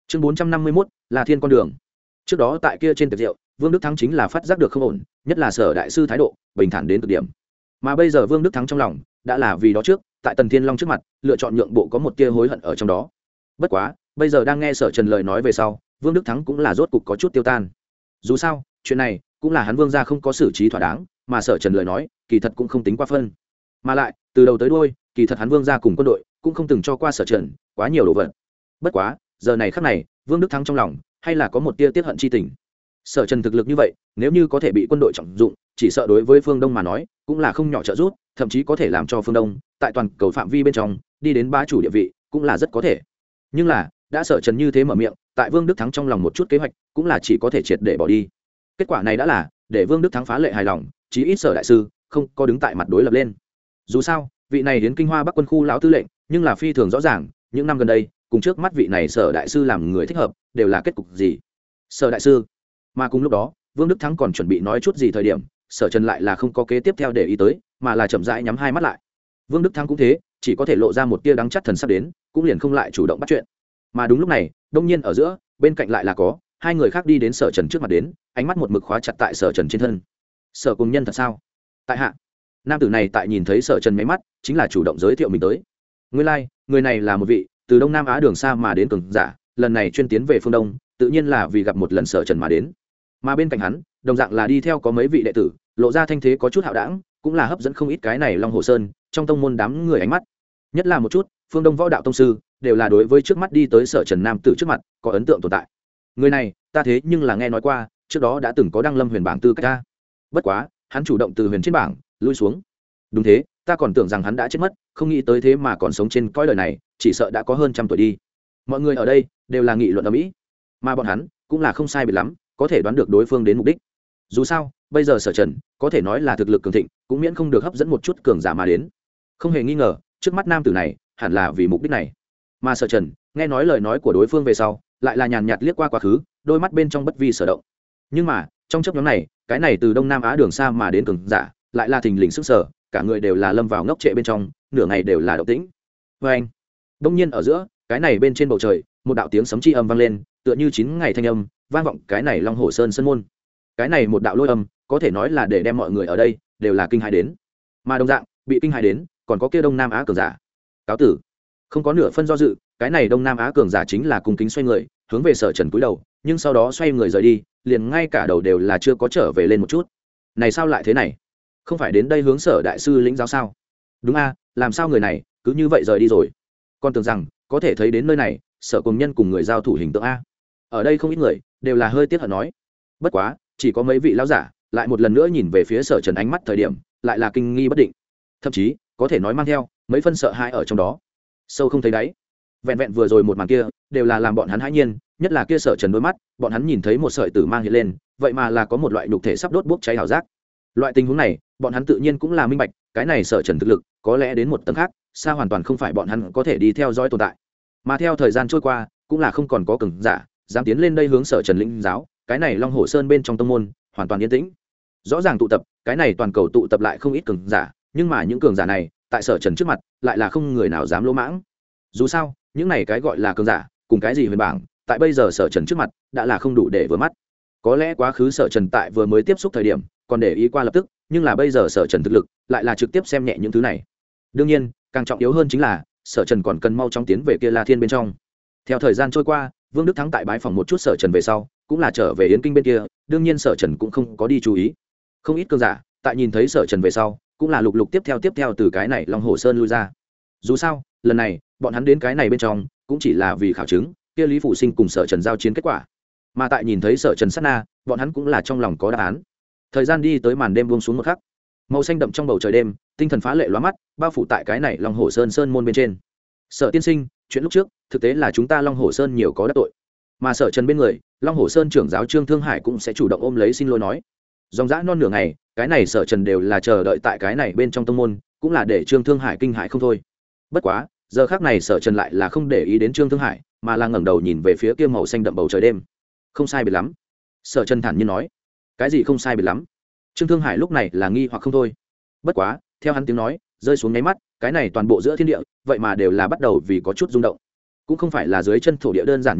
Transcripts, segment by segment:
Chương 451, là thiên con đường. Trước đó tại kia trên tiệc rượu, Vương Đức Thắng chính là phát giác được không ổn, nhất là Sở đại sư thái độ bình thản đến cực điểm. Mà bây giờ Vương Đức Thắng trong lòng đã là vì đó trước, tại Tần Thiên Long trước mặt, lựa chọn nhượng bộ có một tia hối hận ở trong đó. Bất quá, bây giờ đang nghe Sở Trần lời nói về sau, Vương Đức Thắng cũng là rốt cục có chút tiêu tan. Dù sao, chuyện này cũng là hắn Vương gia không có xử trí thỏa đáng, mà Sở Trần lời nói, kỳ thật cũng không tính quá phân. Mà lại, từ đầu tới đuôi, kỳ thật hắn Vương gia cùng quân đội cũng không từng cho qua Sở Trần quá nhiều đồ vật. Bất quá, giờ này khắc này, Vương Đức Thắng trong lòng hay là có một tia tiết hận chi tình. Sở Trần thực lực như vậy, nếu như có thể bị quân đội trọng dụng, chỉ sợ đối với Phương Đông mà nói, cũng là không nhỏ trợ giúp, thậm chí có thể làm cho Phương Đông tại toàn cầu phạm vi bên trong đi đến bá chủ địa vị, cũng là rất có thể. Nhưng là, đã Sở Trần như thế mở miệng, tại Vương Đức Thắng trong lòng một chút kế hoạch, cũng là chỉ có thể triệt để bỏ đi. Kết quả này đã là để Vương Đức Thắng phá lệ hài lòng, chí ít Sở đại sư không có đứng tại mặt đối lập lên. Dù sao, vị này đến Kinh Hoa Bắc quân khu lão tư lệnh, nhưng là phi thường rõ ràng, những năm gần đây, cùng trước mắt vị này Sở đại sư làm người thích hợp, đều là kết cục gì. Sở đại sư. Mà cùng lúc đó, Vương Đức Thắng còn chuẩn bị nói chút gì thời điểm, Sở Trần lại là không có kế tiếp theo để ý tới, mà là chậm rãi nhắm hai mắt lại. Vương Đức Thắng cũng thế, chỉ có thể lộ ra một tia đắng chắt thần sắp đến, cũng liền không lại chủ động bắt chuyện. Mà đúng lúc này, đông nhiên ở giữa, bên cạnh lại là có hai người khác đi đến Sở Trần trước mặt đến, ánh mắt một mực khóa chặt tại Sở Trần trên thân. Sở cùng nhân thật sao? Tại hạ. Nam tử này tại nhìn thấy Sở Trần mấy mắt, chính là chủ động giới thiệu mình tới. Nguyên lai, người này là một vị từ Đông Nam Á đường xa mà đến cường giả, lần này chuyên tiến về phương Đông, tự nhiên là vì gặp một lần Sở Trần mà đến. Mà bên cạnh hắn, đồng dạng là đi theo có mấy vị đệ tử, lộ ra thanh thế có chút hạo đảng, cũng là hấp dẫn không ít cái này Long Hồ Sơn trong tông môn đám người ánh mắt. Nhất là một chút, phương Đông võ đạo tông sư đều là đối với trước mắt đi tới Sở Trần nam tử trước mặt có ấn tượng tồn tại. Người này, ta thế nhưng là nghe nói qua, trước đó đã từng có đăng lâm huyền bảng tư cách ta. Bất quá, hắn chủ động từ huyền trên bảng lui xuống. Đúng thế, ta còn tưởng rằng hắn đã chết mất, không nghĩ tới thế mà còn sống trên cõi đời này, chỉ sợ đã có hơn trăm tuổi đi. Mọi người ở đây đều là nghị luận ầm ĩ, mà bọn hắn cũng là không sai biệt lắm, có thể đoán được đối phương đến mục đích. Dù sao, bây giờ Sở Trần có thể nói là thực lực cường thịnh, cũng miễn không được hấp dẫn một chút cường giả mà đến. Không hề nghi ngờ, trước mắt nam tử này hẳn là vì mục đích này. Mà Sở Trần nghe nói lời nói của đối phương về sau, lại là nhàn nhạt liếc qua quá khứ, đôi mắt bên trong bất vi sở động. Nhưng mà, trong chốc nhóm này, cái này từ Đông Nam Á đường xa mà đến cường giả, lại là thình lình sức sở, cả người đều là lâm vào ngốc trệ bên trong, nửa ngày đều là động tĩnh. Và anh, đông nhiên ở giữa, cái này bên trên bầu trời, một đạo tiếng sấm chi âm vang lên, tựa như 9 ngày thanh âm, vang vọng cái này Long Hồ Sơn sân môn. Cái này một đạo lôi âm, có thể nói là để đem mọi người ở đây đều là kinh hãi đến. Mà đồng dạng, bị kinh hãi đến, còn có kia Đông Nam Á cường giả. Cáo tử. Không có nửa phân do dự, cái này Đông Nam Á cường giả chính là cung kính xoay người, hướng về Sở Trần cúi đầu, nhưng sau đó xoay người rời đi, liền ngay cả đầu đều là chưa có trở về lên một chút. Này sao lại thế này? Không phải đến đây hướng Sở đại sư lĩnh giáo sao? Đúng a, làm sao người này cứ như vậy rời đi rồi? Con tưởng rằng có thể thấy đến nơi này, Sở cùng nhân cùng người giao thủ hình tượng a. Ở đây không ít người đều là hơi tiếc hận nói. Bất quá, chỉ có mấy vị lão giả lại một lần nữa nhìn về phía Sở Trần, ánh mắt thời điểm lại là kinh nghi bất định, thậm chí có thể nói mang theo mấy phân sợ hãi ở trong đó, sâu không thấy đáy. Vẹn vẹn vừa rồi một màn kia đều là làm bọn hắn hãi nhiên, nhất là kia Sở Trần đôi mắt, bọn hắn nhìn thấy một sợi tử mang hiện lên, vậy mà là có một loại nhục thể sắp đốt bốc cháy ảo giác. Loại tình huống này, bọn hắn tự nhiên cũng là minh bạch, cái này Sở Trần thực lực có lẽ đến một tầng khác, xa hoàn toàn không phải bọn hắn có thể đi theo dõi tồn tại. Mà theo thời gian trôi qua, cũng là không còn có cường giả dám tiến lên đây hướng Sở Trần lĩnh giáo, cái này Long Hồ Sơn bên trong tông môn hoàn toàn yên tĩnh. Rõ ràng tụ tập, cái này toàn cầu tụ tập lại không ít cường giả, nhưng mà những cường giả này, tại Sở Trần trước mặt, lại là không người nào dám lỗ mãng. Dù sao, những này cái gọi là cường giả, cùng cái gì huyền bảng, tại bây giờ Sở Trần trước mặt, đã là không đủ để vừa mắt. Có lẽ quá khứ Sở Trần tại vừa mới tiếp xúc thời điểm, còn để ý qua lập tức, nhưng là bây giờ Sở Trần thực lực, lại là trực tiếp xem nhẹ những thứ này. Đương nhiên, càng trọng yếu hơn chính là, Sở Trần còn cần mau chóng tiến về kia La Thiên bên trong. Theo thời gian trôi qua, Vương Đức Thắng tại bái phòng một chút Sở Trần về sau, cũng là trở về Yến Kinh bên kia, đương nhiên Sở Trần cũng không có đi chú ý. Không ít cường giả, tại nhìn thấy Sở Trần về sau, cũng là lục lục tiếp theo từ cái này Long Hồ Sơn lui ra. Dù sao, lần này, bọn hắn đến cái này bên trong, cũng chỉ là vì khảo chứng kia Lý Phủ Sinh cùng Sở Trần giao chiến kết quả. Mà tại nhìn thấy Sở Trần sát na, bọn hắn cũng là trong lòng có đáp án. Thời gian đi tới màn đêm buông xuống một khắc, màu xanh đậm trong bầu trời đêm, tinh thần phá lệ lóa mắt, bao phủ tại cái này Long Hồ Sơn sơn môn bên trên. Sở tiên sinh, chuyện lúc trước, thực tế là chúng ta Long Hồ Sơn nhiều có đắc tội. Mà Sở Trần bên người, Long Hồ Sơn trưởng giáo Trương Thương Hải cũng sẽ chủ động ôm lấy xin lỗi nói. Dòng dã non nửa ngày, cái này Sở Trần đều là chờ đợi tại cái này bên trong tông môn, cũng là để Trương Thương Hải kinh hãi không thôi. Bất quá, giờ khắc này Sở Trần lại là không để ý đến Trương Thương Hải, mà là ngẩng đầu nhìn về phía kia màu xanh đậm bầu trời đêm. Không sai biệt lắm. Sở Trần thản nhiên nói. Cái gì không sai biệt lắm? Trương Thương Hải lúc này là nghi hoặc không thôi. Bất quá, theo hắn tiếng nói rơi xuống nháy mắt, cái này toàn bộ giữa thiên địa, vậy mà đều là bắt đầu vì có chút rung động. Cũng không phải là dưới chân thổ địa đơn giản như vậy,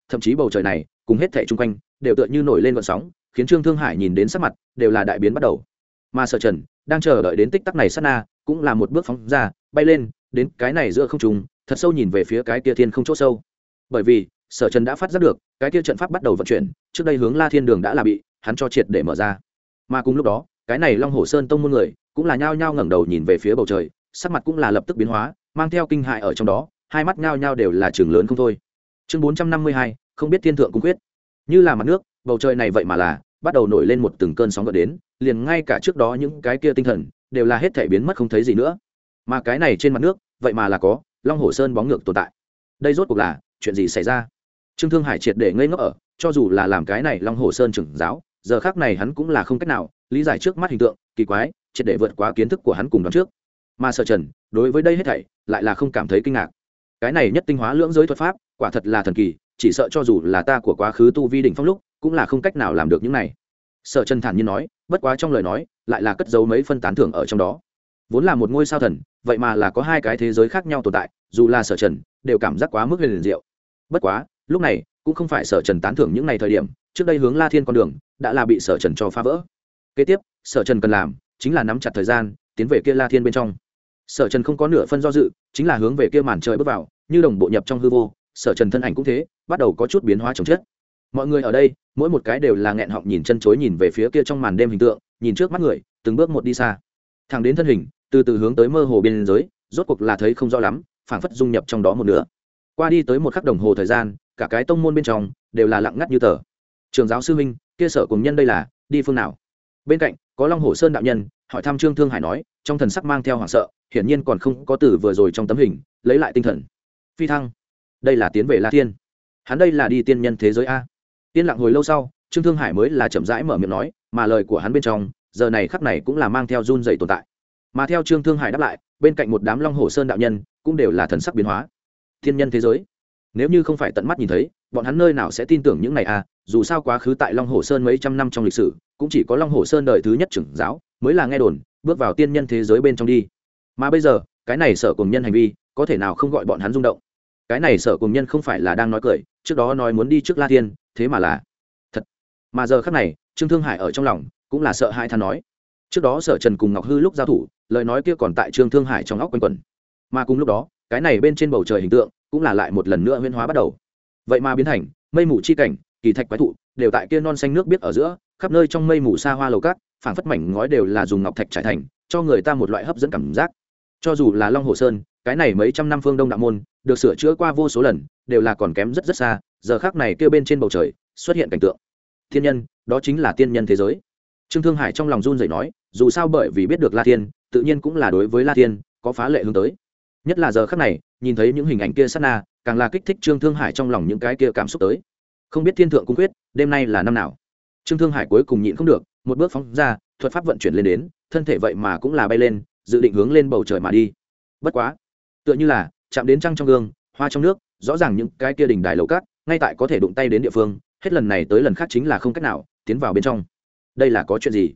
thậm chí bầu trời này cùng hết thảy chung quanh đều tựa như nổi lên gợn sóng, khiến Trương Thương Hải nhìn đến sắc mặt đều là đại biến bắt đầu. Mà Sở Trần đang chờ đợi đến tích tắc này sát na, cũng là một bước phóng ra, bay lên, đến cái này giữa không trung, thật sâu nhìn về phía cái kia thiên không chỗ sâu. Bởi vì, Sở Trần đã phát giác được, cái kia trận pháp bắt đầu vận chuyển, trước đây hướng La Thiên Đường đã là bị hắn cho triệt để mở ra. Mà cùng lúc đó, cái này Long Hổ Sơn tông môn người, cũng là nhao nhao ngẩng đầu nhìn về phía bầu trời, sắc mặt cũng là lập tức biến hóa, mang theo kinh hại ở trong đó, hai mắt nhao nhao đều là trừng lớn không thôi. Chương 452, không biết thiên thượng cung quyết. Như là mặt nước, bầu trời này vậy mà là bắt đầu nổi lên một từng cơn sóng gợn đến, liền ngay cả trước đó những cái kia tinh thần đều là hết thảy biến mất không thấy gì nữa. Mà cái này trên mặt nước, vậy mà là có Long Hổ Sơn bóng ngược tồn tại. Đây rốt cuộc là chuyện gì xảy ra? Trương Thương Hải triệt để ngây ngốc ở, cho dù là làm cái này Long Hổ Sơn trưởng giáo, giờ khắc này hắn cũng là không cách nào lý giải trước mắt hình tượng kỳ quái, triệt để vượt quá kiến thức của hắn cùng đoán trước. Mà Sở Trần, đối với đây hết thảy, lại là không cảm thấy kinh ngạc. Cái này nhất tinh hóa lưỡng giới thuật pháp, quả thật là thần kỳ, chỉ sợ cho dù là ta của quá khứ tu vi đỉnh phong lúc, cũng là không cách nào làm được những này. Sở Trần thản nhiên nói, bất quá trong lời nói, lại là cất giấu mấy phân tán thưởng ở trong đó. Vốn là một ngôi sao thần, vậy mà là có hai cái thế giới khác nhau tồn tại, dù là Sở Trần, đều cảm giác quá mức huyền diệu. Bất quá, lúc này, cũng không phải Sở Trần tán thưởng những này thời điểm, trước đây hướng La Thiên con đường, đã là bị Sở Trần cho phá vỡ. Kế tiếp, Sở Trần cần làm, chính là nắm chặt thời gian, tiến về kia La Thiên bên trong. Sở Trần không có nửa phân do dự, chính là hướng về kia màn trời bước vào, như đồng bộ nhập trong hư vô. Sở Trần thân ảnh cũng thế, bắt đầu có chút biến hóa chồng chất. Mọi người ở đây, mỗi một cái đều là nghẹn họng nhìn chân chối nhìn về phía kia trong màn đêm hình tượng, nhìn trước mắt người, từng bước một đi xa. Thẳng đến thân hình, từ từ hướng tới mơ hồ biên giới, rốt cuộc là thấy không rõ lắm, phảng phất dung nhập trong đó một nửa. Qua đi tới một khắc đồng hồ thời gian, cả cái tông môn bên trong đều là lặng ngắt như tờ. Trường giáo sư huynh, kia Sở cùng nhân đây là đi phương nào? Bên cạnh có Long Hổ Sơn đạo nhân hỏi thăm Trương Thương Hải, nói trong thần sắc mang theo hoảng sợ, hiển nhiên còn không có từ vừa rồi trong tấm hình lấy lại tinh thần. Phi thăng, đây là tiến về La Thiên, hắn đây là đi tiên nhân thế giới a. Tiên lặng hồi lâu sau, Trương Thương Hải mới là chậm rãi mở miệng nói, mà lời của hắn bên trong giờ này khắc này cũng là mang theo run rẩy tồn tại. Mà theo Trương Thương Hải đáp lại, bên cạnh một đám Long Hổ Sơn đạo nhân cũng đều là thần sắc biến hóa. Tiên nhân thế giới, nếu như không phải tận mắt nhìn thấy, bọn hắn nơi nào sẽ tin tưởng những này a? Dù sao quá khứ tại Long Hổ Sơn mấy trăm năm trong lịch sử, cũng chỉ có Long Hổ Sơn đời thứ nhất trưởng giáo mới là nghe đồn bước vào tiên nhân thế giới bên trong đi. Mà bây giờ, cái này Sở cùng nhân hành vi, có thể nào không gọi bọn hắn rung động? Cái này Sở cùng nhân không phải là đang nói cười, trước đó nói muốn đi trước La Thiên, thế mà là thật. Mà giờ khắc này, Trương Thương Hải ở trong lòng cũng là sợ hãi than nói. Trước đó Sở Trần cùng Ngọc Hư lúc giao thủ, lời nói kia còn tại Trương Thương Hải trong óc quanh quẩn. Mà cùng lúc đó, cái này bên trên bầu trời hình tượng cũng là lại một lần nữa huyễn hóa bắt đầu. Vậy mà biến thành mây mù chi cảnh, kỳ thạch quái thụ, đều tại kia non xanh nước biếc ở giữa, khắp nơi trong mây mù xa hoa lầu cát, phảng phất mảnh ngói đều là dùng ngọc thạch trải thành, cho người ta một loại hấp dẫn cảm giác. Cho dù là Long Hồ Sơn, cái này mấy trăm năm phương Đông đạo môn, được sửa chữa qua vô số lần, đều là còn kém rất rất xa, giờ khắc này kia bên trên bầu trời xuất hiện cảnh tượng thiên nhân, đó chính là tiên nhân thế giới. Trương Thương Hải trong lòng run rẩy nói, dù sao bởi vì biết được La Thiên, tự nhiên cũng là đối với La Thiên có phá lệ hướng tới. Nhất là giờ khắc này, nhìn thấy những hình ảnh kia sát na, càng là kích thích Trương Thương Hải trong lòng những cái kia cảm xúc tới. Không biết thiên thượng cung quyết, đêm nay là năm nào? Trương Thương Hải cuối cùng nhịn không được, một bước phóng ra, thuật pháp vận chuyển lên đến, thân thể vậy mà cũng là bay lên, dự định hướng lên bầu trời mà đi. Bất quá, tựa như là chạm đến trăng trong gương, hoa trong nước, rõ ràng những cái kia đỉnh đài lầu cát, ngay tại có thể đụng tay đến địa phương, hết lần này tới lần khác chính là không cách nào tiến vào bên trong. Đây là có chuyện gì?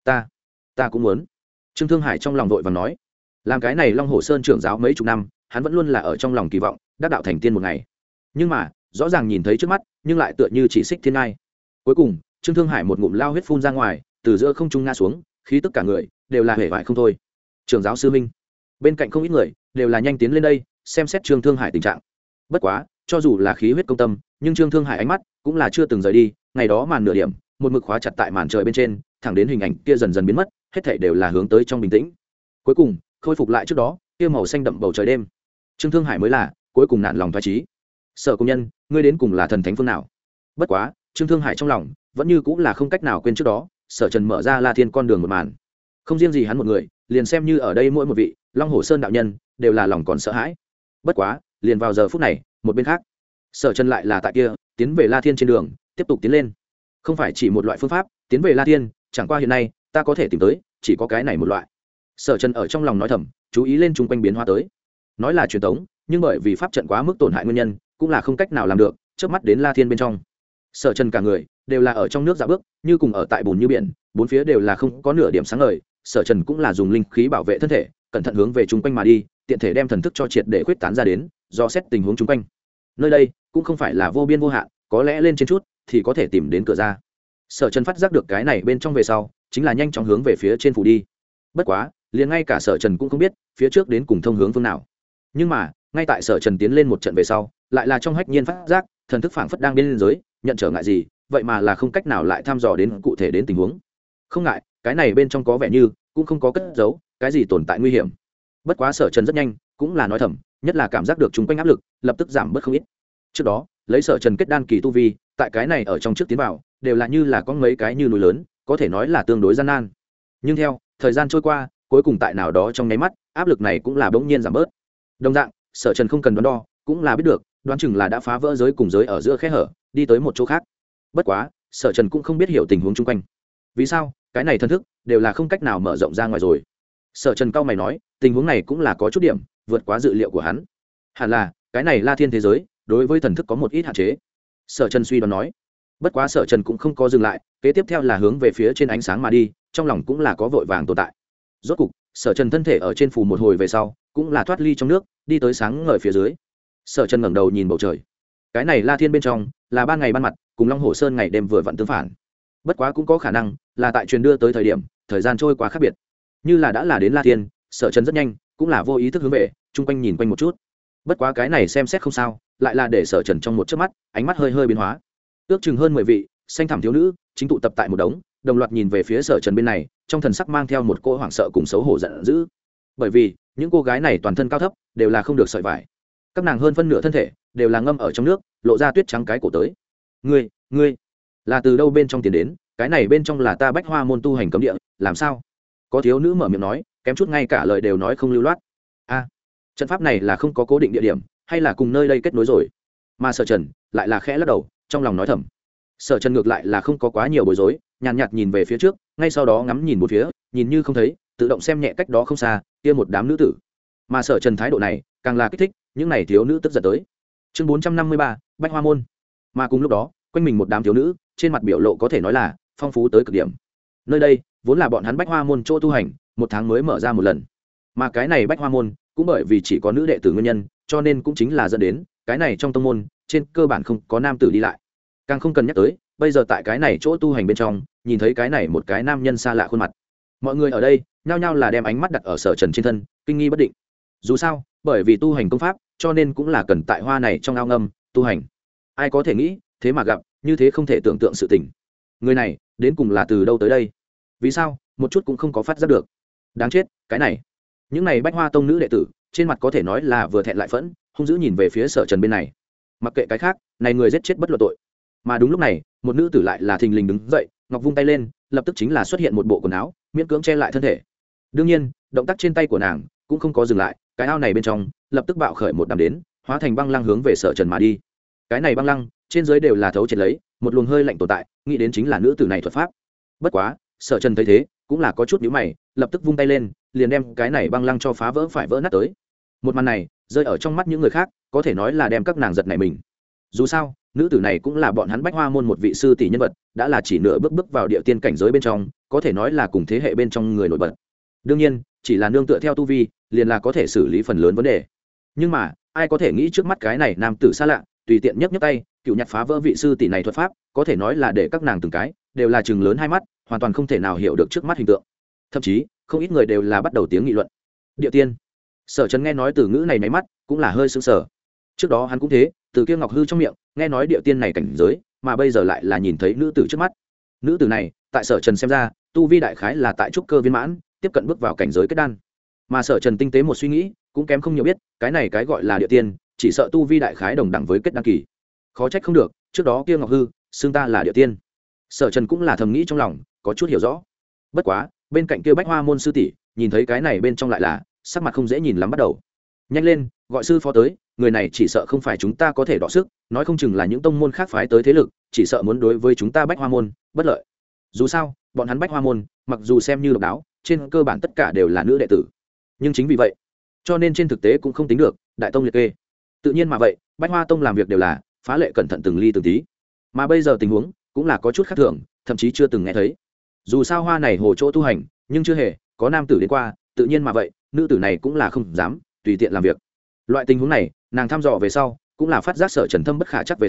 Ta cũng muốn. Trương Thương Hải trong lòng vội vàng nói, làm cái này Long Hồ Sơn trưởng giáo mấy chục năm, hắn vẫn luôn là ở trong lòng kỳ vọng đắc đạo thành tiên một ngày. Nhưng mà, rõ ràng nhìn thấy trước mắt, nhưng lại tựa như chỉ xích thiên ngai. Cuối cùng, Trương Thương Hải một ngụm lao huyết phun ra ngoài, từ giữa không trung ngã xuống, khí tức cả người đều là hể vải không thôi. Trưởng giáo sư minh, bên cạnh không ít người đều là nhanh tiến lên đây, xem xét Trương Thương Hải tình trạng. Bất quá, cho dù là khí huyết công tâm, nhưng Trương Thương Hải ánh mắt cũng là chưa từng rời đi, ngày đó màn nửa điểm, một mực khóa chặt tại màn trời bên trên, thẳng đến hình ảnh kia dần dần biến mất, hết thảy đều là hướng tới trong bình tĩnh. Cuối cùng, khôi phục lại trước đó, kia màu xanh đậm bầu trời đêm. Trương Thương Hải mới là cuối cùng nản lòng thoái chí. Sở công nhân, ngươi đến cùng là thần thánh phương nào? Bất quá, Trương Thương Hải trong lòng vẫn như cũng là không cách nào quên trước đó, Sở Trần mở ra La Thiên con đường một màn. Không riêng gì hắn một người, liền xem như ở đây mỗi một vị Long Hổ Sơn đạo nhân đều là lòng còn sợ hãi. Bất quá, liền vào giờ phút này, một bên khác, Sở Trần lại là tại kia, tiến về La Thiên trên đường, tiếp tục tiến lên. Không phải chỉ một loại phương pháp, tiến về La Thiên, chẳng qua hiện nay, ta có thể tìm tới, chỉ có cái này một loại. Sở Trần ở trong lòng nói thầm, chú ý lên chung quanh biến hóa tới. Nói là truyền tống, nhưng bởi vì pháp trận quá mức tổn hại nguyên nhân, cũng là không cách nào làm được, chớp mắt đến La Thiên bên trong. Sở Trần cả người đều là ở trong nước dạo bước, như cùng ở tại bùn như biển, bốn phía đều là không có nửa điểm sáng ngời. Sở Trần cũng là dùng linh khí bảo vệ thân thể, cẩn thận hướng về chung quanh mà đi, tiện thể đem thần thức cho triệt để khuếch tán ra đến, do xét tình huống chung quanh. Nơi đây cũng không phải là vô biên vô hạn, có lẽ lên trên chút thì có thể tìm đến cửa ra. Sở Trần phát giác được cái này bên trong về sau chính là nhanh chóng hướng về phía trên phủ đi. Bất quá liền ngay cả Sở Trần cũng không biết phía trước đến cùng thông hướng phương nào. Nhưng mà ngay tại Sở Trần tiến lên một trận về sau, lại là trong hách nhiên phát giác thần thức phảng phất đang bên dưới nhận trở ngại gì, vậy mà là không cách nào lại thăm dò đến cụ thể đến tình huống. Không ngại, cái này bên trong có vẻ như cũng không có cất giấu cái gì tồn tại nguy hiểm. Bất quá Sở Trần rất nhanh cũng là nói thầm, nhất là cảm giác được chung quanh áp lực lập tức giảm bớt không ít. Trước đó lấy Sở Trần kết đan kỳ tu vi, tại cái này ở trong trước tiến vào đều là như là có mấy cái như núi lớn, có thể nói là tương đối gian nan. Nhưng theo thời gian trôi qua, cuối cùng tại nào đó trong nháy mắt, áp lực này cũng là bỗng nhiên giảm bớt. Đồng dạng, Sở Trần không cần đoán đo, cũng là biết được, đoán chừng là đã phá vỡ giới cùng giới ở giữa khe hở, đi tới một chỗ khác. Bất quá, Sở Trần cũng không biết hiểu tình huống chung quanh. Vì sao? Cái này thần thức đều là không cách nào mở rộng ra ngoài rồi. Sở Trần cao mày nói, tình huống này cũng là có chút điểm vượt quá dự liệu của hắn. Hẳn là cái này La Thiên thế giới đối với thần thức có một ít hạn chế. Sở Trần suy đoán nói. Bất quá Sở Trần cũng không có dừng lại, kế tiếp theo là hướng về phía trên ánh sáng mà đi, trong lòng cũng là có vội vàng tồn tại. Rốt cục, Sở Trần thân thể ở trên phù một hồi về sau, cũng là thoát ly trong nước, đi tới sáng ngời phía dưới. Sở Trần ngẩng đầu nhìn bầu trời. Cái này La Thiên bên trong là ban ngày ban mặt, cùng Long Hồ Sơn ngày đêm vừa vặn tương phản. Bất quá cũng có khả năng là tại truyền đưa tới thời điểm, thời gian trôi qua khác biệt. Như là đã là đến La Thiên, Sở Trần rất nhanh cũng là vô ý thức hướng về chung quanh nhìn quanh một chút. Bất quá cái này xem xét không sao, lại là để Sở Trần trong một chớp mắt, ánh mắt hơi hơi biến hóa. Ước chừng hơn 10 vị xanh thẳm thiếu nữ chính tụ tập tại một đống, đồng loạt nhìn về phía Sở Trần bên này, trong thần sắc mang theo một cỗ hoảng sợ cùng xấu hổ giận dữ. Bởi vì những cô gái này toàn thân cao thấp đều là không được sợi vải, các nàng hơn phân nửa thân thể đều là ngâm ở trong nước, lộ ra tuyết trắng cái cổ tới. Ngươi là từ đâu bên trong tiền đến? Cái này bên trong là ta Bách Hoa môn tu hành cấm địa, làm sao? Có thiếu nữ mở miệng nói, kém chút ngay cả lời đều nói không lưu loát. A, trận pháp này là không có cố định địa điểm, hay là cùng nơi đây kết nối rồi? Mà Sở Trần lại là khẽ lắc đầu, trong lòng nói thầm. Sở Trần ngược lại là không có quá nhiều bối rối, nhàn nhạt nhìn về phía trước, ngay sau đó ngắm nhìn một phía, nhìn như không thấy, tự động xem nhẹ cách đó không xa kia một đám nữ tử. Mà Sở Trần thái độ này càng là kích thích những này thiếu nữ tức giận tới. Chương 453, Bách Hoa môn. Mà cùng lúc đó, quanh mình một đám thiếu nữ, trên mặt biểu lộ có thể nói là phong phú tới cực điểm. Nơi đây vốn là bọn hắn Bách Hoa môn chỗ tu hành, một tháng mới mở ra một lần. Mà cái này Bách Hoa môn cũng bởi vì chỉ có nữ đệ tử nguyên nhân, cho nên cũng chính là dẫn đến cái này trong tông môn trên cơ bản không có nam tử đi lại. Càng không cần nhắc tới, bây giờ tại cái này chỗ tu hành bên trong, nhìn thấy cái này một cái nam nhân xa lạ khuôn mặt, mọi người ở đây nhao nhao là đem ánh mắt đặt ở Sở Trần trên thân, kinh nghi bất định. Dù sao, bởi vì tu hành công pháp, cho nên cũng là cần tại hoa này trong ao ngâm tu hành. Ai có thể nghĩ, thế mà gặp như thế không thể tưởng tượng sự tình. Người này đến cùng là từ đâu tới đây? Vì sao một chút cũng không có phát giác được? Đáng chết, cái này những này Bách Hoa tông nữ đệ tử trên mặt có thể nói là vừa thẹn lại phẫn, hung dữ nhìn về phía Sở Trần bên này. Mặc kệ cái khác, này người giết chết bất luận tội. Mà đúng lúc này, một nữ tử lại là thình lình đứng dậy, ngọc vung tay lên, lập tức chính là xuất hiện một bộ quần áo, miễn cưỡng che lại thân thể. Đương nhiên, động tác trên tay của nàng cũng không có dừng lại, cái áo này bên trong lập tức bạo khởi một đám đến, hóa thành băng lăng hướng về Sở Trần mà đi. Cái này băng lăng trên dưới đều là thấu triệt lấy một luồng hơi lạnh tồn tại, nghĩ đến chính là nữ tử này thuật pháp. Bất quá Sở Trần thấy thế cũng là có chút nhíu mày, lập tức vung tay lên, liền đem cái này băng lăng cho phá vỡ phải vỡ nát tới. Một màn này rơi ở trong mắt những người khác, có thể nói là đem các nàng giật nảy mình. Dù sao nữ tử này cũng là bọn hắn Bách Hoa môn một vị sư tỷ nhân vật, đã là chỉ nửa bước vào địa tiên cảnh giới bên trong, có thể nói là cùng thế hệ bên trong người nổi bật. Đương nhiên chỉ là nương tựa theo tu vi liền là có thể xử lý phần lớn vấn đề. Nhưng mà ai có thể nghĩ trước mắt cái này nam tử xa lạ tùy tiện nhấc tay cựu nhặt phá vỡ vị sư tỷ này thuật pháp, có thể nói là để các nàng từng cái đều là chừng lớn hai mắt, hoàn toàn không thể nào hiểu được trước mắt hình tượng. Thậm chí không ít người đều là bắt đầu tiếng nghị luận. Địa tiên. Sở Trần nghe nói từ ngữ này nháy mắt cũng là hơi sững sờ. Trước đó hắn cũng thế, từ kia Ngọc Hư trong miệng nghe nói địa tiên này cảnh giới, mà bây giờ lại là nhìn thấy nữ tử trước mắt. Nữ tử này tại Sở Trần xem ra tu vi đại khái là tại trúc cơ viên mãn, tiếp cận bước vào cảnh giới kết đan. Mà Sở Trần tinh tế một suy nghĩ, cũng kém không nhiều biết, cái này cái gọi là địa tiên, chỉ sợ tu vi đại khái đồng đẳng với kết đan kỳ. Khó trách không được, trước đó kia Ngọc Hư xưng ta là địa tiên. Sở Trần cũng là thầm nghĩ trong lòng, có chút hiểu rõ. Bất quá bên cạnh kia Bách Hoa môn sư tỷ nhìn thấy cái này bên trong lại là sắc mặt không dễ nhìn lắm, bắt đầu nhanh lên gọi sư phó tới, người này chỉ sợ không phải chúng ta có thể đọ sức, nói không chừng là những tông môn khác phái tới thế lực, chỉ sợ muốn đối với chúng ta Bách Hoa môn bất lợi. Dù sao bọn hắn Bách Hoa môn mặc dù xem như độc đáo, trên cơ bản tất cả đều là nữ đệ tử, nhưng chính vì vậy cho nên trên thực tế cũng không tính được đại tông liệt kê. Tự nhiên mà vậy Bách Hoa tông làm việc đều là phá lệ cẩn thận từng ly từng tí, mà bây giờ tình huống cũng là có chút khác thường, thậm chí chưa từng nghe thấy. Dù sao hoa này hồ chỗ tu hành nhưng chưa hề có nam tử đến qua, tự nhiên mà vậy nữ tử này cũng là không dám tùy tiện làm việc. Loại tình huống này nàng thăm dò về sau cũng là phát giác Sở Trần thâm bất khả chắc về sau,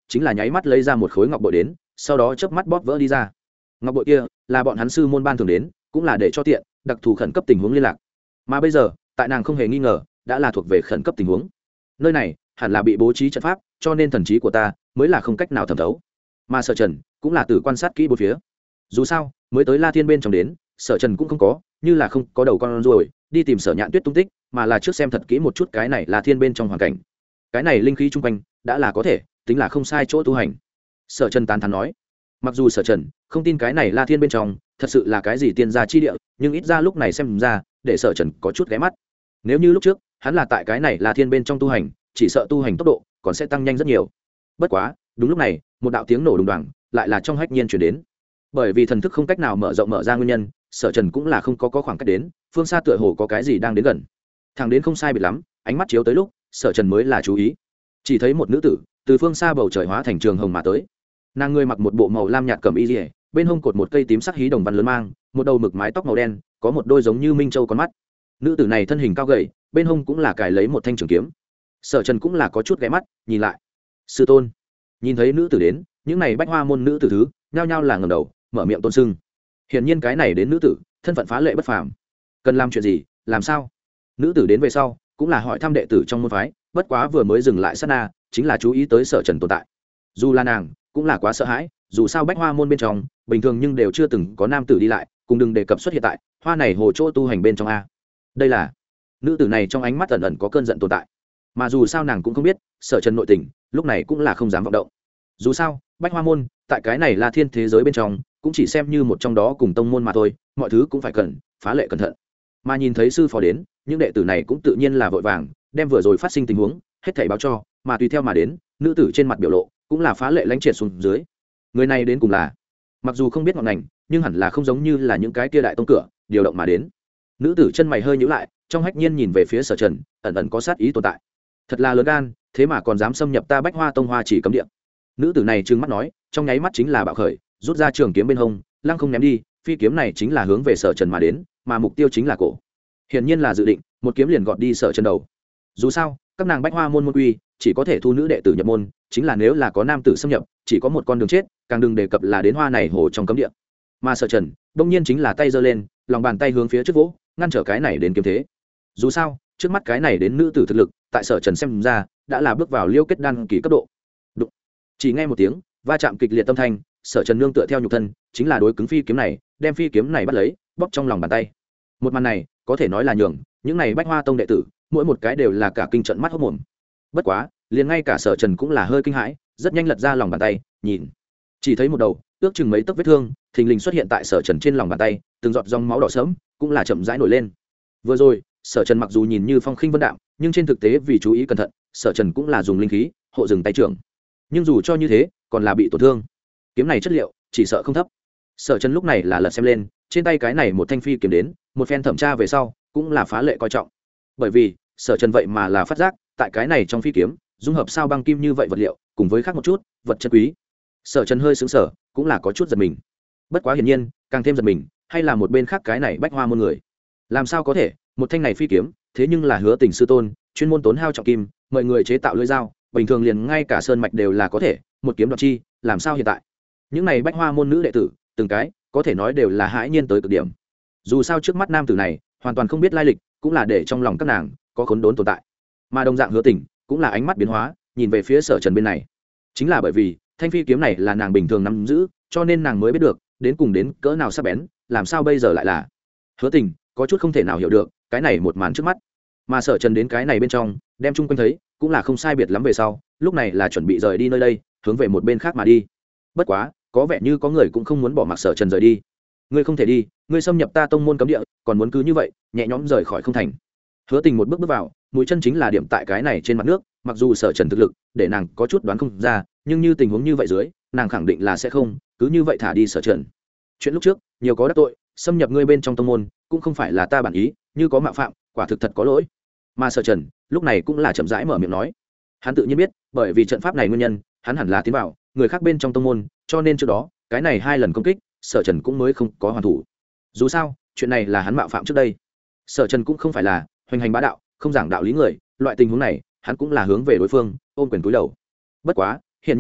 chính là nháy mắt lấy ra một khối ngọc bội đến, sau đó chớp mắt bóp vỡ đi ra. Ngọc bội kia là bọn hắn sư môn ban thường đến, cũng là để cho tiện đặc thù khẩn cấp tình huống liên lạc. Mà bây giờ tại nàng không hề nghi ngờ đã là thuộc về khẩn cấp tình huống. Nơi này hẳn là bị bố trí trận pháp, cho nên thần trí của ta mới là không cách nào thẩm thấu. Mà Sở Trần cũng là từ quan sát kỹ bốn phía. Dù sao mới tới La Thiên bên trong đến, Sở Trần cũng không có như là không có đầu con ruồi đi tìm Sở Nhạn Tuyết tung tích, mà là trước xem thật kỹ một chút cái này La Thiên bên trong hoàn cảnh. Cái này linh khí chung quanh đã là có thể tính là không sai chỗ tu hành. Sở Trần tán thán nói, mặc dù Sở Trần không tin cái này La Thiên bên trong thật sự là cái gì tiên gia chi địa, nhưng ít ra lúc này xem ra để Sở Trần có chút ghé mắt. Nếu như lúc trước hắn là tại cái này La Thiên bên trong tu hành, chỉ sợ tu hành tốc độ còn sẽ tăng nhanh rất nhiều. Bất quá đúng lúc này một đạo tiếng nổ đùng đoàng lại là trong hách nhiên chuyển đến. Bởi vì thần thức không cách nào mở rộng mở ra nguyên nhân, Sở Trần cũng là không có khoảng cách đến, phương xa tựa hồ có cái gì đang đến gần. Thằng đến không sai biệt lắm, ánh mắt chiếu tới lúc Sở Trần mới là chú ý, chỉ thấy một nữ tử từ phương xa bầu trời hóa thành trường hồng mà tới. Nàng người mặc một bộ màu lam nhạt cẩm y liễu, bên hông cột một cây tím sắc hí đồng văn lớn mang, một đầu mực mái tóc màu đen, có một đôi giống như minh châu con mắt. Nữ tử này thân hình cao gầy, bên hông cũng là cài lấy một thanh trường kiếm. Sở Trần cũng là có chút ghé mắt nhìn lại. Sư tôn. Nhìn thấy nữ tử đến, những này bách hoa môn nữ tử thứ nhao nhao là ngẩng đầu mở miệng tôn sưng. Hiển nhiên cái này đến nữ tử thân phận phá lệ bất phàm. Cần làm chuyện gì, làm sao? Nữ tử đến về sau cũng là hỏi thăm đệ tử trong môn phái, bất quá vừa mới dừng lại sát na chính là chú ý tới Sở Trần tồn tại. Dù là nàng cũng là quá sợ hãi, dù sao bách hoa môn bên trong bình thường nhưng đều chưa từng có nam tử đi lại, cùng đừng đề cập xuất hiện tại hoa này hồ chỗ tu hành bên trong a. Đây là nữ tử này trong ánh mắt ẩn ẩn có cơn giận tồn tại, mà dù sao nàng cũng không biết Sở Trần nội tình, lúc này cũng là không dám vọng động. Dù sao bách hoa môn tại cái này là thiên thế giới bên trong cũng chỉ xem như một trong đó cùng tông môn mà thôi, mọi thứ cũng phải cần phá lệ cẩn thận. Mà nhìn thấy sư phó đến, những đệ tử này cũng tự nhiên là vội vàng đem vừa rồi phát sinh tình huống hết thảy báo cho, mà tùy theo mà đến nữ tử trên mặt biểu lộ cũng là phá lệ lãnh triệt xuống dưới. Người này đến cùng là, mặc dù không biết ngọn ngành, nhưng hẳn là không giống như là những cái kia đại tông cửa điều động mà đến. Nữ tử chân mày hơi nhíu lại, trong hách nhiên nhìn về phía Sở Trần, ẩn ẩn có sát ý tồn tại. Thật là lớn gan, thế mà còn dám xâm nhập ta bách hoa tông hoa chỉ cấm địa. Nữ tử này trừng mắt nói, trong nháy mắt chính là bạo khởi, rút ra trường kiếm bên hông, lăng không ném đi, phi kiếm này chính là hướng về Sở Trần mà đến, mà mục tiêu chính là cổ. Hiển nhiên là dự định một kiếm liền gọt đi Sở Trần đầu. Dù sao các nàng bách hoa môn môn quy chỉ có thể thu nữ đệ tử nhập môn, chính là nếu là có nam tử xâm nhập chỉ có một con đường chết, càng đừng đề cập là đến hoa này hồ trong cấm địa. Mà Sở Trần đông nhiên chính là tay giơ lên, lòng bàn tay hướng phía trước vỗ, ngăn trở cái này đến kiếm thế. Dù sao trước mắt cái này đến nữ tử thực lực tại Sở Trần xem ra đã là bước vào liêu kết đan kỳ cấp độ. Đụng. Chỉ nghe một tiếng va chạm kịch liệt tâm thanh, Sở Trần nương tựa theo nhục thân chính là đối cứng phi kiếm này, đem phi kiếm này bắt lấy bóp trong lòng bàn tay. Một màn này có thể nói là nhường những này bách hoa tông đệ tử mỗi một cái đều là cả kinh trận mắt hốc mồm. Bất quá liền ngay cả Sở Trần cũng là hơi kinh hãi, rất nhanh lật ra lòng bàn tay nhìn, chỉ thấy một đầu ước chừng mấy tấc vết thương thình lình xuất hiện tại Sở Trần trên lòng bàn tay, từng giọt dòng máu đỏ sớm cũng là chậm rãi nổi lên. Vừa rồi Sở Trần mặc dù nhìn như phong khinh vân đạm, nhưng trên thực tế vì chú ý cẩn thận, Sở Trần cũng là dùng linh khí hộ dừng tay trưởng. Nhưng dù cho như thế còn là bị tổn thương. Kiếm này chất liệu chỉ sợ không thấp. Sở Trần lúc này là lật xem lên trên tay cái này một thanh phi kiếm đến, một phen thẩm tra về sau cũng là phá lệ coi trọng. Bởi vì Sở Trần vậy mà là phát giác tại cái này trong phi kiếm dung hợp sao băng kim như vậy vật liệu, cùng với khác một chút vật chất quý. Sở Trần hơi sững sờ, cũng là có chút giật mình. Bất quá hiển nhiên càng thêm giật mình hay là một bên khác cái này bách hoa môn người. Làm sao có thể một thanh này phi kiếm thế nhưng là Hứa Tình sư tôn chuyên môn tốn hao trọng kim mời người chế tạo lưỡi dao, bình thường liền ngay cả sơn mạch đều là có thể một kiếm đoạt chi, làm sao hiện tại những này bách hoa môn nữ đệ tử từng cái có thể nói đều là hãi nhiên tới cực điểm. Dù sao trước mắt nam tử này hoàn toàn không biết lai lịch, cũng là để trong lòng các nàng có khốn đốn tồn tại. Mà đồng dạng Hứa Tình cũng là ánh mắt biến hóa nhìn về phía Sở Trần bên này, chính là bởi vì thanh phi kiếm này là nàng bình thường nắm giữ, cho nên nàng mới biết được đến cùng đến cỡ nào sắc bén, làm sao bây giờ lại là. Hứa Tình có chút không thể nào hiểu được cái này một màn trước mắt. Mà Sở Trần đến cái này bên trong đem chung quanh thấy cũng là không sai biệt lắm về sau, lúc này là chuẩn bị rời đi nơi đây, hướng về một bên khác mà đi. Bất quá có vẻ như có người cũng không muốn bỏ mặc Sở Trần rời đi. Ngươi không thể đi, ngươi xâm nhập ta tông môn cấm địa, còn muốn cứ như vậy nhẹ nhõm rời khỏi không thành. Hứa Tình một bước bước vào, mũi chân chính là điểm tại cái này trên mặt nước, mặc dù Sở Trần thực lực để nàng có chút đoán không ra, nhưng như tình huống như vậy dưới, nàng khẳng định là sẽ không cứ như vậy thả đi Sở Trần. Chuyện lúc trước nhiều có đắc tội, xâm nhập ngươi bên trong tông môn cũng không phải là ta bản ý, như có mạo phạm quả thực thật có lỗi. Mà Sở Trần lúc này cũng là chậm rãi mở miệng nói, hắn tự nhiên biết bởi vì trận pháp này nguyên nhân hắn hẳn là tiến vào người khác bên trong tông môn, cho nên trước đó cái này 2 lần công kích Sở Trần cũng mới không có hoàn thủ. Dù sao chuyện này là hắn mạo phạm trước đây, Sở Trần cũng không phải là hoành hành bá đạo không giảng đạo lý người, loại tình huống này hắn cũng là hướng về đối phương ôm quyền cúi đầu. Bất quá hiển nhiên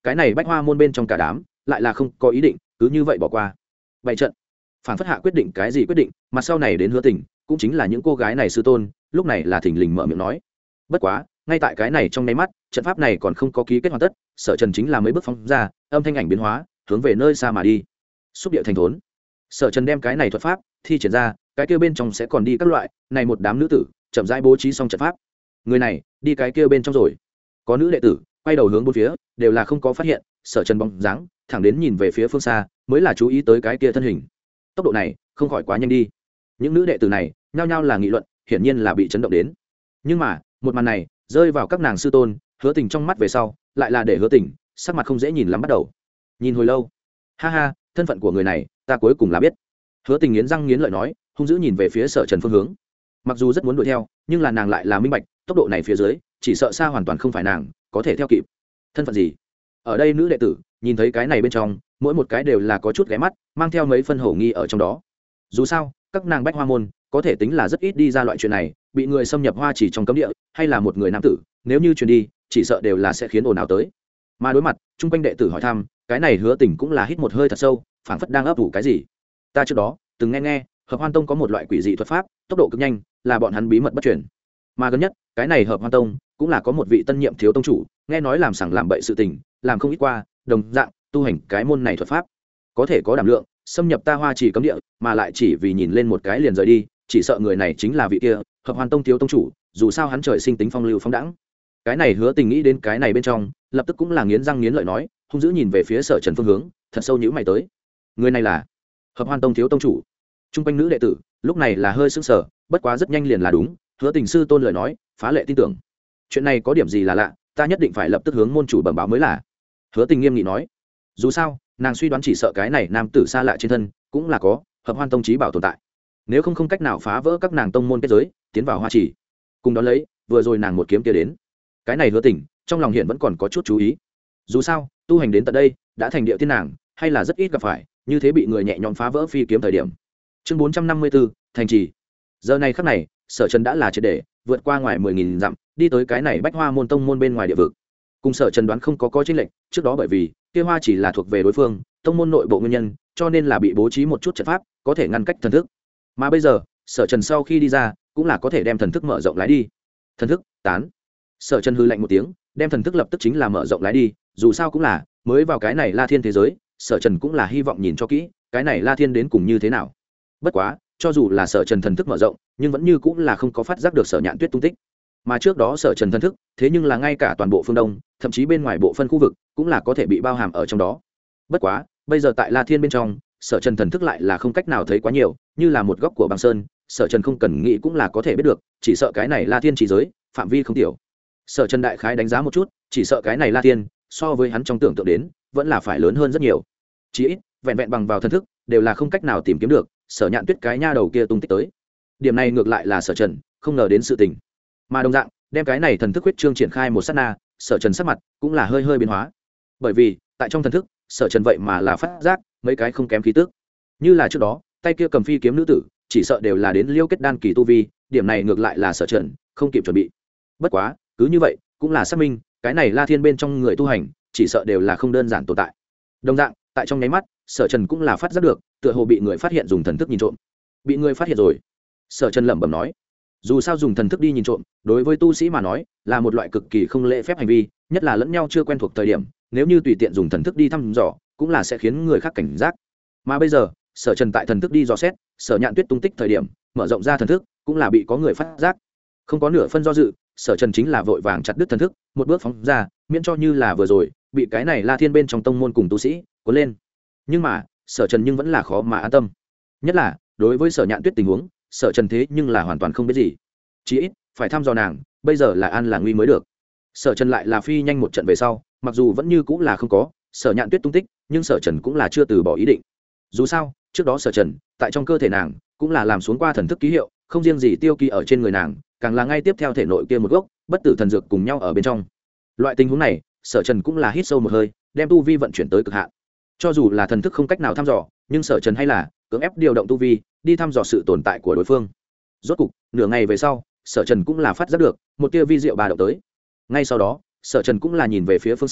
cái này bách hoa môn bên trong cả đám lại là không có ý định cứ như vậy bỏ qua bày trận. Phản phất hạ quyết định cái gì quyết định, mà sau này đến Hứa Tình cũng chính là những cô gái này sư tôn, lúc này là thình lình mở miệng nói. Bất quá ngay tại cái này trong nháy mắt, trận pháp này còn không có ký kết hoàn tất, Sở Trần chính là mấy bước phóng ra, âm thanh ảnh biến hóa hướng về nơi xa mà đi. Xúc địa thành thốn. Sở Trần đem cái này thuật pháp thi triển ra, cái kia bên trong sẽ còn đi các loại này một đám nữ tử chậm rãi bố trí xong trận pháp. Người này đi cái kia bên trong rồi. Có nữ đệ tử quay đầu hướng bốn phía, đều là không có phát hiện Sở Trần bóng dáng, thẳng đến nhìn về phía phương xa mới là chú ý tới cái kia thân hình. Tốc độ này không khỏi quá nhanh đi. Những nữ đệ tử này nhao nhao là nghị luận, hiển nhiên là bị chấn động đến. Nhưng mà một màn này rơi vào các nàng sư tôn Hứa Tình trong mắt về sau, lại là để Hứa Tình sắc mặt không dễ nhìn lắm bắt đầu. Nhìn hồi lâu, ha ha, thân phận của người này ta cuối cùng là biết. Hứa Tình nghiến răng nghiến lợi nói, hung dữ nhìn về phía Sở Trần phương hướng. Mặc dù rất muốn đuổi theo, nhưng là nàng lại là minh bạch, tốc độ này phía dưới chỉ sợ xa hoàn toàn không phải nàng có thể theo kịp. Thân phận gì? Ở đây nữ đệ tử nhìn thấy cái này bên trong, mỗi một cái đều là có chút ghé mắt, mang theo mấy phân hổ nghi ở trong đó. Dù sao các nàng bách hoa môn có thể tính là rất ít đi ra loại chuyện này, bị người xâm nhập hoa chỉ trong cấm địa, hay là một người nam tử, nếu như truyền đi chỉ sợ đều là sẽ khiến ồn ào tới. Mà đối mặt chung quanh đệ tử hỏi thăm, cái này Hứa Tình cũng là hít một hơi thật sâu, phảng phất đang ấp ủ cái gì. Ta trước đó từng nghe Hợp Hoan Tông có một loại quỷ dị thuật pháp, tốc độ cực nhanh, là bọn hắn bí mật bất truyền. Mà gần nhất cái này Hợp Hoan Tông cũng là có một vị tân nhiệm thiếu tông chủ, nghe nói làm sằng làm bậy sự tình, làm không ít qua, đồng dạng tu hành cái môn này thuật pháp, có thể có đảm lượng xâm nhập ta hoa chỉ cấm địa, mà lại chỉ vì nhìn lên một cái liền rời đi, chỉ sợ người này chính là vị kia Hợp Hoan Tông thiếu tông chủ, dù sao hắn trời sinh tính phong lưu phóng đãng. Cái này Hứa Tình nghĩ đến cái này bên trong, lập tức cũng là nghiến răng nghiến lợi nói, hung dữ nhìn về phía Sở Trần phương hướng, thật sâu nhíu mày tới. Người này là Hợp Hoan Tông thiếu tông chủ. Trung quanh nữ đệ tử lúc này là hơi sững sờ, bất quá rất nhanh liền là đúng, Hứa Tình sư tôn lời nói phá lệ tin tưởng. Chuyện này có điểm gì là lạ, ta nhất định phải lập tức hướng môn chủ bẩm báo mới là. Hứa Tình nghiêm nghị nói. Dù sao nàng suy đoán chỉ sợ cái này nam tử xa lạ trên thân cũng là có Hợp Hoan Tông chí bảo tồn tại, nếu không cách nào phá vỡ các nàng tông môn kết giới tiến vào hoa chỉ. Cùng đó lấy vừa rồi nàng một kiếm kia đến, cái này Hứa Tình trong lòng hiện vẫn còn có chút chú ý. Dù sao tu hành đến tận đây đã thành địa tiên nàng, hay là rất ít gặp phải như thế bị người nhẹ nhõm phá vỡ phi kiếm thời điểm. Chương 454, thành trì. Giờ này khắc này Sở Trần đã là triệt để vượt qua ngoài 10.000 dặm, đi tới cái này bách hoa môn tông môn bên ngoài địa vực. Cùng Sở Trần đoán không có chênh lệch, trước đó bởi vì kia hoa chỉ là thuộc về đối phương tông môn nội bộ nguyên nhân, cho nên là bị bố trí một chút trận pháp có thể ngăn cách thần thức. Mà bây giờ Sở Trần sau khi đi ra cũng là có thể đem thần thức mở rộng lái đi. Thần thức tán. Sở Trần hư lạnh một tiếng, đem thần thức lập tức chính là mở rộng lái đi, dù sao cũng là mới vào cái này La Thiên thế giới, Sở Trần cũng là hy vọng nhìn cho kỹ cái này La Thiên đến cùng như thế nào. Bất quá cho dù là Sở Trần thần thức mở rộng, nhưng vẫn như cũng là không có phát giác được Sở Nhạn Tuyết tung tích. Mà trước đó Sở Trần thần thức thế nhưng là ngay cả toàn bộ phương đông, thậm chí bên ngoài bộ phân khu vực cũng là có thể bị bao hàm ở trong đó. Bất quá bây giờ tại La Thiên bên trong, Sở Trần thần thức lại là không cách nào thấy quá nhiều, như là một góc của băng sơn, Sở Trần không cần nghĩ cũng là có thể biết được, chỉ sợ cái này La Thiên chỉ giới phạm vi không tiểu. Sở Trần đại khái đánh giá một chút, chỉ sợ cái này La Thiên so với hắn trong tưởng tượng đến vẫn là phải lớn hơn rất nhiều. Chỉ ít vẹn vẹn bằng vào thần thức đều là không cách nào tìm kiếm được Sở Nhạn Tuyết cái nha đầu kia tung tích tới. Điểm này ngược lại là Sở Trần không ngờ đến sự tình. Mà đồng dạng đem cái này thần thức huyết trương triển khai một sát na, Sở Trần sắc mặt cũng là hơi hơi biến hóa, bởi vì tại trong thần thức Sở Trần vậy mà là phát giác mấy cái không kém khí tức, như là trước đó tay kia cầm phi kiếm nữ tử chỉ sợ đều là đến liêu kết đan kỳ tu vi, điểm này ngược lại là Sở Trần không kịp chuẩn bị. Bất quá cứ như vậy cũng là xác minh cái này La Thiên bên trong người tu hành chỉ sợ đều là không đơn giản tồn tại. Đồng dạng tại trong nháy mắt Sở Trần cũng là phát giác được tựa hồ bị người phát hiện dùng thần thức nhìn trộm. Bị người phát hiện rồi. Sở Trần lẩm bẩm nói, dù sao dùng thần thức đi nhìn trộm đối với tu sĩ mà nói là một loại cực kỳ không lễ phép hành vi, nhất là lẫn nhau chưa quen thuộc thời điểm, nếu như tùy tiện dùng thần thức đi thăm dò cũng là sẽ khiến người khác cảnh giác. Mà bây giờ Sở Trần tại thần thức đi dò xét Sở Nhạn Tuyết tung tích thời điểm, mở rộng ra thần thức cũng là bị có người phát giác. Không có nửa phân do dự, Sở Trần chính là vội vàng chặt đứt thần thức, một bước phóng ra, miễn cho như là vừa rồi bị cái này La Thiên bên trong tông môn cùng tu sĩ cuốn lên. Nhưng mà Sở Trần nhưng vẫn là khó mà an tâm, nhất là đối với Sở Nhạn Tuyết tình huống, Sở Trần thế nhưng là hoàn toàn không biết gì, chí ít phải thăm dò nàng bây giờ là an là nguy mới được. Sở Trần lại là phi nhanh một trận về sau, mặc dù vẫn như cũng là không có Sở Nhạn Tuyết tung tích, nhưng Sở Trần cũng là chưa từ bỏ ý định. Dù sao trước đó Sở Trần tại trong cơ thể nàng cũng là làm xuống qua thần thức ký hiệu, không riêng gì tiêu ký ở trên người nàng, càng là ngay tiếp theo thể nội kia một gốc bất tử thần dược cùng nhau ở bên trong. Loại tình huống này Sở Trần cũng là hít sâu một hơi, đem tu vi vận chuyển tới cực hạn. Cho dù là thần thức không cách nào thăm dò, nhưng Sở Trần hay là cưỡng ép điều động tu vi đi thăm dò sự tồn tại của đối phương. Rốt cục nửa ngày về sau, Sở Trần cũng là phát giác được một tia vi diệu bà động tới. Ngay sau đó Sở Trần cũng là nhìn về phía phương xa,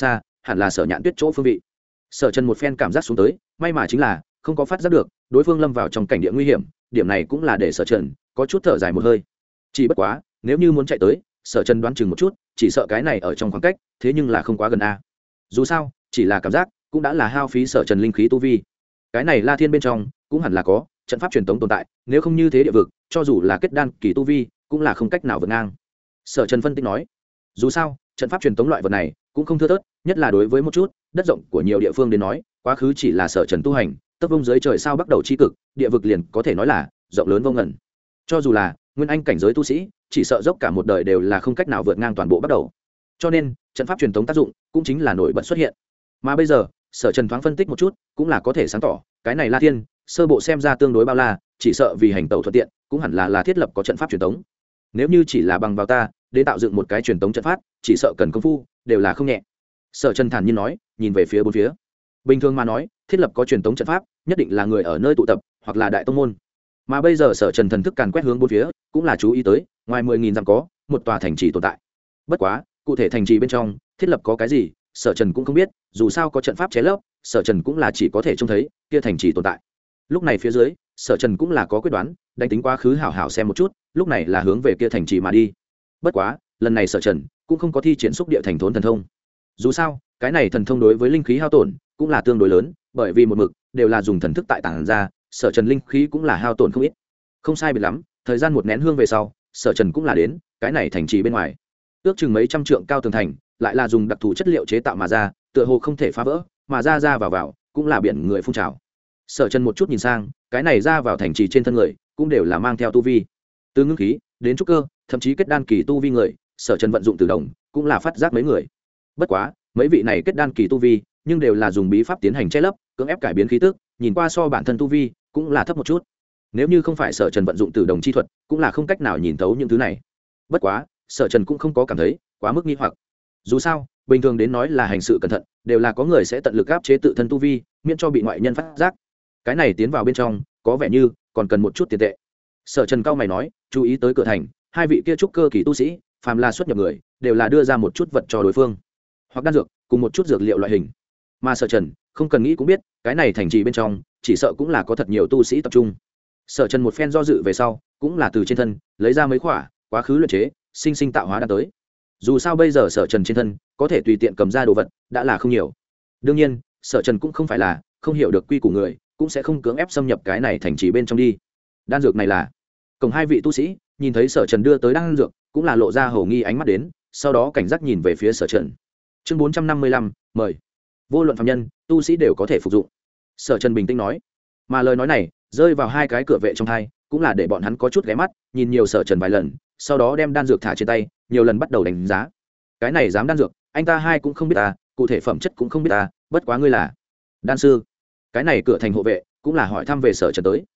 hẳn là Sở Nhạn Tuyết chỗ phương vị. Sở Trần một phen cảm giác xuống tới, may mà chính là không có phát giác được đối phương lâm vào trong cảnh địa nguy hiểm, điểm này cũng là để Sở Trần có chút thở dài một hơi. Chỉ bất quá, nếu như muốn chạy tới, Sở Trần đoán chừng một chút, chỉ sợ cái này ở trong khoảng cách, thế nhưng là không quá gần a. Dù sao, chỉ là cảm giác, cũng đã là hao phí Sở Trần linh khí tu vi. Cái này La Thiên bên trong, cũng hẳn là có trận pháp truyền tống tồn tại, nếu không như thế địa vực, cho dù là kết đan kỳ tu vi, cũng là không cách nào vượt ngang. Sở Trần phân tích nói, dù sao, trận pháp truyền tống loại vật này cũng không thưa thớt, nhất là đối với một chút đất rộng của nhiều địa phương đến nói, quá khứ chỉ là Sở Trần tu hành, tấp vông dưới trời sao bắt đầu chi cực, địa vực liền có thể nói là rộng lớn vô ngần. Cho dù là nguyên anh cảnh giới tu sĩ, chỉ sợ dốc cả một đời đều là không cách nào vượt ngang toàn bộ bắt đầu. Cho nên, trận pháp truyền tống tác dụng cũng chính là nổi bật xuất hiện. Mà bây giờ, Sở Trần thoáng phân tích một chút, cũng là có thể sáng tỏ, cái này La Thiên, sơ bộ xem ra tương đối bao la, chỉ sợ vì hành tẩu thuận tiện, cũng hẳn là thiết lập có trận pháp truyền tống. Nếu như chỉ là bằng vào ta, để tạo dựng một cái truyền tống trận pháp, chỉ sợ cần công phu, đều là không nhẹ. Sở Trần thản nhiên nói, nhìn về phía bốn phía. Bình thường mà nói, thiết lập có truyền tống trận pháp, nhất định là người ở nơi tụ tập, hoặc là đại tông môn. Mà bây giờ Sở Trần thần thức càn quét hướng bốn phía, cũng là chú ý tới, ngoài 10.000 dặm có một tòa thành trì tồn tại. Bất quá, cụ thể thành trì bên trong thiết lập có cái gì, Sở Trần cũng không biết, dù sao có trận pháp chế lấp, Sở Trần cũng là chỉ có thể trông thấy kia thành trì tồn tại. Lúc này phía dưới, Sở Trần cũng là có quyết đoán, đánh tính quá khứ hảo hảo xem một chút, lúc này là hướng về kia thành trì mà đi. Bất quá, lần này Sở Trần cũng không có thi triển xúc địa thành thốn thần thông. Dù sao, cái này thần thông đối với linh khí hao tổn cũng là tương đối lớn, bởi vì một mực đều là dùng thần thức tại tản ra, Sở Trần linh khí cũng là hao tổn không ít. Không sai biệt lắm, thời gian một nén hương về sau, Sở Trần cũng là đến cái này thành trì bên ngoài. Ước chừng mấy trăm trượng cao tường thành, lại là dùng đặc thù chất liệu chế tạo mà ra, tựa hồ không thể phá vỡ, mà ra vào cũng là biển người phun trào. Sở Trần một chút nhìn sang, cái này ra vào thành trì trên thân người cũng đều là mang theo tu vi, từ ngưng khí đến trúc cơ, thậm chí kết đan kỳ tu vi người, Sở Trần vận dụng từ đồng cũng là phát giác mấy người. Bất quá, mấy vị này kết đan kỳ tu vi, nhưng đều là dùng bí pháp tiến hành che lấp, cưỡng ép cải biến khí tức, nhìn qua so bản thân tu vi cũng là thấp một chút. Nếu như không phải Sở Trần vận dụng từ đồng chi thuật, cũng là không cách nào nhìn thấu những thứ này. Bất quá, Sở Trần cũng không có cảm thấy quá mức nghi hoặc. Dù sao, bình thường đến nói là hành sự cẩn thận, đều là có người sẽ tận lực áp chế tự thân tu vi, miễn cho bị ngoại nhân phát giác. Cái này tiến vào bên trong, có vẻ như còn cần một chút tiền tệ. Sở Trần cao mày nói, chú ý tới cửa thành, hai vị kia trúc cơ kỳ tu sĩ, phàm là xuất nhập người, đều là đưa ra một chút vật cho đối phương, hoặc đan dược, cùng một chút dược liệu loại hình. Mà Sở Trần không cần nghĩ cũng biết, cái này thành trì bên trong, chỉ sợ cũng là có thật nhiều tu sĩ tập trung. Sở Trần một phen do dự về sau, cũng là từ trên thân lấy ra mấy khỏa quá khứ luyện chế, sinh tạo hóa đan tới. Dù sao bây giờ Sở Trần trên thân có thể tùy tiện cầm ra đồ vật đã là không nhiều. Đương nhiên, Sở Trần cũng không phải là không hiểu được quy củ người, cũng sẽ không cưỡng ép xâm nhập cái này thành trì bên trong đi. Đan dược này là, cùng hai vị tu sĩ nhìn thấy Sở Trần đưa tới đan dược, cũng là lộ ra hầu nghi ánh mắt đến, sau đó cảnh giác nhìn về phía Sở Trần. Chương 455, mời. Vô luận phàm nhân, tu sĩ đều có thể phục dụng. Sở Trần bình tĩnh nói. Mà lời nói này rơi vào hai cái cửa vệ trong tai, cũng là để bọn hắn có chút ghé mắt, nhìn nhiều Sở Trần vài lần, sau đó đem đan dược thả trên tay, nhiều lần bắt đầu đánh giá. Cái này dám đan dược, anh ta hai cũng không biết ta, cụ thể phẩm chất cũng không biết ta, bất quá ngươi là đan sư. Cái này cửa thành hộ vệ cũng là hỏi thăm về Sở Trần tới.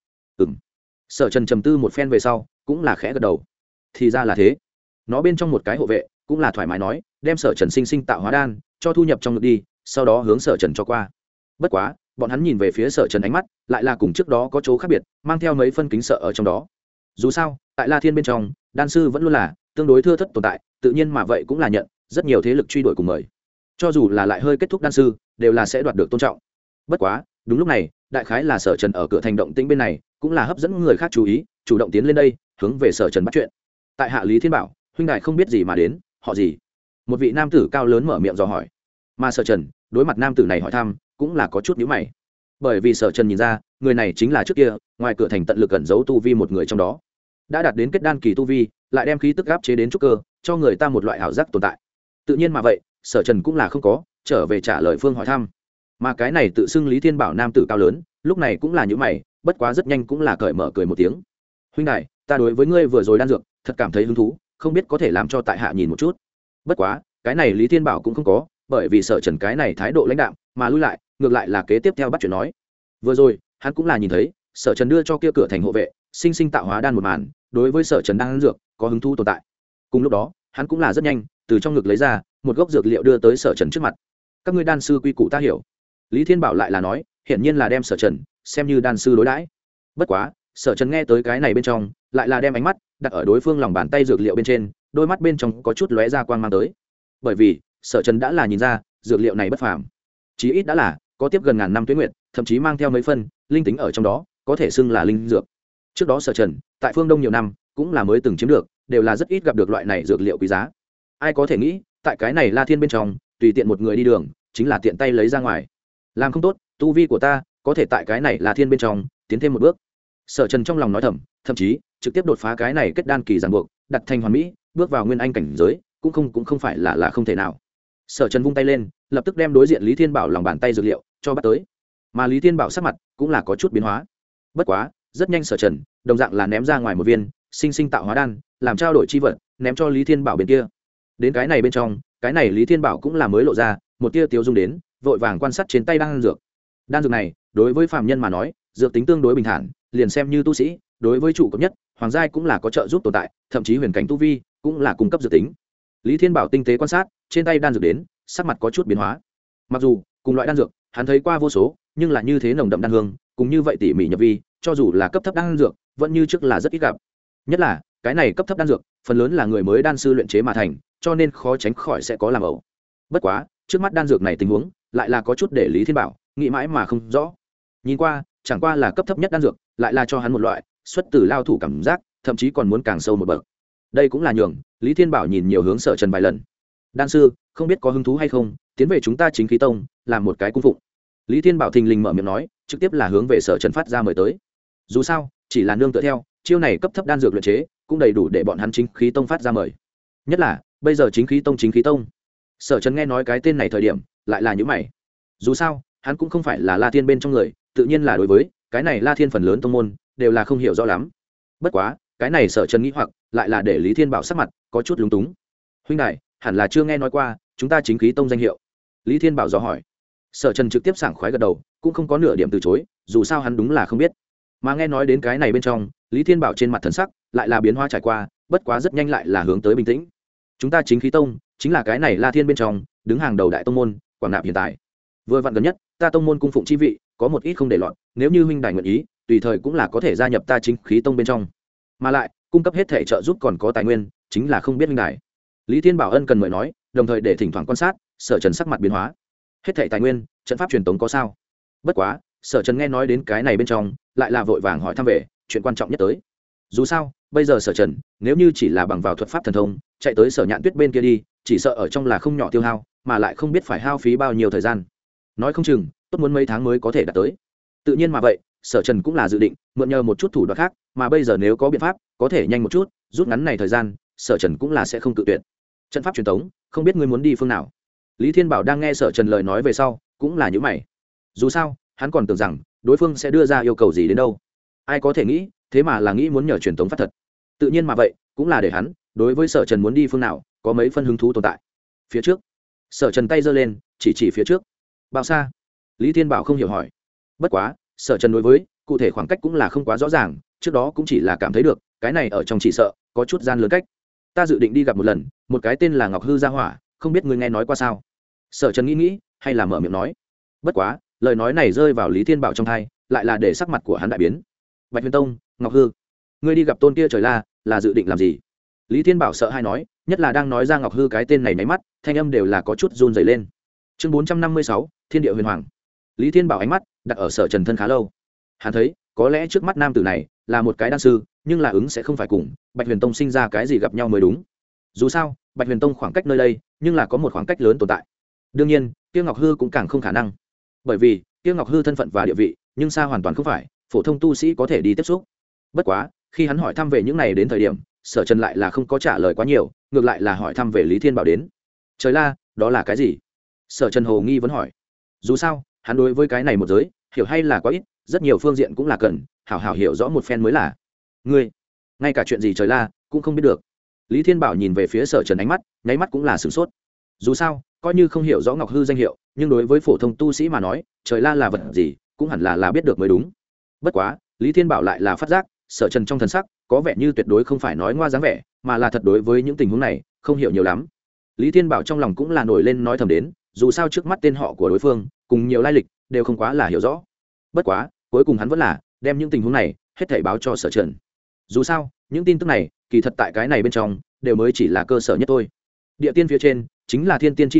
Sở Trần trầm tư một phen về sau, cũng là khẽ gật đầu. Thì ra là thế. Nó bên trong một cái hộ vệ cũng là thoải mái nói, đem Sở Trần sinh tạo hóa đan cho thu nhập trong ngực đi, sau đó hướng Sở Trần cho qua. Bất quá, bọn hắn nhìn về phía Sở Trần ánh mắt lại là cùng trước đó có chỗ khác biệt, mang theo mấy phân kính sợ ở trong đó. Dù sao, tại La Thiên bên trong, đan sư vẫn luôn là tương đối thưa thớt tồn tại, tự nhiên mà vậy cũng là nhận rất nhiều thế lực truy đuổi cùng mời. Cho dù là lại hơi kết thúc đan sư, đều là sẽ đoạt được tôn trọng. Bất quá, đúng lúc này, đại khái là Sở Trần ở cửa thành động tĩnh bên này, cũng là hấp dẫn người khác chú ý, chủ động tiến lên đây, hướng về Sở Trần bắt chuyện. Tại hạ Lý Thiên Bảo, huynh đại không biết gì mà đến, họ gì? Một vị nam tử cao lớn mở miệng dò hỏi. Mà Sở Trần, đối mặt nam tử này hỏi thăm, cũng là có chút nhíu mày. Bởi vì Sở Trần nhìn ra, người này chính là trước kia, ngoài cửa thành tận lực ẩn giấu tu vi một người trong đó. Đã đạt đến kết đan kỳ tu vi, lại đem khí tức áp chế đến trúc cơ, cho người ta một loại ảo giác tồn tại. Tự nhiên mà vậy, Sở Trần cũng là không có trở về trả lời phương hỏi thăm. Mà cái này tự xưng Lý Thiên Bảo nam tử cao lớn, lúc này cũng là nhíu mày, bất quá rất nhanh cũng là cởi mở cười một tiếng. Huynh đại, ta đối với ngươi vừa rồi đan dược, thật cảm thấy hứng thú, không biết có thể làm cho tại hạ nhìn một chút. Bất quá, cái này Lý Thiên Bảo cũng không có, bởi vì Sở Trần cái này thái độ lãnh đạm, mà lui lại, ngược lại là kế tiếp theo bắt chuyện nói. Vừa rồi, hắn cũng là nhìn thấy, Sở Trần đưa cho kia cửa thành hộ vệ, sinh tạo hóa đan một màn, đối với Sở Trần đang ăn dược, có hứng thú tồn tại. Cùng lúc đó, hắn cũng là rất nhanh, từ trong ngực lấy ra một gốc dược liệu đưa tới Sở Trần trước mặt. Các ngươi đan sư quy củ ta hiểu. Lý Thiên Bảo lại là nói, hiển nhiên là đem Sở Trần xem như đan sư đối đãi. Bất quá, Sở Trần nghe tới cái này bên trong, lại là đem ánh mắt đặt ở đối phương lòng bàn tay dược liệu bên trên, đôi mắt bên trong có chút lóe ra quang mang tới. Bởi vì, Sở Trần đã là nhìn ra, dược liệu này bất phàm, chí ít đã là có tiếp gần ngàn năm tuế nguyệt, thậm chí mang theo mấy phân linh tính ở trong đó, có thể xưng là linh dược. Trước đó Sở Trần tại phương Đông nhiều năm cũng là mới từng chiếm được, đều là rất ít gặp được loại này dược liệu quý giá. Ai có thể nghĩ tại cái này La Thiên bên trong, tùy tiện một người đi đường chính là tiện tay lấy ra ngoài. Làm không tốt tu vi của ta có thể tại cái này La Thiên bên trong tiến thêm một bước. Sở Trần trong lòng nói thầm, thậm chí trực tiếp đột phá cái này kết đan kỳ ràng buộc, đặt thành hoàn mỹ, bước vào nguyên anh cảnh giới, cũng không phải là không thể nào. Sở Trần vung tay lên, lập tức đem đối diện Lý Thiên Bảo lòng bàn tay dược liệu cho bắt tới. Mà Lý Thiên Bảo sắc mặt cũng là có chút biến hóa. Bất quá rất nhanh Sở Trần đồng dạng là ném ra ngoài một viên sinh sinh tạo hóa đan, làm trao đổi chi vật, ném cho Lý Thiên Bảo bên kia. Đến cái này bên trong, cái này Lý Thiên Bảo cũng là mới lộ ra một tia tiêu dung đến, vội vàng quan sát trên tay đan dược. Đan dược này đối với phàm nhân mà nói, dược tính tương đối bình thản, liền xem như tu sĩ, đối với chủ cấp nhất hoàng giai cũng là có trợ giúp tồn tại, thậm chí huyền cảnh tu vi cũng là cung cấp dược tính. Lý Thiên Bảo tinh tế quan sát trên tay đan dược đến, sắc mặt có chút biến hóa. Mặc dù cùng loại đan dược hắn thấy qua vô số, nhưng là như thế nồng đậm đan hương, cùng như vậy tỉ mỉ nhập vi, cho dù là cấp thấp đan dược vẫn như trước là rất ít gặp. Nhất là cái này cấp thấp đan dược phần lớn là người mới đan sư luyện chế mà thành, cho nên khó tránh khỏi sẽ có làm ẩu. Bất quá trước mắt đan dược này tình huống lại là có chút để Lý Thiên Bảo nghĩ mãi mà không rõ. Nhìn qua chẳng qua là cấp thấp nhất đan dược, lại là cho hắn một loại xuất từ lao thủ cảm giác, thậm chí còn muốn càng sâu một bậc. Đây cũng là nhường Lý Thiên Bảo nhìn nhiều hướng Sở Trần vài lần. Đan sư không biết có hứng thú hay không tiến về chúng ta Chính Khí Tông làm một cái cung phụng. Lý Thiên Bảo thình lình mở miệng nói, trực tiếp là hướng về Sở Trần phát ra mời tới. Dù sao chỉ là nương tựa theo chiêu này cấp thấp đan dược luyện chế cũng đầy đủ để bọn hắn Chính Khí Tông phát ra mời. Nhất là bây giờ Chính Khí Tông, Sở Trần nghe nói cái tên này thời điểm lại là những mày. Dù sao hắn cũng không phải là La Thiên bên trong người, tự nhiên là đối với cái này La Thiên phần lớn tông môn đều là không hiểu rõ lắm. Bất quá cái này Sở Trần nghĩ hoặc lại là để Lý Thiên Bảo sắc mặt có chút lúng túng. Huynh đại hẳn là chưa nghe nói qua chúng ta Chính Khí Tông danh hiệu. Lý Thiên Bảo dò hỏi. Sở Trần trực tiếp sảng khoái gật đầu, cũng không có nửa điểm từ chối, dù sao hắn đúng là không biết. Mà nghe nói đến cái này bên trong, Lý Thiên Bảo trên mặt thần sắc lại là biến hóa trải qua, bất quá rất nhanh lại là hướng tới bình tĩnh. Chúng ta Chính Khí Tông chính là cái này La Thiên bên trong đứng hàng đầu đại tông môn, quảng nạp hiện tại. Vừa vặn gần nhất, ta tông môn cung phụng chi vị, có một ít không để lọt, nếu như huynh đài nguyện ý, tùy thời cũng là có thể gia nhập ta Chính Khí Tông bên trong. Mà lại, cung cấp hết thể trợ giúp còn có tài nguyên, chính là không biết huynh đài. Lý Thiên Bảo ân cần mời nói, đồng thời để thỉnh thoảng quan sát, Sở Trần sắc mặt biến hóa. Hết thể tài nguyên, trận pháp truyền tống có sao? Bất quá, Sở Trần nghe nói đến cái này bên trong, lại là vội vàng hỏi thăm về chuyện quan trọng nhất tới. Dù sao bây giờ Sở Trần nếu như chỉ là bằng vào thuật pháp thần thông chạy tới Sở Nhạn Tuyết bên kia đi, chỉ sợ ở trong là không nhỏ tiêu hao, mà lại không biết phải hao phí bao nhiêu thời gian, nói không chừng tốt muốn mấy tháng mới có thể đạt tới. Tự nhiên mà vậy, Sở Trần cũng là dự định mượn nhờ một chút thủ đoạn khác, mà bây giờ nếu có biện pháp có thể nhanh một chút rút ngắn này thời gian, Sở Trần cũng là sẽ không tự tuyệt. Trận pháp truyền tống, không biết ngươi muốn đi phương nào? Lý Thiên Bảo đang nghe Sở Trần lời nói về sau cũng là nhíu mày. Dù sao hắn còn tưởng rằng đối phương sẽ đưa ra yêu cầu gì đến đâu, ai có thể nghĩ thế mà là nghĩ muốn nhờ truyền tống pháp thật. Tự nhiên mà vậy cũng là để hắn đối với Sở Trần muốn đi phương nào có mấy phân hứng thú tồn tại. Phía trước, Sở Trần tay giơ lên chỉ phía trước. Bao xa? Lý Thiên Bảo không hiểu hỏi. Bất quá Sở Trần đối với cụ thể khoảng cách cũng là không quá rõ ràng, trước đó cũng chỉ là cảm thấy được cái này ở trong chỉ sợ có chút gian lớn cách. Ta dự định đi gặp một lần một cái tên là Ngọc Hư gia hỏa, không biết ngươi nghe nói qua sao? Sở Trần nghĩ hay là mở miệng nói. Bất quá lời nói này rơi vào Lý Thiên Bảo trong tai, lại là để sắc mặt của hắn đại biến. Bạch Huyền Tông, Ngọc Hư, ngươi đi gặp tôn kia trời la là dự định làm gì? Lý Thiên Bảo sợ hay nói, nhất là đang nói ra Ngọc Hư cái tên này máy mắt thanh âm đều là có chút run rẩy lên. Chương 456, Thiên địa huyền hoàng. Lý Thiên Bảo ánh mắt đặt ở Sở Trần thân khá lâu. Hắn thấy có lẽ trước mắt nam tử này là một cái đan sư, nhưng là ứng sẽ không phải cùng Bạch Huyền Tông sinh ra cái gì gặp nhau mới đúng. Dù sao Bạch Huyền Tông khoảng cách nơi đây nhưng là có một khoảng cách lớn tồn tại. Đương nhiên kia Ngọc Hư cũng càng không khả năng, bởi vì kia Ngọc Hư thân phận và địa vị nhưng xa hoàn toàn không phải phổ thông tu sĩ có thể đi tiếp xúc. Bất quá khi hắn hỏi thăm về những này đến thời điểm, Sở Trần lại là không có trả lời quá nhiều, ngược lại là hỏi thăm về Lý Thiên Bảo đến. Trời la đó là cái gì? Sở Trần hồ nghi vẫn hỏi. Dù sao hắn đối với cái này một giới hiểu hay là quá ít, rất nhiều phương diện cũng là cần hảo hảo hiểu rõ một phen mới là. Ngươi ngay cả chuyện gì trời la cũng không biết được? Lý Thiên Bảo nhìn về phía Sở Trần, ánh mắt nháy mắt cũng là sửng sốt. Dù sao coi như không hiểu rõ Ngọc Hư danh hiệu, nhưng đối với phổ thông tu sĩ mà nói, trời la là vật gì cũng hẳn là biết được mới đúng. Bất quá Lý Thiên Bảo lại là phát giác Sở Trần trong thần sắc có vẻ như tuyệt đối không phải nói ngoa dáng vẻ, mà là thật đối với những tình huống này không hiểu nhiều lắm. Lý Thiên Bảo trong lòng cũng là nổi lên nói thầm đến, dù sao trước mắt tên họ của đối phương cùng nhiều lai lịch đều không quá là hiểu rõ. Bất quá cuối cùng hắn vẫn là đem những tình huống này hết thảy báo cho Sở Trần. Dù sao những tin tức này kỳ thật tại cái này bên trong đều mới chỉ là cơ sở nhất thôi. Địa tiên phía trên chính là thiên tiên chi cảnh,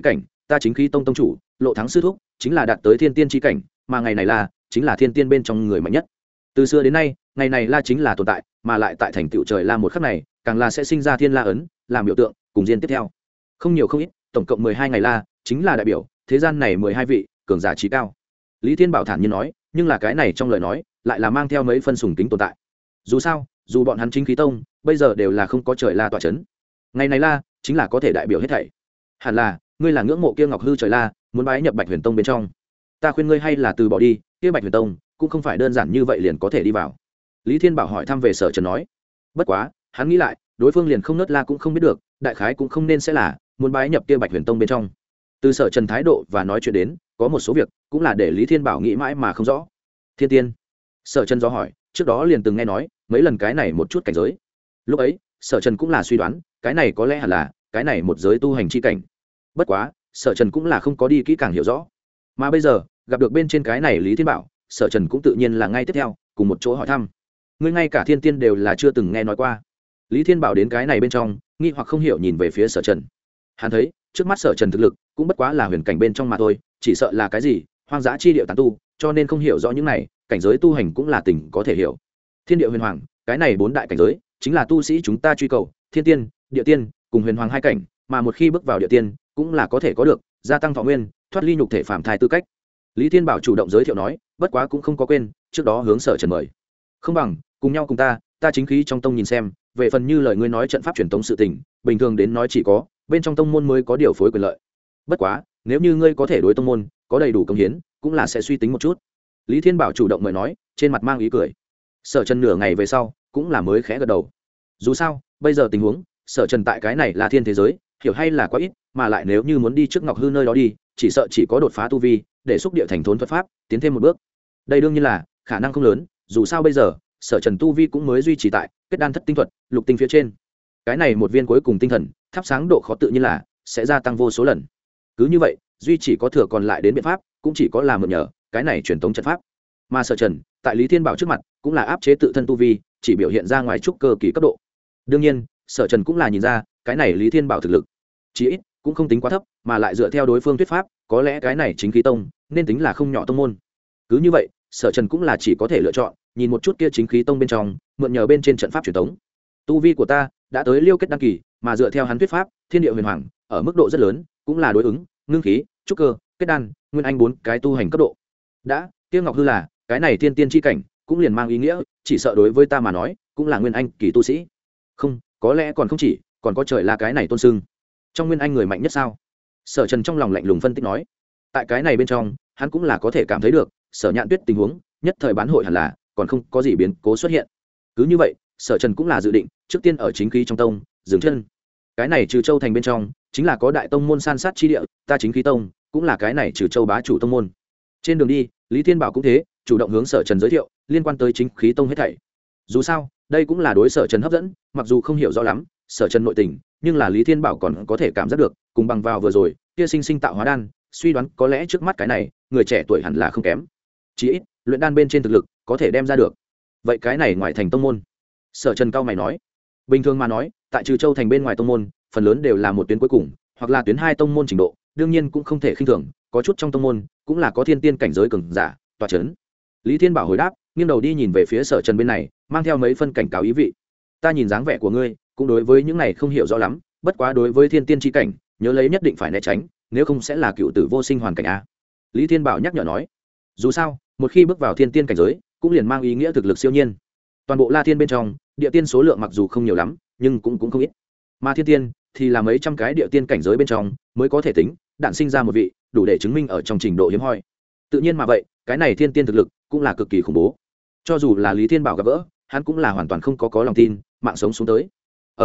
ta chính khí tông tông chủ Lộ Thắng sư thúc chính là đạt tới thiên tiên tri cảnh, mà ngày này là chính là thiên tiên bên trong người mạnh nhất. Từ xưa đến nay ngày này la chính là tồn tại, mà lại tại thành tựu trời la một khắc này càng là sẽ sinh ra thiên la ấn làm biểu tượng cùng diên tiếp theo. Không nhiều không ít, tổng cộng 12 ngày la chính là đại biểu thế gian này 12 vị cường giả trí cao. Lý Thiên Bảo thản nhiên nói, nhưng là cái này trong lời nói lại là mang theo mấy phân sùng kính tồn tại. Dù sao dù bọn hắn chính khí tông bây giờ đều là không có trời la tọa chấn, ngày này la chính là có thể đại biểu hết thảy. Hẳn là ngươi là ngưỡng mộ kia Ngọc Hư trời la, muốn bái nhập Bạch Huyền Tông bên trong. Ta khuyên ngươi hay là từ bỏ đi, kia Bạch Huyền Tông cũng không phải đơn giản như vậy liền có thể đi vào. Lý Thiên Bảo hỏi thăm về Sở Trần nói. Bất quá hắn nghĩ lại, đối phương liền không nớt la cũng không biết được, đại khái cũng không nên sẽ là muốn bái nhập kia Bạch Huyền Tông bên trong. Từ Sở Trần thái độ và nói chuyện đến, có một số việc cũng là để Lý Thiên Bảo nghĩ mãi mà không rõ. Thiên tiên? Sở Trần do hỏi, trước đó liền từng nghe nói mấy lần cái này một chút cảnh giới. Lúc ấy Sở Trần cũng là suy đoán cái này có lẽ hẳn là cái này một giới tu hành chi cảnh. Bất quá Sở Trần cũng là không có đi kỹ càng hiểu rõ, mà bây giờ gặp được bên trên cái này Lý Thiên Bảo, Sở Trần cũng tự nhiên là ngay tiếp theo cùng một chỗ hỏi thăm. Ngươi ngay cả thiên tiên đều là chưa từng nghe nói qua? Lý Thiên Bảo đến cái này bên trong nghi hoặc không hiểu nhìn về phía Sở Trần. Hắn thấy trước mắt Sở Trần thực lực cũng bất quá là huyền cảnh bên trong mà thôi, chỉ sợ là cái gì hoang dã chi địa tán tu, cho nên không hiểu rõ những này cảnh giới tu hành cũng là tình có thể hiểu. Thiên địa huyền hoàng, cái này 4 đại cảnh giới chính là tu sĩ chúng ta truy cầu, thiên tiên, địa tiên cùng huyền hoàng 2 cảnh, mà một khi bước vào địa tiên cũng là có thể có được gia tăng thọ nguyên, thoát ly nhục thể phàm thai tư cách. Lý Thiên Bảo chủ động giới thiệu nói, bất quá cũng không có quên trước đó hướng Sở Trần mời. Không bằng cùng nhau cùng ta chính khí trong tông nhìn xem, về phần như lời ngươi nói trận pháp truyền tống sự tình, bình thường đến nói chỉ có bên trong tông môn mới có điều phối quyền lợi. Bất quá nếu như ngươi có thể đối tông môn có đầy đủ công hiến, cũng là sẽ suy tính một chút. Lý Thiên Bảo chủ động mời nói, trên mặt mang ý cười. Sở Trần nửa ngày về sau cũng là mới khẽ gật đầu. Dù sao bây giờ tình huống Sở Trần tại cái này là thiên thế giới hiểu hay là quá ít, mà lại nếu như muốn đi trước Ngọc Hư nơi đó đi, chỉ sợ chỉ có đột phá tu vi để xúc địa thành thốn thuật pháp tiến thêm một bước. Đây đương nhiên là khả năng không lớn, dù sao bây giờ Sở Trần tu vi cũng mới duy trì tại kết đan thất tinh thuật lục tinh phía trên. Cái này một viên cuối cùng tinh thần thắp sáng độ khó tự nhiên là sẽ gia tăng vô số lần. Cứ như vậy duy chỉ có thừa còn lại đến biện pháp cũng chỉ có là mượn nhờ cái này truyền tống trận pháp. Mà Sở Trần tại Lý Thiên Bảo trước mặt cũng là áp chế tự thân tu vi, chỉ biểu hiện ra ngoài trúc cơ kỳ cấp độ. Đương nhiên Sở Trần cũng là nhìn ra cái này Lý Thiên Bảo thực lực chí ít cũng không tính quá thấp, mà lại dựa theo đối phương thuyết pháp có lẽ cái này chính khí tông nên tính là không nhỏ tông môn. Cứ như vậy Sở Trần cũng là chỉ có thể lựa chọn nhìn một chút kia chính khí tông bên trong mượn nhờ bên trên trận pháp truyền tống. Tu vi của ta đã tới liêu kết đăng kỳ, mà dựa theo hắn thuyết pháp thiên địa huyền hoàng ở mức độ rất lớn cũng là đối ứng ngưng khí, trúc cơ, kết đan, nguyên anh 4 cái tu hành cấp độ. Đã kia Ngọc Hư là cái này thiên tiên chi cảnh, cũng liền mang ý nghĩa chỉ sợ đối với ta mà nói cũng là nguyên anh kỳ tu sĩ. Không, có lẽ còn không chỉ, còn có trời là cái này tôn sưng trong nguyên anh người mạnh nhất sao? Sở Trần trong lòng lạnh lùng phân tích nói. Tại cái này bên trong hắn cũng là có thể cảm thấy được Sở Nhạn Tuyết tình huống nhất thời bán hội hẳn là còn không có gì biến cố xuất hiện. Cứ như vậy Sở Trần cũng là dự định trước tiên ở chính khí trong tông dừng chân. Cái này Trừ Châu thành bên trong chính là có đại tông môn san sát chi địa, ta chính khí tông cũng là cái này Trừ Châu bá chủ tông môn. Trên đường đi Lý Thiên Bảo cũng thế, chủ động hướng Sở Trần giới thiệu liên quan tới chính khí tông hết thảy. Dù sao đây cũng là đối Sở Trần hấp dẫn, mặc dù không hiểu rõ lắm Sở Trần nội tình, nhưng là Lý Thiên Bảo còn có thể cảm giác được, cùng bằng vào vừa rồi kia sinh tạo hóa đan, suy đoán có lẽ trước mắt cái này người trẻ tuổi hẳn là không kém, chí ít luyện đan bên trên thực lực có thể đem ra được. Vậy cái này ngoại thành tông môn? Sở Trần cao mày nói. Bình thường mà nói tại Trừ Châu thành bên ngoài tông môn phần lớn đều là một tuyến cuối cùng, hoặc là tuyến 2 tông môn trình độ, đương nhiên cũng không thể khinh thường, có chút trong tông môn cũng là có thiên tiên cảnh giới cường giả tọa chấn. Lý Thiên Bảo hồi đáp, nghiêng đầu đi nhìn về phía Sở Trần bên này, mang theo mấy phân cảnh cáo ý vị. Ta nhìn dáng vẻ của ngươi cũng đối với những này không hiểu rõ lắm, bất quá đối với thiên tiên chi cảnh nhớ lấy nhất định phải né tránh, nếu không sẽ là cựu tử vô sinh hoàn cảnh a. Lý Thiên Bảo nhắc nhở nói. Dù sao một khi bước vào thiên tiên cảnh giới cũng liền mang ý nghĩa thực lực siêu nhiên. Toàn bộ La Thiên bên trong địa tiên số lượng mặc dù không nhiều lắm, nhưng cũng không ít, mà thiên tiên thì là mấy trăm cái địa tiên cảnh giới bên trong mới có thể tính đạn sinh ra một vị đủ để chứng minh ở trong trình độ hiếm hoi. Tự nhiên mà vậy cái này thiên tiên thực lực cũng là cực kỳ khủng bố. Cho dù là Lý Thiên Bảo gặp gỡ, hắn cũng là hoàn toàn không có lòng tin mạng sống xuống tới.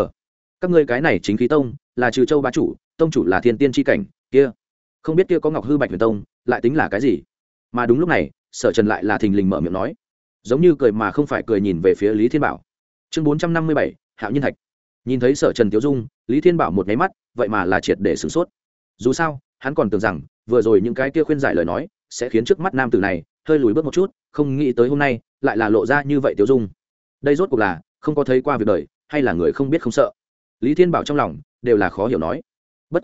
Các ngươi cái này chính khí tông là Trừ Châu bá chủ, tông chủ là thiên tiên chi cảnh, kia không biết kia có Ngọc Hư Bạch Huyền Tông lại tính là cái gì? Mà đúng lúc này Sở Trần lại là thình lình mở miệng nói, giống như cười mà không phải cười nhìn về phía Lý Thiên Bảo. Chương 457, Hạo Nhiên Thạch. Nhìn thấy Sở Trần tiêu dung, Lý Thiên Bảo một cái mắt vậy mà là triệt để sửng sốt. Dù sao hắn còn tưởng rằng vừa rồi những cái kia khuyên giải lời nói sẽ khiến trước mắt nam tử này hơi lùi bước một chút, không nghĩ tới hôm nay lại là lộ ra như vậy tiêu dung. Đây rốt cuộc là không có thấy qua việc đời, hay là người không biết không sợ? Lý Thiên Bảo trong lòng đều là khó hiểu nói. Bất quá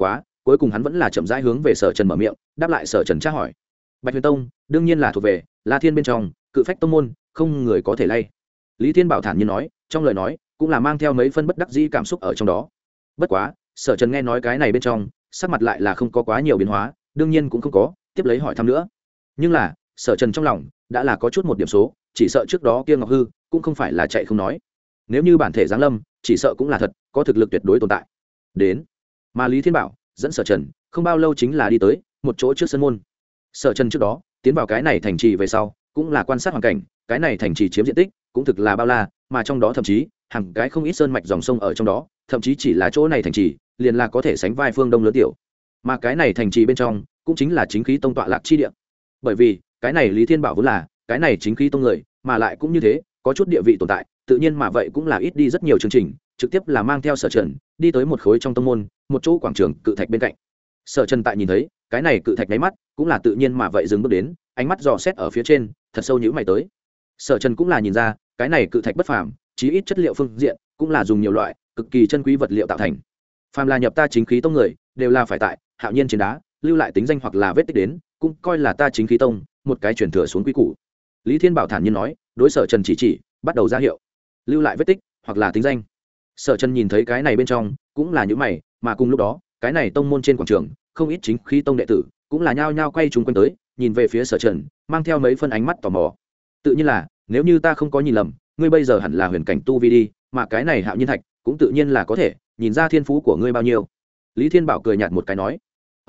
cuối cùng hắn vẫn là chậm rãi hướng về Sở Trần mở miệng, đáp lại Sở Trần tra hỏi. Bạch Huyền Tông đương nhiên là thuộc về La Thiên bên trong cự phách tông môn, không người có thể lay. Lý Thiên Bảo thản nhiên nói, trong lời nói cũng là mang theo mấy phân bất đắc dĩ cảm xúc ở trong đó. Bất quá, Sở Trần nghe nói cái này bên trong, sắc mặt lại là không có quá nhiều biến hóa, đương nhiên cũng không có tiếp lấy hỏi thăm nữa. Nhưng là, Sở Trần trong lòng đã là có chút một điểm số, chỉ sợ trước đó kia Ngọc Hư cũng không phải là chạy không nói. Nếu như bản thể giáng lâm, chỉ sợ cũng là thật, có thực lực tuyệt đối tồn tại. Đến, mà Lý Thiên Bảo dẫn Sở Trần, không bao lâu chính là đi tới một chỗ trước sân môn. Sở Trần trước đó tiến vào cái này thành trì về sau, cũng là quan sát hoàn cảnh, cái này thành trì chiếm diện tích cũng thực là bao la, mà trong đó thậm chí hàng cái không ít sơn mạch dòng sông ở trong đó, thậm chí chỉ là chỗ này thành trì liền là có thể sánh vai phương đông lớn tiểu. Mà cái này thành trì bên trong cũng chính là chính khí tông tọa lạc chi địa. Bởi vì cái này Lý Thiên Bảo vốn là cái này chính khí tông người, mà lại cũng như thế có chút địa vị tồn tại, tự nhiên mà vậy cũng là ít đi rất nhiều chương trình, trực tiếp là mang theo Sở Trần đi tới một khối trong tông môn, một chỗ quảng trường cự thạch bên cạnh. Sở Trần tại nhìn thấy cái này cự thạch nháy mắt, cũng là tự nhiên mà vậy dừng bước đến, ánh mắt dò xét ở phía trên, thật sâu nhíu mày tới. Sở Trần cũng là nhìn ra cái này cự thạch bất phàm, chí ít chất liệu phương diện cũng là dùng nhiều loại cực kỳ chân quý vật liệu tạo thành. Phàm là nhập ta chính khí tông người, đều là phải tại hạo nhiên trên đá lưu lại tính danh hoặc là vết tích đến, cũng coi là ta chính khí tông một cái truyền thừa xuống quý củ. Lý Thiên Bảo thản nhiên nói, đối Sở Trần chỉ bắt đầu ra hiệu, lưu lại vết tích hoặc là tính danh. Sở Trần nhìn thấy cái này bên trong cũng là những mày, mà cùng lúc đó cái này tông môn trên quảng trường không ít chính khí tông đệ tử cũng là nhao nhao quay chúng quanh tới, nhìn về phía Sở Trần, mang theo mấy phân ánh mắt tò mò. Tự nhiên là, nếu như ta không có nhìn lầm, ngươi bây giờ hẳn là huyền cảnh tu vi đi, mà cái này hạo nhiên thạch cũng tự nhiên là có thể nhìn ra thiên phú của ngươi bao nhiêu. Lý Thiên Bảo cười nhạt một cái nói.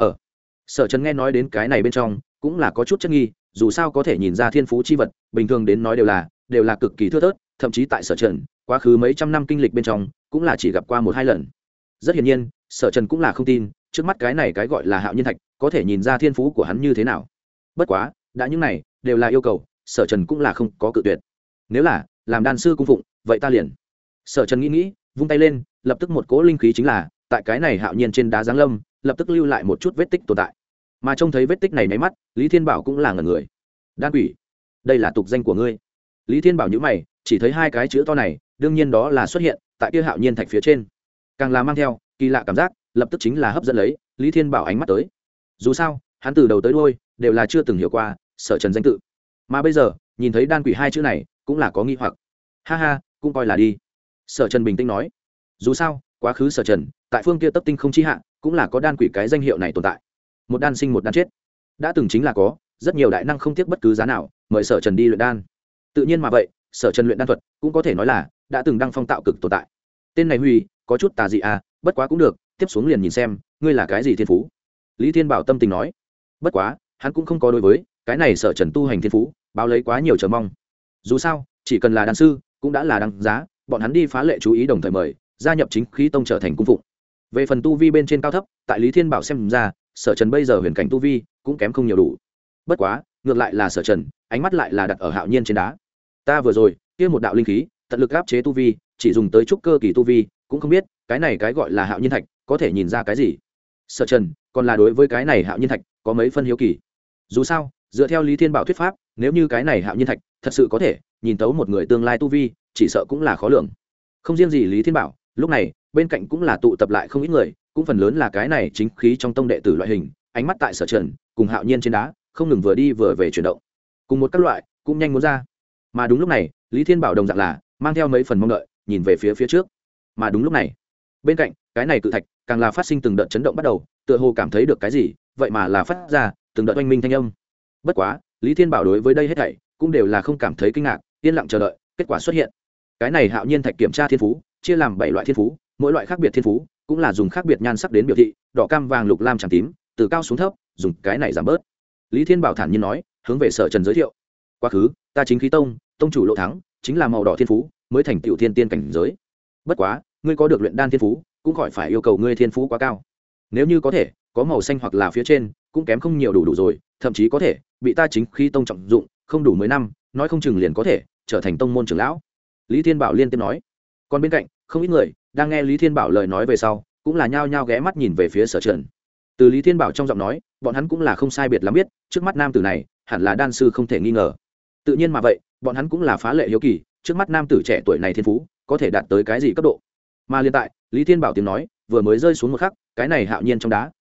Sở Trần nghe nói đến cái này bên trong cũng là có chút chất nghi, dù sao có thể nhìn ra thiên phú chi vật, bình thường đến nói đều là cực kỳ thưa thớt, thậm chí tại Sở Trần quá khứ mấy trăm năm kinh lịch bên trong cũng là chỉ gặp qua một hai lần. Rất hiển nhiên, Sở Trần cũng là không tin trước mắt cái này cái gọi là hạo nhiên thạch có thể nhìn ra thiên phú của hắn như thế nào. Bất quá đã những này đều là yêu cầu, Sở Trần cũng là không có cự tuyệt. Nếu là làm đan sư cung phụng, vậy ta liền. Sở Trần nghĩ vung tay lên, lập tức một cỗ linh khí chính là tại cái này hạo nhiên trên đá giáng lâm, lập tức lưu lại một chút vết tích tồn tại. Mà trông thấy vết tích này nháy mắt, Lý Thiên Bảo cũng là ngẩn người. Đan quỷ, đây là tục danh của ngươi? Lý Thiên Bảo nhíu mày, chỉ thấy hai cái chữ to này, đương nhiên đó là xuất hiện tại kia hạo nhiên thạch phía trên, càng là mang theo kỳ lạ cảm giác, lập tức chính là hấp dẫn lấy Lý Thiên Bảo ánh mắt tới. Dù sao, hắn từ đầu tới đuôi đều là chưa từng hiểu qua Sở Trần danh tự, mà bây giờ nhìn thấy đan quỷ hai chữ này cũng là có nghi hoặc. Ha ha, cũng coi là đi. Sở Trần bình tĩnh nói, dù sao quá khứ Sở Trần tại phương kia tấp tinh không chi hạ cũng là có đan quỷ cái danh hiệu này tồn tại, một đan sinh một đan chết, đã từng chính là có rất nhiều đại năng không tiếc bất cứ giá nào mời Sở Trần đi luyện đan. Tự nhiên mà vậy, Sở Trần luyện đan thuật cũng có thể nói là đã từng đăng phong tạo cực tồn tại. Tên này Huy có chút tà dị à, bất quá cũng được, tiếp xuống liền nhìn xem ngươi là cái gì thiên phú. Lý Thiên Bảo tâm tình nói. Bất quá hắn cũng không có đối với cái này Sở Trần tu hành thiên phú báo lấy quá nhiều chờ mong. Dù sao chỉ cần là đan sư cũng đã là đăng giá, bọn hắn đi phá lệ chú ý đồng thời mời gia nhập chính khí tông trở thành cung phụng. Về phần tu vi bên trên cao thấp, tại Lý Thiên Bảo xem ra, Sở Trần bây giờ huyền cảnh tu vi cũng kém không nhiều đủ. Bất quá ngược lại là Sở Trần ánh mắt lại là đặt ở hạo nhiên trên đá. Ta vừa rồi kia một đạo linh khí tận lực áp chế tu vi, chỉ dùng tới trúc cơ kỳ tu vi, cũng không biết cái này cái gọi là hạo nhiên thạch có thể nhìn ra cái gì. Sở Trần còn là đối với cái này hạo nhiên thạch có mấy phân hiếu kỳ. Dù sao dựa theo Lý Thiên Bảo thuyết pháp, nếu như cái này hạo nhiên thạch thật sự có thể nhìn tấu một người tương lai tu vi, chỉ sợ cũng là khó lường. Không riêng gì Lý Thiên Bảo, lúc này bên cạnh cũng là tụ tập lại không ít người, cũng phần lớn là cái này chính khí trong tông đệ tử loại hình, ánh mắt tại Sở Trần cùng hạo nhiên trên đá không ngừng vừa đi vừa về chuyển động, cùng một các loại cũng nhanh muốn ra. Mà đúng lúc này Lý Thiên Bảo đồng dạng là mang theo mấy phần mong đợi nhìn về phía trước. Mà đúng lúc này bên cạnh cái này cự thạch càng là phát sinh từng đợt chấn động bắt đầu, tựa hồ cảm thấy được cái gì, vậy mà là phát ra từng đợt oanh minh thanh âm. Bất quá Lý Thiên Bảo đối với đây hết thảy cũng đều là không cảm thấy kinh ngạc, yên lặng chờ đợi kết quả xuất hiện. Cái này hạo nhiên thạch kiểm tra thiên phú chia làm 7 loại thiên phú, mỗi loại khác biệt thiên phú cũng là dùng khác biệt nhan sắc đến biểu thị, đỏ cam vàng lục lam trắng tím, từ cao xuống thấp dùng cái này giảm bớt. Lý Thiên Bảo thản nhiên nói, hướng về Sở Trần giới thiệu, quá khứ ta chính khí tông tông chủ Lộ Thắng chính là màu đỏ thiên phú mới thành tựu thiên tiên cảnh giới. Bất quá ngươi có được luyện đan thiên phú cũng khỏi phải yêu cầu ngươi thiên phú quá cao, nếu như có thể có màu xanh hoặc là phía trên cũng kém không nhiều đủ rồi, thậm chí có thể bị ta chính khí tông trọng dụng, không đủ 10 năm nói không chừng liền có thể trở thành tông môn trưởng lão. Lý Thiên Bảo liên tiếp nói. Còn bên cạnh không ít người đang nghe Lý Thiên Bảo lời nói về sau cũng là nhao nhao ghé mắt nhìn về phía Sở Trần. Từ Lý Thiên Bảo trong giọng nói, bọn hắn cũng là không sai biệt lắm biết trước mắt nam tử này hẳn là đan sư không thể nghi ngờ. Tự nhiên mà vậy bọn hắn cũng là phá lệ hiếu kỳ, trước mắt nam tử trẻ tuổi này thiên phú có thể đạt tới cái gì cấp độ. Mà hiện tại Lý Thiên Bảo tiếng nói vừa mới rơi xuống một khắc, cái này hạo nhiên trong đá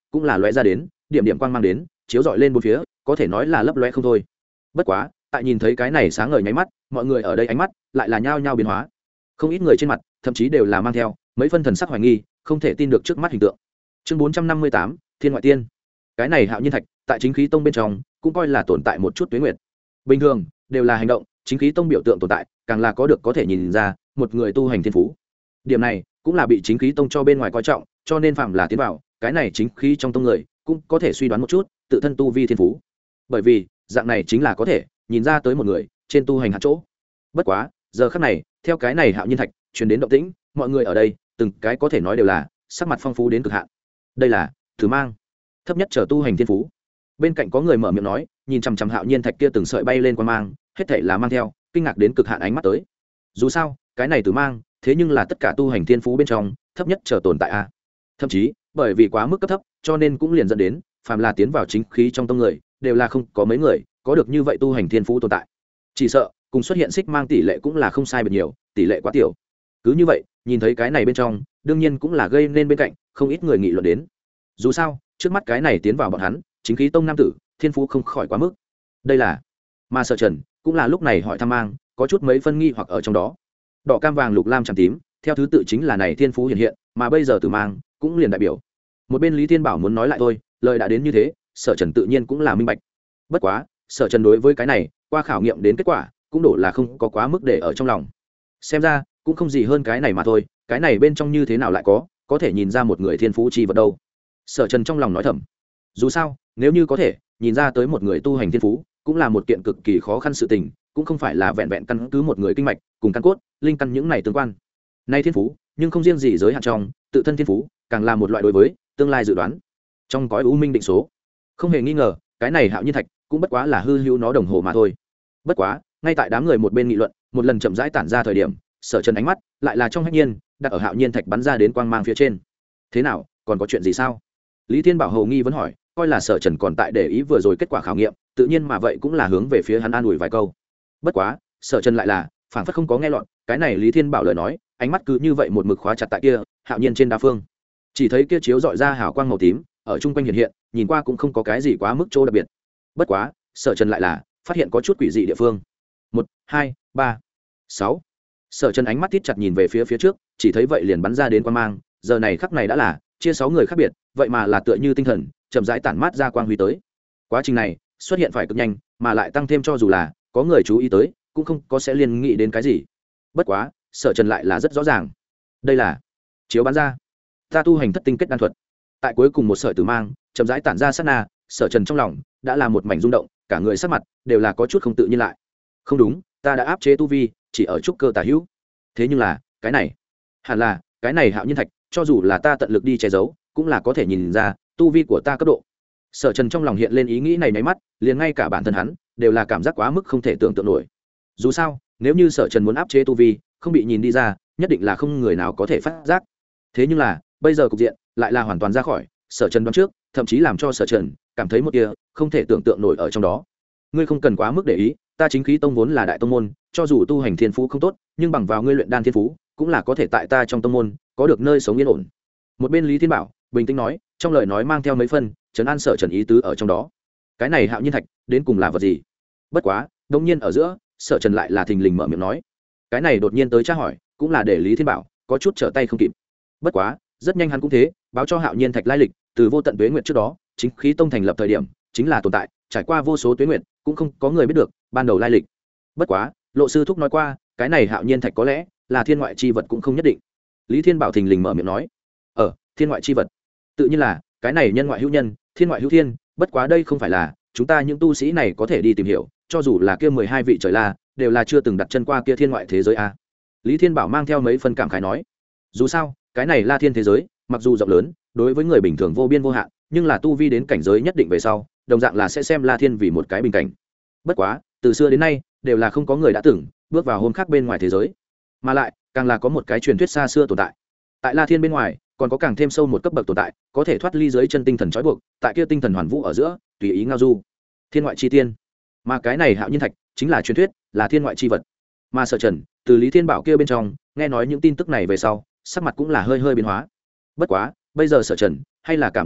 cũng là lóe ra đến điểm điểm quang mang đến chiếu rọi lên bốn phía có thể nói là lấp loe không thôi. Bất quá tại nhìn thấy cái này sáng ngời nháy mắt, mọi người ở đây ánh mắt lại là nhao nhao biến hóa, không ít người trên mặt thậm chí đều là mang theo mấy phân thần sắc hoài nghi, không thể tin được trước mắt hình tượng. Chương 458, Thiên ngoại tiên. Cái này Hạo Nhiên Thạch tại Chính Khí Tông bên trong cũng coi là tồn tại một chút tuế nguyệt. Bình thường đều là hành động, Chính Khí Tông biểu tượng tồn tại, càng là có thể nhìn ra một người tu hành thiên phú. Điểm này cũng là bị Chính Khí Tông cho bên ngoài coi trọng, cho nên phạm là tiến vào cái này chính khí trong tông người cũng có thể suy đoán một chút tự thân tu vi thiên phú, bởi vì dạng này chính là có thể nhìn ra tới một người trên tu hành hạt chỗ. Bất quá giờ khắc này theo cái này Hạo Nhiên Thạch truyền đến động tĩnh, mọi người ở đây từng cái có thể nói đều là sắc mặt phong phú đến cực hạn. Đây là thử mang thấp nhất trở tu hành thiên phú. Bên cạnh có người mở miệng nói, nhìn chằm chằm Hạo Nhiên Thạch kia từng sợi bay lên qua mang, hết thảy là mang theo kinh ngạc đến cực hạn ánh mắt tới. Dù sao cái này tử mang thế nhưng là tất cả tu hành thiên phú bên trong thấp nhất trở tồn tại a. Thậm chí bởi vì quá mức cấp thấp cho nên cũng liền dẫn đến phàm là tiến vào chính khí trong tông người đều là không có mấy người có được như vậy tu hành thiên phú tồn tại. Chỉ sợ cùng xuất hiện xích mang tỷ lệ cũng là không sai biệt nhiều, tỷ lệ quá tiểu. Cứ như vậy nhìn thấy cái này bên trong đương nhiên cũng là gây nên bên cạnh không ít người nghị luận đến. Dù sao trước mắt cái này tiến vào bọn hắn chính khí tông nam tử thiên phú không khỏi quá mức. Đây là mà Sở Trần cũng là lúc này hỏi thăm mang có chút mấy phân nghi hoặc ở trong đó. Đỏ cam vàng lục lam trắng tím theo thứ tự chính là này thiên phú hiện hiện, mà bây giờ tử mang cũng liền đại biểu. Một bên Lý Thiên Bảo muốn nói lại thôi, lời đã đến như thế Sở Trần tự nhiên cũng là minh bạch. Bất quá Sở Trần đối với cái này qua khảo nghiệm đến kết quả cũng đổ là không có quá mức để ở trong lòng, xem ra cũng không gì hơn cái này mà thôi. Cái này bên trong như thế nào lại có thể nhìn ra một người thiên phú chi vật đâu. Sở Trần trong lòng nói thầm, dù sao nếu như có thể nhìn ra tới một người tu hành thiên phú cũng là một kiện cực kỳ khó khăn sự tình, cũng không phải là vẹn vẹn căn cứ một người kinh mạch cùng căn cốt linh căn những này tương quan. Nay thiên phú nhưng không riêng gì giới hạn trong tự thân thiên phú, càng là một loại đối với tương lai dự đoán trong cõi u minh định số. Không hề nghi ngờ cái này Hạo Nhiên Thạch cũng bất quá là hư hữu nó đồng hồ mà thôi. Bất quá ngay tại đám người một bên nghị luận một lần chậm rãi tản ra thời điểm, Sở Trần ánh mắt lại là trong hách nhiên đặt ở Hạo Nhiên Thạch bắn ra đến quang mang phía trên. Thế nào, còn có chuyện gì sao? Lý Thiên Bảo hầu nghi vẫn hỏi, coi là Sở Trần còn tại để ý vừa rồi kết quả khảo nghiệm, tự nhiên mà vậy cũng là hướng về phía hắn an ủi vài câu. Bất quá Sở Trần lại là phảng phất không có nghe lọt cái này Lý Thiên Bảo lời nói, ánh mắt cứ như vậy một mực khóa chặt tại kia Hạo Nhiên trên đa phương. Chỉ thấy kia chiếu dọi ra hào quang màu tím ở chung quanh hiện hiện, nhìn qua cũng không có cái gì quá mức chỗ đặc biệt. Bất quá Sở Trần lại là phát hiện có chút quỷ dị địa phương. 1, 2, 3, 6. Sở Trần ánh mắt thít chặt nhìn về phía trước, chỉ thấy vậy liền bắn ra đến quang mang, giờ này khắc này đã là chia 6 người khác biệt, vậy mà là tựa như tinh thần chậm rãi tản mát ra quang huy tới. Quá trình này xuất hiện phải cực nhanh, mà lại tăng thêm cho dù là có người chú ý tới cũng không có sẽ liên nghĩ đến cái gì. Bất quá Sở Trần lại là rất rõ ràng, đây là chiếu bắn ra ta tu hành thất tinh kết đan thuật. Tại cuối cùng một sợi tử mang chậm rãi tản ra sát na, Sở Trần trong lòng đã là một mảnh rung động, cả người sắc mặt đều là có chút không tự nhiên lại. Không đúng, ta đã áp chế tu vi chỉ ở trúc cơ tà hữu, thế nhưng là cái này hẳn là cái này Hạo Nhiên Thạch, cho dù là ta tận lực đi che giấu cũng là có thể nhìn ra tu vi của ta cấp độ. Sở Trần trong lòng hiện lên ý nghĩ này nháy mắt, liền ngay cả bản thân hắn đều là cảm giác quá mức không thể tưởng tượng nổi. Dù sao nếu như Sở Trần muốn áp chế tu vi không bị nhìn đi ra, nhất định là không người nào có thể phát giác. Thế nhưng là bây giờ cục diện lại là hoàn toàn ra khỏi Sở Trần đoán trước, thậm chí làm cho Sở Trần cảm thấy một tia không thể tưởng tượng nổi ở trong đó. Ngươi không cần quá mức để ý, ta chính khí tông vốn là đại tông môn, cho dù tu hành thiên phú không tốt, nhưng bằng vào ngươi luyện đan thiên phú cũng là có thể tại ta trong tông môn có được nơi sống yên ổn. Một bên Lý Thiên Bảo bình tĩnh nói, trong lời nói mang theo mấy phân trấn an Sở Trần ý tứ ở trong đó. Cái này Hạo Nhiên Thạch đến cùng là vật gì? Bất quá đột nhiên ở giữa Sở Trần lại là thình lình mở miệng nói, cái này đột nhiên tới tra hỏi cũng là để Lý Thiên Bảo có chút trở tay không kịp. Bất quá rất nhanh hắn cũng thế báo cho Hạo Nhiên Thạch lai lịch, từ vô tận tuế nguyệt trước đó chính khí tông thành lập thời điểm chính là tồn tại, trải qua vô số tuế nguyệt cũng không có người biết được ban đầu lai lịch. Bất quá Lộ sư thúc nói qua, cái này Hạo Nhiên Thạch có lẽ là thiên ngoại chi vật cũng không nhất định. Lý Thiên Bảo thình lình mở miệng nói, thiên ngoại chi vật tự nhiên là cái này nhân ngoại hữu nhân, thiên ngoại hữu thiên. Bất quá đây không phải là chúng ta những tu sĩ này có thể đi tìm hiểu, cho dù là kia 12 vị trời la đều là chưa từng đặt chân qua kia thiên ngoại thế giới a. Lý Thiên Bảo mang theo mấy phần cảm khái nói, dù sao cái này La Thiên thế giới mặc dù rộng lớn, đối với người bình thường vô biên vô hạn, nhưng là tu vi đến cảnh giới nhất định về sau đồng dạng là sẽ xem La Thiên vì một cái bình cảnh. Bất quá từ xưa đến nay đều là không có người đã từng bước vào hôm khác bên ngoài thế giới, mà lại càng là có một cái truyền thuyết xa xưa tồn tại. Tại La Thiên bên ngoài còn có càng thêm sâu một cấp bậc tồn tại, có thể thoát ly dưới chân tinh thần trói buộc, tại kia tinh thần hoàn vũ ở giữa tùy ý ngao du, thiên ngoại chi tiên. Mà cái này Hạo Nhiên Thạch chính là truyền thuyết, là thiên ngoại chi vật. Mà Sở Trần từ Lý Thiên Bảo kia bên trong nghe nói những tin tức này về sau, sắc mặt cũng là hơi hơi biến hóa. Bất quá bây giờ Sở Trần hay là cảm giác được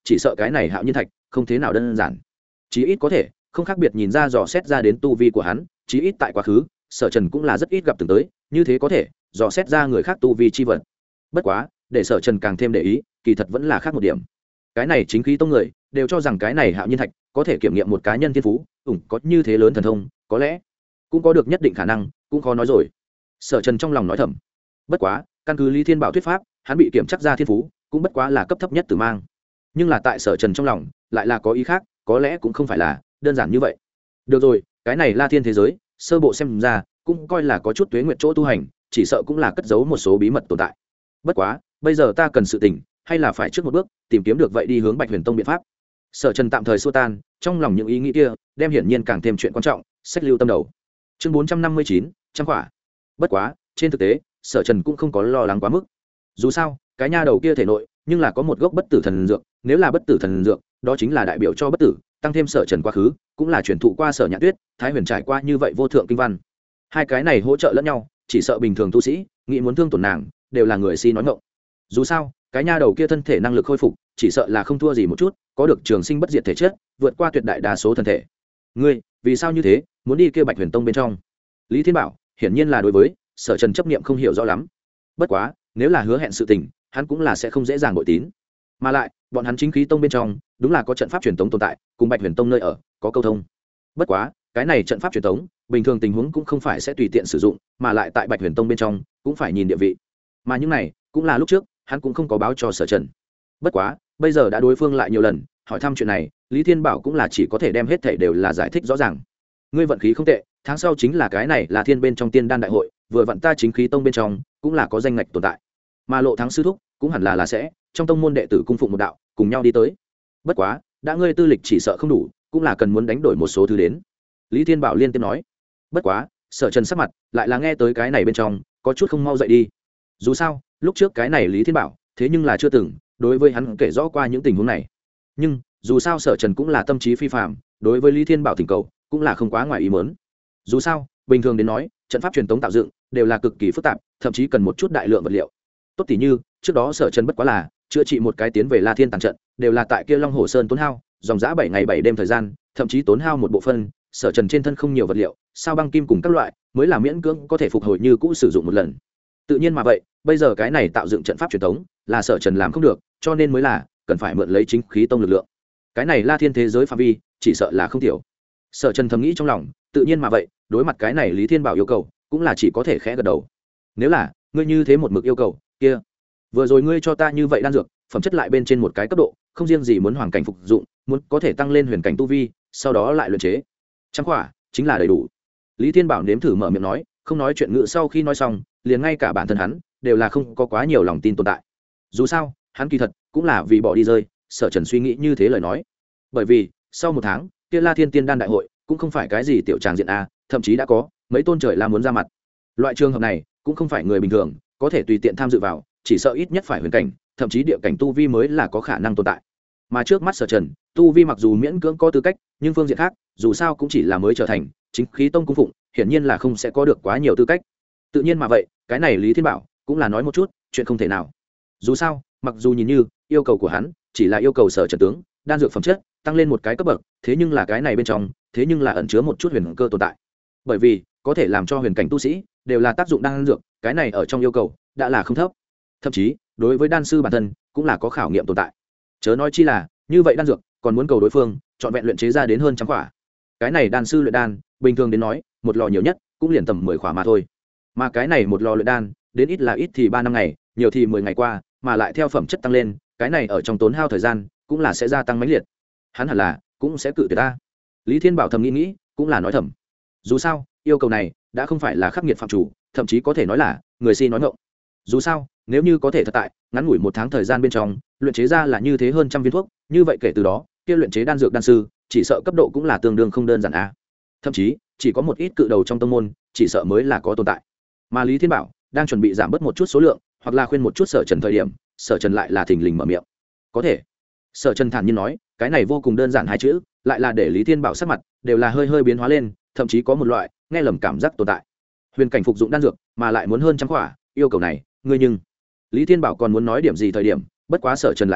chỉ sợ cái này hạo nhiên thạch không thế nào đơn giản, chí ít có thể không khác biệt nhìn ra dò xét ra đến tu vi của hắn, chí ít tại quá khứ Sở Trần cũng là rất ít gặp từng tới như thế có thể dò xét ra người khác tu vi chi vật. Bất quá để Sở Trần càng thêm để ý, kỳ thật vẫn là khác một điểm. Cái này chính khí tông người đều cho rằng cái này hạo nhiên thạch có thể kiểm nghiệm một cá nhân thiên phú, có như thế lớn thần thông, có lẽ cũng có được nhất định khả năng, cũng khó nói rồi. Sở Trần trong lòng nói thầm. Bất quá căn cứ Lý Thiên Bảo thuyết pháp, hắn bị kiểm chắc ra thiên phú cũng bất quá là cấp thấp nhất tử mang, nhưng là tại Sở Trần trong lòng lại là có ý khác, có lẽ cũng không phải là đơn giản như vậy. Được rồi, cái này La Thiên thế giới sơ bộ xem ra cũng coi là có chút tuế nguyện chỗ tu hành, chỉ sợ cũng là cất giấu một số bí mật tồn tại. Bất quá bây giờ ta cần sự tỉnh, hay là phải trước một bước tìm kiếm được vậy đi hướng Bạch Huyền Tông biện pháp. Sở Trần tạm thời xua tan trong lòng những ý nghĩ kia, đem hiển nhiên càng thêm chuyện quan trọng sách lưu tâm đầu. Chương 459, trăm quả. Bất quá trên thực tế Sở Trần cũng không có lo lắng quá mức. Dù sao cái nha đầu kia thể nội nhưng là có một gốc bất tử thần dược, nếu là bất tử thần dược đó chính là đại biểu cho bất tử, tăng thêm Sở Trần quá khứ cũng là truyền thụ qua Sở Nhạn Tuyết, Thái Huyền trải qua như vậy vô thượng kinh văn, hai cái này hỗ trợ lẫn nhau, chỉ sợ bình thường tu sĩ nghĩ muốn thương tổn nàng đều là người si nói ngọng. Dù sao cái nha đầu kia thân thể năng lực khôi phục chỉ sợ là không thua gì một chút, có được trường sinh bất diệt thể chất, vượt qua tuyệt đại đa số thân thể. Ngươi vì sao như thế muốn đi kia Bạch Huyền Tông bên trong? Lý Thiên Bảo hiển nhiên là đối với Sở Trần chấp niệm không hiểu rõ lắm. Bất quá nếu là hứa hẹn sự tình, hắn cũng là sẽ không dễ dàng bội tín. Mà lại bọn hắn chính khí tông bên trong đúng là có trận pháp truyền tống tồn tại, cùng Bạch Huyền Tông nơi ở có câu thông. Bất quá cái này trận pháp truyền tống bình thường tình huống cũng không phải sẽ tùy tiện sử dụng, mà lại tại Bạch Huyền Tông bên trong cũng phải nhìn địa vị. Mà những này cũng là lúc trước hắn cũng không có báo cho Sở Trần. Bất quá bây giờ đã đối phương lại nhiều lần hỏi thăm chuyện này, Lý Thiên Bảo cũng là chỉ có thể đem hết thảy đều là giải thích rõ ràng. Ngươi vận khí không tệ, tháng sau chính là cái này là thiên bên trong tiên đan đại hội, vừa vặn ta chính khí tông bên trong cũng là có danh ngạch tồn tại, mà Lộ Thắng sư thúc cũng hẳn là sẽ trong tông môn đệ tử cung phụng một đạo cùng nhau đi tới. Bất quá đã ngươi tư lịch chỉ sợ không đủ, cũng là cần muốn đánh đổi một số thứ đến. Lý Thiên Bảo liên tiếp nói. Bất quá Sở Trần sắc mặt lại là nghe tới cái này bên trong có chút không mau dậy đi. Dù sao lúc trước cái này Lý Thiên Bảo thế nhưng là chưa từng đối với hắn kể rõ qua những tình huống này, nhưng dù sao Sở Trần cũng là tâm trí phi phàm, đối với Lý Thiên Bảo thỉnh cầu cũng là không quá ngoài ý muốn. Dù sao bình thường đến nói trận pháp truyền tống tạo dựng đều là cực kỳ phức tạp, thậm chí cần một chút đại lượng vật liệu. Tốt tỷ như trước đó Sở Trần bất quá là chữa trị một cái tiến về La Thiên tàn trận, đều là tại kia Long Hồ Sơn tốn hao dòng dã 7 ngày 7 đêm thời gian, thậm chí tốn hao một bộ phân. Sở Trần trên thân không nhiều vật liệu, sao băng kim cùng các loại mới là miễn cưỡng có thể phục hồi như cũ sử dụng một lần. Tự nhiên mà vậy bây giờ cái này tạo dựng trận pháp truyền thống là Sở Trần làm không được, cho nên mới là cần phải mượn lấy chính khí tông lực lượng. Cái này La Thiên thế giới phạm vi chỉ sợ là không thiểu. Sở Trần thầm nghĩ trong lòng, tự nhiên mà vậy đối mặt cái này Lý Thiên Bảo yêu cầu cũng là chỉ có thể khẽ gật đầu. Nếu là ngươi như thế một mực yêu cầu kia, vừa rồi ngươi cho ta như vậy đan dược phẩm chất lại bên trên một cái cấp độ, không riêng gì muốn hoàng cảnh phục dụng, muốn có thể tăng lên huyền cảnh tu vi, sau đó lại luyện chế trăm quả chính là đầy đủ. Lý Thiên Bảo nếm thử mở miệng nói, không nói chuyện ngữ, sau khi nói xong liền ngay cả bản thân hắn đều là không có quá nhiều lòng tin tồn tại. Dù sao hắn kỳ thật cũng là vì bỏ đi rơi Sở Trần suy nghĩ như thế lời nói, bởi vì sau một tháng kia La Thiên Tiên Đan đại hội cũng không phải cái gì tiểu tràng diện a, thậm chí đã có mấy tôn trời la muốn ra mặt. Loại trường hợp này cũng không phải người bình thường có thể tùy tiện tham dự vào, chỉ sợ ít nhất phải huyền cảnh, thậm chí địa cảnh tu vi mới là có khả năng tồn tại. Mà trước mắt Sở Trần tu vi mặc dù miễn cưỡng có tư cách, nhưng phương diện khác dù sao cũng chỉ là mới trở thành chính khí tông cung phụng, hiển nhiên là không sẽ có được quá nhiều tư cách. Tự nhiên mà vậy cái này Lý Thiên Bảo cũng là nói một chút chuyện không thể nào. Dù sao mặc dù nhìn như yêu cầu của hắn chỉ là yêu cầu Sở Trần tướng đan dược phẩm chất tăng lên một cái cấp bậc, thế nhưng là cái này bên trong thế nhưng là ẩn chứa một chút huyền cơ tồn tại, bởi vì có thể làm cho huyền cảnh tu sĩ đều là tác dụng đan dược, cái này ở trong yêu cầu đã là không thấp, thậm chí đối với đan sư bản thân cũng là có khảo nghiệm tồn tại. Chớ nói chi là như vậy đan dược còn muốn cầu đối phương chọn vẹn luyện chế ra đến hơn trăm quả. Cái này đan sư luyện đan bình thường đến nói một lò nhiều nhất cũng liền tầm 10 quả mà thôi, mà cái này một lò luyện đan đến ít là ít thì 3 năm ngày, nhiều thì 10 ngày qua, mà lại theo phẩm chất tăng lên, cái này ở trong tốn hao thời gian cũng là sẽ gia tăng mãnh liệt. Hắn hẳn là cũng sẽ cự tuyệt ta. Lý Thiên Bảo thầm nghĩ cũng là nói thầm. Dù sao yêu cầu này đã không phải là khắc nghiệt phạm chủ, thậm chí có thể nói là người si nói ngọng. Dù sao nếu như có thể thật tại ngắn ngủi một tháng thời gian bên trong luyện chế ra là như thế hơn trăm viên thuốc, như vậy kể từ đó kia luyện chế đan dược đan sư chỉ sợ cấp độ cũng là tương đương không đơn giản a. Thậm chí chỉ có một ít cự đầu trong tông môn chỉ sợ mới là có tồn tại. Mà Lý Thiên Bảo đang chuẩn bị giảm bớt một chút số lượng, hoặc là khuyên một chút Sở Trần thời điểm, Sở Trần lại là thình lình mở miệng. Có thể. Sở Trần thản nhiên nói, cái này vô cùng đơn giản hai chữ, lại là để Lý Thiên Bảo sắc mặt đều là hơi hơi biến hóa lên, thậm chí có một loại nghe lầm cảm giác tồn tại. Huyền cảnh phục dụng đan dược, mà lại muốn hơn trăm quả, yêu cầu này, ngươi nhưng Lý Thiên Bảo còn muốn nói điểm gì thời điểm, bất quá Sở Trần lại là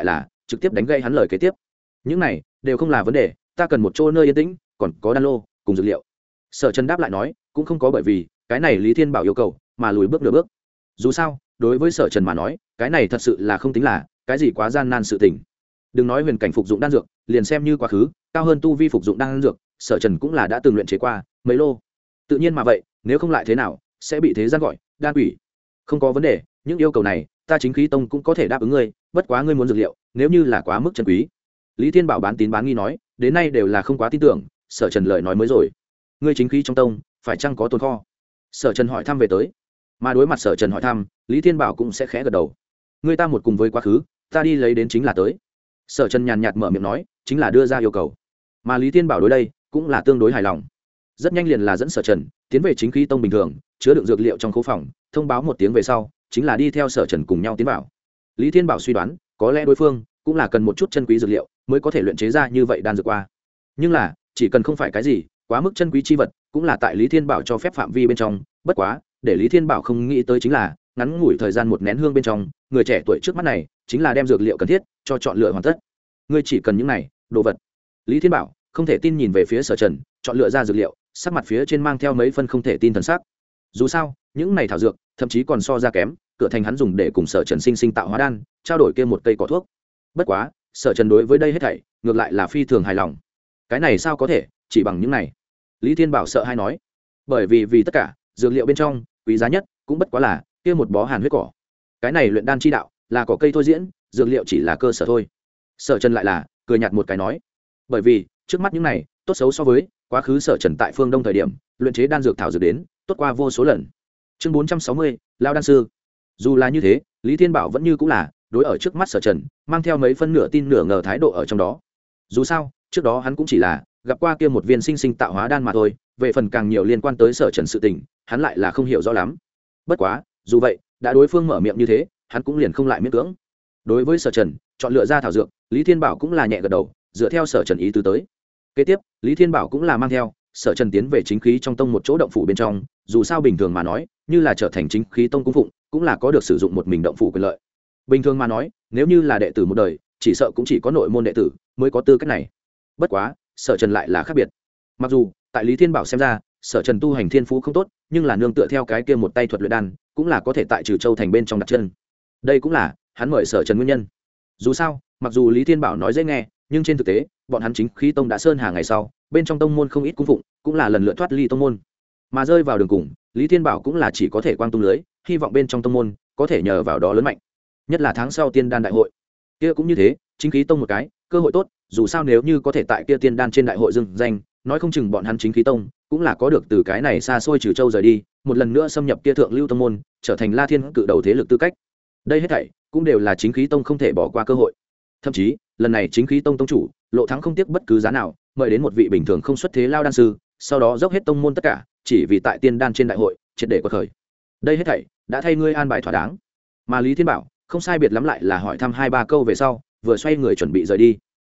trực tiếp đánh gây hắn lời kế tiếp. Những này đều không là vấn đề, ta cần một chỗ nơi yên tĩnh, còn có đan lô cùng dược liệu. Sở Trần đáp lại nói, cũng không có bởi vì cái này Lý Thiên Bảo yêu cầu mà lùi bước nửa bước. Dù sao, đối với Sở Trần mà nói, cái này thật sự là không tính là cái gì quá gian nan sự tình. Đừng nói huyền cảnh phục dụng đan dược, liền xem như quá khứ cao hơn tu vi phục dụng đan dược, Sở Trần cũng là đã từng luyện chế qua mấy lô. Tự nhiên mà vậy, nếu không lại thế nào sẽ bị thế gian gọi đan quỷ. Không có vấn đề, những yêu cầu này ta Chính Khí Tông cũng có thể đáp ứng ngươi, bất quá ngươi muốn dược liệu, nếu như là quá mức chân quý. Lý Thiên Bảo bán tín bán nghi nói, đến nay đều là không quá tin tưởng. Sở Trần lời nói mới rồi, ngươi chính khí trong tông phải chăng có tồn kho? Sở Trần hỏi thăm về tới, mà đối mặt Sở Trần hỏi thăm, Lý Thiên Bảo cũng sẽ khẽ gật đầu. Ngươi ta một cùng với quá khứ, ta đi lấy đến chính là tới. Sở Trần nhàn nhạt mở miệng nói, chính là đưa ra yêu cầu, mà Lý Thiên Bảo đối đây cũng là tương đối hài lòng. Rất nhanh liền là dẫn Sở Trần tiến về Chính Khí Tông bình thường, chứa đựng dược liệu trong khố phòng, thông báo một tiếng về sau, chính là đi theo Sở Trần cùng nhau tiến vào. Lý Thiên Bảo suy đoán, có lẽ đối phương cũng là cần một chút chân quý dược liệu mới có thể luyện chế ra như vậy đan dược qua. Nhưng là, chỉ cần không phải cái gì quá mức chân quý chi vật, cũng là tại Lý Thiên Bảo cho phép phạm vi bên trong. Bất quá, để Lý Thiên Bảo không nghĩ tới chính là, ngắn ngủi thời gian một nén hương bên trong, người trẻ tuổi trước mắt này chính là đem dược liệu cần thiết cho chọn lựa hoàn tất. Ngươi chỉ cần những này đồ vật. Lý Thiên Bảo không thể tin nhìn về phía Sở Trần, chọn lựa ra dược liệu, sắc mặt phía trên mang theo mấy phân không thể tin thần sắc. Dù sao, những này thảo dược thậm chí còn so ra kém cửa thành hắn dùng để cùng Sở Trần sinh tạo hóa đan, trao đổi kia một cây cỏ thuốc. Bất quá, Sở Trần đối với đây hết thảy ngược lại là phi thường hài lòng. Cái này sao có thể chỉ bằng những này? Lý Thiên Bảo sợ hay nói, bởi vì tất cả dược liệu bên trong quý giá nhất cũng bất quá là kia một bó hàn huyết cỏ. Cái này luyện đan chi đạo là cỏ cây thôi diễn, dược liệu chỉ là cơ sở thôi. Sở Trần lại là cười nhạt một cái nói, bởi vì trước mắt những này tốt xấu so với quá khứ Sở Trần tại phương Đông thời điểm luyện chế đan dược thảo dược đến tốt qua vô số lần. Chương 460, lao đan sư. Dù là như thế, Lý Thiên Bảo vẫn như cũng là đối ở trước mắt Sở Trần mang theo mấy phân nửa tin nửa ngờ thái độ ở trong đó. Dù sao, trước đó hắn cũng chỉ là gặp qua kia một viên sinh tạo hóa đan mà thôi, về phần càng nhiều liên quan tới Sở Trần sự tình, hắn lại là không hiểu rõ lắm. Bất quá, dù vậy, đã đối phương mở miệng như thế, hắn cũng liền không lại miễn cưỡng. Đối với Sở Trần chọn lựa ra thảo dược, Lý Thiên Bảo cũng là nhẹ gật đầu, dựa theo Sở Trần ý tứ tới. Kế tiếp, Lý Thiên Bảo cũng là mang theo Sở Trần tiến về Chính Khí trong tông một chỗ động phủ bên trong. Dù sao bình thường mà nói, như là trở thành Chính Khí tông cung phụng, cũng là có được sử dụng một mình động phủ quyền lợi. Bình thường mà nói, nếu như là đệ tử một đời, chỉ sợ cũng chỉ có nội môn đệ tử mới có tư cách này. Bất quá, Sở Trần lại là khác biệt. Mặc dù tại Lý Thiên Bảo xem ra, Sở Trần tu hành thiên phú không tốt, nhưng là nương tựa theo cái kia một tay thuật luyện đan, cũng là có thể tại Trừ Châu thành bên trong đặt chân. Đây cũng là hắn mời Sở Trần nguyên nhân. Dù sao, mặc dù Lý Thiên Bảo nói dễ nghe, nhưng trên thực tế, bọn hắn Chính Khí tông đã sơn hà ngày sau, bên trong tông môn không ít cung phụng, cũng là lần lượt thoát ly tông môn. Mà rơi vào đường cùng, Lý Thiên Bảo cũng là chỉ có thể quang tung lưới, hy vọng bên trong tông môn có thể nhờ vào đó lớn mạnh. Nhất là tháng sau Tiên Đan đại hội, kia cũng như thế, Chính Khí tông một cái cơ hội tốt, dù sao nếu như có thể tại kia Tiên Đan trên đại hội dừng danh, nói không chừng bọn hắn Chính Khí tông cũng là có được từ cái này xa xôi Trừ Châu rời đi, một lần nữa xâm nhập kia thượng lưu tông môn, trở thành La Thiên cự đầu thế lực tư cách. Đây hết thảy cũng đều là Chính Khí tông không thể bỏ qua cơ hội. Thậm chí, lần này Chính Khí tông tông chủ, Lộ Thắng không tiếc bất cứ giá nào, mời đến một vị bình thường không xuất thế lao đan sư, sau đó dốc hết tông môn tất cả, chỉ vì tại Tiên Đan trên đại hội triệt để quật khởi. Đây hết thảy đã thay ngươi an bài thỏa đáng. Mà Lý Thiên Bảo không sai biệt lắm lại là hỏi thăm 2-3 câu về sau, vừa xoay người chuẩn bị rời đi.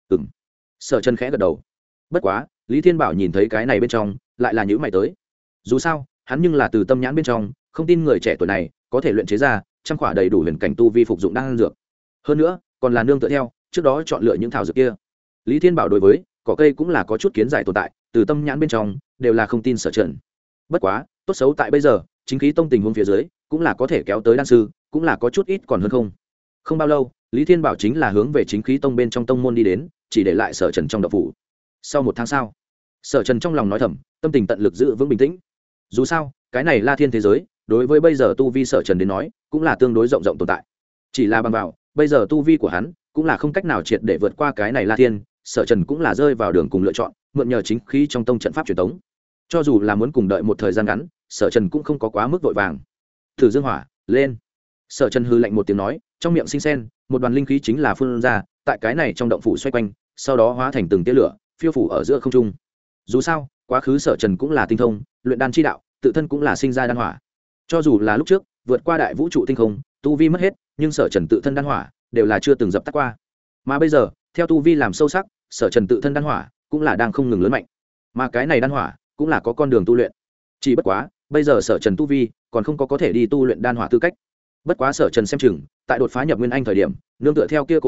Sở Trần khẽ gật đầu. Bất quá, Lý Thiên Bảo nhìn thấy cái này bên trong, lại là nhíu mày tới. Dù sao, hắn nhưng là từ tâm nhãn bên trong, không tin người trẻ tuổi này có thể luyện chế ra trăm khỏa đầy đủ huyền cảnh tu vi phục dụng đan dược. Hơn nữa, còn là nương tựa theo trước đó chọn lựa những thảo dược kia. Lý Thiên Bảo đối với cỏ cây cũng là có chút kiến giải tồn tại, từ tâm nhãn bên trong đều là không tin Sở Trần. Bất quá, tốt xấu tại bây giờ, Chính Khí tông tình huống phía dưới, cũng là có thể kéo tới đan sư, cũng là có chút ít còn hơn không. Không bao lâu, Lý Thiên Bảo chính là hướng về Chính Khí tông bên trong tông môn đi đến, chỉ để lại Sở Trần trong động phủ. Sau 1 tháng sau, Sở Trần trong lòng nói thầm, tâm tình tận lực giữ vững bình tĩnh. Dù sao, cái này La Thiên thế giới, đối với bây giờ tu vi Sở Trần đến nói, cũng là tương đối rộng tồn tại. Chỉ là bằng vào, bây giờ tu vi của hắn, cũng là không cách nào triệt để vượt qua cái này La Thiên, Sở Trần cũng là rơi vào đường cùng lựa chọn, mượn nhờ Chính Khí trong tông trận pháp truyền tống. Cho dù là muốn cùng đợi một thời gian ngắn, Sở Trần cũng không có quá mức vội vàng. Thử dương hỏa, lên. Sở Trần hư lạnh một tiếng nói, trong miệng sinh sen, một đoàn linh khí chính là phun ra, tại cái này trong động phủ xoay quanh, sau đó hóa thành từng tia lửa, phiêu phủ ở giữa không trung. Dù sao, quá khứ Sở Trần cũng là tinh thông, luyện đan chi đạo, tự thân cũng là sinh ra đan hỏa. Cho dù là lúc trước, vượt qua đại vũ trụ tinh không, tu vi mất hết, nhưng Sở Trần tự thân đan hỏa đều là chưa từng dập tắt qua. Mà bây giờ, theo tu vi làm sâu sắc, Sở Trần tự thân đan hỏa cũng là đang không ngừng lớn mạnh. Mà cái này đan hỏa cũng là có con đường tu luyện. Chỉ bất quá, bây giờ Sở Trần tu vi còn không có thể đi tu luyện đan hỏa tư cách. Bất quá Sở Trần xem chừng, tại đột phá nhập nguyên anh thời điểm, nương tựa theo kia cố khí,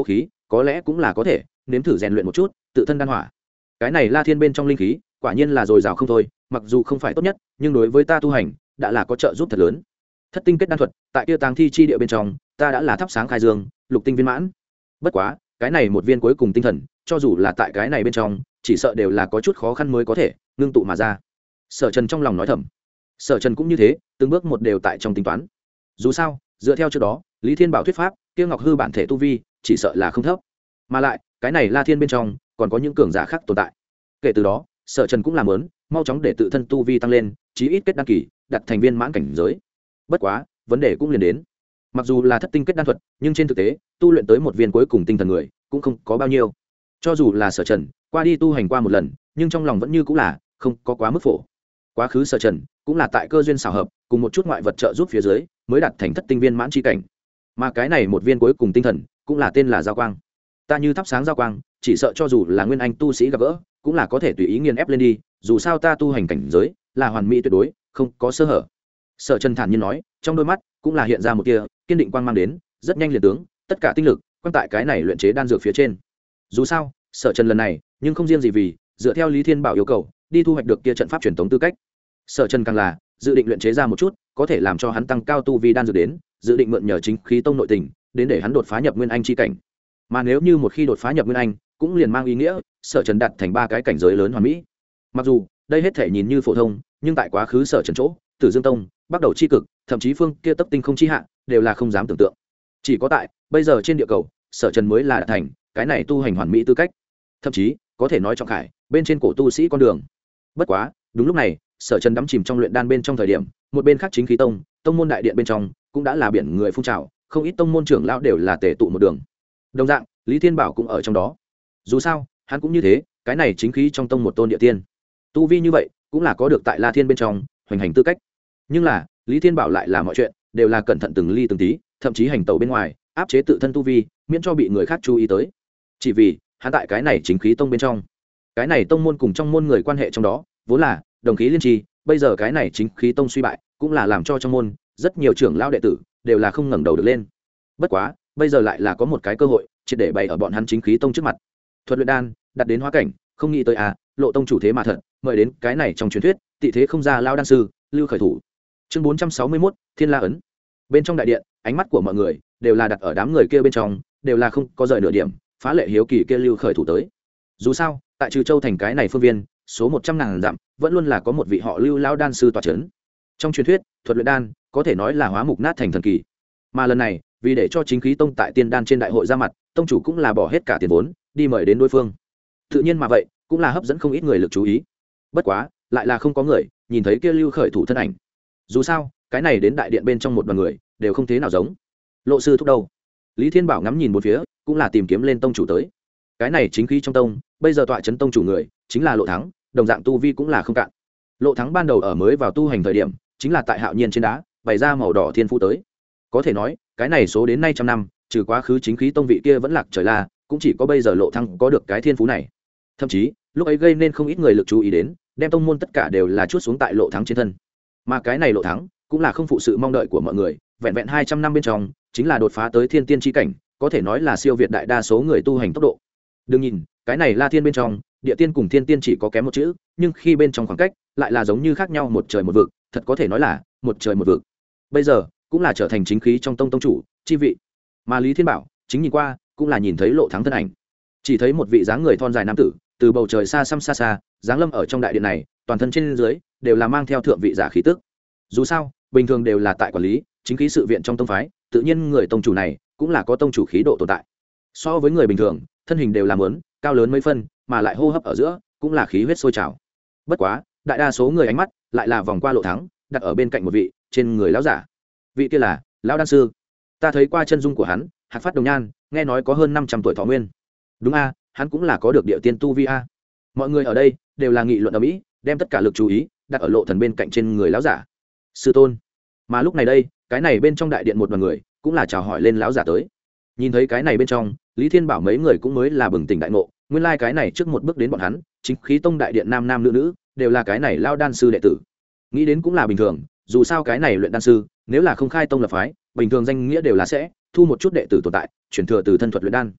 có lẽ cũng là có thể nếm thử rèn luyện một chút tự thân đan hỏa. Cái này La Thiên bên trong linh khí quả nhiên là dồi dào không thôi, mặc dù không phải tốt nhất nhưng đối với ta tu hành đã là có trợ giúp thật lớn. Thất tinh kết đan thuật tại kia tàng thi chi địa bên trong ta đã là thắp sáng khai dương, lục tinh viên mãn. Bất quá cái này một viên cuối cùng tinh thần cho dù là tại cái này bên trong chỉ sợ đều là có chút khó khăn mới có thể ngưng tụ mà ra. Sở Trần trong lòng nói thầm. Sở Trần cũng như thế, từng bước một đều tại trong tính toán. Dù sao dựa theo trước đó Lý Thiên Bảo thuyết pháp, kia Ngọc Hư bản thể tu vi chỉ sợ là không thấp, mà lại cái này La Thiên bên trong còn có những cường giả khác tồn tại. Kể từ đó Sở Trần cũng làm lớn mau chóng để tự thân tu vi tăng lên, chí ít kết đan kỳ đặt thành viên mãn cảnh giới. Bất quá vấn đề cũng liền đến, mặc dù là thất tinh kết đan thuật nhưng trên thực tế tu luyện tới một viên cuối cùng tinh thần người cũng không có bao nhiêu. Cho dù là Sở Trần qua đi tu hành qua một lần nhưng trong lòng vẫn như cũng là không có quá mức phổ. Quá khứ Sở Trần cũng là tại cơ duyên xảo hợp cùng một chút ngoại vật trợ giúp phía dưới mới đạt thành thất tinh viên mãn chi cảnh, mà cái này một viên cuối cùng tinh thần cũng là tên là giao quang. Ta như thắp sáng giao quang, chỉ sợ cho dù là nguyên anh tu sĩ gặp gỡ cũng là có thể tùy ý nghiền ép lên đi, dù sao ta tu hành cảnh giới là hoàn mỹ tuyệt đối không có sơ hở. Sở Trần thản nhiên nói, trong đôi mắt cũng là hiện ra một tia kiên định quang mang đến, rất nhanh liền tướng tất cả tinh lực quang tại cái này luyện chế đan dược phía trên. Dù sao Sở Trần lần này nhưng không riêng gì vì dựa theo Lý Thiên Bảo yêu cầu đi thu hoạch được kia trận pháp truyền thống tư cách. Sở Trần càng là dự định luyện chế ra một chút có thể làm cho hắn tăng cao tu vi đan dược đến, dự định mượn nhờ chính khí tông nội tình đến để hắn đột phá nhập nguyên anh chi cảnh. Mà nếu như một khi đột phá nhập nguyên anh cũng liền mang ý nghĩa Sở Trần đạt thành 3 cái cảnh giới lớn hoàn mỹ. Mặc dù đây hết thể nhìn như phổ thông nhưng tại quá khứ Sở Trần chỗ Tử Dương Tông, Bắc Đầu chi cực, thậm chí phương kia tấp tinh không chi hạ đều là không dám tưởng tượng. Chỉ có tại bây giờ trên địa cầu Sở Trần mới là đạt thành cái này tu hành hoàn mỹ tư cách, thậm chí có thể nói trọng khải bên trên cổ tu sĩ con đường. Bất quá đúng lúc này Sở Trần đắm chìm trong luyện đan bên trong thời điểm, một bên khác chính khí tông tông môn đại điện bên trong cũng đã là biển người phun trào, không ít tông môn trưởng lão đều là tề tụ một đường. Đồng dạng Lý Thiên Bảo cũng ở trong đó. Dù sao hắn cũng như thế, cái này chính khí trong tông một tôn địa tiên, tu vi như vậy cũng là có được tại La Thiên bên trong hoành hành tư cách. Nhưng là Lý Thiên Bảo lại là mọi chuyện đều là cẩn thận từng ly từng tí, thậm chí hành tẩu bên ngoài áp chế tự thân tu vi, miễn cho bị người khác chú ý tới. Chỉ vì hắn tại cái này chính khí tông bên trong, cái này tông môn cùng trong môn người quan hệ trong đó vốn là đồng khí liên trì, bây giờ cái này chính khí tông suy bại cũng là làm cho trong môn rất nhiều trưởng lão đệ tử đều là không ngẩng đầu được lên. Bất quá bây giờ lại là có một cái cơ hội triệt để bày ở bọn hắn chính khí tông trước mặt. Thuật luyện đan đặt đến hóa cảnh, không nghĩ tới Lộ tông chủ thế mà thật mời đến cái này trong truyền thuyết tị thế không ra lao đan sư Lưu Khởi Thủ. Chương 461, Thiên La ấn. Bên trong đại điện ánh mắt của mọi người đều là đặt ở đám người kia bên trong, đều là không có rời nửa điểm phá lệ hiếu kỳ kia Lưu Khởi Thủ tới. Dù sao tại Trừ Châu thành cái này phương viên số 100.000 dặm vẫn luôn là có một vị họ Lưu lao đan sư tọa chấn. Trong truyền thuyết thuật luyện đan có thể nói là hóa mục nát thành thần kỳ, mà lần này vì để cho chính khí tông tại tiên đan trên đại hội ra mặt, tông chủ cũng là bỏ hết cả tiền vốn đi mời đến đối phương. Tự nhiên mà vậy cũng là hấp dẫn không ít người lực chú ý. Bất quá lại là không có người nhìn thấy kia Lưu Khởi Thủ thân ảnh. Dù sao cái này đến đại điện bên trong một đoàn người đều không thế nào giống. Lộ sư thúc đâu? Lý Thiên Bảo ngắm nhìn một phía cũng là tìm kiếm lên tông chủ tới. Cái này chính khí trong tông bây giờ tọa chấn tông chủ người chính là Lộ Thắng, đồng dạng tu vi cũng là không cạn. Lộ Thắng ban đầu ở mới vào tu hành thời điểm chính là tại Hạo Nhiên trên đá bày ra màu đỏ thiên phú tới. Có thể nói cái này số đến nay trăm năm, trừ quá khứ chính khí tông vị kia vẫn lạc trời la, cũng chỉ có bây giờ Lộ Thắng có được cái thiên phú này. Thậm chí lúc ấy gây nên không ít người lực chú ý đến, đem tông môn tất cả đều là chuốt xuống tại Lộ Thắng trên thân. Mà cái này Lộ Thắng cũng là không phụ sự mong đợi của mọi người, vẹn vẹn 200 năm bên trong chính là đột phá tới thiên tiên chi cảnh, có thể nói là siêu việt đại đa số người tu hành tốc độ. Đừng nhìn cái này La Thiên bên trong địa tiên cùng thiên tiên chỉ có kém một chữ, nhưng khi bên trong khoảng cách lại là giống như khác nhau một trời một vực, thật có thể nói là một trời một vực. Bây giờ cũng là trở thành chính khí trong tông chủ chi vị. Mà Lý Thiên Bảo chính nhìn qua cũng là nhìn thấy Lộ Thắng thân ảnh, chỉ thấy một vị dáng người thon dài nam tử từ bầu trời xa xăm xa xa giáng lâm ở trong đại điện này, toàn thân trên dưới đều là mang theo thượng vị giả khí tức. Dù sao bình thường đều là tại quản lý chính khí sự viện trong tông phái, tự nhiên người tông chủ này cũng là có tông chủ khí độ tồn tại. So với người bình thường thân hình đều là lớn cao lớn mấy phân, mà lại hô hấp ở giữa cũng là khí huyết sôi trào. Bất quá đại đa số người ánh mắt lại là vòng qua Lộ Thắng, đặt ở bên cạnh một vị trên người lão giả. Vị kia là lão đan sư. Ta thấy qua chân dung của hắn, hạc phát đồng nhan, nghe nói có hơn 500 tuổi thọ nguyên. Đúng hắn cũng là có được địa tiên tu vi Mọi người ở đây đều là nghị luận ở mỹ, đem tất cả lực chú ý đặt ở Lộ Thần bên cạnh trên người lão giả. Sư tôn. Mà lúc này đây cái này bên trong đại điện một đoàn người cũng là chào hỏi lên lão giả tới. Nhìn thấy cái này bên trong Lý Thiên Bảo mấy người cũng mới là bừng tỉnh đại ngộ, nguyên lai cái này trước một bước đến bọn hắn chính khí tông đại điện nam nam nữ nữ đều là cái này lao đan sư đệ tử. Nghĩ đến cũng là bình thường, dù sao cái này luyện đan sư nếu là không khai tông lập phái, bình thường danh nghĩa đều là sẽ thu một chút đệ tử tồn tại, chuyển thừa từ thân thuật luyện đan.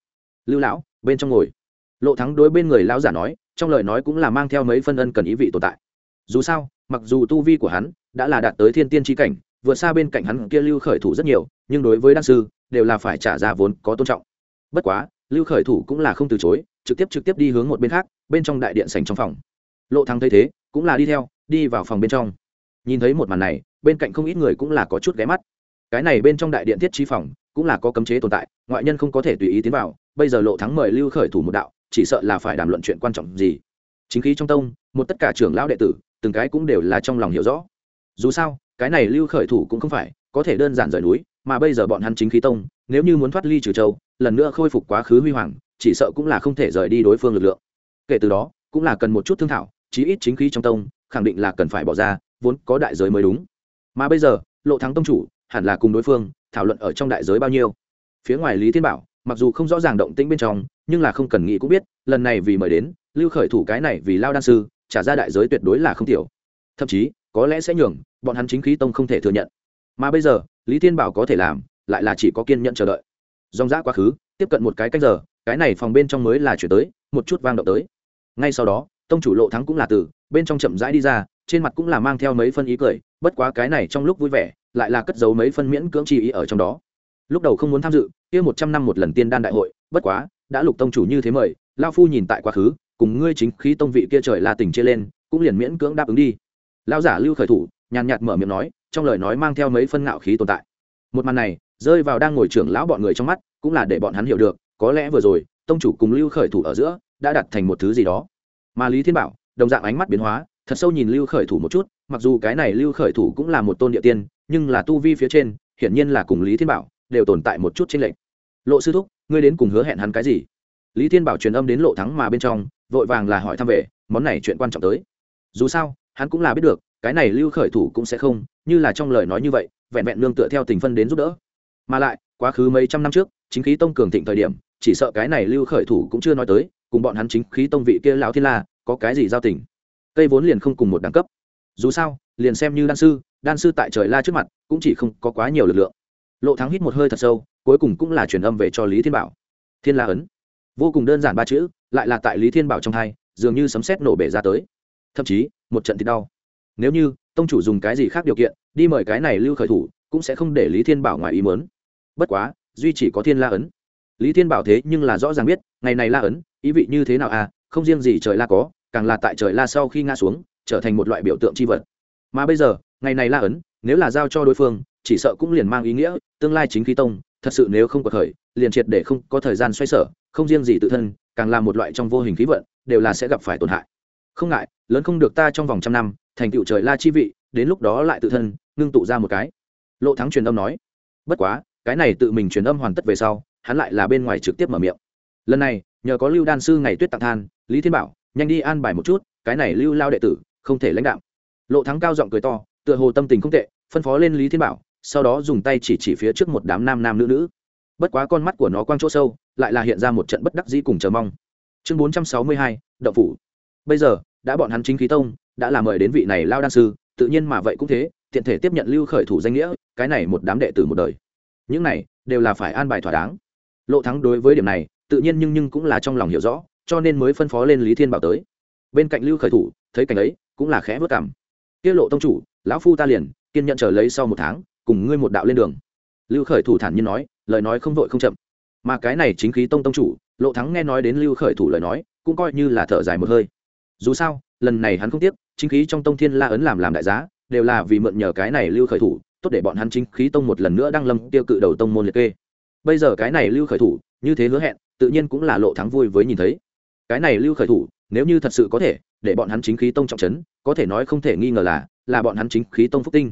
Lưu lão bên trong ngồi. Lộ Thắng đối bên người lão giả nói, trong lời nói cũng là mang theo mấy phân ân cần ý vị tồn tại. Dù sao, mặc dù tu vi của hắn đã là đạt tới thiên tiên chi cảnh, vượt xa bên cạnh hắn kia Lưu Khởi Thủ rất nhiều, nhưng đối với đan sư đều là phải trả ra vốn có tôn trọng. Bất quá, Lưu Khởi Thủ cũng là không từ chối, trực tiếp đi hướng một bên khác, bên trong đại điện sảnh trong phòng. Lộ Thắng thấy thế, cũng là đi theo, đi vào phòng bên trong. Nhìn thấy một màn này, bên cạnh không ít người cũng là có chút ghé mắt. Cái này bên trong đại điện thiết trí phòng, cũng là có cấm chế tồn tại, ngoại nhân không có thể tùy ý tiến vào. Bây giờ Lộ Thắng mời Lưu Khởi Thủ một đạo, chỉ sợ là phải đàm luận chuyện quan trọng gì. Chính khí trong tông, một tất cả trưởng lão đệ tử, từng cái cũng đều là trong lòng hiểu rõ. Dù sao, cái này Lưu Khởi Thủ cũng không phải có thể đơn giản rời núi, mà bây giờ bọn hắn chính khí tông, nếu như muốn thoát ly Trừ Châu, lần nữa khôi phục quá khứ huy hoàng, chỉ sợ cũng là không thể rời đi đối phương lực lượng. Kể từ đó, cũng là cần một chút thương thảo, chí ít chính khí trong tông, khẳng định là cần phải bỏ ra vốn có đại giới mới đúng. Mà bây giờ, Lộ Thắng tông chủ, hẳn là cùng đối phương thảo luận ở trong đại giới bao nhiêu. Phía ngoài Lý Thiên Bảo, mặc dù không rõ ràng động tĩnh bên trong, nhưng là không cần nghĩ cũng biết, lần này vì mời đến Lưu Khởi Thủ cái này vì lao đan sư, trả ra đại giới tuyệt đối là không tiểu, thậm chí có lẽ sẽ nhường bọn hắn chính khí tông không thể thừa nhận. Mà bây giờ Lý Thiên Bảo có thể làm lại là chỉ có kiên nhẫn chờ đợi. Dòng dã quá khứ tiếp cận một cái canh giờ, cái này phòng bên trong mới là chuyển tới một chút vang động tới. Ngay sau đó tông chủ Lộ Thắng cũng là từ bên trong chậm rãi đi ra, trên mặt cũng là mang theo mấy phân ý cười, bất quá cái này trong lúc vui vẻ lại là cất giấu mấy phân miễn cưỡng chi ý ở trong đó. Lúc đầu không muốn tham dự kia 100 năm một lần tiên đan đại hội, bất quá đã Lục tông chủ như thế mời, lao phu nhìn tại quá khứ cùng ngươi chính khí tông vị kia trời là tình chia lên, cũng liền miễn cưỡng đáp ứng đi. Lão giả Lưu Khởi Thủ nhàn nhạt mở miệng nói, trong lời nói mang theo mấy phân ngạo khí tồn tại. Một màn này rơi vào đang ngồi trưởng lão bọn người trong mắt, cũng là để bọn hắn hiểu được, có lẽ vừa rồi tông chủ cùng Lưu Khởi Thủ ở giữa đã đặt thành một thứ gì đó. Mà Lý Thiên Bảo đồng dạng ánh mắt biến hóa, thật sâu nhìn Lưu Khởi Thủ một chút, mặc dù cái này Lưu Khởi Thủ cũng là một tôn địa tiên, nhưng là tu vi phía trên hiển nhiên là cùng Lý Thiên Bảo đều tồn tại một chút chênh lệch. Lộ sư thúc, ngươi đến cùng hứa hẹn hắn cái gì? Lý Thiên Bảo truyền âm đến Lộ Thắng mà bên trong, vội vàng là hỏi thăm về món này chuyện quan trọng tới. Dù sao hắn cũng là biết được cái này Lưu Khởi Thủ cũng sẽ không như là trong lời nói như vậy vẹn vẹn nương tựa theo tình phân đến giúp đỡ, mà lại quá khứ mấy trăm năm trước chính khí tông cường thịnh thời điểm, chỉ sợ cái này Lưu Khởi Thủ cũng chưa nói tới cùng bọn hắn chính khí tông vị kia lão thiên la có cái gì giao tình. Cây vốn liền không cùng một đẳng cấp, dù sao liền xem như đan sư tại trời la trước mặt cũng chỉ không có quá nhiều lực lượng. Lộ Thắng hít một hơi thật sâu, cuối cùng cũng là truyền âm về cho Lý Thiên Bảo. Thiên La ấn, vô cùng đơn giản ba chữ, lại là tại Lý Thiên Bảo trong tai dường như sấm sét nổ bể ra tới, thậm chí một trận thì đau. Nếu như tông chủ dùng cái gì khác điều kiện đi mời cái này Lưu Khởi Thủ, cũng sẽ không để Lý Thiên Bảo ngoài ý muốn. Bất quá duy chỉ có Thiên La ấn, Lý Thiên Bảo thế nhưng là rõ ràng biết ngày này La ấn ý vị như thế nào à, không riêng gì trời la có, càng là tại trời la sau khi ngã xuống trở thành một loại biểu tượng chi vật. Mà bây giờ ngày này La ấn nếu là giao cho đối phương, chỉ sợ cũng liền mang ý nghĩa tương lai chính khí tông thật sự nếu không có khởi, liền triệt để không có thời gian xoay sở, không riêng gì tự thân, càng là một loại trong vô hình khí vận đều là sẽ gặp phải tổn hại. Không ngại lớn không được ta trong vòng trăm năm thành tựu trời la chi vị, đến lúc đó lại tự thân ngưng tụ ra một cái. Lộ Thắng truyền âm nói. Bất quá cái này tự mình truyền âm hoàn tất về sau, hắn lại là bên ngoài trực tiếp mở miệng. Lần này nhờ có Lưu đan sư ngày tuyết tặng than, Lý Thiên Bảo nhanh đi an bài một chút, cái này Lưu lao đệ tử không thể lãnh đạo. Lộ Thắng cao giọng cười to, tựa hồ tâm tình không tệ, phân phó lên Lý Thiên Bảo, sau đó dùng tay chỉ phía trước một đám nam nam nữ nữ. Bất quá con mắt của nó quang chỗ sâu lại là hiện ra một trận bất đắc dĩ cùng chờ mong. Chương 462, động phủ. Bây giờ đã bọn hắn chính khí tông đã là mời đến vị này lao đan sư, tự nhiên mà vậy cũng thế, tiện thể tiếp nhận Lưu Khởi Thủ danh nghĩa, cái này một đám đệ tử một đời, những này đều là phải an bài thỏa đáng. Lộ Thắng đối với điểm này tự nhiên nhưng cũng là trong lòng hiểu rõ, cho nên mới phân phó lên Lý Thiên Bảo tới. Bên cạnh Lưu Khởi Thủ thấy cảnh ấy cũng là khẽ vớt cằm. Tiết Lộ tông chủ, lão phu ta liền kiên nhận chờ lấy sau 1 tháng cùng ngươi một đạo lên đường. Lưu Khởi Thủ thản nhiên nói, lời nói không vội không chậm. Mà cái này chính khí tông tông chủ Lộ Thắng nghe nói đến Lưu Khởi Thủ lời nói, cũng coi như là thở dài một hơi. Dù sao lần này hắn không tiếc chính khí trong tông Thiên La ấn làm đại giá, đều là vì mượn nhờ cái này Lưu Khởi Thủ, tốt để bọn hắn chính khí tông một lần nữa đăng lâm tiêu cự đầu tông môn liệt kê. Bây giờ cái này Lưu Khởi Thủ như thế hứa hẹn, tự nhiên cũng là Lộ Thắng vui với nhìn thấy. Cái này Lưu Khởi Thủ nếu như thật sự có thể để bọn hắn chính khí tông trọng trấn, có thể nói không thể nghi ngờ là bọn hắn chính khí tông phúc tinh.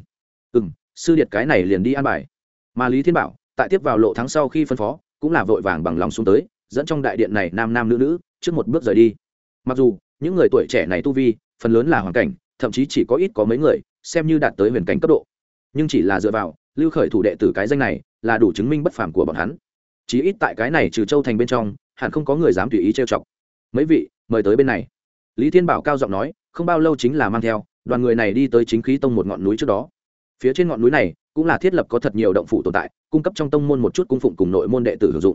Sư điệt cái này liền đi an bài. Mà Lý Thiên Bảo tại tiếp vào Lộ Thắng sau khi phân phó, cũng là vội vàng bằng lòng xuống tới, dẫn trong đại điện này nam nam nữ nữ trước một bước rời đi. Mặc dù những người tuổi trẻ này tu vi phần lớn là hoàn cảnh, thậm chí chỉ có ít có mấy người xem như đạt tới huyền cảnh cấp độ, nhưng chỉ là dựa vào Lưu Khởi Thủ đệ tử cái danh này là đủ chứng minh bất phàm của bọn hắn. Chí ít tại cái này Trừ Châu thành bên trong, hẳn không có người dám tùy ý trêu chọc. Mấy vị mời tới bên này. Lý Thiên Bảo cao giọng nói, không bao lâu chính là mang theo đoàn người này đi tới chính khí tông một ngọn núi trước đó. Phía trên ngọn núi này cũng là thiết lập có thật nhiều động phủ tồn tại, cung cấp trong tông môn một chút cung phụng cùng nội môn đệ tử sử dụng.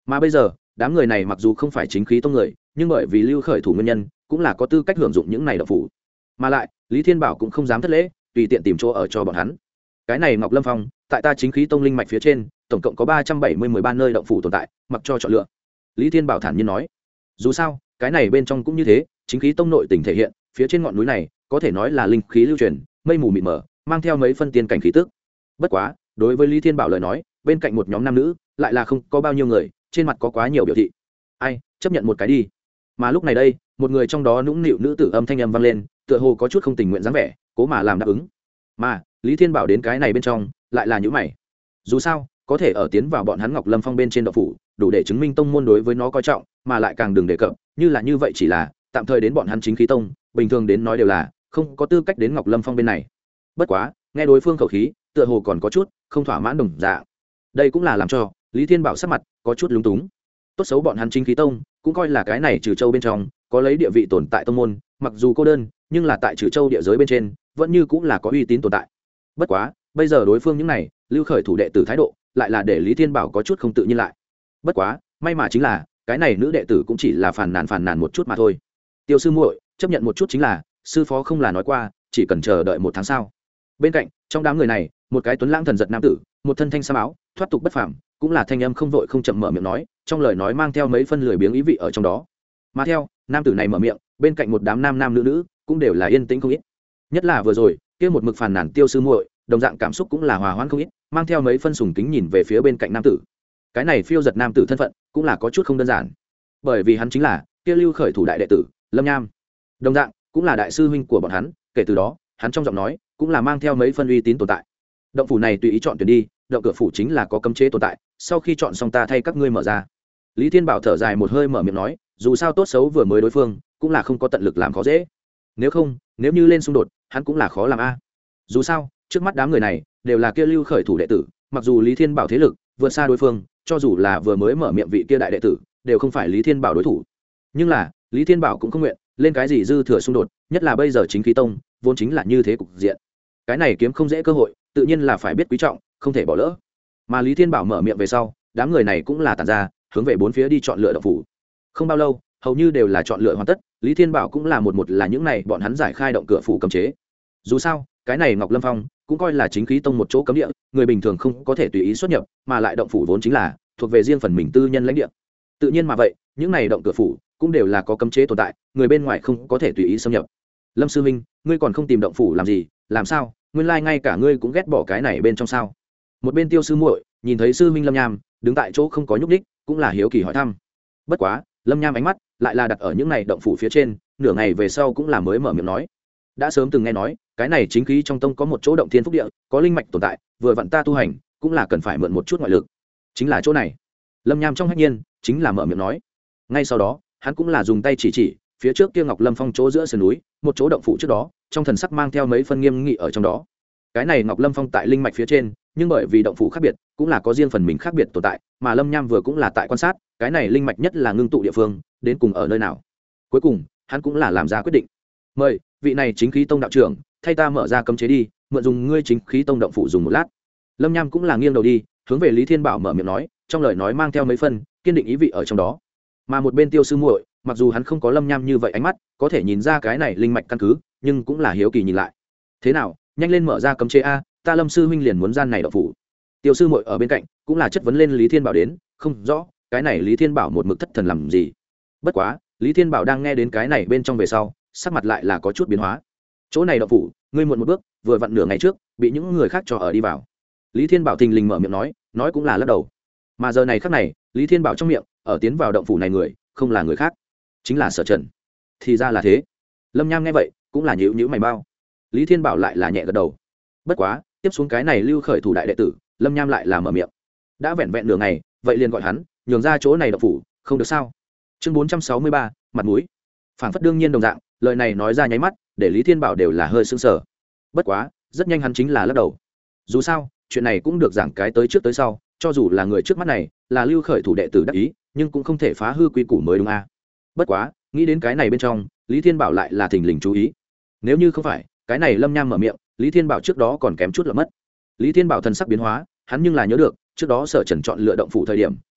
mà bây giờ đám người này mặc dù không phải chính khí tông người, nhưng bởi vì lưu khởi thủ nguyên nhân cũng là có tư cách hưởng dụng những này động phủ. Mà lại Lý Thiên Bảo cũng không dám thất lễ, tùy tiện tìm chỗ ở cho bọn hắn. Cái này Ngọc Lâm Phong tại ta chính khí tông linh mạch phía trên tổng cộng có 373 nơi động phủ tồn tại, mặc cho chọn lựa. Lý Thiên Bảo thản nhiên nói, dù sao cái này bên trong cũng như thế, chính khí tông nội tình thể hiện, phía trên ngọn núi này có thể nói là linh khí lưu truyền, mây mù mịt mờ, mang theo mấy phân tiên cảnh khí tức. Bất quá đối với Lý Thiên Bảo lời nói, bên cạnh một nhóm nam nữ lại là không có bao nhiêu người, trên mặt có quá nhiều biểu thị. Ai chấp nhận một cái đi. Mà lúc này đây một người trong đó nũng nịu nữ tử âm thanh âm vang lên, tựa hồ có chút không tình nguyện dáng vẻ, cố mà làm đáp ứng. Mà Lý Thiên Bảo đến cái này bên trong lại là nhíu mày. Dù sao có thể ở tiến vào bọn hắn Ngọc Lâm Phong bên trên động phủ, đủ để chứng minh tông môn đối với nó coi trọng, mà lại càng đừng đề cập như là như vậy chỉ là tạm thời đến bọn hắn chính khí tông, bình thường đến nói đều là không có tư cách đến Ngọc Lâm Phong bên này. Bất quá nghe đối phương khẩu khí tựa hồ còn có chút không thỏa mãn đồng dạng, đây cũng là làm cho Lý Thiên Bảo sắc mặt có chút lúng túng. Tốt xấu bọn hắn chính khí tông cũng coi là cái này Trừ Châu bên trong có lấy địa vị tồn tại tông môn, mặc dù cô đơn nhưng là tại Trừ Châu địa giới bên trên vẫn như cũng là có uy tín tồn tại. Bất quá bây giờ đối phương những này lưu khởi thủ đệ tử thái độ lại là để Lý Thiên Bảo có chút không tự nhiên lại. Bất quá may mà chính là cái này nữ đệ tử cũng chỉ là phàn nàn một chút mà thôi. Tiêu sư muội chấp nhận một chút chính là, sư phó không là nói qua chỉ cần chờ đợi 1 tháng sao? Bên cạnh trong đám người này một cái tuấn lãng thần giật nam tử, một thân thanh sam áo thoát tục bất phàm, cũng là thanh âm không vội không chậm mở miệng nói, trong lời nói mang theo mấy phân lười biếng ý vị ở trong đó. Mà theo nam tử này mở miệng, bên cạnh một đám nam nam nữ nữ cũng đều là yên tĩnh không ít. Nhất là vừa rồi kia một mực phàn nàn Tiêu sư muội, đồng dạng cảm xúc cũng là hòa hoãn không ít, mang theo mấy phân sùng kính nhìn về phía bên cạnh nam tử. Cái này phiêu giật nam tử thân phận cũng là có chút không đơn giản, bởi vì hắn chính là kia lưu khởi thủ đại đệ tử Lâm Nham, đồng dạng cũng là đại sư huynh của bọn hắn. Kể từ đó hắn trong giọng nói cũng là mang theo mấy phân uy tín tồn tại. Động phủ này tùy ý chọn tuyển đi, động cửa phủ chính là có cấm chế tồn tại, sau khi chọn xong ta thay các ngươi mở ra. Lý Thiên Bảo thở dài một hơi mở miệng nói, dù sao tốt xấu vừa mới đối phương cũng là không có tận lực làm khó dễ, nếu không nếu như lên xung đột hắn cũng là khó làm a. Dù sao trước mắt đám người này đều là kia lưu khởi thủ đệ tử, mặc dù Lý Thiên Bảo thế lực vượt xa đối phương, cho dù là vừa mới mở miệng vị kia đại đệ tử đều không phải Lý Thiên Bảo đối thủ, nhưng là Lý Thiên Bảo cũng không nguyện lên cái gì dư thừa xung đột, nhất là bây giờ chính khí tông vốn chính là như thế cục diện, cái này kiếm không dễ cơ hội, tự nhiên là phải biết quý trọng, không thể bỏ lỡ. Mà Lý Thiên Bảo mở miệng về sau, đám người này cũng là tản ra hướng về bốn phía đi chọn lựa động phủ. Không bao lâu hầu như đều là chọn lựa hoàn tất, Lý Thiên Bảo cũng là một là những này bọn hắn giải khai động cửa phủ cấm chế. Dù sao cái này Ngọc Lâm Phong cũng coi là chính khí tông một chỗ cấm địa, người bình thường không có thể tùy ý xuất nhập, mà lại động phủ vốn chính là thuộc về riêng phần mình tư nhân lãnh địa, tự nhiên mà vậy những này động cửa phủ cũng đều là có cấm chế tồn tại, người bên ngoài không có thể tùy ý xâm nhập. Lâm sư huynh, ngươi còn không tìm động phủ làm gì? Làm sao nguyên lai ngay cả ngươi cũng ghét bỏ cái này bên trong sao? Một bên Tiêu sư muội nhìn thấy sư huynh Lâm Nham đứng tại chỗ không có nhúc nhích, cũng là hiếu kỳ hỏi thăm. Bất quá Lâm Nham ánh mắt lại là đặt ở những này động phủ phía trên, nửa ngày về sau cũng là mới mở miệng nói, đã sớm từng nghe nói cái này chính khí trong tông có một chỗ động thiên phúc địa, có linh mạch tồn tại, vừa vặn ta tu hành cũng là cần phải mượn một chút ngoại lực, chính là chỗ này. Lâm Nham trong hách nhiên chính là mở miệng nói. Ngay sau đó hắn cũng là dùng tay chỉ phía trước kia Ngọc Lâm Phong chỗ giữa sườn núi, một chỗ động phủ trước đó, trong thần sắc mang theo mấy phân nghiêm nghị ở trong đó. Cái này Ngọc Lâm Phong tại linh mạch phía trên, nhưng bởi vì động phủ khác biệt, cũng là có riêng phần mình khác biệt tồn tại, mà Lâm Nham vừa cũng là tại quan sát, cái này linh mạch nhất là ngưng tụ địa phương, đến cùng ở nơi nào. Cuối cùng, hắn cũng là làm ra quyết định. Mời vị này chính khí tông đạo trưởng, thay ta mở ra cấm chế đi, mượn dùng ngươi chính khí tông động phủ dùng một lát. Lâm Nham cũng là nghiêng đầu đi, hướng về Lý Thiên Bảo mở miệng nói, trong lời nói mang theo mấy phân kiên định ý vị ở trong đó. Mà một bên Tiêu sư muội, mặc dù hắn không có Lâm Nham như vậy ánh mắt, có thể nhìn ra cái này linh mạch căn cứ, nhưng cũng là hiếu kỳ nhìn lại. Thế nào, nhanh lên mở ra cấm chế a, ta Lâm sư huynh liền muốn gian này động phủ. Tiêu sư muội ở bên cạnh cũng là chất vấn lên Lý Thiên Bảo đến, không rõ cái này Lý Thiên Bảo một mực thất thần làm gì. Bất quá Lý Thiên Bảo đang nghe đến cái này bên trong về sau, sắc mặt lại là có chút biến hóa. Chỗ này động phủ ngươi muộn một bước, vừa vặn nửa ngày trước bị những người khác cho ở đi vào. Lý Thiên Bảo thình lình mở miệng nói cũng là lắc đầu. Mà giờ này khắc này Lý Thiên Bảo trong miệng ở tiến vào động phủ này người không là người khác, chính là Sở Trần. Thì ra là thế. Lâm Nham nghe vậy cũng là nhíu nhíu mày bao. Lý Thiên Bảo lại là nhẹ gật đầu. Bất quá tiếp xuống cái này lưu khởi thủ đại đệ tử Lâm Nham lại là mở miệng, đã vẹn vẹn nửa ngày, vậy liền gọi hắn nhường ra chỗ này động phủ, không được sao? Chương 463, mặt mũi. Phảng phất đương nhiên đồng dạng, lời này nói ra nháy mắt để Lý Thiên Bảo đều là hơi sững sờ. Bất quá rất nhanh hắn chính là lắc đầu. Dù sao chuyện này cũng được giảng cái tới trước tới sau, cho dù là người trước mắt này là lưu khởi thủ đệ tử đắc ý, nhưng cũng không thể phá hư quy củ mới đúng a. Bất quá nghĩ đến cái này bên trong, Lý Thiên Bảo lại là thình lình chú ý. Nếu như không phải cái này Lâm Nham mở miệng, Lý Thiên Bảo trước đó còn kém chút là mất. Lý Thiên Bảo thần sắc biến hóa, hắn nhưng là nhớ được trước đó Sở Trần chọn lựa động phủ thời điểm,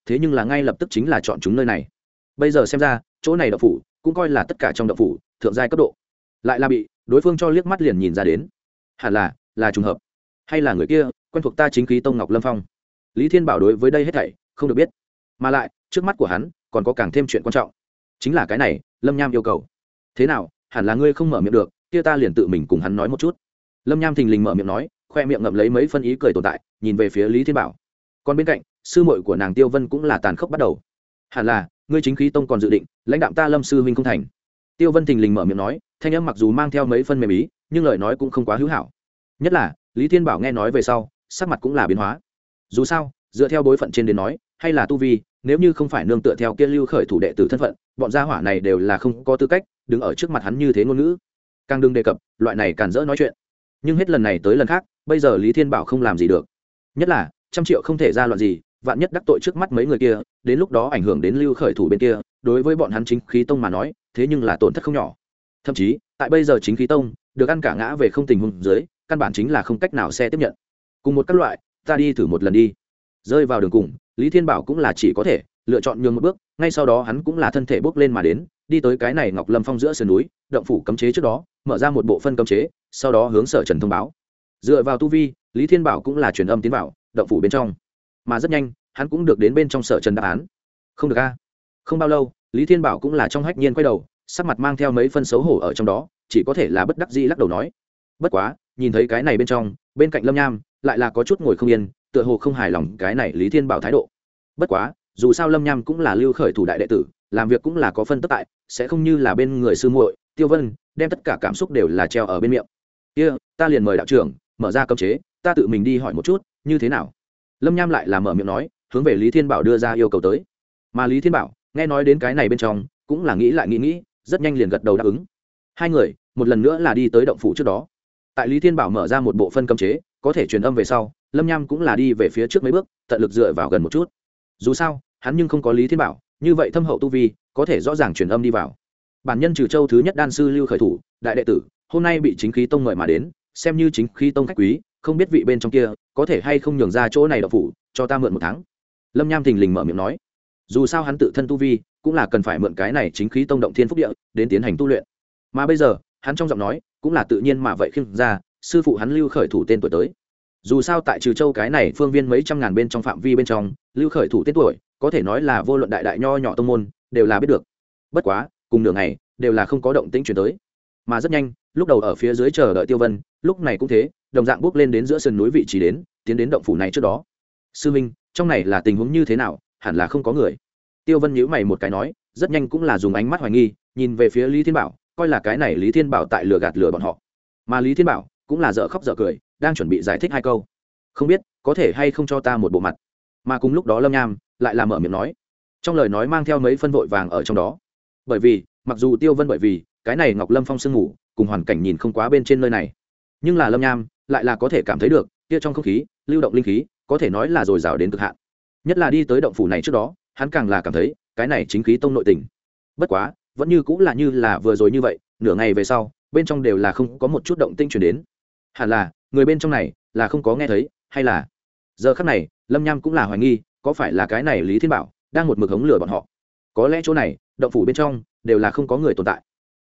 thế nhưng là ngay lập tức chính là chọn chúng nơi này. Bây giờ xem ra chỗ này động phủ cũng coi là tất cả trong động phủ thượng giai cấp độ, lại là bị đối phương cho liếc mắt liền nhìn ra đến. Hẳn là trùng hợp, hay là người kia quen thuộc ta chính khí tông Ngọc Lâm Phong. Lý Thiên Bảo đối với đây hết thảy không được biết, mà lại trước mắt của hắn còn có càng thêm chuyện quan trọng, chính là cái này Lâm Nham yêu cầu. Thế nào, hẳn là ngươi không mở miệng được, kia ta liền tự mình cùng hắn nói một chút. Lâm Nham thình lình mở miệng nói, khoe miệng ngậm lấy mấy phân ý cười tồn tại, nhìn về phía Lý Thiên Bảo. Còn bên cạnh sư muội của nàng Tiêu Vân cũng là tàn khốc bắt đầu. Hẳn là ngươi chính khí tông còn dự định lãnh đạm ta Lâm sư huynh không thành. Tiêu Vân thình lình mở miệng nói, thanh âm mặc dù mang theo mấy phân mềm ý, nhưng lời nói cũng không quá hữu hảo. Nhất là Lý Thiên Bảo nghe nói về sau, sắc mặt cũng là biến hóa. Dù sao dựa theo bối phận trên đến nói, hay là tu vi, nếu như không phải nương tựa theo kia lưu khởi thủ đệ tử thân phận, bọn gia hỏa này đều là không có tư cách đứng ở trước mặt hắn như thế ngôn ngữ, càng đừng đề cập loại này cản rỡ nói chuyện. Nhưng hết lần này tới lần khác, bây giờ Lý Thiên Bảo không làm gì được. Nhất là 100 triệu không thể ra loạn gì, vạn nhất đắc tội trước mắt mấy người kia, đến lúc đó ảnh hưởng đến lưu khởi thủ bên kia, đối với bọn hắn chính khí tông mà nói, thế nhưng là tổn thất không nhỏ. Thậm chí tại bây giờ chính khí tông được ăn cả ngã về không tình huống dưới, căn bản chính là không cách nào sẽ tiếp nhận. Cùng một các loại, ta đi thử một lần đi. Rơi vào đường cùng, Lý Thiên Bảo cũng là chỉ có thể lựa chọn nhường một bước, ngay sau đó hắn cũng là thân thể bốc lên mà đến, đi tới cái này Ngọc Lâm Phong giữa sườn núi, động phủ cấm chế trước đó, mở ra một bộ phân cấm chế, sau đó hướng Sở Trần thông báo. Dựa vào tu vi, Lý Thiên Bảo cũng là truyền âm tiến vào động phủ bên trong, mà rất nhanh hắn cũng được đến bên trong Sở Trần đáp án. Không được a. Không bao lâu, Lý Thiên Bảo cũng là trong hách nhiên quay đầu, sắc mặt mang theo mấy phân xấu hổ ở trong đó, chỉ có thể là bất đắc dĩ lắc đầu nói. Bất quá, nhìn thấy cái này bên trong, bên cạnh Lâm Nham lại là có chút ngồi không yên, tựa hồ không hài lòng cái này Lý Thiên Bảo thái độ. Bất quá, dù sao Lâm Nham cũng là lưu khởi thủ đại đệ tử, làm việc cũng là có phân tất tại, sẽ không như là bên người sư muội Tiêu Vân đem tất cả cảm xúc đều là treo ở bên miệng. Kia, ta liền mời đạo trưởng mở ra cấm chế, ta tự mình đi hỏi một chút, như thế nào? Lâm Nham lại là mở miệng nói, hướng về Lý Thiên Bảo đưa ra yêu cầu tới. Mà Lý Thiên Bảo nghe nói đến cái này bên trong, cũng là nghĩ lại nghĩ, rất nhanh liền gật đầu đáp ứng. Hai người một lần nữa là đi tới động phủ trước đó. Tại Lý Thiên Bảo mở ra một bộ phân cấm chế, có thể truyền âm về sau, Lâm Nham cũng là đi về phía trước mấy bước, tận lực dựa vào gần một chút. Dù sao hắn nhưng không có Lý Thiên Bảo như vậy thâm hậu tu vi, có thể rõ ràng truyền âm đi vào. Bản nhân Trừ Châu thứ nhất đan sư lưu khởi thủ đại đệ tử, hôm nay bị chính khí tông mời mà đến, xem như chính khí tông khách quý, không biết vị bên trong kia có thể hay không nhường ra chỗ này động phủ cho ta mượn một tháng. Lâm Nham thình lình mở miệng nói, dù sao hắn tự thân tu vi cũng là cần phải mượn cái này chính khí tông động thiên phúc địa đến tiến hành tu luyện, mà bây giờ hắn trong giọng nói cũng là tự nhiên mà vậy khiêng ra sư phụ hắn lưu khởi thủ tên tuổi tới. Dù sao tại Trừ Châu cái này phương viên mấy trăm ngàn bên trong phạm vi bên trong, lưu khởi thủ tên tuổi có thể nói là vô luận đại đại nho nhỏ tông môn đều là biết được. Bất quá cùng nửa ngày đều là không có động tĩnh chuyển tới, mà rất nhanh lúc đầu ở phía dưới chờ đợi Tiêu Vân lúc này cũng thế, đồng dạng bước lên đến giữa sườn núi vị trí đến tiến đến động phủ này trước đó. Sư minh, trong này là tình huống như thế nào? Hẳn là không có người. Tiêu Vân nhíu mày một cái nói, rất nhanh cũng là dùng ánh mắt hoài nghi nhìn về phía Lý Thiên Bảo, coi là cái này Lý Thiên Bảo tại lừa gạt lừa bọn họ. Mà Lý Thiên Bảo cũng là dở khóc dở cười, đang chuẩn bị giải thích hai câu, không biết có thể hay không cho ta một bộ mặt. Mà cùng lúc đó Lâm Nham lại là mở miệng nói, trong lời nói mang theo mấy phân vội vàng ở trong đó. Bởi vì mặc dù Tiêu Vân bởi vì cái này Ngọc Lâm Phong sương ngủ cùng hoàn cảnh nhìn không quá bên trên nơi này, nhưng là Lâm Nham lại là có thể cảm thấy được kia trong không khí lưu động linh khí có thể nói là dồi dào đến cực hạn. Nhất là đi tới động phủ này trước đó, hắn càng là cảm thấy cái này chính khí tông nội tình. Bất quá vẫn như cũng là như là vừa rồi như vậy, nửa ngày về sau bên trong đều là không có một chút động tĩnh truyền đến. Hẳn là người bên trong này là không có nghe thấy, hay là giờ khắc này Lâm Nham cũng là hoài nghi có phải là cái này Lý Thiên Bảo đang một mực hống lửa bọn họ. Có lẽ chỗ này động phủ bên trong đều là không có người tồn tại.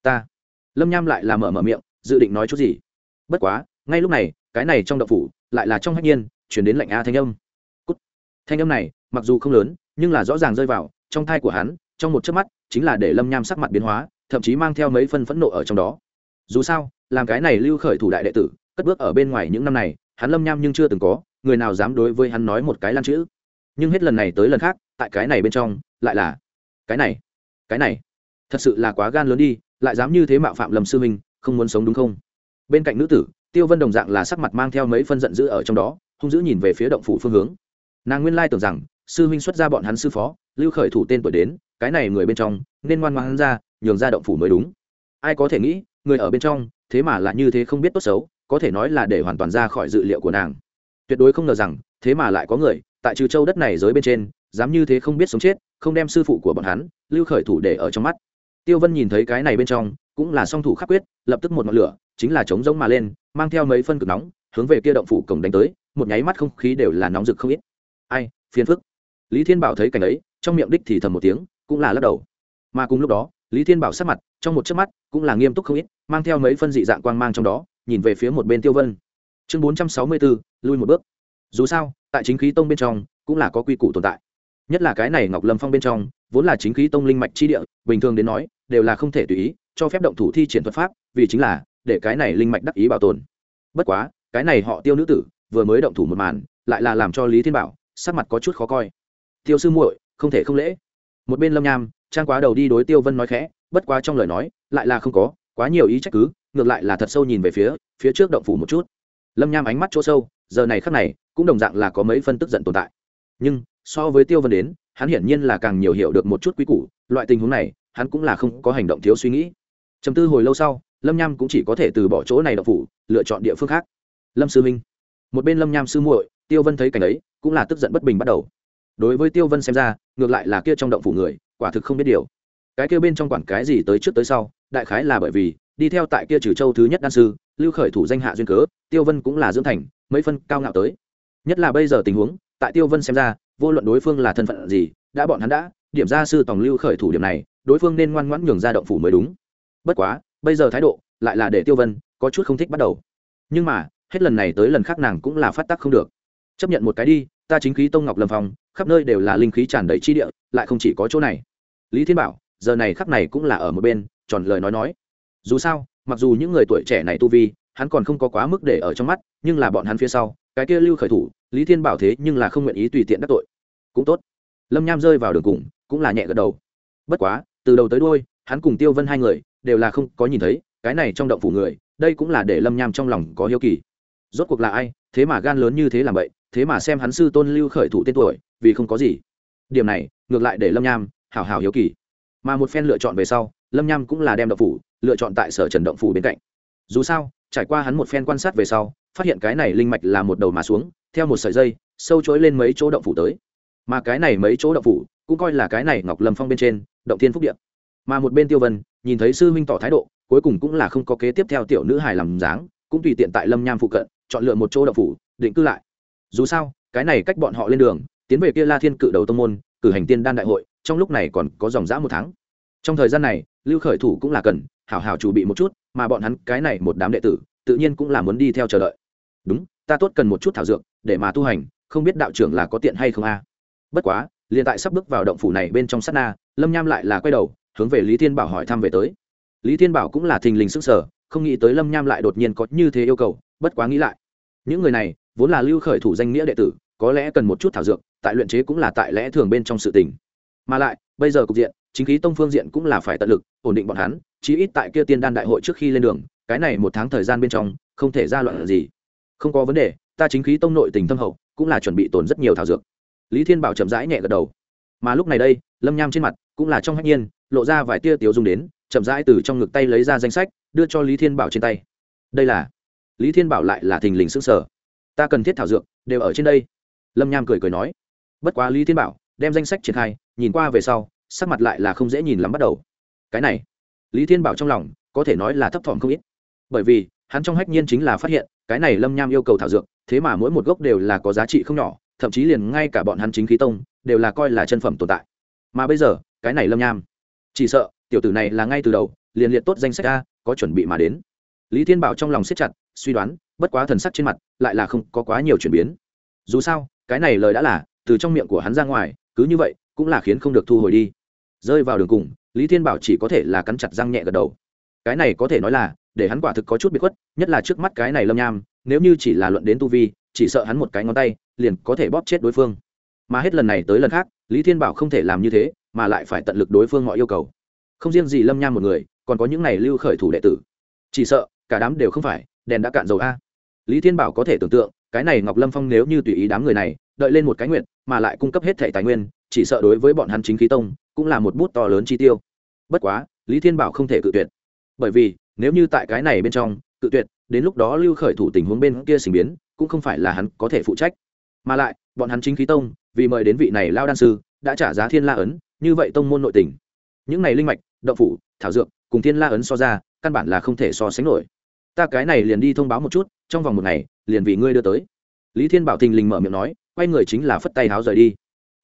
Lâm Nham lại là mở miệng dự định nói chút gì. Bất quá ngay lúc này cái này trong động phủ lại là trong hách nhiên chuyển đến lệnh a thanh âm. Cút. Thanh âm này mặc dù không lớn nhưng là rõ ràng rơi vào trong thai của hắn, trong một chớp mắt chính là để Lâm Nham sắc mặt biến hóa, thậm chí mang theo mấy phân phẫn nộ ở trong đó. Dù sao làm cái này lưu khởi thủ đại đệ tử cất bước ở bên ngoài những năm này, hắn Lâm Nham nhưng chưa từng có người nào dám đối với hắn nói một cái lan chữ. Nhưng hết lần này tới lần khác, tại cái này bên trong lại là cái này thật sự là quá gan lớn đi, lại dám như thế mạo phạm Lâm sư huynh, không muốn sống đúng không? Bên cạnh nữ tử Tiêu Vân đồng dạng là sắc mặt mang theo mấy phân giận dữ ở trong đó, hung dữ nhìn về phía động phủ phương hướng. Nàng nguyên lai tưởng rằng sư huynh xuất ra bọn hắn sư phó lưu khởi thủ tên tuổi đến, cái này người bên trong nên ngoan ngoãn hắn ra nhường ra động phủ mới đúng. Ai có thể nghĩ người ở bên trong thế mà là như thế không biết tốt xấu, có thể nói là để hoàn toàn ra khỏi dự liệu của nàng. Tuyệt đối không ngờ rằng thế mà lại có người tại Trừ Châu đất này giới bên trên dám như thế không biết sống chết, không đem sư phụ của bọn hắn lưu khởi thủ để ở trong mắt. Tiêu Vân nhìn thấy cái này bên trong cũng là song thủ khắc quyết, lập tức một ngọn lửa chính là chống rỗng mà lên, mang theo mấy phân cực nóng hướng về kia động phủ cổng đánh tới, một nháy mắt không khí đều là nóng rực không ít. Ai phiền phức. Lý Thiên Bảo thấy cảnh ấy trong miệng đích thì thầm một tiếng cũng là lắc đầu. Mà cùng lúc đó Lý Thiên Bảo sắc mặt trong một chớp mắt cũng là nghiêm túc không ít, mang theo mấy phân dị dạng quang mang trong đó, nhìn về phía một bên Tiêu Vân. Chương 464, lui một bước. Dù sao tại chính khí tông bên trong cũng là có quy củ tồn tại, nhất là cái này Ngọc Lâm Phong bên trong vốn là chính khí tông linh mạch chi địa, bình thường đến nói đều là không thể tùy ý cho phép động thủ thi triển thuật pháp, vì chính là để cái này linh mạch đắc ý bảo tồn. Bất quá cái này họ Tiêu nữ tử vừa mới động thủ một màn lại là làm cho Lý Thiên Bảo sắc mặt có chút khó coi. Tiêu sư muội không thể không lễ. Một bên Lâm Nham trang quá đầu đi đối Tiêu Vân nói khẽ, bất quá trong lời nói lại là không có quá nhiều ý trách cứ, ngược lại là thật sâu nhìn về phía trước động phủ một chút. Lâm Nham ánh mắt chỗ sâu giờ này khắc này cũng đồng dạng là có mấy phân tức giận tồn tại, nhưng so với Tiêu Vân đến, hắn hiển nhiên là càng nhiều hiểu được một chút quý củ, loại tình huống này hắn cũng là không có hành động thiếu suy nghĩ. Trầm tư hồi lâu sau, Lâm Nham cũng chỉ có thể từ bỏ chỗ này động phủ, lựa chọn địa phương khác. Lâm sư minh. Một bên Lâm Nham sư muội Tiêu Vân thấy cảnh ấy cũng là tức giận bất bình bắt đầu. Đối với Tiêu Vân xem ra ngược lại là kia trong động phủ người quả thực không biết điều, cái kia bên trong quản cái gì tới trước tới sau, đại khái là bởi vì đi theo tại kia Trừ Châu thứ nhất đan sư Lưu Khởi thủ danh hạ duyên cớ, Tiêu Vân cũng là dưỡng thành mấy phân cao ngạo tới. Nhất là bây giờ tình huống tại Tiêu Vân xem ra, vô luận đối phương là thân phận gì, đã bọn hắn đã điểm ra sư tòng Lưu Khởi thủ điểm này, đối phương nên ngoan ngoãn nhường ra động phủ mới đúng. Bất quá bây giờ thái độ lại là để Tiêu Vân có chút không thích bắt đầu. Nhưng mà hết lần này tới lần khác nàng cũng là phát tác không được. Chấp nhận một cái đi, ta chính khí tông Ngọc Lâm Phong khắp nơi đều là linh khí tràn đầy chi địa, lại không chỉ có chỗ này. Lý Thiên Bảo giờ này khắc này cũng là ở một bên tròn lời nói. Dù sao mặc dù những người tuổi trẻ này tu vi hắn còn không có quá mức để ở trong mắt, nhưng là bọn hắn phía sau cái kia Lưu Khởi thủ Lý Thiên Bảo thế nhưng là không nguyện ý tùy tiện đắc tội. Cũng tốt. Lâm Nham rơi vào đường cùng cũng là nhẹ gật đầu. Bất quá từ đầu tới đuôi hắn cùng Tiêu Vân hai người đều là không có nhìn thấy cái này trong động phủ người, đây cũng là để Lâm Nham trong lòng có hiếu kỳ. Rốt cuộc là ai thế mà gan lớn như thế làm vậy, thế mà xem hắn sư tôn Lưu Khởi thủ tên tuổi vì không có gì. Điểm này ngược lại để Lâm Nham hảo hảo hiếu kỳ. Mà một phen lựa chọn về sau, Lâm Nham cũng là đem động phủ lựa chọn tại Sở Trần động phủ bên cạnh. Dù sao trải qua hắn một phen quan sát về sau, phát hiện cái này linh mạch là một đầu mà xuống theo một sợi dây sâu chối lên mấy chỗ động phủ tới, mà cái này mấy chỗ động phủ cũng coi là cái này Ngọc Lâm Phong bên trên động thiên phúc địa. Mà một bên Tiêu Vân nhìn thấy sư huynh tỏ thái độ, cuối cùng cũng là không có kế tiếp theo tiểu nữ hài làm dáng, cũng tùy tiện tại Lâm Nham phụ cận chọn lựa một chỗ động phủ định cư lại. Dù sao cái này cách bọn họ lên đường tiến về kia La Thiên cự đầu tông môn cử hành tiên đan đại hội, trong lúc này còn có dòng dã một tháng. Trong thời gian này Lưu Khởi thủ cũng là cần hảo hảo chuẩn bị một chút, mà bọn hắn cái này một đám đệ tử tự nhiên cũng là muốn đi theo chờ đợi. Đúng, ta tốt cần một chút thảo dược để mà tu hành, không biết đạo trưởng là có tiện hay không a? Bất quá liền tại sắp bước vào động phủ này bên trong sát na, Lâm Nham lại là quay đầu hướng về Lý Thiên Bảo hỏi thăm về tới. Lý Thiên Bảo cũng là thình lình sức sở, không nghĩ tới Lâm Nham lại đột nhiên có như thế yêu cầu. Bất quá nghĩ lại, những người này vốn là Lưu Khởi thủ danh nghĩa đệ tử, có lẽ cần một chút thảo dược, tại luyện chế cũng là tại lẽ thường bên trong sự tình. Mà lại bây giờ cục diện chính khí tông phương diện cũng là phải tận lực ổn định bọn hắn, chí ít tại kia tiên đan đại hội trước khi lên đường, cái này một tháng thời gian bên trong không thể ra loạn gì. Không có vấn đề, ta chính khí tông nội tình thâm hậu, cũng là chuẩn bị tồn rất nhiều thảo dược. Lý Thiên Bảo chậm rãi nhẹ gật đầu. Mà lúc này đây Lâm Nham trên mặt cũng là trong hách nhiên lộ ra vài tia tiếu dung đến, chậm rãi từ trong ngực tay lấy ra danh sách đưa cho Lý Thiên Bảo trên tay. Đây là. Lý Thiên Bảo lại là thình lình sững sờ. Ta cần thiết thảo dược đều ở trên đây. Lâm Nham cười cười nói. Bất quá Lý Thiên Bảo đem danh sách triển khai nhìn qua về sau, sắc mặt lại là không dễ nhìn lắm bắt đầu. Cái này Lý Thiên Bảo trong lòng có thể nói là thấp thỏm không ít, bởi vì hắn trong hách nhiên chính là phát hiện cái này Lâm Nham yêu cầu thảo dược, thế mà mỗi một gốc đều là có giá trị không nhỏ, thậm chí liền ngay cả bọn hắn chính khí tông đều là coi là chân phẩm tồn tại. Mà bây giờ cái này Lâm Nham chỉ sợ tiểu tử này là ngay từ đầu liền liệt tốt danh sách a, có chuẩn bị mà đến. Lý Thiên Bảo trong lòng siết chặt suy đoán, bất quá thần sắc trên mặt lại là không có quá nhiều chuyển biến. Dù sao cái này lời đã là từ trong miệng của hắn ra ngoài, cứ như vậy cũng là khiến không được thu hồi đi. Rơi vào đường cùng, Lý Thiên Bảo chỉ có thể là cắn chặt răng nhẹ gật đầu. Cái này có thể nói là để hắn quả thực có chút biệt khuất, nhất là trước mắt cái này Lâm Nham, nếu như chỉ là luận đến tu vi, chỉ sợ hắn một cái ngón tay liền có thể bóp chết đối phương. Mà hết lần này tới lần khác, Lý Thiên Bảo không thể làm như thế, mà lại phải tận lực đối phương mọi yêu cầu. Không riêng gì Lâm Nham một người, còn có những này Lưu Khởi thủ đệ tử, chỉ sợ cả đám đều không phải đèn đã cạn dầu a. Lý Thiên Bảo có thể tưởng tượng, cái này Ngọc Lâm Phong nếu như tùy ý đám người này đợi lên một cái nguyện, mà lại cung cấp hết thảy tài nguyên, chỉ sợ đối với bọn hắn chính khí tông cũng là một bút to lớn chi tiêu. Bất quá Lý Thiên Bảo không thể cự tuyệt, bởi vì nếu như tại cái này bên trong cự tuyệt, đến lúc đó Lưu Khởi thủ tình huống bên kia sinh biến cũng không phải là hắn có thể phụ trách. Mà lại bọn hắn chính khí tông vì mời đến vị này lao đan sư đã trả giá Thiên La ấn, như vậy tông môn nội tình, những này linh mạch, động phủ, thảo dược cùng Thiên La ấn so ra, căn bản là không thể so sánh nổi. Ta cái này liền đi thông báo một chút, trong vòng một ngày liền vì ngươi đưa tới. Lý Thiên Bảo thình lình mở miệng nói, quay người chính là phất tay háo rời đi.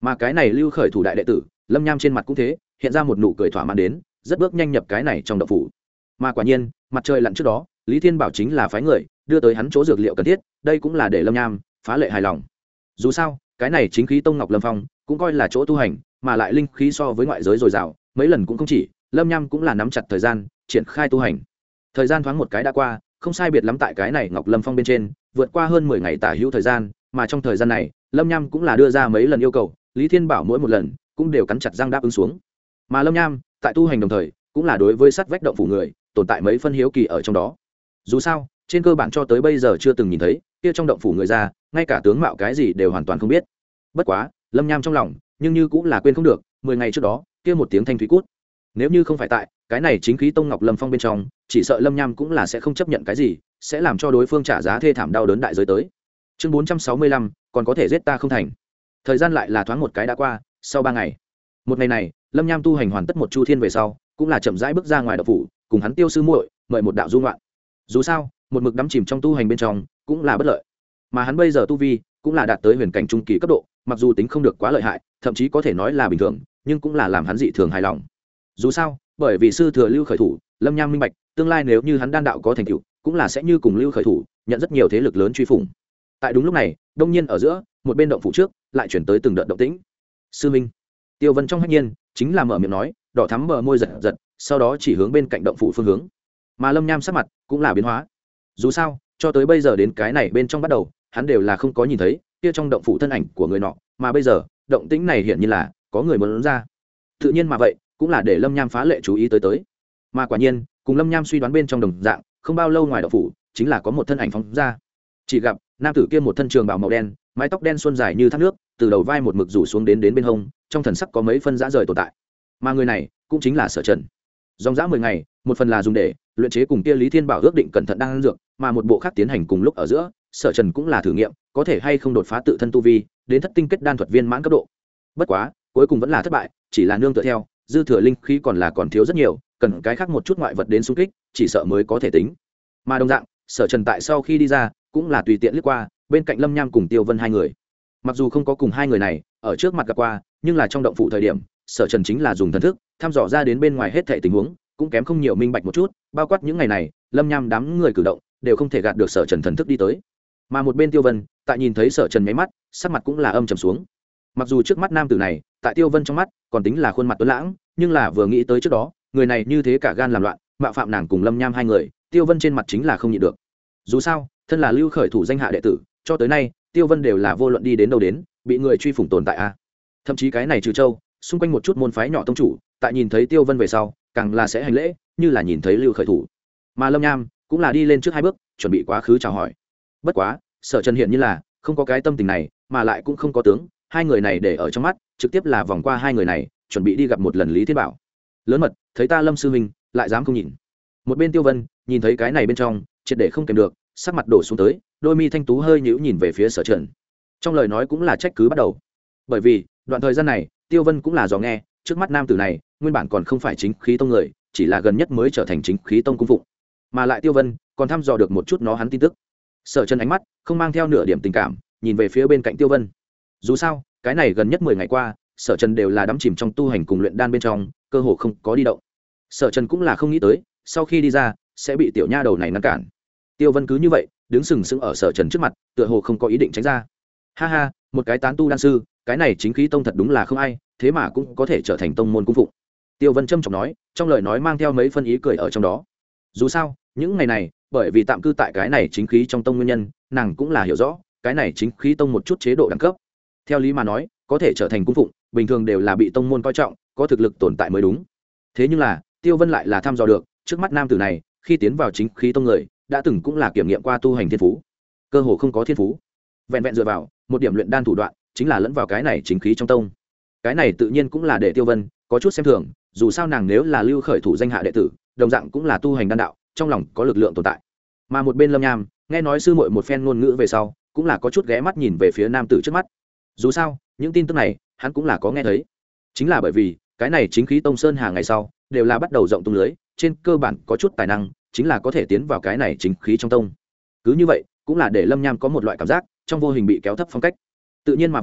Mà cái này lưu khởi thủ đại đệ tử lâm nham trên mặt cũng thế, hiện ra một nụ cười thỏa mãn đến, rất bước nhanh nhập cái này trong động phủ. Mà quả nhiên mặt trời lặn trước đó, Lý Thiên Bảo chính là phái người đưa tới hắn chỗ dược liệu cần thiết, đây cũng là để lâm nham phá lệ hài lòng. Dù sao cái này chính khí tông ngọc lâm phong cũng coi là chỗ tu hành, mà lại linh khí so với ngoại giới dồi dào mấy lần cũng không chỉ, lâm nham cũng là nắm chặt thời gian triển khai tu hành. Thời gian thoáng một cái đã qua, không sai biệt lắm tại cái này ngọc lâm phong bên trên vượt qua hơn 10 ngày tả hữu thời gian, mà trong thời gian này lâm nham cũng là đưa ra mấy lần yêu cầu, Lý Thiên Bảo mỗi một lần cũng đều cắn chặt răng đáp ứng xuống. Mà lâm nham tại tu hành đồng thời cũng là đối với sắt vách động phủ người tồn tại mấy phân hiếu kỳ ở trong đó. Dù sao trên cơ bản cho tới bây giờ chưa từng nhìn thấy kia trong động phủ người ra, ngay cả tướng mạo cái gì đều hoàn toàn không biết. Bất quá lâm nham trong lòng nhưng như cũng là quên không được 10 ngày trước đó kia một tiếng thanh thúy cút. Nếu như không phải tại cái này chính khí tông ngọc lâm phong bên trong, chỉ sợ lâm nham cũng là sẽ không chấp nhận cái gì sẽ làm cho đối phương trả giá thê thảm đau đớn đại giới tới. Chương 465, còn có thể giết ta không thành. Thời gian lại là thoáng một cái đã qua, sau 3 ngày. Một ngày này lâm nham tu hành hoàn tất một chu thiên về sau, cũng là chậm rãi bước ra ngoài động phủ, cùng hắn Tiêu sư muội mời một đạo du ngoạn. Dù sao một mực đắm chìm trong tu hành bên trong cũng là bất lợi, mà hắn bây giờ tu vi cũng là đạt tới huyền cảnh trung kỳ cấp độ, mặc dù tính không được quá lợi hại, thậm chí có thể nói là bình thường, nhưng cũng là làm hắn dị thường hài lòng. Dù sao bởi vì sư thừa lưu khởi thủ, lâm nham minh bạch tương lai nếu như hắn đan đạo có thành tựu, cũng là sẽ như cùng lưu khởi thủ nhận rất nhiều thế lực lớn truy phủng. Tại đúng lúc này đông nhiên ở giữa một bên động phủ trước lại chuyển tới từng đợt động tĩnh. Sư minh. Tiêu Vân trong hách nhiên chính là mở miệng nói, đỏ thắm bờ môi giật giật, sau đó chỉ hướng bên cạnh động phủ phương hướng. Mà lâm nham sắc mặt cũng là biến hóa. Dù sao cho tới bây giờ đến cái này bên trong bắt đầu hắn đều là không có nhìn thấy kia trong động phủ thân ảnh của người nọ, mà bây giờ động tĩnh này hiện như là có người muốn ra. Tự nhiên mà vậy cũng là để lâm nham phá lệ chú ý tới. Mà quả nhiên cùng lâm nham suy đoán bên trong đồng dạng, không bao lâu ngoài động phủ chính là có một thân ảnh phóng ra. Chỉ gặp nam tử kia một thân trường bào màu đen, mái tóc đen xuân dài như thác nước, từ đầu vai một mực rủ xuống đến bên hông, trong thần sắc có mấy phân dã rời tồn tại. Mà người này cũng chính là Sở Trần. Dòng dã 10 ngày, một phần là dùng để luyện chế cùng kia Lý Thiên Bảo ước định cẩn thận đang dược, mà một bộ khác tiến hành cùng lúc ở giữa, Sở Trần cũng là thử nghiệm có thể hay không đột phá tự thân tu vi đến thất tinh kết đan thuật viên mãn cấp độ. Bất quá cuối cùng vẫn là thất bại, chỉ là nương tựa theo dư thừa linh khí còn thiếu rất nhiều, cần cái khác một chút ngoại vật đến xung kích chỉ sợ mới có thể tính. Mà đồng dạng Sở Trần tại sau khi đi ra cũng là tùy tiện liếc qua bên cạnh lâm nham cùng Tiêu Vân hai người, mặc dù không có cùng hai người này ở trước mặt gặp qua, nhưng là trong động phủ thời điểm Sở Trần chính là dùng thần thức thăm dò ra đến bên ngoài hết thảy tình huống, cũng kém không nhiều minh bạch một chút, bao quát những ngày này lâm nham đám người cử động đều không thể gạt được Sở Trần thần thức đi tới. Mà một bên Tiêu Vân tại nhìn thấy Sở Trần nháy mắt, sắc mặt cũng là âm trầm xuống. Mặc dù trước mắt nam tử này tại Tiêu Vân trong mắt còn tính là khuôn mặt tuấn lãng, nhưng là vừa nghĩ tới trước đó người này như thế cả gan làm loạn mạo phạm nàng cùng lâm nham hai người, Tiêu Vân trên mặt chính là không nhịn được. Dù sao thân là lưu khởi thủ danh hạ đệ tử, cho tới nay Tiêu Vân đều là vô luận đi đến đâu đến bị người truy phủng tồn tại a. Thậm chí cái này trừ châu xung quanh một chút môn phái nhỏ tông chủ tại nhìn thấy Tiêu Vân về sau càng là sẽ hành lễ như là nhìn thấy lưu khởi thủ. Mà lâm nham cũng là đi lên trước 2 bước chuẩn bị quá khứ chào hỏi. Bất quá Sở Trần hiện như là không có cái tâm tình này, mà lại cũng không có tướng hai người này để ở trong mắt, trực tiếp là vòng qua hai người này chuẩn bị đi gặp một lần Lý Thiên Bảo. Lớn mật, thấy ta lâm sư huynh lại dám không nhìn. Một bên Tiêu Vân nhìn thấy cái này bên trong triệt để không kèm được, sắc mặt đổ xuống tới, đôi mi thanh tú hơi nhíu nhìn về phía Sở Trần. Trong lời nói cũng là trách cứ bắt đầu. Bởi vì đoạn thời gian này Tiêu Vân cũng là dò nghe trước mắt nam tử này nguyên bản còn không phải chính khí tông người, chỉ là gần nhất mới trở thành chính khí tông cung phụng, mà lại Tiêu Vân còn thăm dò được một chút nó hắn tin tức. Sở Trần ánh mắt không mang theo nửa điểm tình cảm nhìn về phía bên cạnh Tiêu Vân. Dù sao cái này gần nhất 10 ngày qua Sở Trần đều là đắm chìm trong tu hành cùng luyện đan bên trong, cơ hồ không có đi động. Sở Trần cũng là không nghĩ tới sau khi đi ra sẽ bị tiểu nha đầu này ngăn cản. Tiêu Vân cứ như vậy đứng sừng sững ở Sở Trần trước mặt, tựa hồ không có ý định tránh ra. Ha ha, một cái tán tu đan sư, cái này chính khí tông thật đúng là không ai, thế mà cũng có thể trở thành tông môn cung phụng. Tiêu Vân trâm trọng nói, trong lời nói mang theo mấy phân ý cười ở trong đó. Dù sao những ngày này bởi vì tạm cư tại cái này chính khí trong tông nguyên nhân, nàng cũng là hiểu rõ cái này chính khí tông một chút chế độ đẳng cấp. Theo lý mà nói có thể trở thành cung phụng bình thường đều là bị tông môn coi trọng, có thực lực tồn tại mới đúng. Thế nhưng là Tiêu Vân lại là thăm dò được trước mắt nam tử này khi tiến vào chính khí tông người đã từng cũng là kiểm nghiệm qua tu hành thiên phú, cơ hồ không có thiên phú, vẹn vẹn dựa vào một điểm luyện đan thủ đoạn chính là lẫn vào cái này chính khí trong tông. Cái này tự nhiên cũng là để Tiêu Vân có chút xem thường, dù sao nàng nếu là lưu khởi thủ danh hạ đệ tử, đồng dạng cũng là tu hành đan đạo, trong lòng có lực lượng tồn tại. Mà một bên lâm nham nghe nói sư muội một phen ngôn ngữ về sau cũng là có chút ghé mắt nhìn về phía nam tử trước mắt. Dù sao những tin tức này hắn cũng là có nghe thấy, chính là bởi vì cái này chính khí tông sơn hà ngày sau đều là bắt đầu rộng tung lưới, trên cơ bản có chút tài năng chính là có thể tiến vào cái này chính khí trong tông. Cứ như vậy cũng là để lâm nham có một loại cảm giác trong vô hình bị kéo thấp phong cách. Tự nhiên mà vậy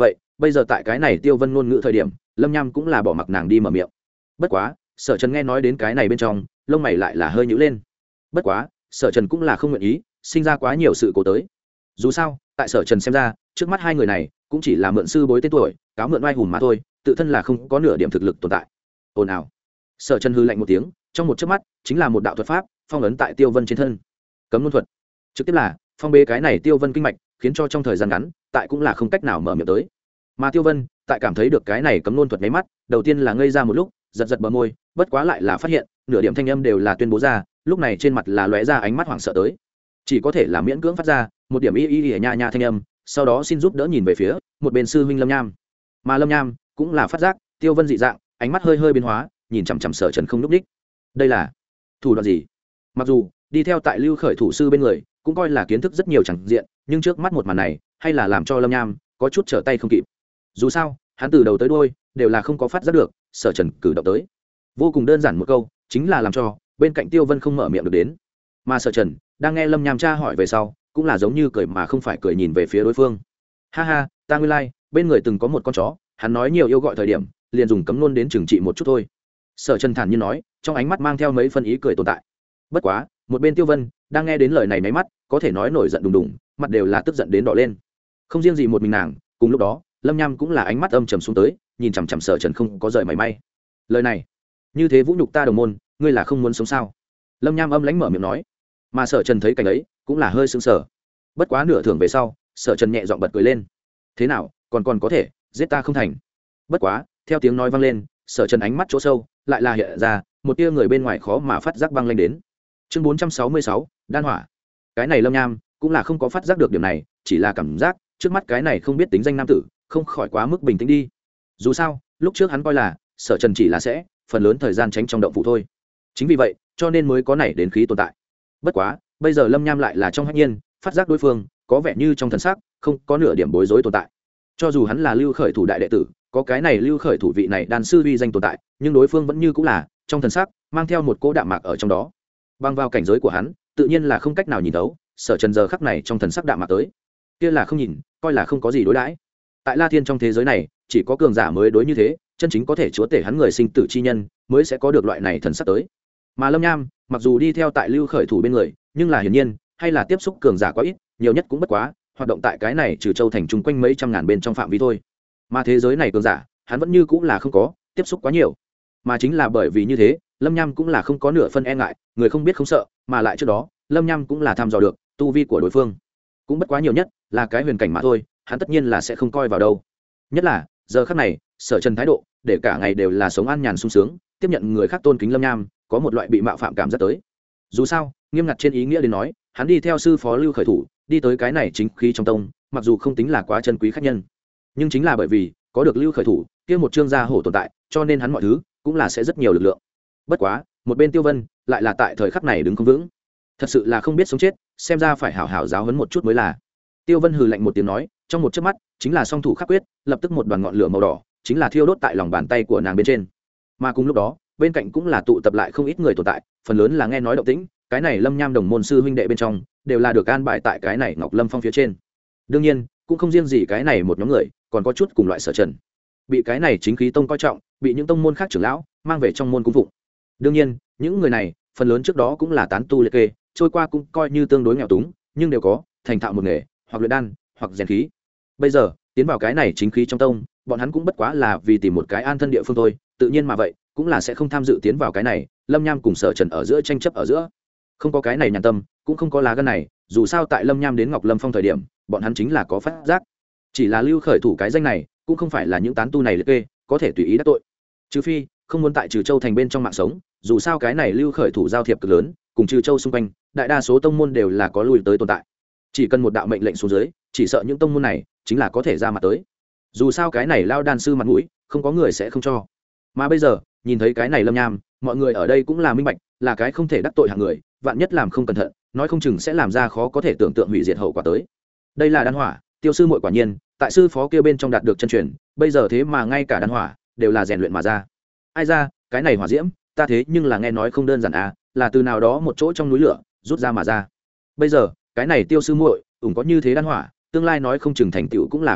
bây giờ tại cái này Tiêu Vân ngôn ngữ thời điểm, Lâm Nham cũng là bỏ mặc nàng đi mở miệng. Bất quá Sở Trần nghe nói đến cái này bên trong, lông mày lại là hơi nhíu lên. Bất quá Sở Trần cũng là không nguyện ý sinh ra quá nhiều sự cố tới. Dù sao tại Sở Trần xem ra, trước mắt hai người này cũng chỉ là mượn sư bối tên tuổi, cáo mượn oai hùng mà thôi, tự thân là không có nửa điểm thực lực tồn tại. Ồn ào. Sở Trần hư lạnh một tiếng, trong một chớp mắt chính là một đạo thuật pháp phong ấn tại Tiêu Vân trên thân. Cấm luân thuật. Trực tiếp là phong bế cái này Tiêu Vân kinh mạch, khiến cho trong thời gian ngắn tại cũng là không cách nào mở miệng tới. Mà Tiêu Vân tại cảm thấy được cái này cấm luân thuật nháy mắt, đầu tiên là ngây ra một lúc, giật giật bờ môi, bất quá lại là phát hiện nửa điểm thanh âm đều là tuyên bố ra, lúc này trên mặt là lóe ra ánh mắt hoảng sợ tới, chỉ có thể là miễn cưỡng phát ra một điểm y nha nha thanh âm, sau đó xin giúp đỡ nhìn về phía một bên sư huynh Lâm Nham. Mà Lâm Nham cũng là phát giác Tiêu Vân dị dạng, ánh mắt hơi hơi biến hóa, nhìn chằm chằm Sở Trần không lúc đích. Đây là thủ đoạn gì? Mặc dù đi theo tại Lưu Khởi thủ sư bên người, cũng coi là kiến thức rất nhiều chẳng diện, nhưng trước mắt một màn này hay là làm cho Lâm Nham có chút trở tay không kịp. Dù sao hắn từ đầu tới đuôi đều là không có phát giác được Sở Trần cử động tới. Vô cùng đơn giản một câu, chính là làm cho bên cạnh Tiêu Vân không mở miệng được đến. Mà Sở Trần đang nghe Lâm Nham tra hỏi về sau, cũng là giống như cười mà không phải cười, nhìn về phía đối phương. Ha ha, ta nguyên lai bên người từng có một con chó, hắn nói nhiều yêu gọi thời điểm liền dùng cấm nôn đến trừng trị một chút thôi. Sở Trần thản nhiên nói, trong ánh mắt mang theo mấy phân ý cười tồn tại. Bất quá một bên Tiêu Vân đang nghe đến lời này mấy mắt có thể nói nổi giận đùng đùng, mặt đều là tức giận đến đỏ lên. Không riêng gì một mình nàng, cùng lúc đó Lâm Nham cũng là ánh mắt âm trầm xuống tới, nhìn chằm chằm Sở Trần không có rời mảy may. Lời này như thế vũ nhục ta đồng môn, ngươi là không muốn sống sao? Lâm Nham âm lãnh mở miệng nói. Mà Sở Trần thấy cảnh ấy cũng là hơi sững sờ. Bất quá nửa thưởng về sau, Sở Trần nhẹ giọng bật cười lên. Thế nào, còn có thể giết ta không thành? Bất quá theo tiếng nói vang lên, Sở Trần ánh mắt chỗ sâu lại là hiện ra một tia người bên ngoài khó mà phát giác băng lanh đến. Chương 466, đan hỏa. Cái này Lâm Nham cũng là không có phát giác được điểm này, chỉ là cảm giác trước mắt cái này không biết tính danh nam tử không khỏi quá mức bình tĩnh đi. Dù sao lúc trước hắn coi là Sở Trần chỉ là sẽ phần lớn thời gian tránh trong động phủ thôi, chính vì vậy cho nên mới có này đến khí tồn tại. Bất quá bây giờ Lâm Nham lại là trong hách nhiên phát giác đối phương có vẻ như trong thần sắc không có nửa điểm bối rối tồn tại. Cho dù hắn là Lưu Khởi thủ đại đệ tử, có cái này Lưu Khởi thủ vị này đan sư uy danh tồn tại, nhưng đối phương vẫn như cũng là trong thần sắc mang theo một cỗ đạm mạc ở trong đó. Bằng vào cảnh giới của hắn, tự nhiên là không cách nào nhìn thấu Sở Trần giờ khắc này trong thần sắc đạm mạc tới, kia là không nhìn, coi là không có gì đối đãi. Tại La Thiên trong thế giới này, chỉ có cường giả mới đối như thế, chân chính có thể chúa tể hắn người sinh tử chi nhân mới sẽ có được loại này thần sắc tới. Mà Lâm Nham mặc dù đi theo tại Lưu Khởi thủ bên người, nhưng là hiển nhiên hay là tiếp xúc cường giả quá ít, nhiều nhất cũng bất quá hoạt động tại cái này trừ châu thành chung quanh mấy trăm ngàn bên trong phạm vi thôi. Mà thế giới này cường giả hắn vẫn như cũng là không có tiếp xúc quá nhiều. Mà chính là bởi vì như thế, Lâm Nham cũng là không có nửa phân e ngại, người không biết không sợ, mà lại trước đó Lâm Nham cũng là thăm dò được tu vi của đối phương, cũng bất quá nhiều nhất là cái huyền cảnh mà thôi, hắn tất nhiên là sẽ không coi vào đâu. Nhất là giờ khắc này Sở Trần thái độ để cả ngày đều là sống an nhàn sung sướng, tiếp nhận người khác tôn kính Lâm Nham có một loại bị mạo phạm cảm giác tới. Dù sao nghiêm ngặt trên ý nghĩa đến nói, hắn đi theo sư phó Lưu Khởi thủ đi tới cái này chính khí trong tông, mặc dù không tính là quá chân quý khách nhân, nhưng chính là bởi vì có được Lưu Khởi thủ kia một trương gia hổ tồn tại, cho nên hắn mọi thứ cũng là sẽ rất nhiều lực lượng. Bất quá một bên Tiêu Vân lại là tại thời khắc này đứng không vững, thật sự là không biết sống chết, xem ra phải hảo hảo giáo huấn một chút mới là. Tiêu Vân hừ lạnh một tiếng nói, trong một chớp mắt chính là song thủ khắc quyết, lập tức một đoàn ngọn lửa màu đỏ chính là thiêu đốt tại lòng bàn tay của nàng bên trên. Mà cùng lúc đó bên cạnh cũng là tụ tập lại không ít người tồn tại, phần lớn là nghe nói động tĩnh, cái này Lâm Nham đồng môn sư huynh đệ bên trong đều là được an bài tại cái này Ngọc Lâm Phong phía trên. Đương nhiên cũng không riêng gì cái này một nhóm người, còn có chút cùng loại Sở Trần bị cái này chính khí tông coi trọng, bị những tông môn khác trưởng lão mang về trong môn cung phụng. Đương nhiên những người này phần lớn trước đó cũng là tán tu liệt kê, trôi qua cũng coi như tương đối nghèo túng, nhưng đều có thành thạo một nghề, hoặc luyện đan hoặc rèn khí. Bây giờ tiến vào cái này chính khí trong tông, bọn hắn cũng bất quá là vì tìm một cái an thân địa phương thôi, tự nhiên mà vậy cũng là sẽ không tham dự tiến vào cái này Lâm Nham cùng Sở Trần ở giữa tranh chấp ở giữa. Không có cái này nhàn tâm, cũng không có lá gan này, dù sao tại Lâm Nham đến Ngọc Lâm Phong thời điểm, bọn hắn chính là có phát giác, chỉ là Lưu Khởi thủ cái danh này cũng không phải là những tán tu này liệt kê có thể tùy ý đắc tội, trừ phi không muốn tại Trừ Châu thành bên trong mạng sống. Dù sao cái này Lưu Khởi thủ giao thiệp cực lớn, cùng Trừ Châu xung quanh đại đa số tông môn đều là có lui tới tồn tại, chỉ cần một đạo mệnh lệnh xuống dưới, chỉ sợ những tông môn này chính là có thể ra mặt tới. Dù sao cái này lao đan sư mặt mũi không có người sẽ không cho. Mà bây giờ nhìn thấy cái này Lâm Nham, mọi người ở đây cũng là minh bạch, là cái không thể đắc tội hạng người, vạn nhất làm không cẩn thận, nói không chừng sẽ làm ra khó có thể tưởng tượng hủy diệt hậu quả tới. Đây là đan hỏa, Tiêu sư muội quả nhiên tại sư phó kia bên trong đạt được chân truyền, bây giờ thế mà ngay cả đan hỏa đều là rèn luyện mà ra. Ai ra, cái này hỏa diễm ta thế nhưng là nghe nói không đơn giản à, là từ nào đó một chỗ trong núi lửa rút ra mà ra. Bây giờ cái này Tiêu sư muội ủng có như thế đan hỏa, tương lai nói không chừng thành tựu cũng là không thấp,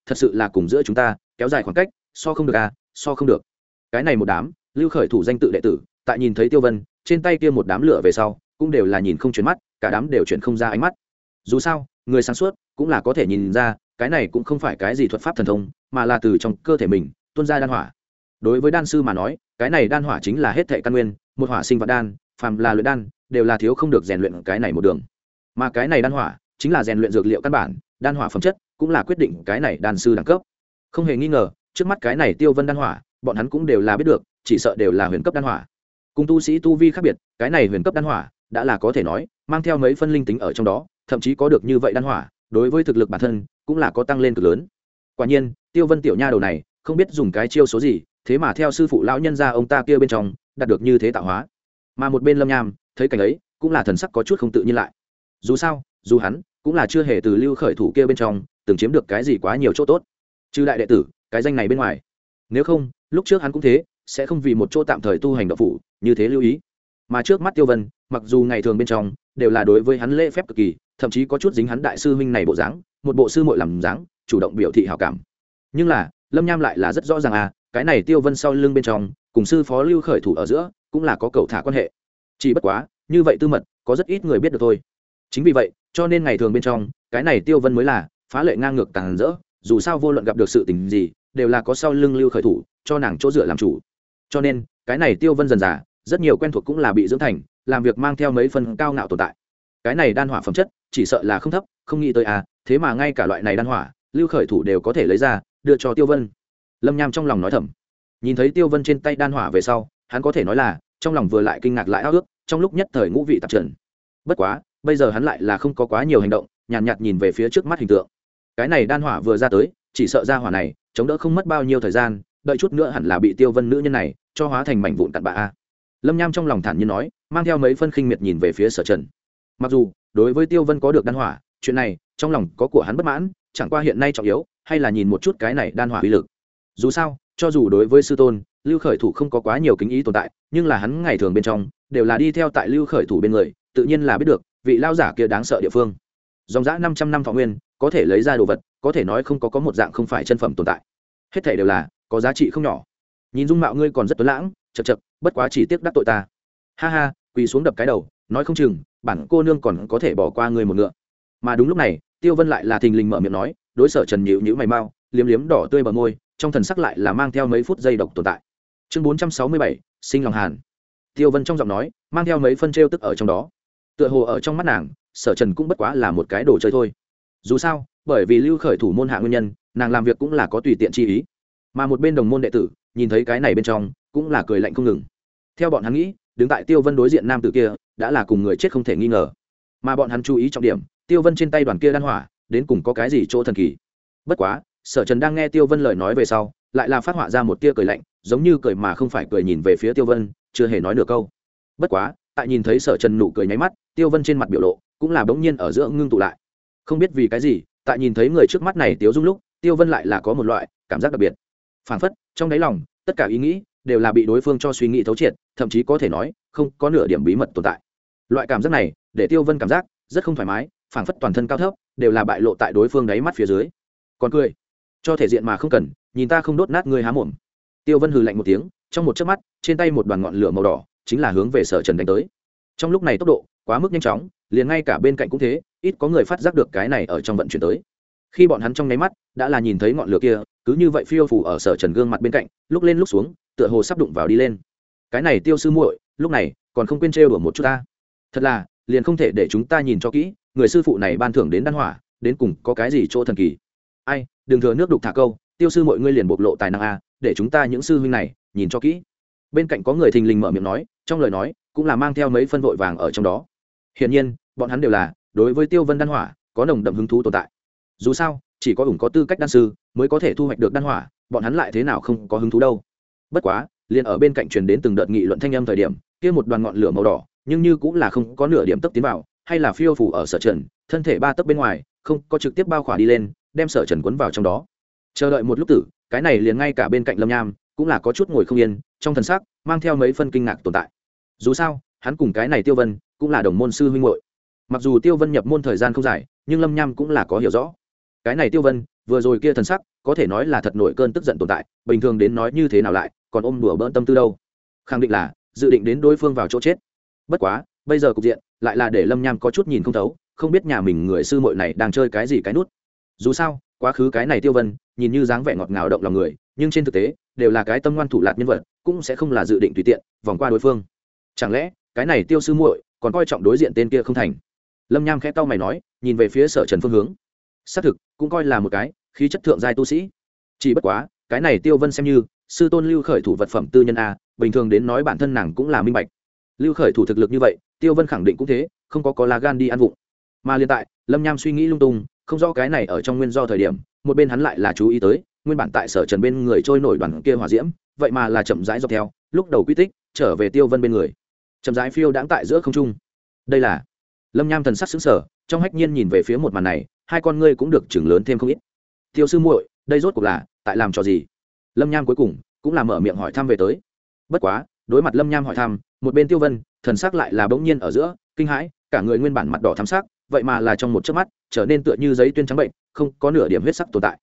thật sự là cùng giữa chúng ta kéo dài khoảng cách, so không được à, so không được. Cái này một đám lưu khởi thủ danh tự đệ tử tại nhìn thấy Tiêu Vân trên tay kia một đám lửa về sau cũng đều là nhìn không chuyển mắt, cả đám đều chuyển không ra ánh mắt. Dù sao người sáng suốt cũng là có thể nhìn ra cái này cũng không phải cái gì thuật pháp thần thông, mà là từ trong cơ thể mình tuôn ra đan hỏa. Đối với đan sư mà nói, cái này đan hỏa chính là hết thệ căn nguyên, một hỏa sinh vạn đan, phàm là luyện đan đều là thiếu không được rèn luyện cái này một đường. Mà cái này đan hỏa chính là rèn luyện dược liệu căn bản, đan hỏa phẩm chất cũng là quyết định cái này đan sư đẳng cấp. Không hề nghi ngờ, trước mắt cái này Tiêu Vân đan hỏa, bọn hắn cũng đều là biết được, chỉ sợ đều là huyền cấp đan hỏa. Cùng tu sĩ tu vi khác biệt, cái này huyền cấp đan hỏa đã là có thể nói mang theo mấy phân linh tính ở trong đó, thậm chí có được như vậy đan hỏa, đối với thực lực bản thân cũng là có tăng lên cực lớn. Quả nhiên, Tiêu Vân tiểu nha đầu này không biết dùng cái chiêu số gì, thế mà theo sư phụ lão nhân gia ông ta kia bên trong đạt được như thế tạo hóa. Mà một bên Lâm Nham thấy cảnh ấy cũng là thần sắc có chút không tự nhiên lại. Dù sao, dù hắn cũng là chưa hề từ lưu khởi thủ kia bên trong từng chiếm được cái gì quá nhiều chỗ tốt, trừ đại đệ tử cái danh này bên ngoài. Nếu không, lúc trước hắn cũng thế, sẽ không vì một chỗ tạm thời tu hành đạo phủ như thế lưu ý. Mà trước mắt Tiêu Vân, mặc dù ngày thường bên trong đều là đối với hắn lễ phép cực kỳ, thậm chí có chút dính hắn đại sư huynh này bộ dáng, một bộ sư muội làm dáng, chủ động biểu thị hảo cảm. Nhưng là Lâm Nham lại là rất rõ ràng à, cái này Tiêu Vân sau lưng bên trong cùng sư phó lưu khởi thủ ở giữa cũng là có cầu thả quan hệ. Chỉ bất quá như vậy tư mật có rất ít người biết được thôi. Chính vì vậy cho nên ngày thường bên trong cái này Tiêu Vân mới là phá lệ ngang ngược tàn rỡ, dù sao vô luận gặp được sự tình gì đều là có sau lưng lưu khởi thủ cho nàng chỗ dựa làm chủ. Cho nên cái này Tiêu Vân dần dà rất nhiều quen thuộc cũng là bị dưỡng thành làm việc mang theo mấy phần cao ngạo tồn tại. Cái này đan hỏa phẩm chất chỉ sợ là không thấp, không nghĩ tới à, thế mà ngay cả loại này đan hỏa lưu khởi thủ đều có thể lấy ra đưa cho Tiêu Vân. Lâm Nham trong lòng nói thầm. Nhìn thấy Tiêu Vân trên tay đan hỏa về sau, hắn có thể nói là trong lòng vừa lại kinh ngạc lại ao ước, trong lúc nhất thời ngũ vị tạp trần. Bất quá bây giờ hắn lại là không có quá nhiều hành động, nhàn nhạt nhìn về phía trước mắt hình tượng. Cái này đan hỏa vừa ra tới, chỉ sợ ra hỏa này chống đỡ không mất bao nhiêu thời gian, đợi chút nữa hẳn là bị Tiêu Vân nữ nhân này cho hóa thành mảnh vụn cặn bã a. Lâm Nham trong lòng thản nhiên nói, mang theo mấy phân khinh miệt nhìn về phía Sở Trần. Mặc dù đối với Tiêu Vân có được đan hỏa, chuyện này trong lòng có của hắn bất mãn, chẳng qua hiện nay trọng yếu hay là nhìn một chút cái này đan hỏa uy lực. Dù sao, cho dù đối với sư tôn lưu khởi thủ không có quá nhiều kính ý tồn tại, nhưng là hắn ngày thường bên trong đều là đi theo tại lưu khởi thủ bên người, tự nhiên là biết được vị lao giả kia đáng sợ địa phương. Dòng dã 500 năm thọ nguyên có thể lấy ra đồ vật, có thể nói không có một dạng không phải chân phẩm tồn tại, hết thảy đều là có giá trị không nhỏ. Nhìn dung mạo ngươi còn rất tuấn lãng, chật chật, bất quá chỉ tiếc đắc tội ta. Ha ha, quỳ xuống đập cái đầu, nói không chừng bản cô nương còn có thể bỏ qua ngươi một ngựa. Mà đúng lúc này Tiêu Vân lại là thình lình mở miệng nói, đối Sở Trần nhíu nhíu mày mau, liếm liếm đỏ tươi bờ môi, trong thần sắc lại là mang theo mấy phút giây độc tồn tại. Chương 467, sinh lòng hàn. Tiêu Vân trong giọng nói mang theo mấy phân trêu tức ở trong đó. Tựa hồ ở trong mắt nàng, Sở Trần cũng bất quá là một cái đồ chơi thôi. Dù sao, bởi vì lưu khởi thủ môn hạ nguyên nhân, nàng làm việc cũng là có tùy tiện chi ý. Mà một bên đồng môn đệ tử nhìn thấy cái này bên trong cũng là cười lạnh không ngừng. Theo bọn hắn nghĩ, đứng tại Tiêu Vân đối diện nam tử kia đã là cùng người chết không thể nghi ngờ. Mà bọn hắn chú ý trọng điểm, Tiêu Vân trên tay đoàn kia đan hỏa đến cùng có cái gì chỗ thần kỳ. Bất quá Sở Trần đang nghe Tiêu Vân lời nói về sau, lại là phát họa ra một tia cười lạnh, giống như cười mà không phải cười, nhìn về phía Tiêu Vân, chưa hề nói được câu. Bất quá tại nhìn thấy Sở Trần nụ cười nháy mắt, Tiêu Vân trên mặt biểu lộ cũng là bỗng nhiên ở giữa ngưng tụ lại. Không biết vì cái gì, tại nhìn thấy người trước mắt này Tiêu Dung lúc, Tiêu Vân lại là có một loại cảm giác đặc biệt, phảng phất trong đáy lòng tất cả ý nghĩ đều là bị đối phương cho suy nghĩ thấu triệt, thậm chí có thể nói không có nửa điểm bí mật tồn tại. Loại cảm giác này để Tiêu Vân cảm giác rất không thoải mái, phảng phất toàn thân cao thấp đều là bại lộ tại đối phương đáy mắt phía dưới. Còn cười, cho thể diện mà không cần, nhìn ta không đốt nát ngươi há mồm. Tiêu Vân hừ lạnh một tiếng, trong một chớp mắt trên tay một đoàn ngọn lửa màu đỏ chính là hướng về Sở Trần đánh tới. Trong lúc này tốc độ quá mức nhanh chóng, liền ngay cả bên cạnh cũng thế, ít có người phát giác được cái này ở trong vận chuyển tới. Khi bọn hắn trong nháy mắt đã là nhìn thấy ngọn lửa kia cứ như vậy phiêu phù ở Sở Trần gương mặt bên cạnh, lúc lên lúc xuống, tựa hồ sắp đụng vào đi lên. Cái này Tiêu sư muội lúc này còn không quên trêu đùa một chút ta. Thật là liền không thể để chúng ta nhìn cho kỹ, người sư phụ này ban thưởng đến đan hỏa đến cùng có cái gì chỗ thần kỳ. Ai, đừng thừa nước đục thả câu, Tiêu sư mọi ngươi liền bộc lộ tài năng a, để chúng ta những sư huynh này nhìn cho kỹ. Bên cạnh có người thình lình mở miệng nói, trong lời nói cũng là mang theo mấy phân vội vàng ở trong đó. Hiển nhiên bọn hắn đều là đối với Tiêu Vân đan hỏa có nồng đậm hứng thú tồn tại. Dù sao chỉ có ủng có tư cách đan sư mới có thể thu hoạch được đan hỏa, bọn hắn lại thế nào không có hứng thú đâu. Bất quá liền ở bên cạnh truyền đến từng đợt nghị luận thanh âm thời điểm, kia một đoàn ngọn lửa màu đỏ nhưng như cũng là không có nửa điểm tấp tiến vào, hay là phiêu phủ ở Sở Trần thân thể 3 tấc bên ngoài, không có trực tiếp bao khỏa đi lên đem Sở Trần cuốn vào trong đó. Chờ đợi một lúc tử, cái này liền ngay cả bên cạnh Lâm Nham cũng là có chút ngồi không yên, trong thần sắc mang theo mấy phân kinh ngạc tồn tại. Dù sao hắn cùng cái này Tiêu Vân cũng là đồng môn sư huynh muội. Mặc dù Tiêu Vân nhập môn thời gian không dài, nhưng Lâm Nham cũng là có hiểu rõ. Cái này Tiêu Vân vừa rồi kia thần sắc có thể nói là thật nổi cơn tức giận tồn tại, bình thường đến nói như thế nào lại còn ôm đùa bỡn tâm tư đâu, khẳng định là dự định đến đối phương vào chỗ chết. Bất quá bây giờ cục diện lại là để Lâm Nham có chút nhìn không thấu, không biết nhà mình người sư muội này đang chơi cái gì cái nút. Dù sao quá khứ cái này Tiêu Vân nhìn như dáng vẻ ngọt ngào động lòng người, nhưng trên thực tế đều là cái tâm ngoan thủ lạt nhân vật, cũng sẽ không là dự định tùy tiện vòng qua đối phương. Chẳng lẽ cái này Tiêu sư muội còn coi trọng đối diện tên kia không thành? Lâm Nham khẽ cau mày nói, nhìn về phía Sở Trần phương hướng. Xác thực cũng coi là một cái khí chất thượng giai tu sĩ, chỉ bất quá cái này Tiêu Vân xem như sư tôn Lưu Khởi Thủ vật phẩm tư nhân a, bình thường đến nói bản thân nàng cũng là minh bạch. Lưu Khởi Thủ thực lực như vậy, Tiêu Vân khẳng định cũng thế, không có lá gan đi ăn vụng. Mà hiện tại Lâm Nham suy nghĩ lung tung, không rõ cái này ở trong nguyên do thời điểm, một bên hắn lại là chú ý tới nguyên bản tại Sở Trần bên người trôi nổi đoàn kia hỏa diễm, vậy mà là chậm rãi dọc theo lúc đầu quy tích trở về Tiêu Vân bên người, chậm rãi phiêu đãng tại giữa không trung. Đây là Lâm Nham thần sắc sững sờ, trong hách nhiên nhìn về phía một màn này, hai con ngươi cũng được chừng lớn thêm không ít. Tiêu sư muội, đây rốt cuộc là tại làm trò gì? Lâm Nham cuối cùng cũng là mở miệng hỏi thăm về tới. Bất quá đối mặt Lâm Nham hỏi thăm, một bên Tiêu Vân thần sắc lại là bỗng nhiên ở giữa kinh hãi, cả người nguyên bản mặt đỏ thắm sắc, vậy mà là trong một chớp mắt trở nên tựa như giấy tuyên trắng bệnh, không có nửa điểm huyết sắc tồn tại.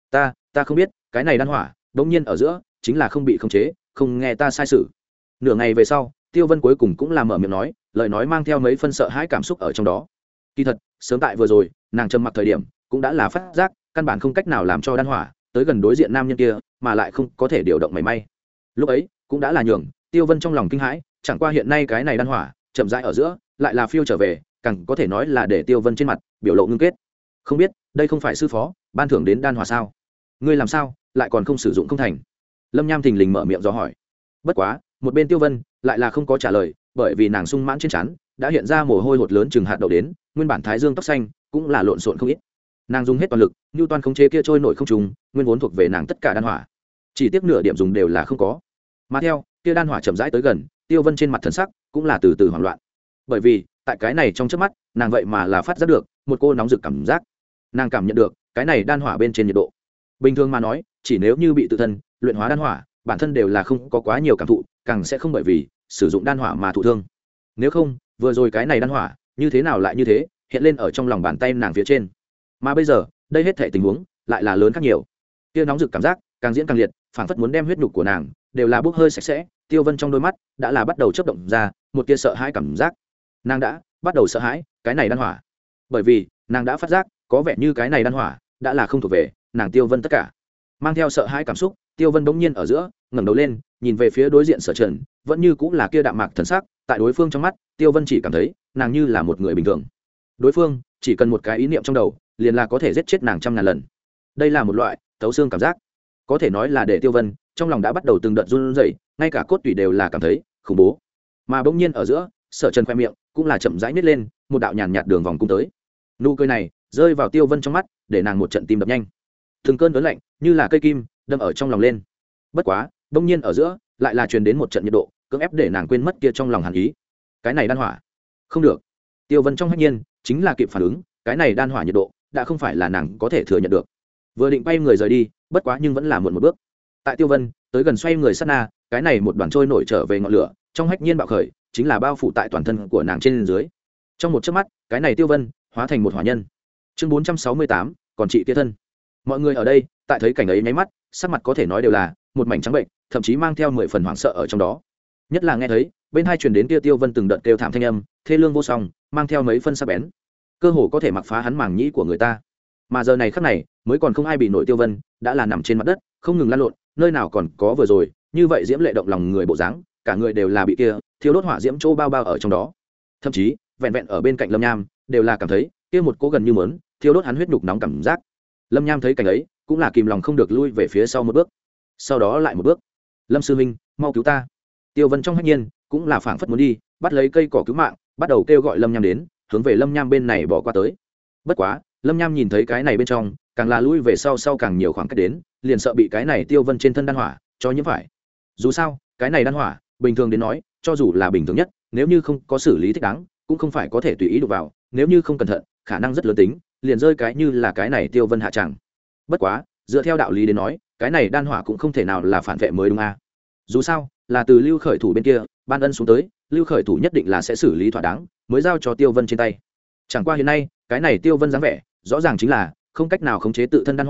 Ta không biết, cái này đan hỏa bỗng nhiên ở giữa chính là không bị khống chế, không nghe ta sai sự. Nửa ngày về sau, Tiêu Vân cuối cùng cũng là mở miệng nói, lời nói mang theo mấy phân sợ hãi cảm xúc ở trong đó. Kỳ thật sớm tại vừa rồi nàng trầm mặc thời điểm cũng đã là phát giác căn bản không cách nào làm cho đan hỏa tới gần đối diện nam nhân kia, mà lại không có thể điều động mảy may. Lúc ấy cũng đã là nhường Tiêu Vân trong lòng kinh hãi, chẳng qua hiện nay cái này đan hỏa chậm rãi ở giữa lại là phiêu trở về, càng có thể nói là để Tiêu Vân trên mặt biểu lộ ngưng kết. Không biết đây không phải sư phó ban thưởng đến đan hỏa sao? Ngươi làm sao lại còn không sử dụng không thành? Lâm Nham thình lình mở miệng do hỏi. Bất quá một bên Tiêu Vân lại là không có trả lời, bởi vì nàng sung mãn trên trán đã hiện ra mồ hôi hột lớn chừng hạt đậu đến, nguyên bản thái dương tóc xanh cũng là lộn xộn không ít. Nàng dùng hết toàn lực như toàn khống chế kia trôi nổi không trùng, nguyên vốn thuộc về nàng tất cả đan hỏa, chỉ tiếc nửa điểm dùng đều là không có. Mà theo kia đan hỏa chậm rãi tới gần, Tiêu Vân trên mặt thần sắc cũng là từ từ hoảng loạn, bởi vì tại cái này trong chớp mắt nàng vậy mà là phát giác được một cô nóng rực cảm giác. Nàng cảm nhận được cái này đan hỏa bên trên nhiệt độ. Bình thường mà nói, chỉ nếu như bị tự thân luyện hóa đan hỏa, bản thân đều là không có quá nhiều cảm thụ, càng sẽ không bởi vì sử dụng đan hỏa mà thụ thương. Nếu không, vừa rồi cái này đan hỏa như thế nào lại như thế hiện lên ở trong lòng bàn tay nàng phía trên, mà bây giờ đây hết thể tình huống lại là lớn khác nhiều. Kia nóng rực cảm giác càng diễn càng liệt, phảng phất muốn đem huyết nhục của nàng đều là bốc hơi sạch sẽ. Tiêu Vân trong đôi mắt đã là bắt đầu chớp động ra một tia sợ hãi cảm giác. Nàng đã bắt đầu sợ hãi cái này đan hỏa, bởi vì nàng đã phát giác có vẻ như cái này đan hỏa đã là không thuộc về nàng Tiêu Vân tất cả. Mang theo sợ hãi cảm xúc, Tiêu Vân bỗng nhiên ở giữa ngẩng đầu lên, nhìn về phía đối diện Sở Trần, vẫn như cũng là kia đạm mạc thần sắc. Tại đối phương trong mắt, Tiêu Vân chỉ cảm thấy nàng như là một người bình thường. Đối phương chỉ cần một cái ý niệm trong đầu, liền là có thể giết chết nàng trăm ngàn lần. Đây là một loại thấu xương cảm giác, có thể nói là để Tiêu Vân trong lòng đã bắt đầu từng đợt run rẩy, ngay cả cốt tủy đều là cảm thấy khủng bố. Mà bỗng nhiên ở giữa, Sở Trần khoe miệng cũng là chậm rãi nhếch lên, một đạo nhàn nhạt đường vòng cung tới. Nụ cười này rơi vào Tiêu Vân trong mắt, để nàng một trận tim đập nhanh. Từng cơn đớn lạnh như là cây kim đâm ở trong lòng lên. Bất quá bỗng nhiên ở giữa lại là truyền đến một trận nhiệt độ cưỡng ép để nàng quên mất kia trong lòng hàn ý. Cái này đan hỏa không được. Tiêu Vân trong hách nhiên chính là kịp phản ứng, cái này đan hỏa nhiệt độ đã không phải là nàng có thể thừa nhận được. Vừa định bay người rời đi, bất quá nhưng vẫn là muộn một bước. Tại Tiêu Vân tới gần xoay người sát na, cái này một đoàn trôi nổi trở về ngọn lửa trong hách nhiên bạo khởi, chính là bao phủ tại toàn thân của nàng trên dưới. Trong một chớp mắt, cái này Tiêu Vân hóa thành một hỏa nhân. Chương 468, còn chị kia thân. Mọi người ở đây tại thấy cảnh ấy nháy mắt, sắc mặt có thể nói đều là một mảnh trắng bệnh, thậm chí mang theo 10 phần hoảng sợ ở trong đó. Nhất là nghe thấy bên hai truyền đến kia Tiêu Vân từng đợt kêu thảm thanh âm, thê lương vô song, mang theo mấy phân sắc bén, cơ hồ có thể mặc phá hắn màng nhĩ của người ta. Mà giờ này khắc này, mới còn không ai bị nổi Tiêu Vân đã là nằm trên mặt đất, không ngừng lăn lộn, nơi nào còn có vừa rồi như vậy diễm lệ động lòng người bộ dáng, cả người đều là bị kia thiêu đốt hỏa diễm trô bao bao ở trong đó. Thậm chí vẹn vẹn ở bên cạnh Lâm Nham đều là cảm thấy kia một cỗ gần như muốn thiêu đốt hắn huyết nhục nóng cảm giác. Lâm Nham thấy cảnh ấy cũng là kìm lòng không được lui về phía sau một bước, sau đó lại một bước. Lâm sư huynh, mau cứu ta. Tiêu Vân trong hách nhiên cũng là phảng phất muốn đi bắt lấy cây cỏ cứu mạng, bắt đầu kêu gọi Lâm Nham đến, hướng về Lâm Nham bên này bỏ qua tới. Bất quá Lâm Nham nhìn thấy cái này bên trong, càng là lui về sau càng nhiều khoảng cách đến, liền sợ bị cái này Tiêu Vân trên thân đan hỏa cho nhiễm phải. Dù sao cái này đan hỏa bình thường đến nói, cho dù là bình thường nhất, nếu như không có xử lý thích đáng, cũng không phải có thể tùy ý đụng vào, nếu như không cẩn thận, khả năng rất lớn tính liền rơi cái như là cái này Tiêu Vân hạ tràng. Bất quá dựa theo đạo lý đến nói, cái này đan hỏa cũng không thể nào là phản vệ mới đúng a. Dù sao là từ Lưu Khởi Thủ bên kia ban ân xuống tới, Lưu Khởi Thủ nhất định là sẽ xử lý thỏa đáng mới giao cho Tiêu Vân trên tay. Chẳng qua hiện nay cái này Tiêu Vân dáng vẻ rõ ràng chính là không cách nào khống chế tự thân đan hỏa,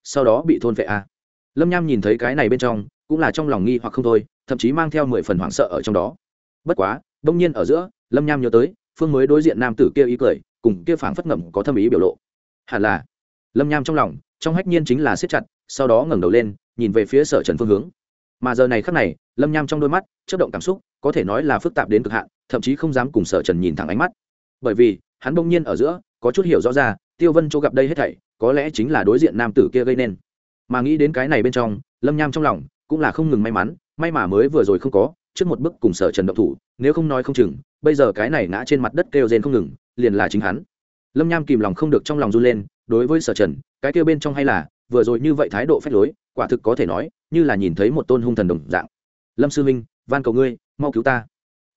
sau đó bị thôn vệ a. Lâm Nham nhìn thấy cái này bên trong cũng là trong lòng nghi hoặc không thôi, thậm chí mang theo 10 phần hoảng sợ ở trong đó. Bất quá đông nhiên ở giữa Lâm Nham nhớ tới phương mới đối diện nam tử kia ý cười cùng kia phảng phất ngậm có thâm ý biểu lộ. Hẳn là Lâm Nham trong lòng trong hách nhiên chính là siết chặt, sau đó ngẩng đầu lên nhìn về phía Sở Trần phương hướng. Mà giờ này khắc này Lâm Nham trong đôi mắt chớp động cảm xúc có thể nói là phức tạp đến cực hạn, thậm chí không dám cùng Sở Trần nhìn thẳng ánh mắt, bởi vì hắn đông nhiên ở giữa có chút hiểu rõ ra Tiêu Vân chỗ gặp đây hết thảy có lẽ chính là đối diện nam tử kia gây nên. Mà nghĩ đến cái này bên trong Lâm Nham trong lòng cũng là không ngừng may mắn, may mà mới vừa rồi không có trước một bước cùng Sở Trần động thủ, nếu không nói không chừng bây giờ cái này ngã trên mặt đất kêu rên không ngừng liền là chính hắn. Lâm Nham kìm lòng không được trong lòng run lên, đối với Sở Trần cái kêu bên trong hay là vừa rồi như vậy thái độ phách lối quả thực có thể nói như là nhìn thấy một tôn hung thần đồng dạng. Lâm sư huynh, van cầu ngươi mau cứu ta,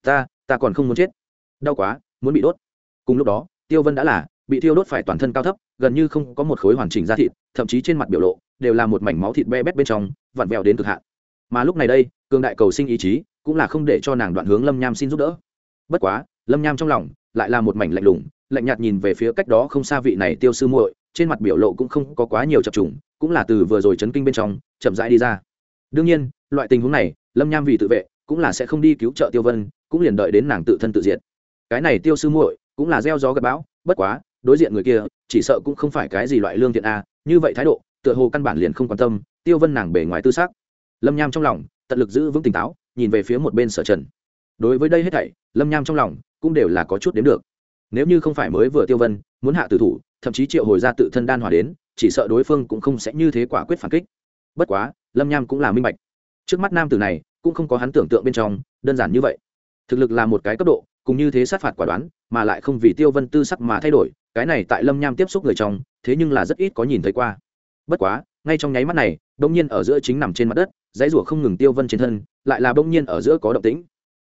ta còn không muốn chết, đau quá muốn bị đốt. Cùng lúc đó Tiêu Vân đã là bị thiêu đốt phải toàn thân cao thấp, gần như không có một khối hoàn chỉnh da thịt, thậm chí trên mặt biểu lộ đều là một mảnh máu thịt be bét bên trong vặn vẹo đến cực hạn. Mà lúc này đây cường đại cầu sinh ý chí cũng là không để cho nàng đoạn hướng Lâm Nham xin giúp đỡ. Bất quá Lâm Nham trong lòng lại là một mảnh lạnh lùng, lạnh nhạt nhìn về phía cách đó không xa vị này Tiêu sư muội, trên mặt biểu lộ cũng không có quá nhiều chập trùng, cũng là từ vừa rồi chấn kinh bên trong chậm rãi đi ra. Đương nhiên loại tình huống này Lâm Nham vì tự vệ cũng là sẽ không đi cứu trợ Tiêu Vân, cũng liền đợi đến nàng tự thân tự diệt. Cái này Tiêu sư muội cũng là gieo gió gặt bão, bất quá đối diện người kia chỉ sợ cũng không phải cái gì loại lương thiện a, như vậy thái độ tựa hồ căn bản liền không quan tâm Tiêu Vân nàng bề ngoài tư xác. Lâm Nham trong lòng tận lực giữ vững tỉnh táo, nhìn về phía một bên Sở Trần. Đối với đây hết thảy Lâm Nham trong lòng cũng đều là có chút đến được. Nếu như không phải mới vừa Tiêu Vân muốn hạ tử thủ, thậm chí triệu hồi ra tự thân đan hỏa đến, chỉ sợ đối phương cũng không sẽ như thế quả quyết phản kích. Bất quá Lâm Nham cũng là minh bạch, trước mắt nam tử này cũng không có hắn tưởng tượng bên trong đơn giản như vậy, thực lực là một cái cấp độ cùng như thế sát phạt quả đoán, mà lại không vì Tiêu Vân tư sắc mà thay đổi, cái này tại Lâm Nham tiếp xúc người trong thế nhưng là rất ít có nhìn thấy qua. Bất quá ngay trong nháy mắt này bỗng nhiên ở giữa chính nằm trên mặt đất dãy rủa không ngừng Tiêu Vân trên thân lại là bỗng nhiên ở giữa có động tĩnh.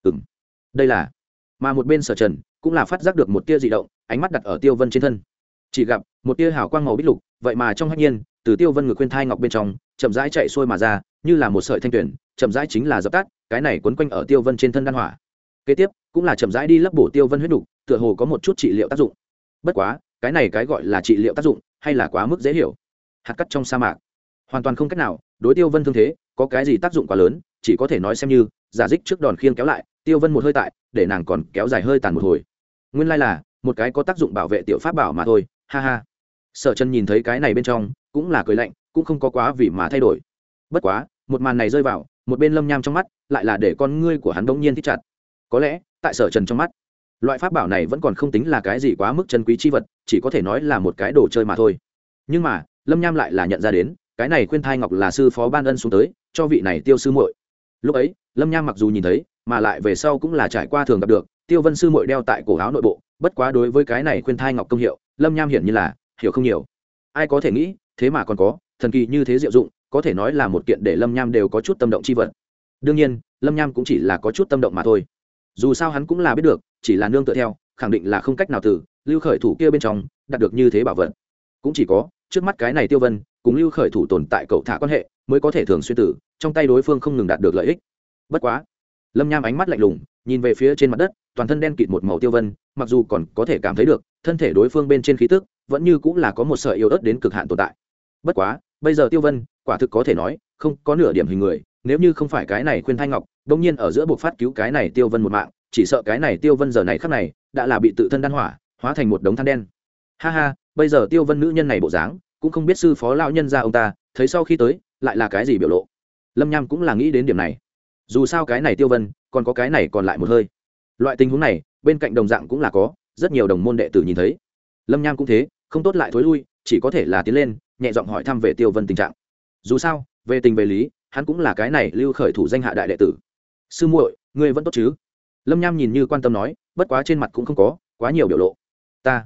Đây là. Mà một bên Sở Trần cũng là phát giác được một tia dị động, ánh mắt đặt ở Tiêu Vân trên thân, chỉ gặp một tia hào quang màu bích lục vậy mà trong hách nhiên từ Tiêu Vân ngực khuyên thai ngọc bên trong chậm rãi chạy xuôi mà ra, như là một sợi thanh tuyển chậm rãi chính là dập tắt cái này quấn quanh ở Tiêu Vân trên thân đan hỏa. Kế tiếp cũng là chậm rãi đi lấp bổ Tiêu Vân huyết đục, tựa hồ có một chút trị liệu tác dụng. Bất quá cái này cái gọi là trị liệu tác dụng hay là quá mức dễ hiểu, hạt cát trong sa mạc hoàn toàn không cách nào đối Tiêu Vân thương thế có cái gì tác dụng quá lớn, chỉ có thể nói xem như giả dích trước đòn khiêng kéo lại Tiêu Vân một hơi tại để nàng còn kéo dài hơi tàn một hồi, nguyên lai là một cái có tác dụng bảo vệ tiểu pháp bảo mà thôi, ha ha. Sở Trần nhìn thấy cái này bên trong cũng là cười lạnh, cũng không có quá vì mà thay đổi. Bất quá một màn này rơi vào một bên Lâm Nham trong mắt lại là để con ngươi của hắn đống nhiên thích chặt. Có lẽ tại Sở Trần trong mắt loại pháp bảo này vẫn còn không tính là cái gì quá mức chân quý chi vật, chỉ có thể nói là một cái đồ chơi mà thôi. Nhưng mà Lâm Nham lại là nhận ra đến cái này khuyên thai ngọc là sư phó ban ân xuống tới cho vị này Tiêu sư muội. Lúc ấy Lâm Nham mặc dù nhìn thấy mà lại về sau cũng là trải qua thường gặp được Tiêu Vân sư muội đeo tại cổ áo nội bộ, bất quá đối với cái này khuyên thai ngọc công hiệu Lâm Nham hiển nhiên là hiểu không nhiều. Ai có thể nghĩ thế mà còn có thần kỳ như thế diệu dụng, có thể nói là một kiện để Lâm Nham đều có chút tâm động chi vật. Đương nhiên Lâm Nham cũng chỉ là có chút tâm động mà thôi, dù sao hắn cũng là biết được chỉ là nương tựa theo khẳng định là không cách nào từ Lưu Khởi Thủ kia bên trong đạt được như thế bảo vật, cũng chỉ có trước mắt cái này Tiêu Vân cùng Lưu Khởi Thủ tồn tại cậu thả quan hệ mới có thể thường xuyên tử trong tay đối phương không ngừng đạt được lợi ích. Bất quá Lâm Nham ánh mắt lạnh lùng nhìn về phía trên mặt đất toàn thân đen kịt một màu Tiêu Vân, mặc dù còn có thể cảm thấy được thân thể đối phương bên trên khí tức vẫn như cũng là có một sợi yếu ớt đến cực hạn tồn tại. Bất quá bây giờ Tiêu Vân quả thực có thể nói không có nửa điểm hình người, nếu như không phải cái này khuyên thai ngọc bỗng nhiên ở giữa buộc phát cứu cái này Tiêu Vân một mạng, chỉ sợ cái này Tiêu Vân giờ này khắc này đã là bị tự thân đan hỏa hóa thành một đống than đen. Ha ha, bây giờ Tiêu Vân nữ nhân này bộ dáng cũng không biết sư phó lão nhân gia ông ta thấy sau khi tới lại là cái gì biểu lộ. Lâm Nham cũng là nghĩ đến điểm này, dù sao cái này Tiêu Vân còn có cái này còn lại một hơi. Loại tình huống này bên cạnh đồng dạng cũng là có rất nhiều đồng môn đệ tử nhìn thấy. Lâm Nham cũng thế, không tốt lại thối lui, chỉ có thể là tiến lên nhẹ giọng hỏi thăm về Tiêu Vân tình trạng. Dù sao về tình về lý hắn cũng là cái này Lưu Khởi Thủ danh hạ đại đệ tử. Sư muội ngươi vẫn tốt chứ? Lâm Nham nhìn như quan tâm nói, bất quá trên mặt cũng không có quá nhiều biểu lộ. Ta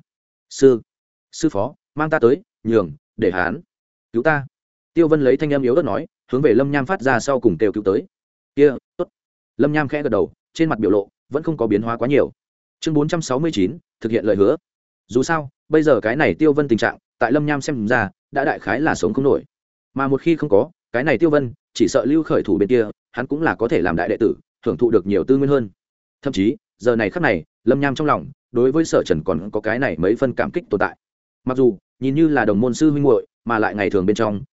sư phó mang ta tới nhường để hắn cứu ta. Tiêu Vân lấy thanh âm yếu ớt nói, hướng về Lâm Nham phát ra sau cùng kêu cứu tới. Kia tốt. Lâm Nham khẽ gật đầu, trên mặt biểu lộ vẫn không có biến hóa quá nhiều. Chương 469, thực hiện lời hứa. Dù sao bây giờ cái này Tiêu Vân tình trạng tại Lâm Nham xem ra đã đại khái là sống không nổi, mà một khi không có cái này Tiêu Vân chỉ sợ Lưu Khởi Thủ bên kia hắn cũng là có thể làm đại đệ tử hưởng thụ được nhiều tư nguyên hơn. Thậm chí giờ này khắc này Lâm Nham trong lòng đối với Sở Trần còn có cái này mấy phân cảm kích tồn tại. Mặc dù nhìn như là đồng môn sư huynh muội, mà lại ngày thường bên trong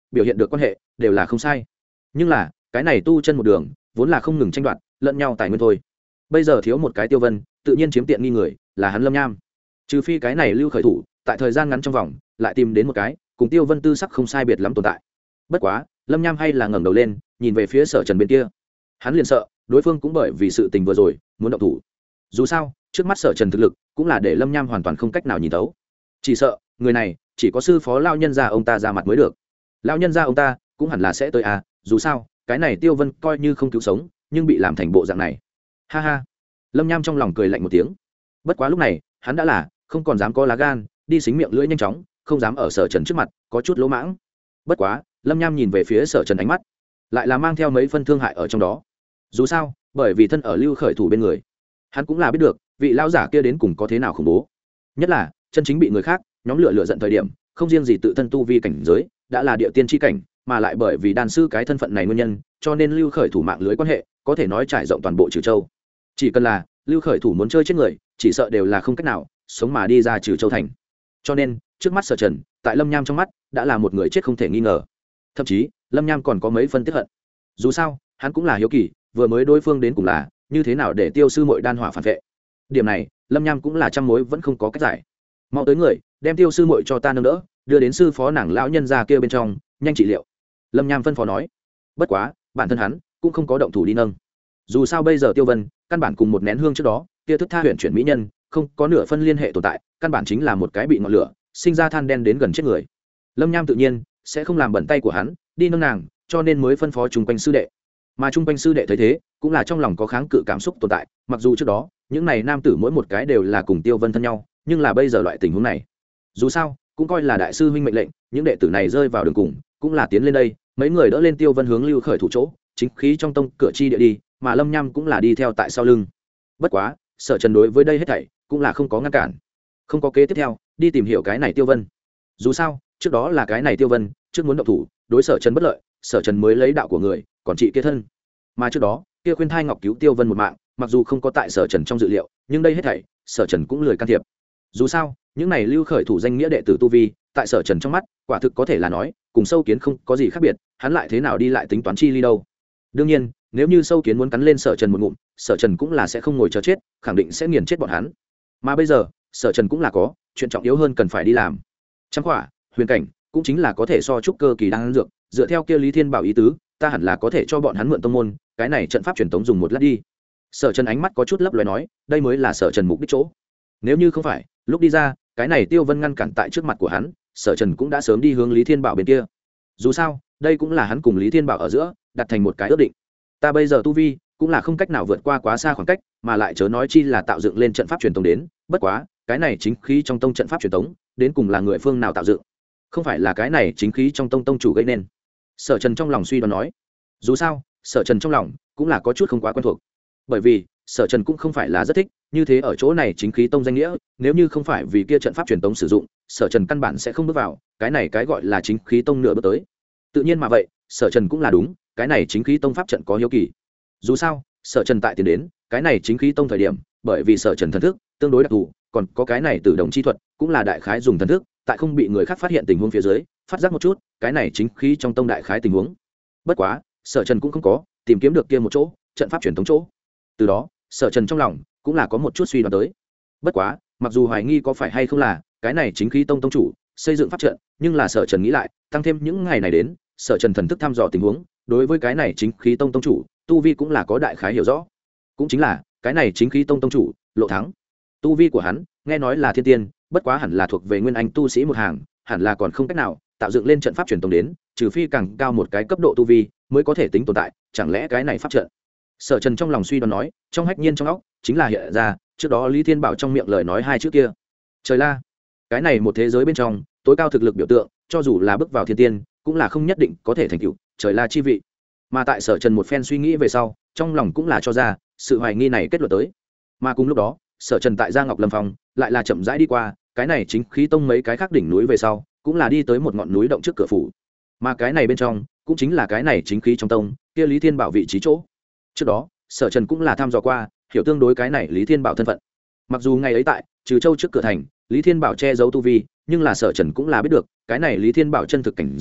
biểu hiện được quan hệ đều là không sai, nhưng là cái này tu chân một đường vốn là không ngừng tranh đoạt lẫn nhau tài nguyên thôi. Bây giờ thiếu một cái Tiêu Vân, tự nhiên chiếm tiện nghi người là hắn Lâm Nham. Trừ phi cái này lưu khởi thủ tại thời gian ngắn trong vòng lại tìm đến một cái cùng Tiêu Vân tư sắc không sai biệt lắm tồn tại. Bất quá Lâm Nham hay là ngẩng đầu lên nhìn về phía Sở Trần bên kia. Hắn liền sợ đối phương cũng bởi vì sự tình vừa rồi muốn động thủ. Dù sao trước mắt Sở Trần thực lực cũng là để Lâm Nham hoàn toàn không cách nào nhìn thấu. Chỉ sợ người này chỉ có sư phó lao nhân gia ông ta ra mặt mới được. Lao nhân gia ông ta cũng hẳn là sẽ tới à, dù sao cái này Tiêu Vân coi như không cứu sống nhưng bị làm thành bộ dạng này. Ha ha. Lâm Nham trong lòng cười lạnh một tiếng. Bất quá lúc này hắn đã là không còn dám có lá gan đi xính miệng lưỡi nhanh chóng, không dám ở Sở Trần trước mặt có chút lỗ mãng. Bất quá Lâm Nham nhìn về phía Sở Trần ánh mắt lại là mang theo mấy phân thương hại ở trong đó. Dù sao bởi vì thân ở lưu khởi thủ bên người, hắn cũng là biết được vị lao giả kia đến cùng có thế nào khủng bố, nhất là chân chính bị người khác nhóm lửa giận thời điểm, không riêng gì tự thân tu vi cảnh giới đã là địa tiên tri cảnh, mà lại bởi vì đan sư cái thân phận này nguyên nhân, cho nên lưu khởi thủ mạng lưới quan hệ có thể nói trải rộng toàn bộ Trừ Châu. Chỉ cần là lưu khởi thủ muốn chơi chết người, chỉ sợ đều là không cách nào sống mà đi ra Trừ Châu thành. Cho nên trước mắt Sở Trần tại Lâm Nham trong mắt đã là một người chết không thể nghi ngờ. Thậm chí Lâm Nham còn có mấy phân tiếc hận. Dù sao hắn cũng là hiếu kỳ vừa mới đối phương đến cùng là như thế nào để Tiêu sư muội đan hỏa phản vệ. Điểm này Lâm Nham cũng là trăm mối vẫn không có cách giải. Mau tới người đem Tiêu sư muội cho ta nâng đỡ, đưa đến sư phó nàng lão nhân gia kia bên trong nhanh trị liệu. Lâm Nham phân phó nói. Bất quá bản thân hắn cũng không có động thủ đi nâng. Dù sao bây giờ Tiêu Vân căn bản cùng một nén hương trước đó kia thức tha huyện chuyển mỹ nhân không có nửa phân liên hệ tồn tại, căn bản chính là một cái bị ngọn lửa sinh ra than đen đến gần chết người. Lâm Nham tự nhiên sẽ không làm bẩn tay của hắn đi nâng nàng, cho nên mới phân phó chung quanh sư đệ. Mà chung quanh sư đệ thấy thế cũng là trong lòng có kháng cự cảm xúc tồn tại, mặc dù trước đó những này nam tử mỗi một cái đều là cùng Tiêu Vân thân nhau, nhưng là bây giờ loại tình huống này dù sao cũng coi là đại sư huynh mệnh lệnh, những đệ tử này rơi vào đường cùng cũng là tiến lên đây. Mấy người đỡ lên Tiêu Vân hướng lưu khởi thủ chỗ chính khí trong tông cửa chi địa đi, mà Lâm Nham cũng là đi theo tại sau lưng. Bất quá Sở Trần đối với đây hết thảy cũng là không có ngăn cản, không có kế tiếp theo đi tìm hiểu cái này Tiêu Vân. Dù sao trước đó là cái này Tiêu Vân trước muốn động thủ đối Sở Trần bất lợi, Sở Trần mới lấy đạo của người còn trị kia thân. Mà trước đó kia khuyên thai ngọc cứu Tiêu Vân một mạng, mặc dù không có tại Sở Trần trong dự liệu, nhưng đây hết thảy Sở Trần cũng lười can thiệp. Dù sao những này lưu khởi thủ danh nghĩa đệ tử tu vi tại Sở Trần trong mắt quả thực có thể là nói cùng sâu kiến không có gì khác biệt, hắn lại thế nào đi lại tính toán chi ly đâu. Đương nhiên nếu như sâu kiến muốn cắn lên Sở Trần một ngụm, Sở Trần cũng là sẽ không ngồi chờ chết, khẳng định sẽ nghiền chết bọn hắn. Mà bây giờ Sở Trần cũng là có chuyện trọng yếu hơn cần phải đi làm. Chẳng quả huyền cảnh cũng chính là có thể so trúc cơ kỳ đang dược, dựa theo kia Lý Thiên Bảo ý tứ, ta hẳn là có thể cho bọn hắn mượn tông môn cái này trận pháp truyền tống dùng một lát đi. Sở Trần ánh mắt có chút lấp lóe nói, đây mới là Sở Trần mục đích chỗ. Nếu như không phải lúc đi ra cái này Tiêu Vân ngăn cản tại trước mặt của hắn, Sở Trần cũng đã sớm đi hướng Lý Thiên Bảo bên kia. Dù sao đây cũng là hắn cùng Lý Thiên Bảo ở giữa đặt thành một cái ước định. Ta bây giờ tu vi cũng là không cách nào vượt qua quá xa khoảng cách, mà lại chớ nói chi là tạo dựng lên trận pháp truyền tống đến. Bất quá cái này chính khí trong tông trận pháp truyền tống đến cùng là người phương nào tạo dựng, không phải là cái này chính khí trong tông tông chủ gây nên. Sở Trần trong lòng suy đoán nói. Dù sao Sở Trần trong lòng cũng là có chút không quá quen thuộc, bởi vì Sở Trần cũng không phải là rất thích như thế ở chỗ này chính khí tông danh nghĩa, nếu như không phải vì kia trận pháp truyền tống sử dụng, Sở Trần căn bản sẽ không bước vào cái này cái gọi là chính khí tông nửa bước tới. Tự nhiên mà vậy Sở Trần cũng là đúng cái này chính khí tông pháp trận có hiếu kỳ. Dù sao Sở Trần tại tiền đến cái này chính khí tông thời điểm, bởi vì Sở Trần thần thức tương đối đặc thù, còn có cái này tử đồng chi thuật cũng là đại khái dùng thần thức tại không bị người khác phát hiện tình huống phía dưới phát giác một chút cái này chính khí trong tông đại khái tình huống. Bất quá Sở Trần cũng không có tìm kiếm được kia một chỗ trận pháp truyền thống chỗ. Từ đó Sở Trần trong lòng cũng là có một chút suy đoán tới. Bất quá mặc dù hoài nghi có phải hay không là cái này chính khí tông tông chủ xây dựng pháp trận, nhưng là Sở Trần nghĩ lại, tăng thêm những ngày này đến Sở Trần thần thức thăm dò tình huống, đối với cái này chính khí tông tông chủ tu vi cũng là có đại khái hiểu rõ. Cũng chính là cái này chính khí tông tông chủ Lộ Thắng, tu vi của hắn nghe nói là thiên tiên, bất quá hẳn là thuộc về nguyên anh tu sĩ một hàng, hẳn là còn không cách nào tạo dựng lên trận pháp truyền tống đến, trừ phi càng cao một cái cấp độ tu vi mới có thể tính tồn tại. Chẳng lẽ cái này pháp trận? Sở Trần trong lòng suy đoán nói, trong hách nhiên trong óc chính là hiện ra trước đó Lý Thiên Bảo trong miệng lời nói hai chữ kia, trời la. Cái này một thế giới bên trong tối cao thực lực biểu tượng, cho dù là bước vào thiên tiên cũng là không nhất định có thể thành tựu trời la chi vị. Mà tại Sở Trần một phen suy nghĩ về sau, trong lòng cũng là cho ra sự hoài nghi này kết luận tới. Mà cùng lúc đó Sở Trần tại Gia Ngọc Lâm Phong lại là chậm rãi đi qua cái này chính khí tông mấy cái khác đỉnh núi về sau, cũng là đi tới một ngọn núi động trước cửa phủ. Mà cái này bên trong cũng chính là cái này chính khí trong tông kia Lý Thiên Bảo vị trí chỗ. Trước đó Sở Trần cũng là thăm dò qua, hiểu tương đối cái này Lý Thiên Bảo thân phận. Mặc dù ngày ấy tại Trừ Châu trước cửa thành Lý Thiên Bảo che giấu tu vi, nhưng là Sở Trần cũng là biết được cái này Lý Thiên Bảo chân thực cảnh giới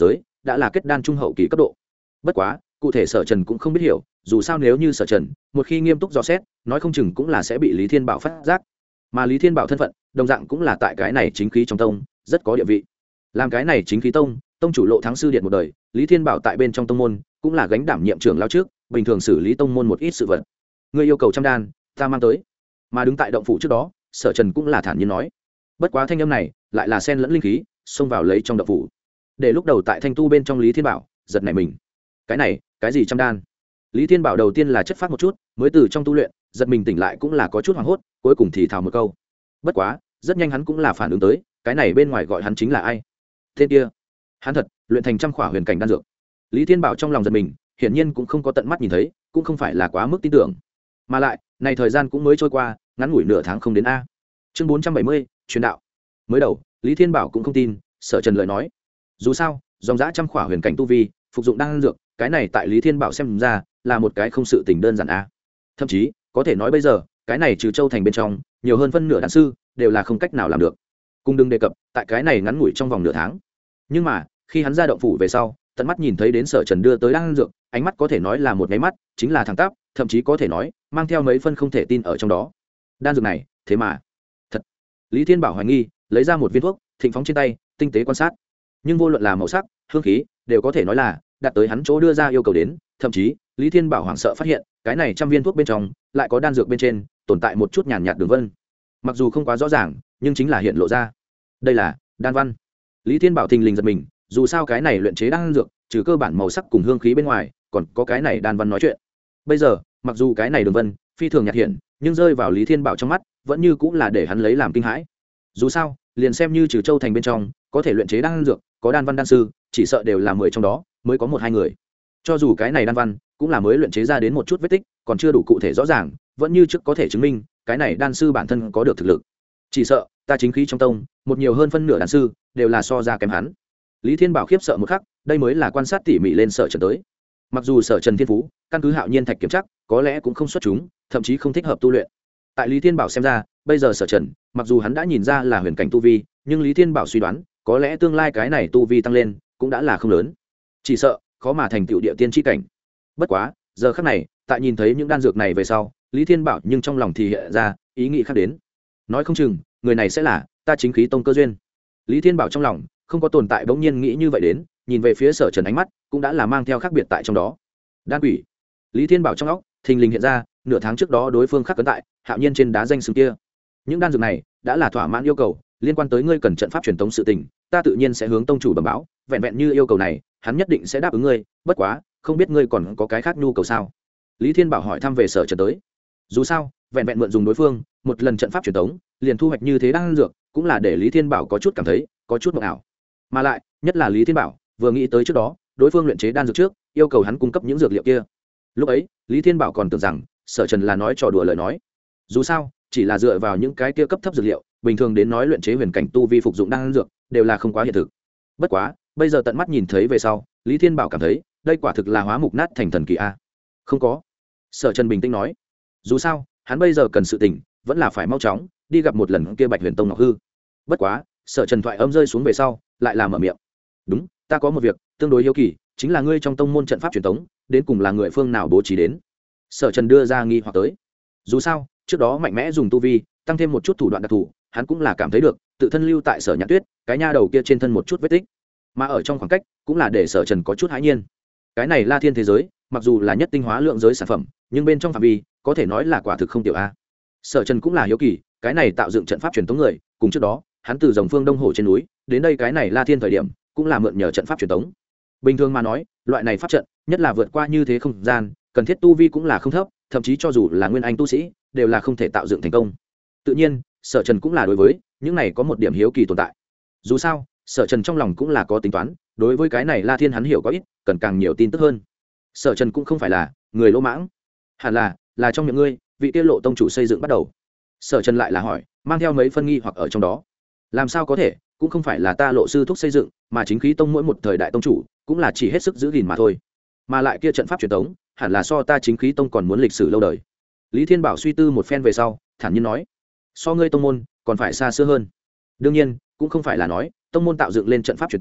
đã là kết đan trung hậu kỳ cấp độ. Bất quá cụ thể Sở Trần cũng không biết hiểu, dù sao nếu như Sở Trần một khi nghiêm túc dò xét, nói không chừng cũng là sẽ bị Lý Thiên Bảo phát giác. Mà Lý Thiên Bảo thân phận đồng dạng cũng là tại cái này chính khí trong tông rất có địa vị. Làm cái này chính khí tông tông chủ Lộ Thắng sư điện một đời, Lý Thiên Bảo tại bên trong tông môn cũng là gánh đảm nhiệm trưởng lão trước, bình thường xử lý tông môn một ít sự vật. Ngươi yêu cầu trăm đan, ta mang tới. Mà đứng tại động phủ trước đó, Sở Trần cũng là thản nhiên nói. Bất quá thanh âm này lại là xen lẫn linh khí, xông vào lấy trong động phủ. Để lúc đầu tại thanh tu bên trong Lý Thiên Bảo giật nảy mình. Cái này, cái gì trăm đan? Lý Thiên Bảo đầu tiên là chất phát một chút, mới từ trong tu luyện giật mình tỉnh lại cũng là có chút hoảng hốt, cuối cùng thì thào một câu. Bất quá rất nhanh hắn cũng là phản ứng tới, cái này bên ngoài gọi hắn chính là ai? Tên kia, hắn thật luyện thành trăm khỏa huyền cảnh đan dược. Lý Thiên Bảo trong lòng giật mình, hiển nhiên cũng không có tận mắt nhìn thấy, cũng không phải là quá mức tin tưởng. Mà lại này thời gian cũng mới trôi qua ngắn ngủi nửa tháng không đến a. Chương 470, truyền đạo. Mới đầu Lý Thiên Bảo cũng không tin Sở Trần lời nói, dù sao dòng dã trăm khỏa huyền cảnh tu vi phục dụng đan dược, cái này tại Lý Thiên Bảo xem ra là một cái không sự tình đơn giản a. Thậm chí có thể nói bây giờ cái này trừ Châu thành bên trong nhiều hơn phân nửa đan sư đều là không cách nào làm được, cùng đừng đề cập tại cái này ngắn ngủi trong vòng nửa tháng. Nhưng mà khi hắn ra động phủ về sau, tận mắt nhìn thấy đến Sở Trần đưa tới đan dược, ánh mắt có thể nói là một cái mắt chính là thẳng tắp, thậm chí có thể nói mang theo mấy phân không thể tin ở trong đó. Đan dược này thế mà thật. Lý Thiên Bảo hoài nghi, lấy ra một viên thuốc thịnh phóng trên tay, tinh tế quan sát, nhưng vô luận là màu sắc hương khí đều có thể nói là đạt tới hắn chỗ đưa ra yêu cầu đến. Thậm chí Lý Thiên Bảo hoảng sợ phát hiện cái này trăm viên thuốc bên trong lại có đan dược bên trên tồn tại một chút nhàn nhạt đường vân, mặc dù không quá rõ ràng nhưng chính là hiện lộ ra đây là đan văn. Lý Thiên Bảo thình lình giật mình, dù sao cái này luyện chế đan dược trừ cơ bản màu sắc cùng hương khí bên ngoài còn có cái này đan văn nói chuyện. Bây giờ mặc dù cái này đường vân phi thường nhạt hiện, nhưng rơi vào Lý Thiên Bảo trong mắt vẫn như cũng là để hắn lấy làm kinh hãi. Dù sao liền xem như trừ Châu thành bên trong có thể luyện chế đan dược có đan văn đan sư, chỉ sợ đều là 10 trong đó mới có 1-2 người. Cho dù cái này đan văn cũng là mới luyện chế ra đến một chút vết tích, còn chưa đủ cụ thể rõ ràng, vẫn như trước có thể chứng minh cái này đan sư bản thân có được thực lực. Chỉ sợ ta chính khí trong tông một nhiều hơn phân nửa đan sư đều là so ra kém hắn. Lý Thiên Bảo khiếp sợ một khắc, đây mới là quan sát tỉ mỉ lên Sở Trần tới. Mặc dù Sở Trần thiên phú căn cứ Hạo Nhiên Thạch kiểm chắc có lẽ cũng không xuất chúng, thậm chí không thích hợp tu luyện. Tại Lý Thiên Bảo xem ra, bây giờ Sở Trần mặc dù hắn đã nhìn ra là huyền cảnh tu vi, nhưng Lý Thiên Bảo suy đoán có lẽ tương lai cái này tu vi tăng lên cũng đã là không lớn, chỉ sợ khó mà thành tựu địa tiên chi cảnh. Bất quá giờ khắc này, tại nhìn thấy những đan dược này về sau, Lý Thiên Bảo nhưng trong lòng thì hiện ra ý nghĩ khác đến, nói không chừng người này sẽ là ta chính khí tông cơ duyên. Lý Thiên Bảo trong lòng không có tồn tại bỗng nhiên nghĩ như vậy đến, nhìn về phía Sở Trần ánh mắt cũng đã là mang theo khác biệt tại trong đó. Đan quỷ. Lý Thiên Bảo trong óc thình lình hiện ra nửa tháng trước đó đối phương khắc cấn tại Hạo Nhiên trên đá danh xưng kia. Những đan dược này đã là thỏa mãn yêu cầu, liên quan tới ngươi cần trận pháp truyền tống sự tình, ta tự nhiên sẽ hướng tông chủ bẩm báo, vẹn vẹn như yêu cầu này, hắn nhất định sẽ đáp ứng ngươi, bất quá, không biết ngươi còn có cái khác nhu cầu sao? Lý Thiên Bảo hỏi thăm về Sở Trần tới. Dù sao, vẹn vẹn mượn dùng đối phương một lần trận pháp truyền tống, liền thu hoạch như thế đan dược, cũng là để Lý Thiên Bảo có chút cảm thấy có chút mộng ảo. Mà lại, nhất là Lý Thiên Bảo vừa nghĩ tới trước đó, đối phương luyện chế đan dược trước, yêu cầu hắn cung cấp những dược liệu kia. Lúc ấy, Lý Thiên Bảo còn tưởng rằng Sở Trần là nói trò đùa lời nói. Dù sao, chỉ là dựa vào những cái kia cấp thấp dược liệu, bình thường đến nói luyện chế huyền cảnh tu vi phục dụng đan dược đều là không quá hiện thực. Bất quá, bây giờ tận mắt nhìn thấy về sau, Lý Thiên Bảo cảm thấy đây quả thực là hóa mục nát thành thần kỳ a. Không có. Sở Trần bình tĩnh nói. Dù sao, hắn bây giờ cần sự tỉnh, vẫn là phải mau chóng đi gặp một lần kia Bạch Huyền Tông Ngọc Hư. Bất quá, Sở Trần thoại âm rơi xuống về sau, lại là mở miệng. Đúng, ta có một việc tương đối hiếu kỳ, chính là ngươi trong tông môn trận pháp truyền thống, đến cùng là người phương nào bố trí đến? Sở Trần đưa ra nghi hoặc tới. Dù sao, trước đó mạnh mẽ dùng tu vi, tăng thêm một chút thủ đoạn đặc thù, hắn cũng là cảm thấy được, tự thân lưu tại Sở Nhạn Tuyết, cái nha đầu kia trên thân một chút vết tích, mà ở trong khoảng cách, cũng là để Sở Trần có chút hãi nhiên. Cái này La Thiên thế giới, mặc dù là nhất tinh hóa lượng giới sản phẩm, nhưng bên trong phạm vi, có thể nói là quả thực không tiểu a. Sở Trần cũng là hiếu kỳ, cái này tạo dựng trận pháp truyền thống người, cùng trước đó, hắn từ Rồng Phương Đông Hồ trên núi, đến đây cái này La Thiên thời điểm, cũng là mượn nhờ trận pháp truyền thống. Bình thường mà nói, loại này pháp trận, nhất là vượt qua như thế không gian, cần thiết tu vi cũng là không thấp, thậm chí cho dù là nguyên anh tu sĩ, đều là không thể tạo dựng thành công. Tự nhiên, Sở Trần cũng là đối với những này có một điểm hiếu kỳ tồn tại. Dù sao, Sở Trần trong lòng cũng là có tính toán, đối với cái này La Thiên hắn hiểu có ít, cần càng nhiều tin tức hơn. Sở Trần cũng không phải là người lỗ mãng, hẳn là trong miệng ngươi, vị tiết lộ tông chủ xây dựng bắt đầu. Sở Trần lại là hỏi, mang theo mấy phân nghi hoặc ở trong đó. Làm sao có thể, cũng không phải là ta Lộ sư thúc xây dựng, mà chính khí tông mỗi một thời đại tông chủ cũng là chỉ hết sức giữ gìn mà thôi. Mà lại kia trận pháp truyền thống, hẳn là so ta chính khí tông còn muốn lịch sử lâu đời. Lý Thiên Bảo suy tư một phen về sau, thản nhiên nói, so ngươi tông môn còn phải xa xưa hơn. Đương nhiên, cũng không phải là nói tông môn tạo dựng lên trận pháp truyền thống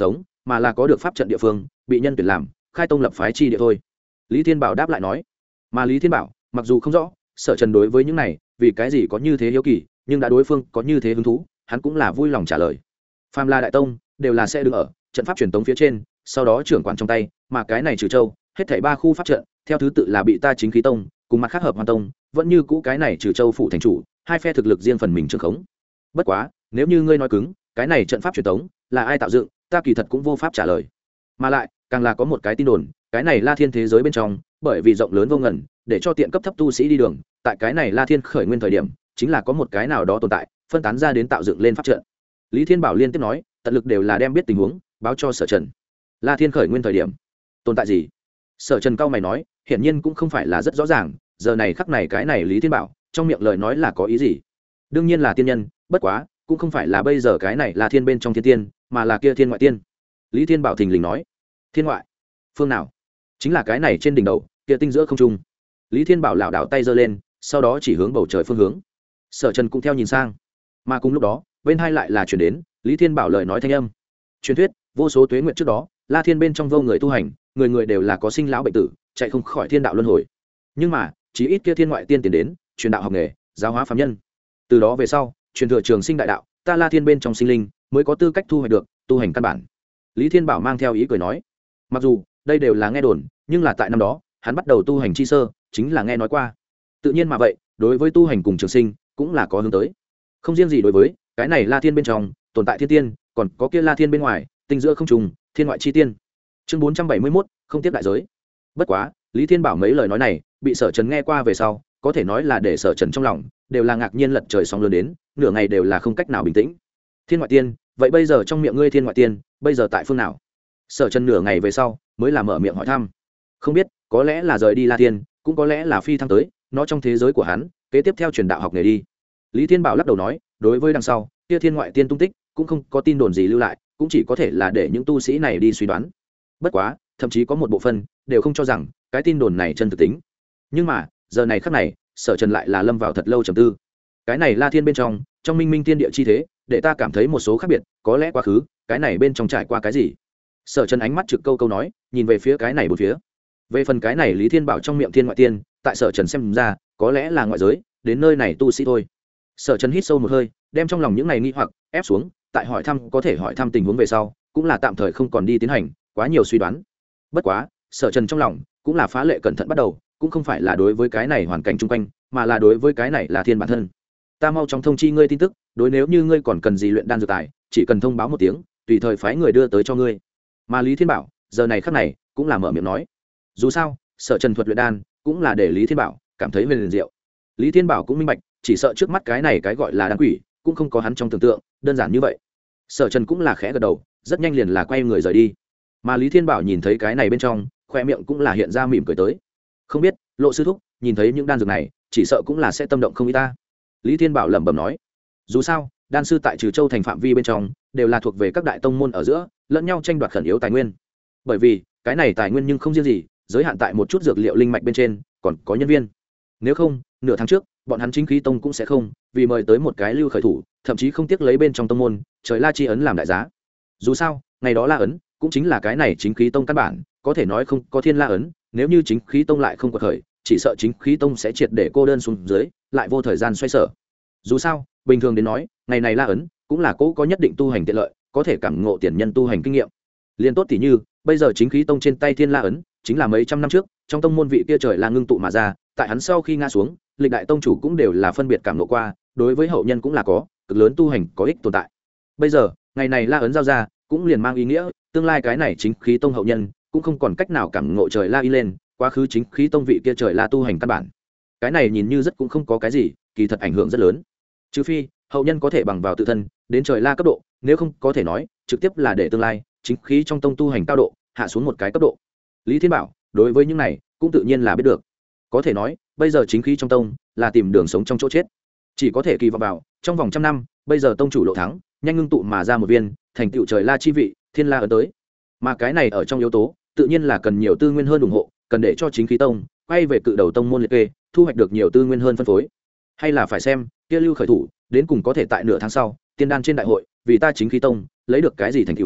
mà là có được pháp trận địa phương bị nhân tuyển làm khai tông lập phái chi địa thôi. Lý Thiên Bảo đáp lại nói. Mà Lý Thiên Bảo mặc dù không rõ Sở Trần đối với những này vì cái gì có như thế hiếu kỳ, nhưng đã đối phương có như thế hứng thú, hắn cũng là vui lòng trả lời. Phàm là đại tông đều là sẽ đứng ở trận pháp truyền tống phía trên, sau đó trưởng quản trong tay, mà cái này Trừ Châu hết thảy 3 khu pháp trận theo thứ tự là bị ta Chính Khí Tông cùng mặt khác Hợp Hoan Tông vẫn như cũ cái này Trừ Châu phụ thành chủ, hai phe thực lực riêng phần mình trường khống. Bất quá nếu như ngươi nói cứng cái này trận pháp truyền tống là ai tạo dựng, ta kỳ thật cũng vô pháp trả lời. Mà lại càng là có một cái tin đồn, cái này La Thiên thế giới bên trong bởi vì rộng lớn vô ngần, để cho tiện cấp thấp tu sĩ đi đường, tại cái này La Thiên khởi nguyên thời điểm chính là có một cái nào đó tồn tại phân tán ra đến tạo dựng lên pháp trận. Lý Thiên Bảo liên tiếp nói, tận lực đều là đem biết tình huống báo cho Sở Trần. La Thiên khởi nguyên thời điểm tồn tại gì? Sở Trần cao mày nói, hiển nhiên cũng không phải là rất rõ ràng, giờ này khắc này cái này Lý Thiên Bảo trong miệng lời nói là có ý gì? Đương nhiên là tiên nhân, bất quá cũng không phải là bây giờ cái này là thiên bên trong thiên tiên, mà là kia thiên ngoại tiên. Lý Thiên Bảo thình lình nói. Thiên ngoại? Phương nào? Chính là cái này trên đỉnh đầu, kia tinh giữa không trung. Lý Thiên Bảo lảo đảo tay giơ lên, sau đó chỉ hướng bầu trời phương hướng. Sở Trần cũng theo nhìn sang, mà cùng lúc đó bên hai lại là chuyển đến Lý Thiên Bảo lời nói thanh âm. Truyền thuyết vô số tuế nguyện trước đó, La Thiên bên trong vô người tu hành, người người đều là có sinh lão bệnh tử, chạy không khỏi thiên đạo luân hồi. Nhưng mà chỉ ít kia thiên ngoại tiên tiến đến truyền đạo học nghề, giáo hóa phàm nhân. Từ đó về sau truyền thừa trường sinh đại đạo, ta La Thiên bên trong sinh linh mới có tư cách thu hoạch được tu hành căn bản. Lý Thiên Bảo mang theo ý cười nói, mặc dù đây đều là nghe đồn, nhưng là tại năm đó hắn bắt đầu tu hành chi sơ chính là nghe nói qua. Tự nhiên mà vậy đối với tu hành cùng trường sinh cũng là có hướng tới. Không riêng gì đối với cái này La Thiên bên trong tồn tại thiên tiên, còn có kia La Thiên bên ngoài tinh giữa không trùng thiên ngoại chi tiên. Chương 471, không tiếp đại giới. Bất quá Lý Thiên Bảo mấy lời nói này bị Sở Trần nghe qua về sau, có thể nói là để Sở Trần trong lòng đều là ngạc nhiên lật trời sóng lớn đến, nửa ngày đều là không cách nào bình tĩnh. Thiên ngoại tiên, vậy bây giờ trong miệng ngươi thiên ngoại tiên bây giờ tại phương nào? Sở Trần nửa ngày về sau mới là mở miệng hỏi thăm. Không biết, có lẽ là rời đi La Thiên, cũng có lẽ là phi thăng tới nó trong thế giới của hắn, kế tiếp theo truyền đạo học nghề đi. Lý Thiên Bảo lắc đầu nói, đối với đằng sau kia thiên ngoại tiên tung tích cũng không có tin đồn gì lưu lại, cũng chỉ có thể là để những tu sĩ này đi suy đoán. Bất quá thậm chí có một bộ phận đều không cho rằng cái tin đồn này chân thực tính. Nhưng mà giờ này khắc này Sở Trần lại là lâm vào thật lâu trầm tư. Cái này La Thiên bên trong minh minh thiên địa chi thế, để ta cảm thấy một số khác biệt, có lẽ quá khứ cái này bên trong trải qua cái gì. Sở Trần ánh mắt trực câu câu nói, nhìn về phía cái này bốn phía. Về phần cái này Lý Thiên Bảo trong miệng thiên ngoại tiên, tại Sở Trần xem ra có lẽ là ngoại giới đến nơi này tu sĩ thôi. Sở Trần hít sâu một hơi, đem trong lòng những này nghi hoặc ép xuống, tại hỏi thăm có thể hỏi thăm tình huống về sau, cũng là tạm thời không còn đi tiến hành quá nhiều suy đoán. Bất quá Sở Trần trong lòng cũng là phá lệ cẩn thận bắt đầu, cũng không phải là đối với cái này hoàn cảnh chung quanh, mà là đối với cái này là thiên bản thân. Ta mau chóng thông chi ngươi tin tức, đối nếu như ngươi còn cần gì luyện đan dược tài, chỉ cần thông báo một tiếng, tùy thời phái người đưa tới cho ngươi. Mà Lý Thiên Bảo giờ này khắc này cũng là mở miệng nói, dù sao Sở Trần thuật luyện đan cũng là để Lý Thiên Bảo cảm thấy huyền diệu. Lý Thiên Bảo cũng minh bạch, chỉ sợ trước mắt cái này cái gọi là đan quỷ cũng không có hắn trong tưởng tượng đơn giản như vậy. Sở Trần cũng là khẽ gật đầu, rất nhanh liền là quay người rời đi. Mà Lý Thiên Bảo nhìn thấy cái này bên trong, khoe miệng cũng là hiện ra mỉm cười tới. Không biết Lộ sư thúc nhìn thấy những đan dược này, chỉ sợ cũng là sẽ tâm động không ý ta. Lý Thiên Bảo lẩm bẩm nói, dù sao đan sư tại Trừ Châu thành phạm vi bên trong đều là thuộc về các đại tông môn ở giữa lẫn nhau tranh đoạt khẩn yếu tài nguyên. Bởi vì cái này tài nguyên nhưng không riêng gì giới hạn tại một chút dược liệu linh mạch bên trên, còn có nhân viên. Nếu không nửa tháng trước bọn hắn Chính Khí Tông cũng sẽ không vì mời tới một cái lưu khởi thủ, thậm chí không tiếc lấy bên trong tông môn trời La chi ấn làm đại giá. Dù sao ngày đó La ấn cũng chính là cái này Chính Khí Tông căn bản, có thể nói không có thiên La ấn, nếu như Chính Khí Tông lại không có khởi, chỉ sợ Chính Khí Tông sẽ triệt để cô đơn xuống dưới, lại vô thời gian xoay sở. Dù sao bình thường đến nói, ngày này La ấn cũng là cố có nhất định tu hành tiện lợi, có thể cảm ngộ tiền nhân tu hành kinh nghiệm. Liên tốt tỉ như bây giờ Chính Khí Tông trên tay thiên La ấn chính là mấy trăm năm trước trong tông môn vị kia trời La ngưng tụ mà ra, tại hắn sau khi ngã xuống, lịch đại tông chủ cũng đều là phân biệt cảm ngộ qua, đối với hậu nhân cũng là có cực lớn tu hành có ích tồn tại. Bây giờ ngày này La ấn giao ra, cũng liền mang ý nghĩa tương lai cái này Chính Khí Tông hậu nhân cũng không còn cách nào cảm ngộ trời La y lên quá khứ Chính Khí Tông vị kia trời La tu hành căn bản. Cái này nhìn như rất cũng không có cái gì, kỳ thật ảnh hưởng rất lớn. Trừ phi hậu nhân có thể bằng vào tự thân đến trời La cấp độ, nếu không có thể nói trực tiếp là để tương lai chính khí trong tông tu hành cao độ hạ xuống một cái cấp độ. Lý Thiên Bảo đối với những này cũng tự nhiên là biết được. Có thể nói bây giờ chính khí trong tông là tìm đường sống trong chỗ chết, chỉ có thể kỳ vọng vào trong vòng trăm năm, bây giờ tông chủ Lộ Thắng nhanh ngưng tụ mà ra một viên thành tựu trời La chi vị thiên La ấn tới. Mà cái này ở trong yếu tố tự nhiên là cần nhiều tư nguyên hơn ủng hộ, cần để cho chính khí tông quay về cự đầu tông môn liệt kê, thu hoạch được nhiều tư nguyên hơn phân phối. Hay là phải xem kia lưu khởi thủ đến cùng có thể tại nửa tháng sau tiên đan trên đại hội vì ta chính khí tông lấy được cái gì thành tựu.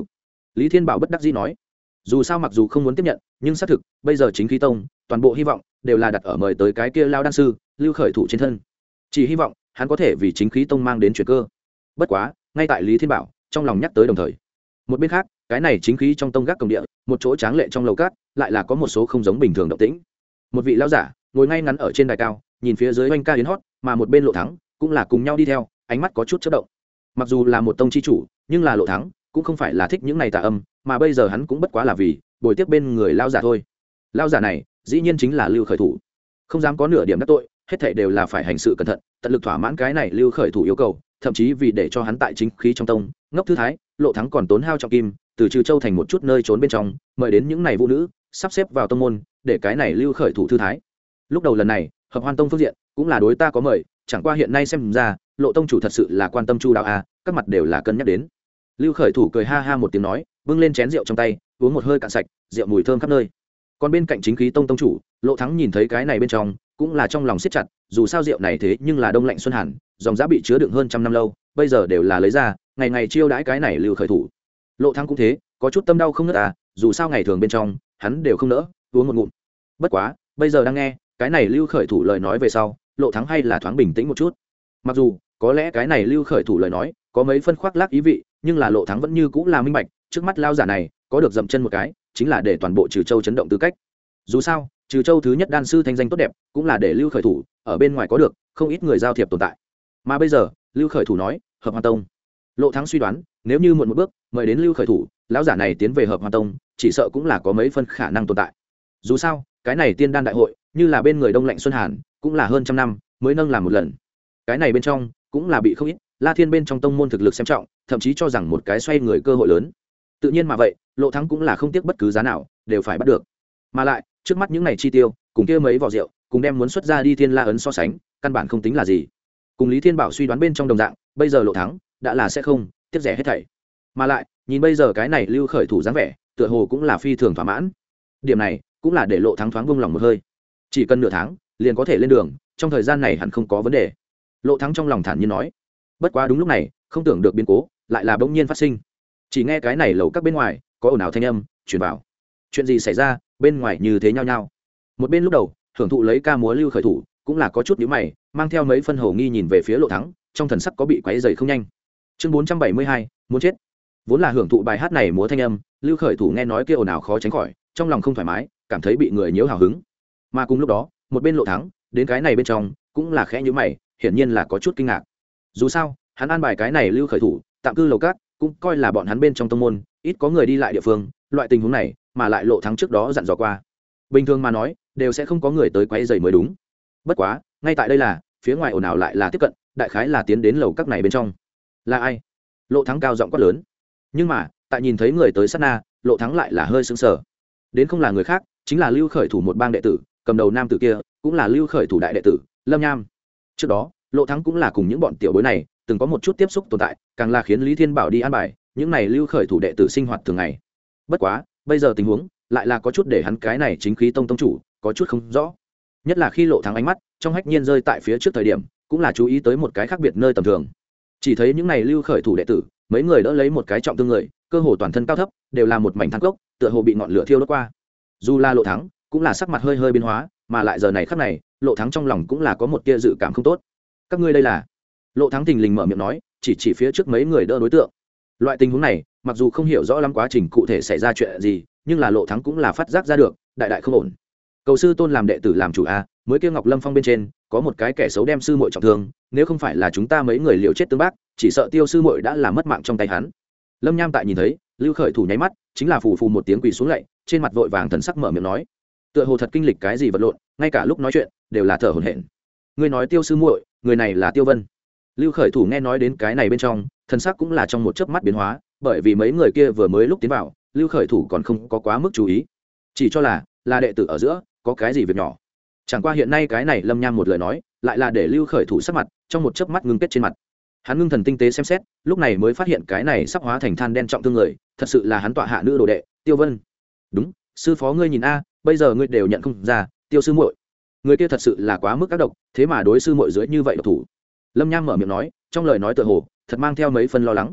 Lý Thiên Bảo bất đắc dĩ nói, dù sao mặc dù không muốn tiếp nhận nhưng xác thực bây giờ chính khí tông toàn bộ hy vọng đều là đặt ở mời tới cái kia lao đan sư lưu khởi thủ trên thân, chỉ hy vọng hắn có thể vì chính khí tông mang đến chuyển cơ. Bất quá ngay tại Lý Thiên Bảo trong lòng nhắc tới đồng thời, một bên khác cái này chính khí trong tông gác cổng địa, một chỗ tráng lệ trong lầu cát lại là có một số không giống bình thường động tĩnh. Một vị lão giả ngồi ngay ngắn ở trên đài cao, nhìn phía dưới oanh ca yến hót, mà một bên Lộ Thắng cũng là cùng nhau đi theo, ánh mắt có chút chớp động. Mặc dù là một tông chi chủ, nhưng là Lộ Thắng cũng không phải là thích những này tà âm, mà bây giờ hắn cũng bất quá là vì bồi tiếp bên người lão giả thôi. Lão giả này dĩ nhiên chính là Lưu Khởi Thủ, không dám có nửa điểm đắc tội, hết thảy đều là phải hành sự cẩn thận, tận lực thỏa mãn cái này Lưu Khởi Thủ yêu cầu, thậm chí vì để cho hắn tại chính khí trong tông ngốc thư thái, Lộ Thắng còn tốn hao trọng kim từ Trừ Châu thành một chút nơi trốn bên trong mời đến những này vũ nữ sắp xếp vào tông môn, để cái này Lưu Khởi Thủ thư thái. Lúc đầu lần này Hợp Hoan tông phương diện cũng là đối ta có mời, chẳng qua hiện nay xem ra Lộ tông chủ thật sự là quan tâm chu đáo a, các mặt đều là cân nhắc đến. Lưu Khởi Thủ cười ha ha một tiếng nói, bưng lên chén rượu trong tay uống một hơi cạn sạch, rượu mùi thơm khắp nơi. Còn bên cạnh chính khí tông tông chủ Lộ Thắng nhìn thấy cái này bên trong cũng là trong lòng siết chặt, dù sao rượu này thế nhưng là đông lạnh xuân hàn, dòng giá bị chứa đựng hơn trăm năm lâu, bây giờ đều là lấy ra ngày ngày chiêu đãi cái này Lưu Khởi Thủ. Lộ Thắng cũng thế, có chút tâm đau không nớt à, dù sao ngày thường bên trong hắn đều không nỡ uống một ngụm. Bất quá bây giờ đang nghe cái này Lưu Khởi Thủ lời nói về sau, Lộ Thắng hay là thoáng bình tĩnh một chút. Mặc dù có lẽ cái này Lưu Khởi Thủ lời nói có mấy phân khoác lác ý vị, nhưng là Lộ Thắng vẫn như cũng là minh bạch, trước mắt lao giả này có được dậm chân một cái chính là để toàn bộ Trừ Châu chấn động tư cách. Dù sao Trừ Châu thứ nhất đan sư thanh danh tốt đẹp cũng là để Lưu Khởi Thủ ở bên ngoài có được không ít người giao thiệp tồn tại. Mà bây giờ Lưu Khởi Thủ nói Hợp Hoan tông, Lộ Thắng suy đoán nếu như muộn một bước mời đến Lưu Khởi Thủ, lão giả này tiến về Hợp Hoan tông chỉ sợ cũng là có mấy phân khả năng tồn tại. Dù sao cái này tiên đan đại hội như là bên người đông lạnh xuân hàn cũng là hơn trăm năm mới nâng làm một lần, cái này bên trong cũng là bị không ít La Thiên bên trong tông môn thực lực xem trọng, thậm chí cho rằng một cái xoay người cơ hội lớn. Tự nhiên mà vậy Lộ Thắng cũng là không tiếc bất cứ giá nào đều phải bắt được. Mà lại trước mắt những này chi tiêu cùng kia mấy vỏ rượu cùng đem muốn xuất ra đi Thiên La ấn so sánh, căn bản không tính là gì. Cùng Lý Thiên Bảo suy đoán bên trong đồng dạng, bây giờ Lộ Thắng đã là sẽ không tiếc rẻ hết thảy. Mà lại nhìn bây giờ cái này Lưu Khởi Thủ dáng vẻ tựa hồ cũng là phi thường thỏa mãn, điểm này cũng là để Lộ Thắng thoáng buông lòng một hơi, chỉ cần nửa tháng liền có thể lên đường, trong thời gian này hẳn không có vấn đề. Lộ Thắng trong lòng thản nhiên nói. Bất quá đúng lúc này không tưởng được biến cố lại là bỗng nhiên phát sinh, chỉ nghe cái này lầu các bên ngoài có ồn ào thanh âm truyền vào. Chuyện gì xảy ra bên ngoài như thế nhao nhao? Một bên lúc đầu hưởng thụ lấy ca múa Lưu Khởi Thủ cũng là có chút nhíu mày, mang theo mấy phân hầu nghi nhìn về phía Lộ Thắng, trong thần sắc có bị quấy rầy không nhanh. Chương 472, muốn chết. Vốn là hưởng thụ bài hát này múa thanh âm, Lưu Khởi Thủ nghe nói kia ồn ào khó tránh khỏi trong lòng không thoải mái, cảm thấy bị người nhiễu hào hứng. Mà cùng lúc đó một bên Lộ Thắng đến cái này bên trong cũng là khẽ nhíu mày, hiển nhiên là có chút kinh ngạc. Dù sao hắn an bài cái này Lưu Khởi Thủ tạm cư lầu cát cũng coi là bọn hắn bên trong tông môn ít có người đi lại địa phương, loại tình huống này mà lại Lộ Thắng trước đó dặn dò qua, bình thường mà nói đều sẽ không có người tới quấy rầy mới đúng. Bất quá ngay tại đây là phía ngoài ồn ào lại là tiếp cận, đại khái là tiến đến lầu các này bên trong. Là ai? Lộ Thắng cao giọng quát lớn. Nhưng mà tại nhìn thấy người tới sát na, Lộ Thắng lại là hơi sững sờ. Đến không là người khác chính là Lưu Khởi Thủ một bang đệ tử, cầm đầu nam tử kia cũng là Lưu Khởi Thủ đại đệ tử Lâm Nham. Trước đó Lộ Thắng cũng là cùng những bọn tiểu bối này từng có một chút tiếp xúc tồn tại, càng là khiến Lý Thiên Bảo đi an bài những này Lưu Khởi Thủ đệ tử sinh hoạt thường ngày. Bất quá bây giờ tình huống lại là có chút để hắn cái này chính khí tông tông chủ có chút không rõ, nhất là khi Lộ Thắng ánh mắt trong hách nhiên rơi tại phía trước thời điểm cũng là chú ý tới một cái khác biệt nơi tầm thường. Chỉ thấy những này Lưu Khởi Thủ đệ tử mấy người đỡ lấy một cái trọng thương người, cơ hồ toàn thân cao thấp đều là một mảnh than cốc, tựa hồ bị ngọn lửa thiêu đốt qua. Dù là Lộ Thắng cũng là sắc mặt hơi hơi biến hóa, mà lại giờ này khắc này Lộ Thắng trong lòng cũng là có một tia dự cảm không tốt. Các ngươi đây là? Lộ Thắng thình lình mở miệng nói, chỉ phía trước mấy người đỡ đối tượng. Loại tình huống này mặc dù không hiểu rõ lắm quá trình cụ thể xảy ra chuyện gì, nhưng là Lộ Thắng cũng là phát giác ra được đại đại không ổn. Cầu sư tôn làm đệ tử làm chủ a, mới kia Ngọc Lâm Phong bên trên có một cái kẻ xấu đem sư muội trọng thương, nếu không phải là chúng ta mấy người liều chết tương bác, chỉ sợ Tiêu sư muội đã là mất mạng trong tay hắn. Lâm Nham tại nhìn thấy Lưu Khởi Thủ nháy mắt chính là phù phù một tiếng quỳ xuống lạy, trên mặt vội vàng thần sắc mở miệng nói, tựa hồ thật kinh lịch cái gì vật lộn, ngay cả lúc nói chuyện đều là thở hổn hển. Ngươi nói Tiêu sư muội, người này là Tiêu Vân. Lưu Khởi Thủ nghe nói đến cái này bên trong thần sắc cũng là trong một chớp mắt biến hóa, bởi vì mấy người kia vừa mới lúc tiến vào Lưu Khởi Thủ còn không có quá mức chú ý, chỉ cho là đệ tử ở giữa có cái gì việc nhỏ. Chẳng qua hiện nay cái này Lâm Nham một lời nói lại là để Lưu Khởi Thủ sắc mặt trong một chớp mắt ngưng kết trên mặt. Hắn ngưng thần tinh tế xem xét, lúc này mới phát hiện cái này sắp hóa thành than đen trọng thương người thật sự là hắn tọa hạ nữ đồ đệ Tiêu Vân. Đúng, sư phó ngươi nhìn a, bây giờ ngươi đều nhận không ra Tiêu sư muội, người kia thật sự là quá mức ác độc, thế mà đối sư muội dưới như vậy độc thủ. Lâm Nham mở miệng nói, trong lời nói tựa hồ thật mang theo mấy phần lo lắng.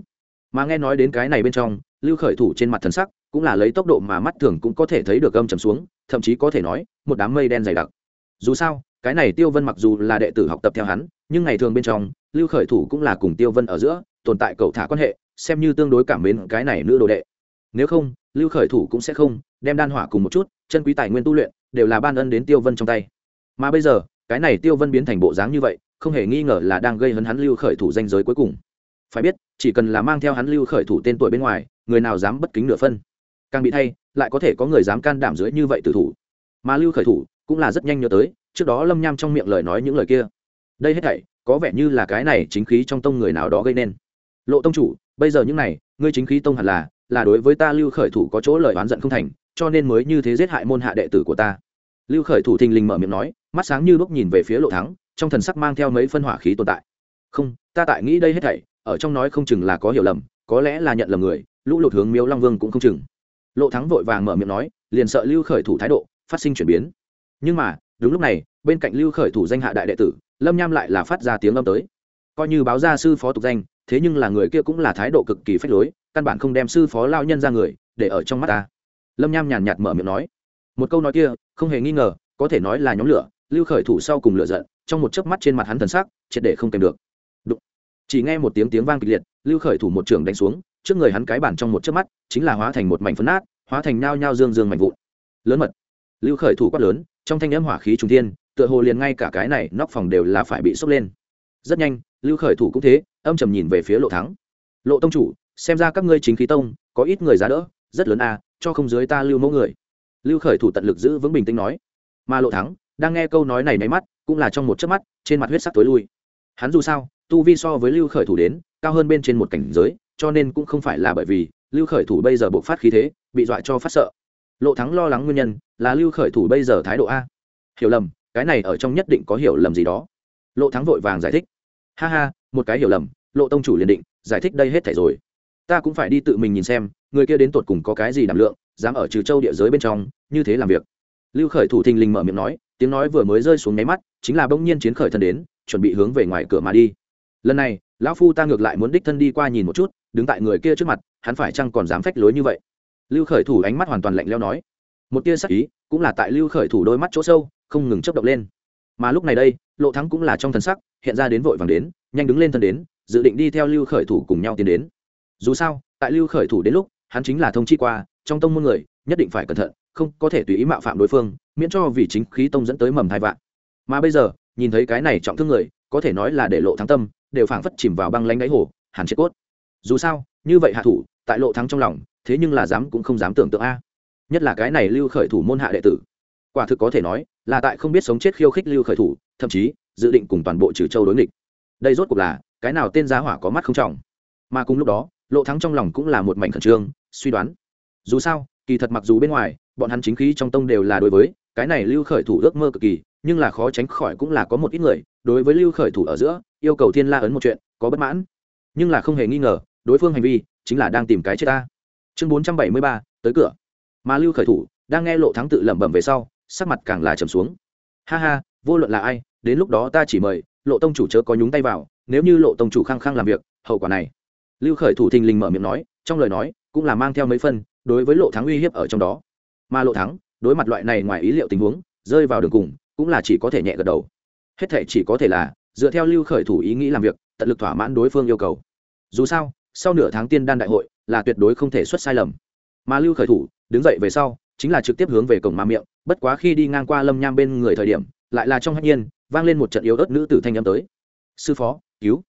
mà nghe nói đến cái này bên trong lưu khởi thủ trên mặt thần sắc cũng là lấy tốc độ mà mắt thường cũng có thể thấy được âm trầm xuống, thậm chí có thể nói một đám mây đen dày đặc. Dù sao cái này Tiêu Vân mặc dù là đệ tử học tập theo hắn, nhưng ngày thường bên trong lưu khởi thủ cũng là cùng Tiêu Vân ở giữa tồn tại cậu thả quan hệ, xem như tương đối cảm mến cái này nữ đồ đệ. Nếu không lưu khởi thủ cũng sẽ không đem đan hỏa cùng một chút chân quý tài nguyên tu luyện đều là ban ân đến Tiêu Vân trong tay. Mà bây giờ cái này Tiêu Vân biến thành bộ dáng như vậy, không hề nghi ngờ là đang gây hấn hắn lưu khởi thủ danh giới cuối cùng. Phải biết chỉ cần là mang theo hắn lưu khởi thủ tên tuổi bên ngoài, người nào dám bất kính nửa phân. Càng bị thay lại có thể có người dám can đảm dưới như vậy tử thủ. Mà lưu khởi thủ cũng là rất nhanh nhớ tới trước đó Lâm Nham trong miệng lời nói những lời kia. Đây hết thảy có vẻ như là cái này chính khí trong tông người nào đó gây nên. Lộ tông chủ, bây giờ những này ngươi chính khí tông hẳn là đối với ta lưu khởi thủ có chỗ lời oán giận không thành, cho nên mới như thế giết hại môn hạ đệ tử của ta. Lưu khởi thủ thình lình mở miệng nói, mắt sáng như lúc nhìn về phía Lộ Thắng, trong thần sắc mang theo mấy phân hỏa khí tồn tại. Không, ta tại nghĩ đây hết thảy ở trong nói không chừng là có hiểu lầm, có lẽ là nhận lầm người, lũ lụt hướng Miếu Long Vương cũng không chừng. Lộ Thắng vội vàng mở miệng nói, liền sợ lưu khởi thủ thái độ phát sinh chuyển biến. Nhưng mà đúng lúc này bên cạnh lưu khởi thủ danh hạ đại đệ tử Lâm Nham lại là phát ra tiếng âm tới, coi như báo ra sư phó tục danh, thế nhưng là người kia cũng là thái độ cực kỳ phách lối, căn bản không đem sư phó lao nhân ra người để ở trong mắt ta. Lâm Nham nhàn nhạt mở miệng nói, một câu nói kia không hề nghi ngờ có thể nói là nhóm lửa lưu khởi thủ sau cùng lửa giận, trong một chớp mắt trên mặt hắn thần sắc triệt để không kèm được. Đụng. Chỉ nghe một tiếng vang kịch liệt, lưu khởi thủ một trường đánh xuống, trước người hắn cái bản trong một chớp mắt chính là hóa thành một mảnh phấn nát, hóa thành nhao nhao dương dương mảnh vụn. Lớn mật. Lưu khởi thủ quát lớn, trong thanh âm hỏa khí trùng thiên, tựa hồ liền ngay cả cái này nóc phòng đều là phải bị sốc lên. Rất nhanh lưu khởi thủ cũng thế, âm trầm nhìn về phía Lộ Thắng. Lộ tông chủ, xem ra các ngươi chính khí tông có ít người giá đỡ rất lớn à, cho không dưới ta lưu mẫu người. Lưu khởi thủ tận lực giữ vững bình tĩnh nói. Mà Lộ Thắng đang nghe câu nói này nháy mắt cũng là trong một chớp mắt trên mặt huyết sắc tối lui. Hắn dù sao tu vi so với lưu khởi thủ đến cao hơn bên trên một cảnh giới, cho nên cũng không phải là bởi vì lưu khởi thủ bây giờ bộc phát khí thế bị dọa cho phát sợ. Lộ Thắng lo lắng nguyên nhân là lưu khởi thủ bây giờ thái độ a. Hiểu lầm, cái này ở trong nhất định có hiểu lầm gì đó. Lộ Thắng vội vàng giải thích. Ha ha, một cái hiểu lầm, Lộ tông chủ liền định giải thích đây hết thảy rồi. Ta cũng phải đi tự mình nhìn xem người kia đến tột cùng có cái gì đảm lượng, dám ở Trừ Châu địa giới bên trong như thế làm việc. Lưu khởi thủ thình lình mở miệng nói, tiếng nói vừa mới rơi xuống nháy mắt chính là bỗng nhiên chiến khởi thân đến, chuẩn bị hướng về ngoài cửa mà đi. Lần này lão phu ta ngược lại muốn đích thân đi qua nhìn một chút, đứng tại người kia trước mặt hắn phải chăng còn dám phách lối như vậy. Lưu khởi thủ ánh mắt hoàn toàn lạnh lẽo nói, một tia sắc ý cũng là tại lưu khởi thủ đôi mắt chỗ sâu không ngừng chớp động lên. Mà lúc này đây Lộ Thắng cũng là trong thần sắc hiện ra đến vội vàng đến, nhanh đứng lên thân đến, dự định đi theo lưu khởi thủ cùng nhau tiến đến. Dù sao tại lưu khởi thủ đến lúc hắn chính là thông chi qua trong tông môn người nhất định phải cẩn thận, không có thể tùy ý mạo phạm đối phương, miễn cho vì chính khí tông dẫn tới mầm thai vạn. Mà bây giờ nhìn thấy cái này trọng thương người, có thể nói là để Lộ Thắng tâm đều phảng phất chìm vào băng lánh đáy hồ, hàn chết cốt. Dù sao như vậy hạ thủ tại Lộ Thắng trong lòng thế nhưng là dám cũng không dám tưởng tượng a. Nhất là cái này lưu khởi thủ môn hạ đệ tử, quả thực có thể nói là tại không biết sống chết khiêu khích lưu khởi thủ, thậm chí dự định cùng toàn bộ Trừ Châu đối nghịch. Đây rốt cuộc là cái nào tên giá hỏa có mắt không trọng. Mà cùng lúc đó Lộ Thắng trong lòng cũng là một mảnh khẩn trương suy đoán. Dù sao kỳ thật mặc dù bên ngoài bọn hắn chính khí trong tông đều là đối với cái này lưu khởi thủ ước mơ cực kỳ, nhưng là khó tránh khỏi cũng là có một ít người đối với lưu khởi thủ ở giữa yêu cầu thiên la ấn một chuyện có bất mãn. Nhưng là không hề nghi ngờ đối phương hành vi chính là đang tìm cái chết ta. Chương 473 tới cửa. Mà lưu khởi thủ đang nghe Lộ Thắng tự lẩm bẩm về sau sắc mặt càng là trầm xuống. Ha ha, vô luận là ai đến lúc đó ta chỉ mời Lộ tông chủ chớ có nhúng tay vào, nếu như Lộ tông chủ khăng khăng làm việc hậu quả này. Lưu khởi thủ thình lình mở miệng nói, trong lời nói cũng là mang theo mấy phân đối với Lộ Thắng uy hiếp ở trong đó. Mà Lộ Thắng đối mặt loại này ngoài ý liệu tình huống rơi vào đường cùng cũng là chỉ có thể nhẹ gật đầu. Hết thảy chỉ có thể là dựa theo lưu khởi thủ ý nghĩ làm việc, tận lực thỏa mãn đối phương yêu cầu. Dù sao sau nửa tháng tiên đan đại hội là tuyệt đối không thể xuất sai lầm. Mà lưu khởi thủ đứng dậy về sau chính là trực tiếp hướng về cổng ma miệng, bất quá khi đi ngang qua Lâm Nham bên người thời điểm lại là trong hắc nhiên vang lên một trận yếu ớt nữ tử thanh âm tới. Sư phó,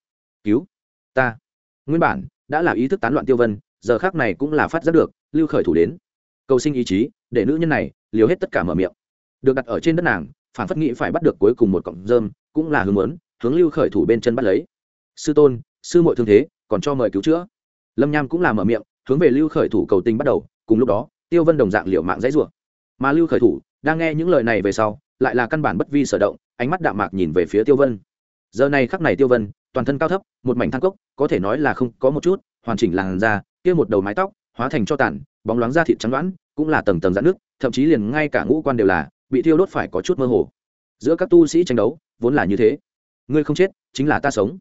cứu ta. Nguyên bản đã là ý thức tán loạn Tiêu Vân giờ khác này cũng là phát giác được lưu khởi thủ đến, cầu sinh ý chí để nữ nhân này liều hết tất cả mở miệng. Được đặt ở trên đất nàng phản phất nghĩ phải bắt được cuối cùng một cọng rơm, cũng là hướng muốn hướng lưu khởi thủ bên chân bắt lấy. Sư tôn, sư muội thương thế còn cho mời cứu chữa. Lâm Nham cũng là mở miệng hướng về lưu khởi thủ cầu tình bắt đầu. Cùng lúc đó Tiêu Vân đồng dạng liều mạng dãy rủa. Mà lưu khởi thủ đang nghe những lời này về sau lại là căn bản bất vi sở động, ánh mắt đạm mạc nhìn về phía Tiêu Vân. Giờ này khắc này Tiêu Vân toàn thân cao thấp một mảnh than cốc, có thể nói là không có một chút hoàn chỉnh làn da, kia một đầu mái tóc hóa thành cho tàn, bóng loáng da thịt trắng đoán cũng là tầng tầng rạn nước, thậm chí liền ngay cả ngũ quan đều là bị thiêu đốt phải có chút mơ hồ. Giữa các tu sĩ tranh đấu vốn là như thế, ngươi không chết chính là ta sống.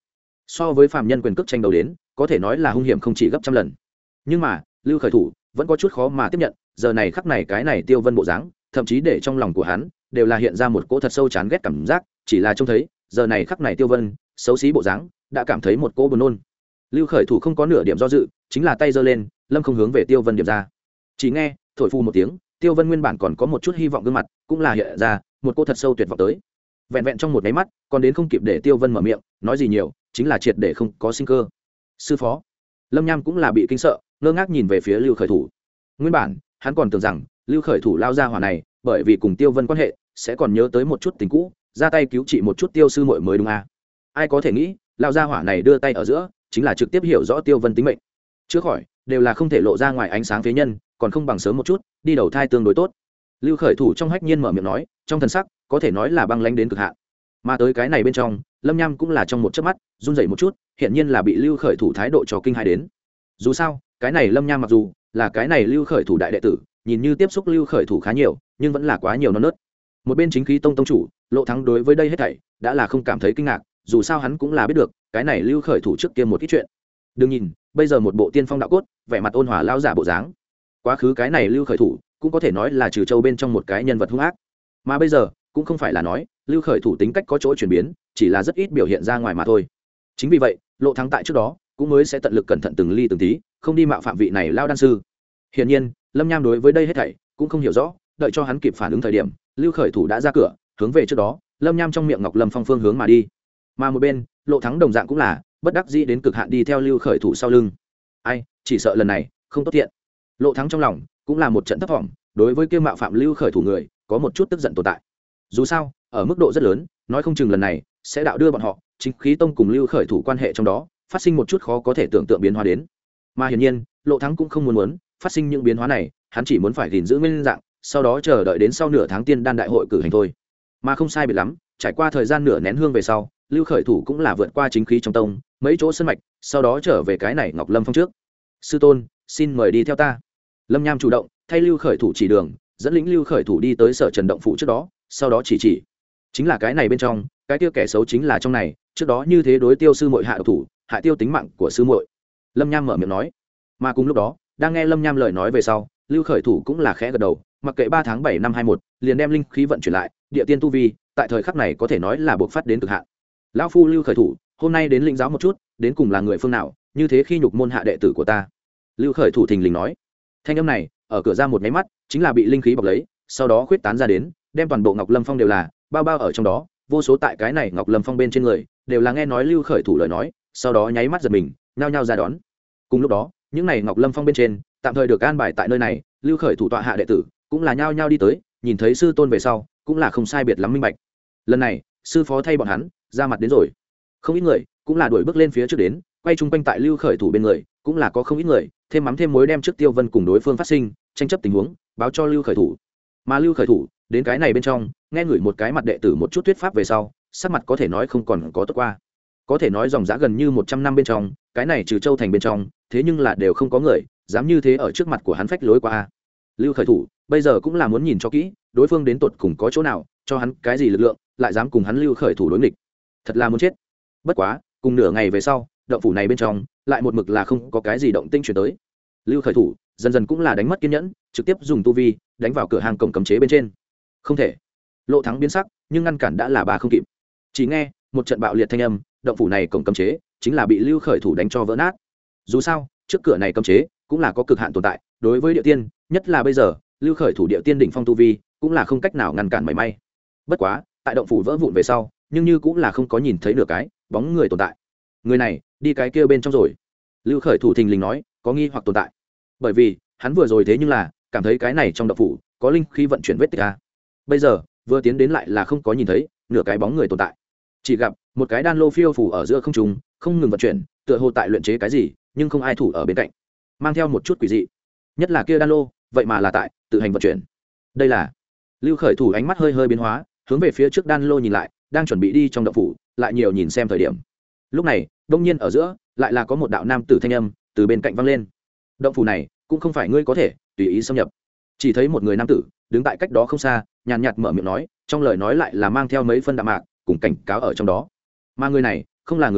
so với phàm nhân quyền cước tranh đấu đến có thể nói là hung hiểm không chỉ gấp trăm lần. Nhưng mà lưu khởi thủ vẫn có chút khó mà tiếp nhận giờ này khắc này cái này Tiêu Vân bộ dáng, thậm chí để trong lòng của hắn đều là hiện ra một cỗ thật sâu chán ghét cảm giác, chỉ là trông thấy giờ này khắc này Tiêu Vân xấu xí bộ dáng đã cảm thấy một cỗ buồn nôn. Lưu khởi thủ không có nửa điểm do dự, chính là tay giơ lên, lâm không hướng về Tiêu Vân điểm ra. Chỉ nghe thổi phù một tiếng, Tiêu Vân nguyên bản còn có một chút hy vọng gương mặt cũng là hiện ra một cỗ thật sâu tuyệt vọng tới. Vẹn vẹn trong một cái mắt, còn đến không kịp để Tiêu Vân mở miệng nói gì nhiều, chính là triệt để không có sinh cơ. Sư phó. Lâm Nham cũng là bị kinh sợ, ngơ ngác nhìn về phía Lưu khởi thủ. Nguyên bản hắn còn tưởng rằng Lưu khởi thủ lao ra hỏa này bởi vì cùng Tiêu Vân quan hệ sẽ còn nhớ tới một chút tình cũ, ra tay cứu trị một chút Tiêu sư muội mới đúng à. Ai có thể nghĩ lao ra hỏa này đưa tay ở giữa chính là trực tiếp hiểu rõ Tiêu Vân tính mệnh, chữa khỏi đều là không thể lộ ra ngoài ánh sáng phế nhân, còn không bằng sớm một chút đi đầu thai tương đối tốt. Lưu khởi thủ trong hách nhiên mở miệng nói, trong thần sắc có thể nói là băng lãnh đến cực hạn. Mà tới cái này bên trong, Lâm Nham cũng là trong một chớp mắt run rẩy một chút, hiện nhiên là bị Lưu khởi thủ thái độ cho kinh hãi đến. Dù sao cái này Lâm Nham mặc dù là cái này Lưu khởi thủ đại đệ tử, nhìn như tiếp xúc Lưu khởi thủ khá nhiều, nhưng vẫn là quá nhiều non nớt. Một bên chính khí tông tông chủ Lộ Thắng đối với đây hết thảy đã là không cảm thấy kinh ngạc, dù sao hắn cũng là biết được cái này Lưu khởi thủ trước kia một ít chuyện. Đừng nhìn bây giờ một bộ tiên phong đạo cốt, vẻ mặt ôn hòa lao giả bộ dáng, quá khứ cái này Lưu khởi thủ cũng có thể nói là trừ châu bên trong một cái nhân vật hung ác, mà bây giờ cũng không phải là nói Lưu khởi thủ tính cách có chỗ chuyển biến, chỉ là rất ít biểu hiện ra ngoài mà thôi. Chính vì vậy Lộ Thắng tại trước đó cũng mới sẽ tận lực cẩn thận từng ly từng tí, không đi mạo phạm vị này lao đan sư. Hiển nhiên Lâm Nham đối với đây hết thảy cũng không hiểu rõ, đợi cho hắn kịp phản ứng thời điểm, Lưu khởi thủ đã ra cửa hướng về trước đó Lâm Nham trong miệng Ngọc Lâm Phong phương hướng mà đi. Mà một bên Lộ Thắng đồng dạng cũng là bất đắc dĩ đến cực hạn đi theo Lưu khởi thủ sau lưng. Ai chỉ sợ lần này không tốt thiện. Lộ Thắng trong lòng cũng là một trận thất vọng, đối với kia mạo phạm Lưu khởi thủ người có một chút tức giận tồn tại. Dù sao ở mức độ rất lớn, nói không chừng lần này sẽ đạo đưa bọn họ chính khí tông cùng Lưu khởi thủ quan hệ trong đó phát sinh một chút khó có thể tưởng tượng biến hóa đến. Mà hiển nhiên Lộ Thắng cũng không muốn phát sinh những biến hóa này, hắn chỉ muốn phải gìn giữ nguyên dạng, sau đó chờ đợi đến sau nửa tháng tiên đan đại hội cử hành thôi. Mà không sai biệt lắm, trải qua thời gian nửa nén hương về sau, Lưu khởi thủ cũng là vượt qua chính khí trong tông mấy chỗ sân mạch, sau đó trở về cái này Ngọc Lâm Phong trước. Sư tôn xin mời đi theo ta. Lâm Nham chủ động thay Lưu khởi thủ chỉ đường, dẫn lĩnh Lưu khởi thủ đi tới Sở Trần động phủ trước đó, sau đó chỉ chính là cái này bên trong, cái kia kẻ xấu chính là trong này, trước đó như thế đối Tiêu sư muội hạ độc thủ, hại Tiêu tính mạng của sư muội. Lâm Nham mở miệng nói. Mà cùng lúc đó đang nghe Lâm Nham lời nói về sau, Lưu khởi thủ cũng là khẽ gật đầu, mặc kệ 3 tháng 7 năm 21, liền đem linh khí vận chuyển lại, địa tiên tu vi tại thời khắc này có thể nói là buộc phát đến cực hạn. Lão phu Lưu khởi thủ hôm nay đến lĩnh giáo một chút, đến cùng là người phương nào như thế khi nhục môn hạ đệ tử của ta. Lưu khởi thủ thình lình nói. Thanh âm này ở cửa ra một máy mắt chính là bị linh khí bọc lấy, sau đó khuyết tán ra đến, đem toàn bộ Ngọc Lâm Phong đều là bao bao ở trong đó. Vô số tại cái này Ngọc Lâm Phong bên trên người đều là nghe nói Lưu khởi thủ lời nói, sau đó nháy mắt giật mình, nhao nhao ra đón. Cùng lúc đó những này Ngọc Lâm Phong bên trên tạm thời được an bài tại nơi này Lưu khởi thủ tọa hạ đệ tử cũng là nhao nhao đi tới, nhìn thấy sư tôn về sau cũng là không sai biệt lắm minh bạch, lần này sư phó thay bọn hắn ra mặt đến rồi. Không ít người cũng là đuổi bước lên phía trước đến, quay chung quanh tại Lưu khởi thủ bên người, cũng là có không ít người thêm mắm thêm muối đem trước Tiêu Vân cùng đối phương phát sinh tranh chấp tình huống báo cho Lưu khởi thủ. Mà Lưu khởi thủ đến cái này bên trong nghe ngửi một cái mặt đệ tử một chút thuyết pháp về sau, sắc mặt có thể nói không còn có tốt qua, có thể nói dòng dã gần như 100 năm bên trong cái này trừ châu thành bên trong, thế nhưng là đều không có người dám như thế ở trước mặt của hắn phách lối qua. Lưu khởi thủ bây giờ cũng là muốn nhìn cho kỹ đối phương đến tột cùng có chỗ nào cho hắn cái gì lực lượng, lại dám cùng hắn Lưu khởi thủ đối nghịch, thật là muốn chết. Bất quá cùng nửa ngày về sau, động phủ này bên trong lại một mực là không có cái gì động tĩnh chuyển tới. Lưu khởi thủ dần dần cũng là đánh mất kiên nhẫn, trực tiếp dùng tu vi đánh vào cửa hàng cổng cấm chế bên trên. Không thể. Lộ Thắng biến sắc, nhưng ngăn cản đã là bà không kịp. Chỉ nghe một trận bạo liệt thanh âm, động phủ này cổng cấm chế chính là bị Lưu khởi thủ đánh cho vỡ nát. Dù sao trước cửa này cấm chế cũng là có cực hạn tồn tại, đối với địa tiên, nhất là bây giờ Lưu khởi thủ địa tiên đỉnh phong tu vi cũng là không cách nào ngăn cản mảy may. Bất quá tại động phủ vỡ vụn về sau, nhưng như cũng là không có nhìn thấy được cái bóng người tồn tại. Người này đi cái kia bên trong rồi. Lưu khởi thủ thình lình nói, có nghi hoặc tồn tại, bởi vì hắn vừa rồi thế nhưng là cảm thấy cái này trong động phủ có linh khí vận chuyển vết tích a, bây giờ vừa tiến đến lại là không có nhìn thấy nửa cái bóng người tồn tại, chỉ gặp một cái đan lô phiêu phủ ở giữa không trung không ngừng vận chuyển, tựa hồ tại luyện chế cái gì, nhưng không ai thủ ở bên cạnh, mang theo một chút quỷ dị, nhất là kia đan lô vậy mà là tại tự hành vận chuyển. Đây là Lưu khởi thủ ánh mắt hơi hơi biến hóa, hướng về phía trước đan lô nhìn lại, đang chuẩn bị đi trong động phủ lại nhiều nhìn xem thời điểm, lúc này đông nhiên ở giữa lại là có một đạo nam tử thanh âm từ bên cạnh vang lên. Động phủ này cũng không phải ngươi có thể tùy ý xâm nhập. Chỉ thấy một người nam tử đứng tại cách đó không xa, nhàn nhạt mở miệng nói, trong lời nói lại là mang theo mấy phân đạm mạc cùng cảnh cáo ở trong đó. Mà người này không là người khác,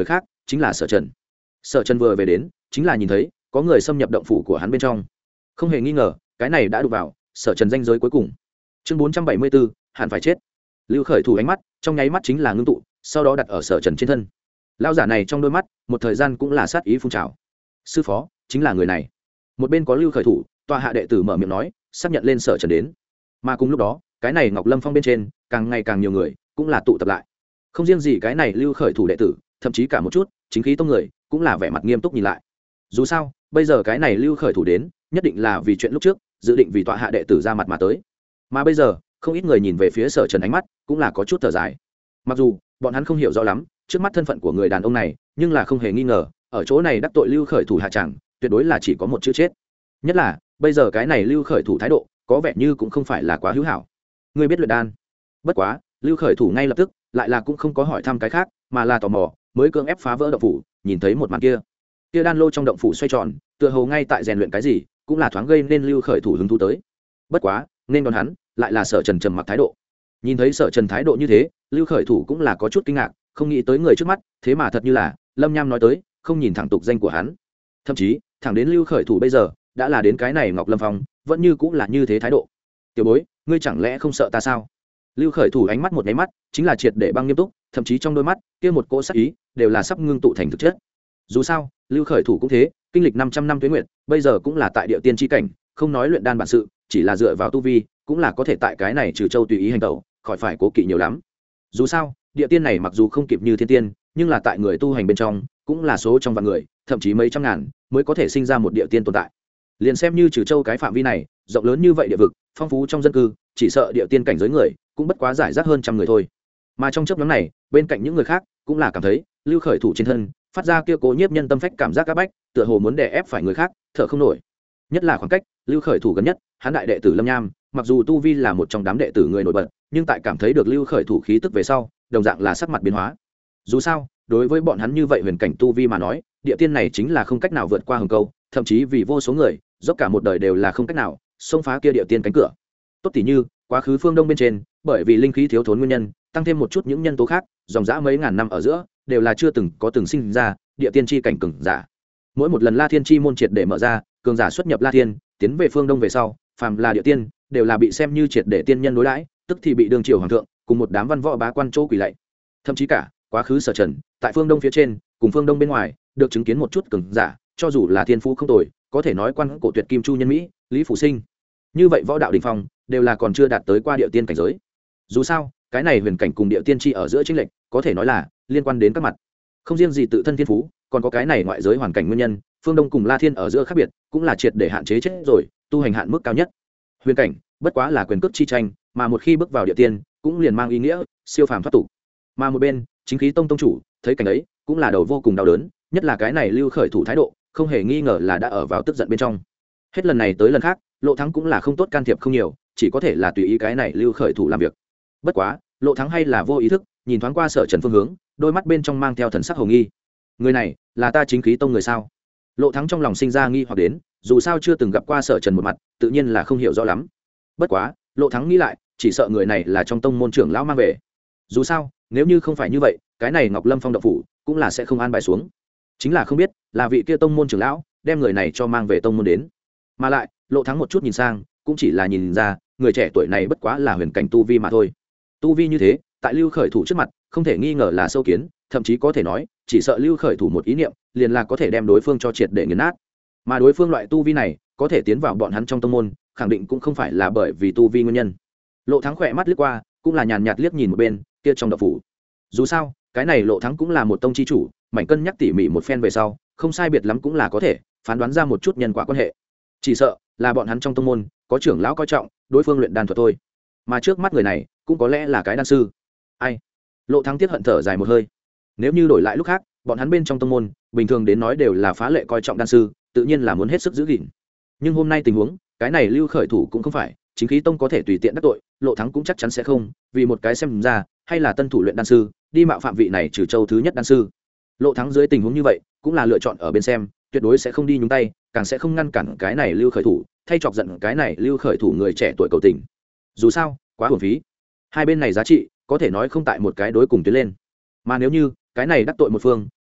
chính là Sở Trần. Sở Trần vừa về đến chính là nhìn thấy có người xâm nhập động phủ của hắn bên trong, không hề nghi ngờ cái này đã đụng vào Sở Trần danh giới cuối cùng. Chương 474, hẳn phải chết. Lưu Khởi Thủ ánh mắt trong nháy mắt chính là ngưng tụ, sau đó đặt ở Sở Trần trên thân. Lão giả này trong đôi mắt một thời gian cũng là sát ý phun trào. Sư phó chính là người này. Một bên có Lưu Khởi Thủ tọa hạ đệ tử mở miệng nói, xác nhận lên Sở Trần đến. Mà cùng lúc đó cái này Ngọc Lâm Phong bên trên càng ngày càng nhiều người cũng là tụ tập lại. Không riêng gì cái này Lưu Khởi Thủ đệ tử, thậm chí cả một chút chính khí tông người cũng là vẻ mặt nghiêm túc nhìn lại. Dù sao bây giờ cái này Lưu Khởi Thủ đến nhất định là vì chuyện lúc trước dự định vì tọa hạ đệ tử ra mặt mà tới, mà bây giờ không ít người nhìn về phía Sở Trần ánh mắt cũng là có chút thở dài. Mặc dù bọn hắn không hiểu rõ lắm trước mắt thân phận của người đàn ông này, nhưng là không hề nghi ngờ ở chỗ này đắc tội Lưu Khởi Thủ hạ chẳng tuyệt đối là chỉ có một chữ chết. Nhất là bây giờ cái này Lưu Khởi Thủ thái độ có vẻ như cũng không phải là quá hữu hảo. Ngươi biết luyện đan? Bất quá Lưu Khởi Thủ ngay lập tức lại là cũng không có hỏi thăm cái khác, mà là tò mò mới cưỡng ép phá vỡ động phủ, nhìn thấy một màn kia. Kia đan lô trong động phủ xoay tròn, tựa hồ ngay tại rèn luyện cái gì, cũng là thoáng gây nên Lưu Khởi Thủ hứng thú tới. Bất quá nên đón hắn lại là Sở Trần trầm mặc thái độ. Nhìn thấy Sở Trần thái độ như thế, Lưu Khởi Thủ cũng là có chút kinh ngạc, không nghĩ tới người trước mắt thế mà thật như là Lâm Nham nói tới, không nhìn thẳng tục danh của hắn. Thậm chí thẳng đến Lưu Khởi Thủ bây giờ đã là đến cái này Ngọc Lâm Phong vẫn như cũng là như thế thái độ. Tiểu bối, ngươi chẳng lẽ không sợ ta sao? Lưu Khởi Thủ ánh mắt một nháy mắt chính là triệt để băng nghiêm túc, thậm chí trong đôi mắt kia một cỗ sắc ý đều là sắp ngưng tụ thành thực chất. Dù sao Lưu Khởi Thủ cũng thế, kinh lịch 500 năm tuế nguyệt, bây giờ cũng là tại địa tiên chi cảnh, không nói luyện đan bản sự, chỉ là dựa vào tu vi cũng là có thể tại cái này trừ châu tùy ý hành tẩu, khỏi phải cố kỵ nhiều lắm. Dù sao địa tiên này mặc dù không kịp như thiên tiên, nhưng là tại người tu hành bên trong cũng là số trong vạn người, thậm chí mấy trăm ngàn mới có thể sinh ra một địa tiên tồn tại. Liền xem như trừ châu cái phạm vi này rộng lớn như vậy, địa vực phong phú trong dân cư, chỉ sợ địa tiên cảnh giới người cũng bất quá giải rác hơn trăm người thôi. Mà trong chớp nhoáng này bên cạnh những người khác cũng là cảm thấy Lưu Khởi Thủ trên thân phát ra kia cố nhiếp nhân tâm phách cảm giác áp bách, tựa hồ muốn đè ép phải người khác thở không nổi. Nhất là khoảng cách Lưu Khởi Thủ gần nhất hắn đại đệ tử Lâm Nham, mặc dù tu vi là một trong đám đệ tử người nổi bật, nhưng tại cảm thấy được Lưu Khởi Thủ khí tức về sau đồng dạng là sắc mặt biến hóa. Dù sao đối với bọn hắn như vậy huyền cảnh tu vi mà nói, địa tiên này chính là không cách nào vượt qua hừng câu, thậm chí vì vô số người dốc cả một đời đều là không cách nào xông phá kia địa tiên cánh cửa. Tốt tỉ như quá khứ phương đông bên trên, bởi vì linh khí thiếu thốn nguyên nhân, tăng thêm một chút những nhân tố khác, dòng dã mấy ngàn năm ở giữa đều là chưa từng có từng sinh ra địa tiên chi cảnh cường giả. Mỗi một lần La Thiên chi môn triệt để mở ra, cường giả xuất nhập La Thiên tiến về phương đông về sau, phàm là địa tiên đều là bị xem như triệt để tiên nhân đối đãi, tức thì bị đương triều hoàng thượng cùng một đám văn võ bá quan chỗ quỳ lạy. Thậm chí cả quá khứ Sở Trần tại phương đông phía trên cùng phương đông bên ngoài được chứng kiến một chút cường giả, cho dù là thiên phú không tồi, có thể nói quan cổ tuyệt kim chu nhân mỹ, Lý Phủ Sinh, như vậy võ đạo đỉnh phong đều là còn chưa đạt tới qua địa tiên cảnh giới. Dù sao cái này huyền cảnh cùng địa tiên chi ở giữa chênh lệch có thể nói là liên quan đến các mặt, không riêng gì tự thân thiên phú, còn có cái này ngoại giới hoàn cảnh nguyên nhân. Phương Đông cùng La Thiên ở giữa khác biệt cũng là triệt để hạn chế chết rồi tu hành hạn mức cao nhất. Huyền cảnh bất quá là quyền cước chi tranh, mà một khi bước vào địa tiên cũng liền mang ý nghĩa siêu phàm thoát tục. Mà một bên chính khí tông tông chủ thấy cảnh ấy cũng là đầu vô cùng đau đớn, nhất là cái này Lưu Khởi Thủ thái độ không hề nghi ngờ là đã ở vào tức giận bên trong. Hết lần này tới lần khác Lộ Thắng cũng là không tốt can thiệp không nhiều, chỉ có thể là tùy ý cái này Lưu Khởi Thủ làm việc. Bất quá Lộ Thắng hay là vô ý thức nhìn thoáng qua Sở Trần phương hướng, đôi mắt bên trong mang theo thần sắc hồng nghi. Người này là ta chính khí tông người sao? Lộ Thắng trong lòng sinh ra nghi hoặc đến, dù sao chưa từng gặp qua Sở Trần một mặt, tự nhiên là không hiểu rõ lắm. Bất quá Lộ Thắng nghĩ lại, chỉ sợ người này là trong tông môn trưởng lão mang về. Dù sao nếu như không phải như vậy, cái này Ngọc Lâm Phong động phủ cũng là sẽ không an bài xuống. Chính là không biết là vị kia tông môn trưởng lão đem người này cho mang về tông môn đến. Mà lại Lộ Thắng một chút nhìn sang cũng chỉ là nhìn ra người trẻ tuổi này bất quá là huyền cảnh tu vi mà thôi. Tu vi như thế tại Lưu Khởi Thủ trước mặt không thể nghi ngờ là sâu kiến, thậm chí có thể nói chỉ sợ Lưu Khởi Thủ một ý niệm liền là có thể đem đối phương cho triệt để nghiền nát. Mà đối phương loại tu vi này có thể tiến vào bọn hắn trong tông môn, khẳng định cũng không phải là bởi vì tu vi nguyên nhân. Lộ Thắng khỏe mắt liếc qua cũng là nhàn nhạt liếc nhìn một bên kia trong động phủ. Dù sao cái này Lộ Thắng cũng là một tông chi chủ, mảnh cân nhắc tỉ mỉ một phen về sau, không sai biệt lắm cũng là có thể phán đoán ra một chút nhân quả quan hệ. Chỉ sợ là bọn hắn trong tông môn có trưởng lão coi trọng đối phương luyện đan thuật thôi, mà trước mắt người này cũng có lẽ là cái đan sư. Ai? Lộ Thắng tiếc hận thở dài một hơi. Nếu như đổi lại lúc khác, bọn hắn bên trong tông môn bình thường đến nói đều là phá lệ coi trọng đan sư, tự nhiên là muốn hết sức giữ gìn. Nhưng hôm nay tình huống, cái này Lưu Khởi Thủ cũng không phải chính khí tông có thể tùy tiện đắc tội, Lộ Thắng cũng chắc chắn sẽ không vì một cái xem ra hay là tân thủ luyện đan sư đi mạo phạm vị này trừ châu thứ nhất đan sư. Lộ Thắng dưới tình huống như vậy cũng là lựa chọn ở bên xem, tuyệt đối sẽ không đi nhúng tay, càng sẽ không ngăn cản cái này Lưu Khởi Thủ, thay chọc giận cái này Lưu Khởi Thủ người trẻ tuổi cầu tình. Dù sao quá hưởng phí, hai bên này giá trị có thể nói không tại một cái đối cùng tuyến lên. Mà nếu như cái này đắc tội một phương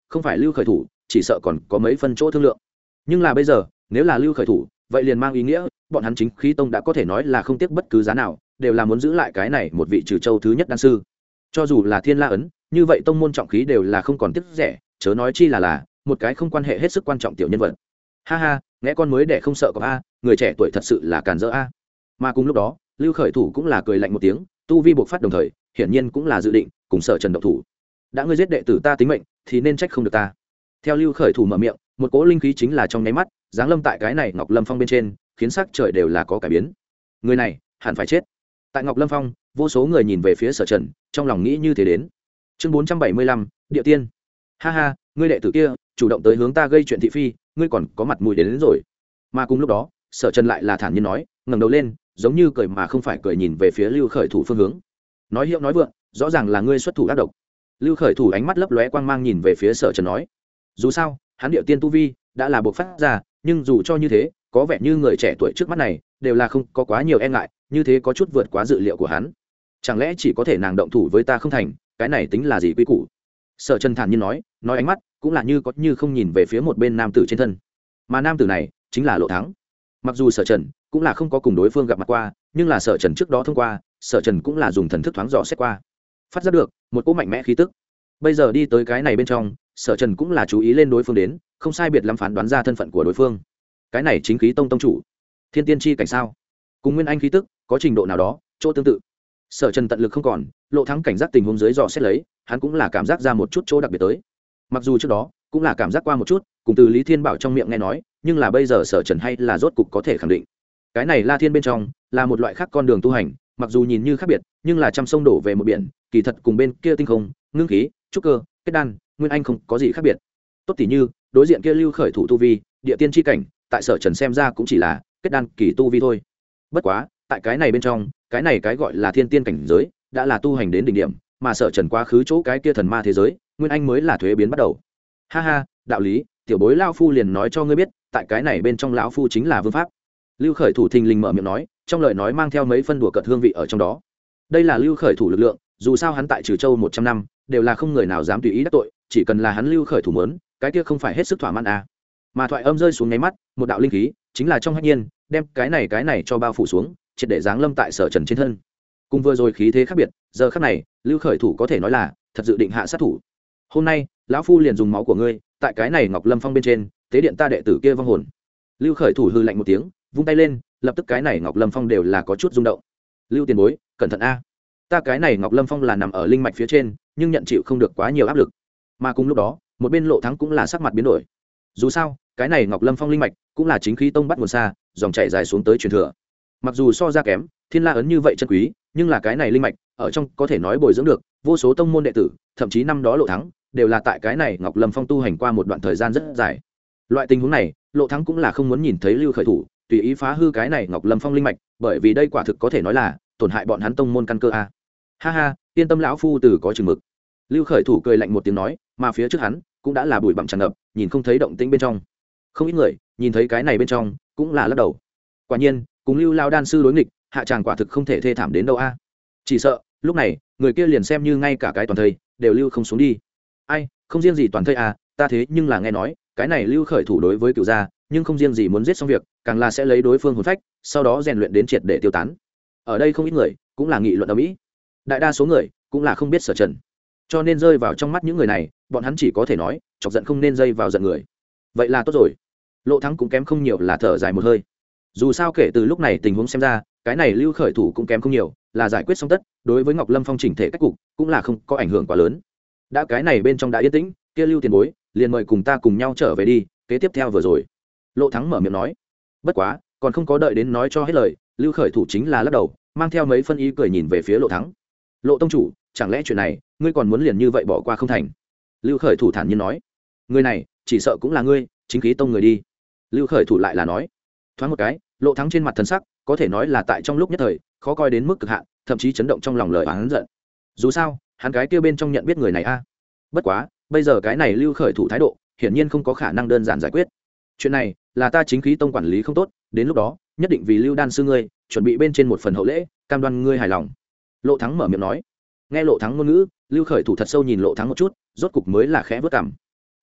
không phải lưu khởi thủ chỉ sợ còn có mấy phân chỗ thương lượng. Nhưng là bây giờ nếu là lưu khởi thủ vậy liền mang ý nghĩa bọn hắn chính khí tông đã có thể nói là không tiếc bất cứ giá nào đều là muốn giữ lại cái này một vị trừ châu thứ nhất đan sư. Cho dù là Thiên La ấn như vậy tông môn trọng khí đều là không còn tiếc rẻ, chớ nói chi là một cái không quan hệ hết sức quan trọng tiểu nhân vật. Ha ha, nghe con mới để không sợ có a, người trẻ tuổi thật sự là càn rỡ a. Mà cùng lúc đó lưu khởi thủ cũng là cười lạnh một tiếng, tu vi bộc phát đồng thời hiển nhiên cũng là dự định cùng Sở Trần động thủ. Đã ngươi giết đệ tử ta tính mệnh thì nên trách không được ta. Theo lưu khởi thủ mở miệng, một cỗ linh khí chính là trong nháy mắt giáng lâm tại cái này Ngọc Lâm Phong bên trên, khiến sắc trời đều là có cải biến. Người này hẳn phải chết. Tại Ngọc Lâm Phong vô số người nhìn về phía Sở Trần, trong lòng nghĩ như thế đến. Chương 475, địa tiên. Ha ha, ngươi đệ tử kia chủ động tới hướng ta gây chuyện thị phi, ngươi còn có mặt mũi đến rồi. Mà cùng lúc đó Sở Trần lại là thản nhiên nói, ngẩng đầu lên giống như cười mà không phải cười nhìn về phía lưu khởi thủ phương hướng. Nói hiệu nói vượng, rõ ràng là ngươi xuất thủ ác độc. Lưu khởi thủ ánh mắt lấp lóe quang mang nhìn về phía Sở Trần nói, dù sao hắn địa tiên tu vi đã là buộc phát ra, nhưng dù cho như thế có vẻ như người trẻ tuổi trước mắt này đều là không có quá nhiều e ngại, như thế có chút vượt quá dự liệu của hắn. Chẳng lẽ chỉ có thể nàng động thủ với ta không thành, cái này tính là gì quy củ? Sở Trần thản nhiên nói ánh mắt cũng là như có như không nhìn về phía một bên nam tử trên thân, mà nam tử này chính là Lộ Thắng. Mặc dù Sở Trần cũng là không có cùng đối phương gặp mặt qua, nhưng là Sở Trần trước đó thông qua, Sở Trần cũng là dùng thần thức thoáng dò xét qua, phát giác được một cỗ mạnh mẽ khí tức. Bây giờ đi tới cái này bên trong, Sở Trần cũng là chú ý lên đối phương đến, không sai biệt lắm phán đoán ra thân phận của đối phương. Cái này chính khí tông tông chủ, thiên tiên chi cảnh sao? Cùng Nguyên Anh khí tức có trình độ nào đó chỗ tương tự. Sở Trần tận lực không còn, Lộ Thắng cảnh giác tình huống dưới dò xét lấy, hắn cũng là cảm giác ra một chút chỗ đặc biệt tới. Mặc dù trước đó cũng là cảm giác qua một chút, cùng từ Lý Thiên Bảo trong miệng nghe nói, nhưng là bây giờ Sở Trần hay là rốt cục có thể khẳng định. Cái này La Thiên bên trong là một loại khác con đường tu hành, mặc dù nhìn như khác biệt, nhưng là trăm sông đổ về một biển, kỳ thật cùng bên kia tinh không, ngưng khí, trúc cơ, kết đan, Nguyên Anh không có gì khác biệt. Tốt tỷ như, đối diện kia lưu khởi thủ tu vi, địa tiên chi cảnh, tại Sở Trần xem ra cũng chỉ là kết đan kỳ tu vi thôi. Bất quá, tại cái này bên trong, cái này cái gọi là thiên tiên cảnh giới, đã là tu hành đến đỉnh điểm, mà Sở Trần quá khứ chỗ cái kia thần ma thế giới, Nguyên Anh mới là thuế biến bắt đầu. Ha ha, đạo lý, tiểu bối lão phu liền nói cho ngươi biết, tại cái này bên trong lão phu chính là vương pháp. Lưu khởi thủ thình lình mở miệng nói, trong lời nói mang theo mấy phân đùa cợt hương vị ở trong đó. Đây là lưu khởi thủ lực lượng, dù sao hắn tại Trừ Châu 100 năm, đều là không người nào dám tùy ý đắc tội, chỉ cần là hắn lưu khởi thủ mớn, cái kia không phải hết sức thỏa mãn à. Mà thoại âm rơi xuống nháy mắt, một đạo linh khí chính là trong hách nhiên đem cái này cho bao phủ xuống, triệt để giáng lâm tại Sở Trần trên thân. Cùng vừa rồi khí thế khác biệt, giờ khắc này lưu khởi thủ có thể nói là thật dự định hạ sát thủ. Hôm nay lão phu liền dùng máu của ngươi tại cái này Ngọc Lâm Phong bên trên tế điện ta đệ tử kia vong hồn. Lưu khởi thủ hư lạnh một tiếng, vung tay lên, lập tức cái này Ngọc Lâm Phong đều là có chút rung động. Lưu tiền bối, cẩn thận a, ta cái này Ngọc Lâm Phong là nằm ở linh mạch phía trên, nhưng nhận chịu không được quá nhiều áp lực. Mà cùng lúc đó một bên Lộ Thắng cũng là sắc mặt biến đổi. Dù sao cái này Ngọc Lâm Phong linh mạch cũng là chính khí tông bắt nguồn xa, dòng chảy dài xuống tới truyền thừa. Mặc dù so ra kém Thiên La ấn như vậy chân quý, nhưng là cái này linh mạch ở trong có thể nói bồi dưỡng được vô số tông môn đệ tử, thậm chí năm đó Lộ Thắng đều là tại cái này Ngọc Lâm Phong tu hành qua một đoạn thời gian rất dài. Loại tình huống này Lộ Thắng cũng là không muốn nhìn thấy lưu khởi thủ tùy ý phá hư cái này Ngọc Lâm Phong linh mạch, bởi vì đây quả thực có thể nói là tổn hại bọn hắn tông môn căn cơ a. Ha ha, yên tâm lão phu từ có chừng mực. Lưu khởi thủ cười lạnh một tiếng nói, mà phía trước hắn cũng đã là bụi bặm tràn ngập, nhìn không thấy động tĩnh bên trong. Không ít người nhìn thấy cái này bên trong cũng là lắc đầu. Quả nhiên cùng lưu lao đan sư đối nghịch, hạ tràng quả thực không thể thê thảm đến đâu a. Chỉ sợ lúc này người kia liền xem như ngay cả cái toàn thây đều lưu không xuống đi. Ai, không riêng gì toàn thây à, ta thế nhưng là nghe nói cái này lưu khởi thủ đối với cựu gia, nhưng không riêng gì muốn giết xong việc, càng là sẽ lấy đối phương hồn phách, sau đó rèn luyện đến triệt để tiêu tán. Ở đây không ít người cũng là nghị luận ở mỹ, đại đa số người cũng là không biết Sở Trần, cho nên rơi vào trong mắt những người này, bọn hắn chỉ có thể nói chọc giận không nên dây vào giận người. Vậy là tốt rồi. Lộ Thắng cũng kém không nhiều là thở dài một hơi. Dù sao kể từ lúc này tình huống xem ra, cái này lưu khởi thủ cũng kém không nhiều là giải quyết xong tất, đối với Ngọc Lâm Phong chỉnh thể cách cục cũng là không có ảnh hưởng quá lớn. Đã cái này bên trong đã yên tĩnh, kia lưu tiền bối liền mời cùng ta cùng nhau trở về đi, kế tiếp theo vừa rồi. Lộ Thắng mở miệng nói. Bất quá còn không có đợi đến nói cho hết lời, lưu khởi thủ chính là lắc đầu, mang theo mấy phân ý cười nhìn về phía Lộ Thắng. Lộ tông chủ, chẳng lẽ chuyện này ngươi còn muốn liền như vậy bỏ qua không thành? Lưu khởi thủ thản nhiên nói. Người này chỉ sợ cũng là ngươi chính khí tông người đi. Lưu khởi thủ lại là nói. Thoáng một cái, Lộ Thắng trên mặt thần sắc có thể nói là tại trong lúc nhất thời khó coi đến mức cực hạn, thậm chí chấn động trong lòng lời oán giận. Dù sao hắn cái kia bên trong nhận biết người này a. Bất quá bây giờ cái này lưu khởi thủ thái độ hiển nhiên không có khả năng đơn giản giải quyết. Chuyện này là ta chính khí tông quản lý không tốt, đến lúc đó nhất định vì lưu đan sư ngươi chuẩn bị bên trên một phần hậu lễ, cam đoan ngươi hài lòng. Lộ Thắng mở miệng nói. Nghe Lộ Thắng ngôn ngữ, lưu khởi thủ thật sâu nhìn Lộ Thắng một chút, rốt cục mới là khẽ vớt cằm.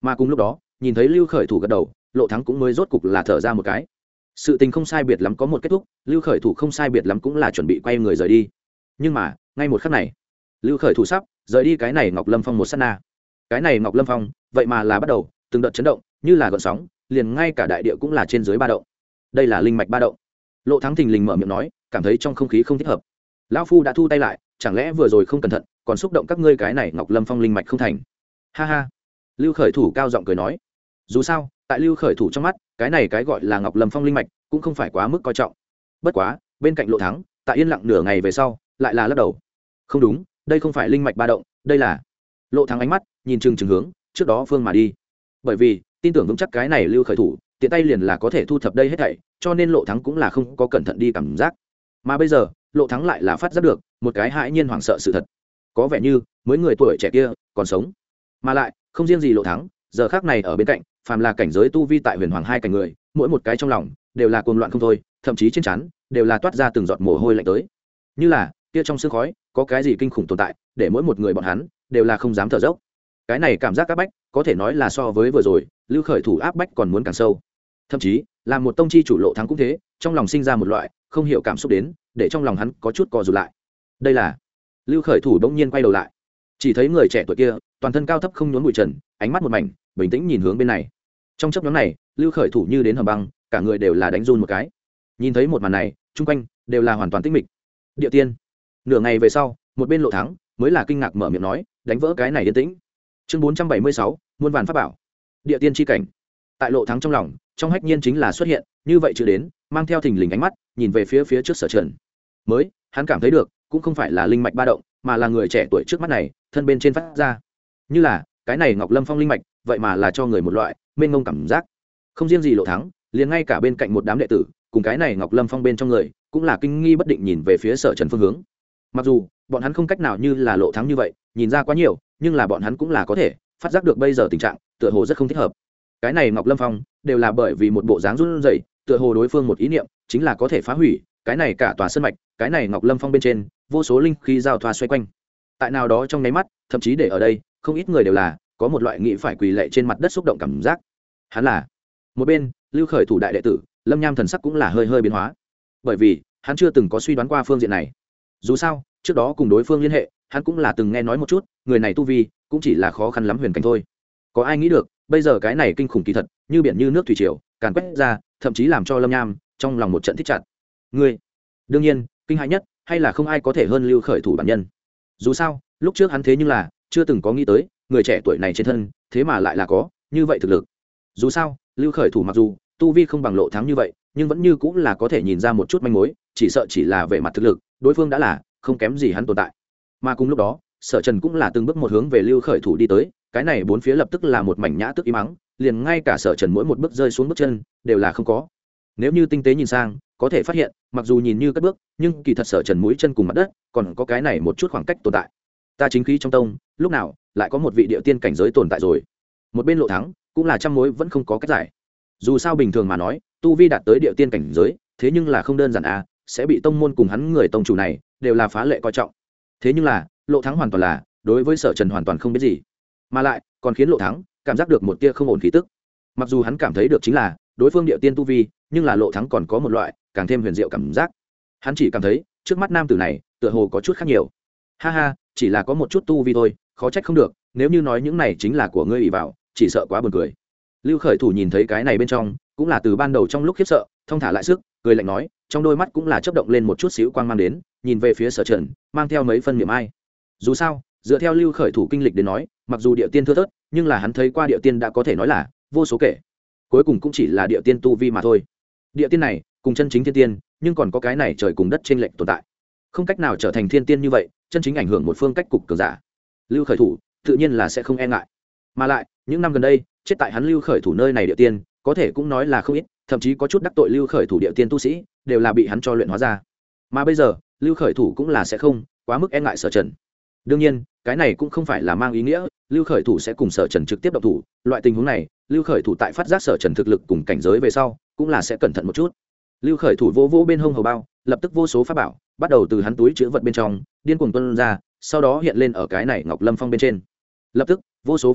Mà cùng lúc đó nhìn thấy lưu khởi thủ gật đầu, Lộ Thắng cũng mới rốt cục là thở ra một cái. Sự tình không sai biệt lắm có một kết thúc, lưu khởi thủ không sai biệt lắm cũng là chuẩn bị quay người rời đi. Nhưng mà ngay một khắc này, lưu khởi thủ sắp rời đi cái này Ngọc Lâm Phong một sát na, cái này Ngọc Lâm Phong vậy mà là bắt đầu từng đợt chấn động, như là gợn sóng, liền ngay cả đại địa cũng là trên dưới ba động. Đây là linh mạch ba động. Lộ Thắng thình lình mở miệng nói, cảm thấy trong không khí không thích hợp. Lão phu đã thu tay lại, chẳng lẽ vừa rồi không cẩn thận còn xúc động các ngươi cái này Ngọc Lâm Phong linh mạch không thành? Ha ha. Lưu khởi thủ cao giọng cười nói, dù sao tại lưu khởi thủ trong mắt, cái này cái gọi là Ngọc Lâm Phong linh mạch cũng không phải quá mức coi trọng. Bất quá bên cạnh Lộ Thắng tại yên lặng nửa ngày về sau lại là lắc đầu, không đúng, đây không phải linh mạch ba động, đây là. Lộ Thắng ánh mắt nhìn chừng hướng trước đó phương mà đi, bởi vì tin tưởng vững chắc cái này lưu khởi thủ tiện tay liền là có thể thu thập đây hết thảy, cho nên Lộ Thắng cũng là không có cẩn thận đi cảm giác. Mà bây giờ Lộ Thắng lại là phát giác được một cái hãi nhiên hoảng sợ sự thật, có vẻ như mới người tuổi trẻ kia còn sống. Mà lại không riêng gì Lộ Thắng, giờ khác này ở bên cạnh phàm là cảnh giới tu vi tại huyền hoàng hai cảnh người, mỗi một cái trong lòng đều là cuồng loạn không thôi, thậm chí trên trán đều là toát ra từng giọt mồ hôi lạnh tới, như là kia trong sương khói có cái gì kinh khủng tồn tại, để mỗi một người bọn hắn đều là không dám thở dốc. Cái này cảm giác áp bách có thể nói là so với vừa rồi lưu khởi thủ áp bách còn muốn càng sâu, thậm chí là một tông chi chủ Lộ Thắng cũng thế, trong lòng sinh ra một loại không hiểu cảm xúc đến, để trong lòng hắn có chút co rụt lại. Đây là lưu khởi thủ bỗng nhiên quay đầu lại, chỉ thấy người trẻ tuổi kia toàn thân cao thấp không nhốn bụi trần, ánh mắt một mảnh bình tĩnh nhìn hướng bên này. Trong chốc nhóm này lưu khởi thủ như đến hầm băng, cả người đều là đánh run một cái. Nhìn thấy một màn này, chung quanh đều là hoàn toàn tĩnh mịch. Địa tiên. Nửa ngày về sau, một bên Lộ Thắng mới là kinh ngạc mở miệng nói, đánh vỡ cái này yên tĩnh. Chương 476, muôn vàn pháp bảo. Địa tiên chi cảnh. Tại Lộ Thắng trong lòng, trong hách nhiên chính là xuất hiện như vậy chữ đến, mang theo thình lình ánh mắt nhìn về phía trước Sở Trần. Mới hắn cảm thấy được cũng không phải là linh mạch ba động, mà là người trẻ tuổi trước mắt này thân bên trên phát ra, như là cái này Ngọc Lâm Phong linh mạch vậy mà là cho người một loại mênh mông cảm giác. Không riêng gì Lộ Thắng, liền ngay cả bên cạnh một đám đệ tử cùng cái này Ngọc Lâm Phong bên trong người cũng là kinh nghi bất định nhìn về phía Sở Trần phương hướng. Mặc dù bọn hắn không cách nào như là Lộ Thắng như vậy nhìn ra quá nhiều, nhưng là bọn hắn cũng là có thể phát giác được bây giờ tình trạng tựa hồ rất không thích hợp. Cái này Ngọc Lâm Phong đều là bởi vì một bộ dáng run rẩy, tựa hồ đối phương một ý niệm chính là có thể phá hủy cái này cả tòa sơn mạch. Cái này Ngọc Lâm Phong bên trên vô số linh khí giao thoa xoay quanh, tại nào đó trong nháy mắt, thậm chí để ở đây không ít người đều là có một loại nghĩ phải quỳ lạy trên mặt đất xúc động cảm giác. Hắn là một bên lưu khởi thủ đại đệ tử Lâm Nham, thần sắc cũng là hơi biến hóa, bởi vì hắn chưa từng có suy đoán qua phương diện này. Dù sao trước đó cùng đối phương liên hệ, hắn cũng là từng nghe nói một chút, người này tu vi cũng chỉ là khó khăn lắm huyền cảnh thôi. Có ai nghĩ được bây giờ cái này kinh khủng kỳ thật, như biển như nước thủy triều càn quét ra, thậm chí làm cho Lâm Nham trong lòng một trận thích chặt. Ngươi đương nhiên kinh hãi nhất hay là không ai có thể hơn lưu khởi thủ bản nhân. Dù sao lúc trước hắn thế nhưng là chưa từng có nghĩ tới người trẻ tuổi này trên thân thế mà lại là có như vậy thực lực. Dù sao lưu khởi thủ mặc dù tu vi không bằng Lộ Thắng như vậy, nhưng vẫn như cũng là có thể nhìn ra một chút manh mối, chỉ sợ chỉ là về mặt thực lực đối phương đã là không kém gì hắn tồn tại. Mà cùng lúc đó Sở Trần cũng là từng bước một hướng về lưu khởi thủ đi tới, cái này bốn phía lập tức là một mảnh nhã tức im mắng, liền ngay cả Sở Trần mỗi một bước rơi xuống bước chân đều là không có. Nếu như tinh tế nhìn sang, có thể phát hiện mặc dù nhìn như cất bước, nhưng kỳ thật Sở Trần mũi chân cùng mặt đất còn có cái này một chút khoảng cách tồn tại. Ta chính khí trong tông lúc nào lại có một vị địa tiên cảnh giới tồn tại rồi? Một bên Lộ Thắng cũng là trăm mối vẫn không có cách giải. Dù sao bình thường mà nói, tu vi đạt tới địa tiên cảnh giới thế nhưng là không đơn giản à, sẽ bị tông môn cùng hắn người tông chủ này đều là phá lệ coi trọng. Thế nhưng là Lộ Thắng hoàn toàn là đối với Sở Trần hoàn toàn không biết gì, mà lại còn khiến Lộ Thắng cảm giác được một tia không ổn khí tức. Mặc dù hắn cảm thấy được chính là đối phương địa tiên tu vi, nhưng là Lộ Thắng còn có một loại càng thêm huyền diệu cảm giác. Hắn chỉ cảm thấy trước mắt nam tử này tựa hồ có chút khác nhiều. Ha ha, chỉ là có một chút tu vi thôi, khó trách không được, nếu như nói những này chính là của ngươi ỷ vào, chỉ sợ quá buồn cười. Lưu khởi thủ nhìn thấy cái này bên trong cũng là từ ban đầu trong lúc khiếp sợ thông thả lại sức, cười lạnh nói, trong đôi mắt cũng là chớp động lên một chút xíu quang mang đến, nhìn về phía Sở Trần mang theo mấy phân niệm ai. Dù sao dựa theo lưu khởi thủ kinh lịch đến nói, mặc dù địa tiên thưa thớt, nhưng là hắn thấy qua địa tiên đã có thể nói là vô số kể, cuối cùng cũng chỉ là địa tiên tu vi mà thôi. Địa tiên này cùng chân chính thiên tiên, nhưng còn có cái này trời cùng đất chênh lệch tồn tại, không cách nào trở thành thiên tiên như vậy, chân chính ảnh hưởng một phương cách cục cường giả. Lưu khởi thủ tự nhiên là sẽ không e ngại, mà lại những năm gần đây chết tại hắn lưu khởi thủ nơi này địa tiên có thể cũng nói là không ít, thậm chí có chút đắc tội lưu khởi thủ địa tiên tu sĩ đều là bị hắn cho luyện hóa ra. Mà bây giờ lưu khởi thủ cũng là sẽ không quá mức e ngại Sở Trần. Đương nhiên cái này cũng không phải là mang ý nghĩa lưu khởi thủ sẽ cùng Sở Trần trực tiếp động thủ, loại tình huống này lưu khởi thủ tại phát giác Sở Trần thực lực cùng cảnh giới về sau cũng là sẽ cẩn thận một chút. Lưu khởi thủ vô bên hông hầu bao, lập tức vô số pháp bảo bắt đầu từ hắn túi chứa vật bên trong điên cuồng tuôn ra, sau đó hiện lên ở cái này Ngọc Lâm Phong bên trên. Lập tức vô số pháp bảo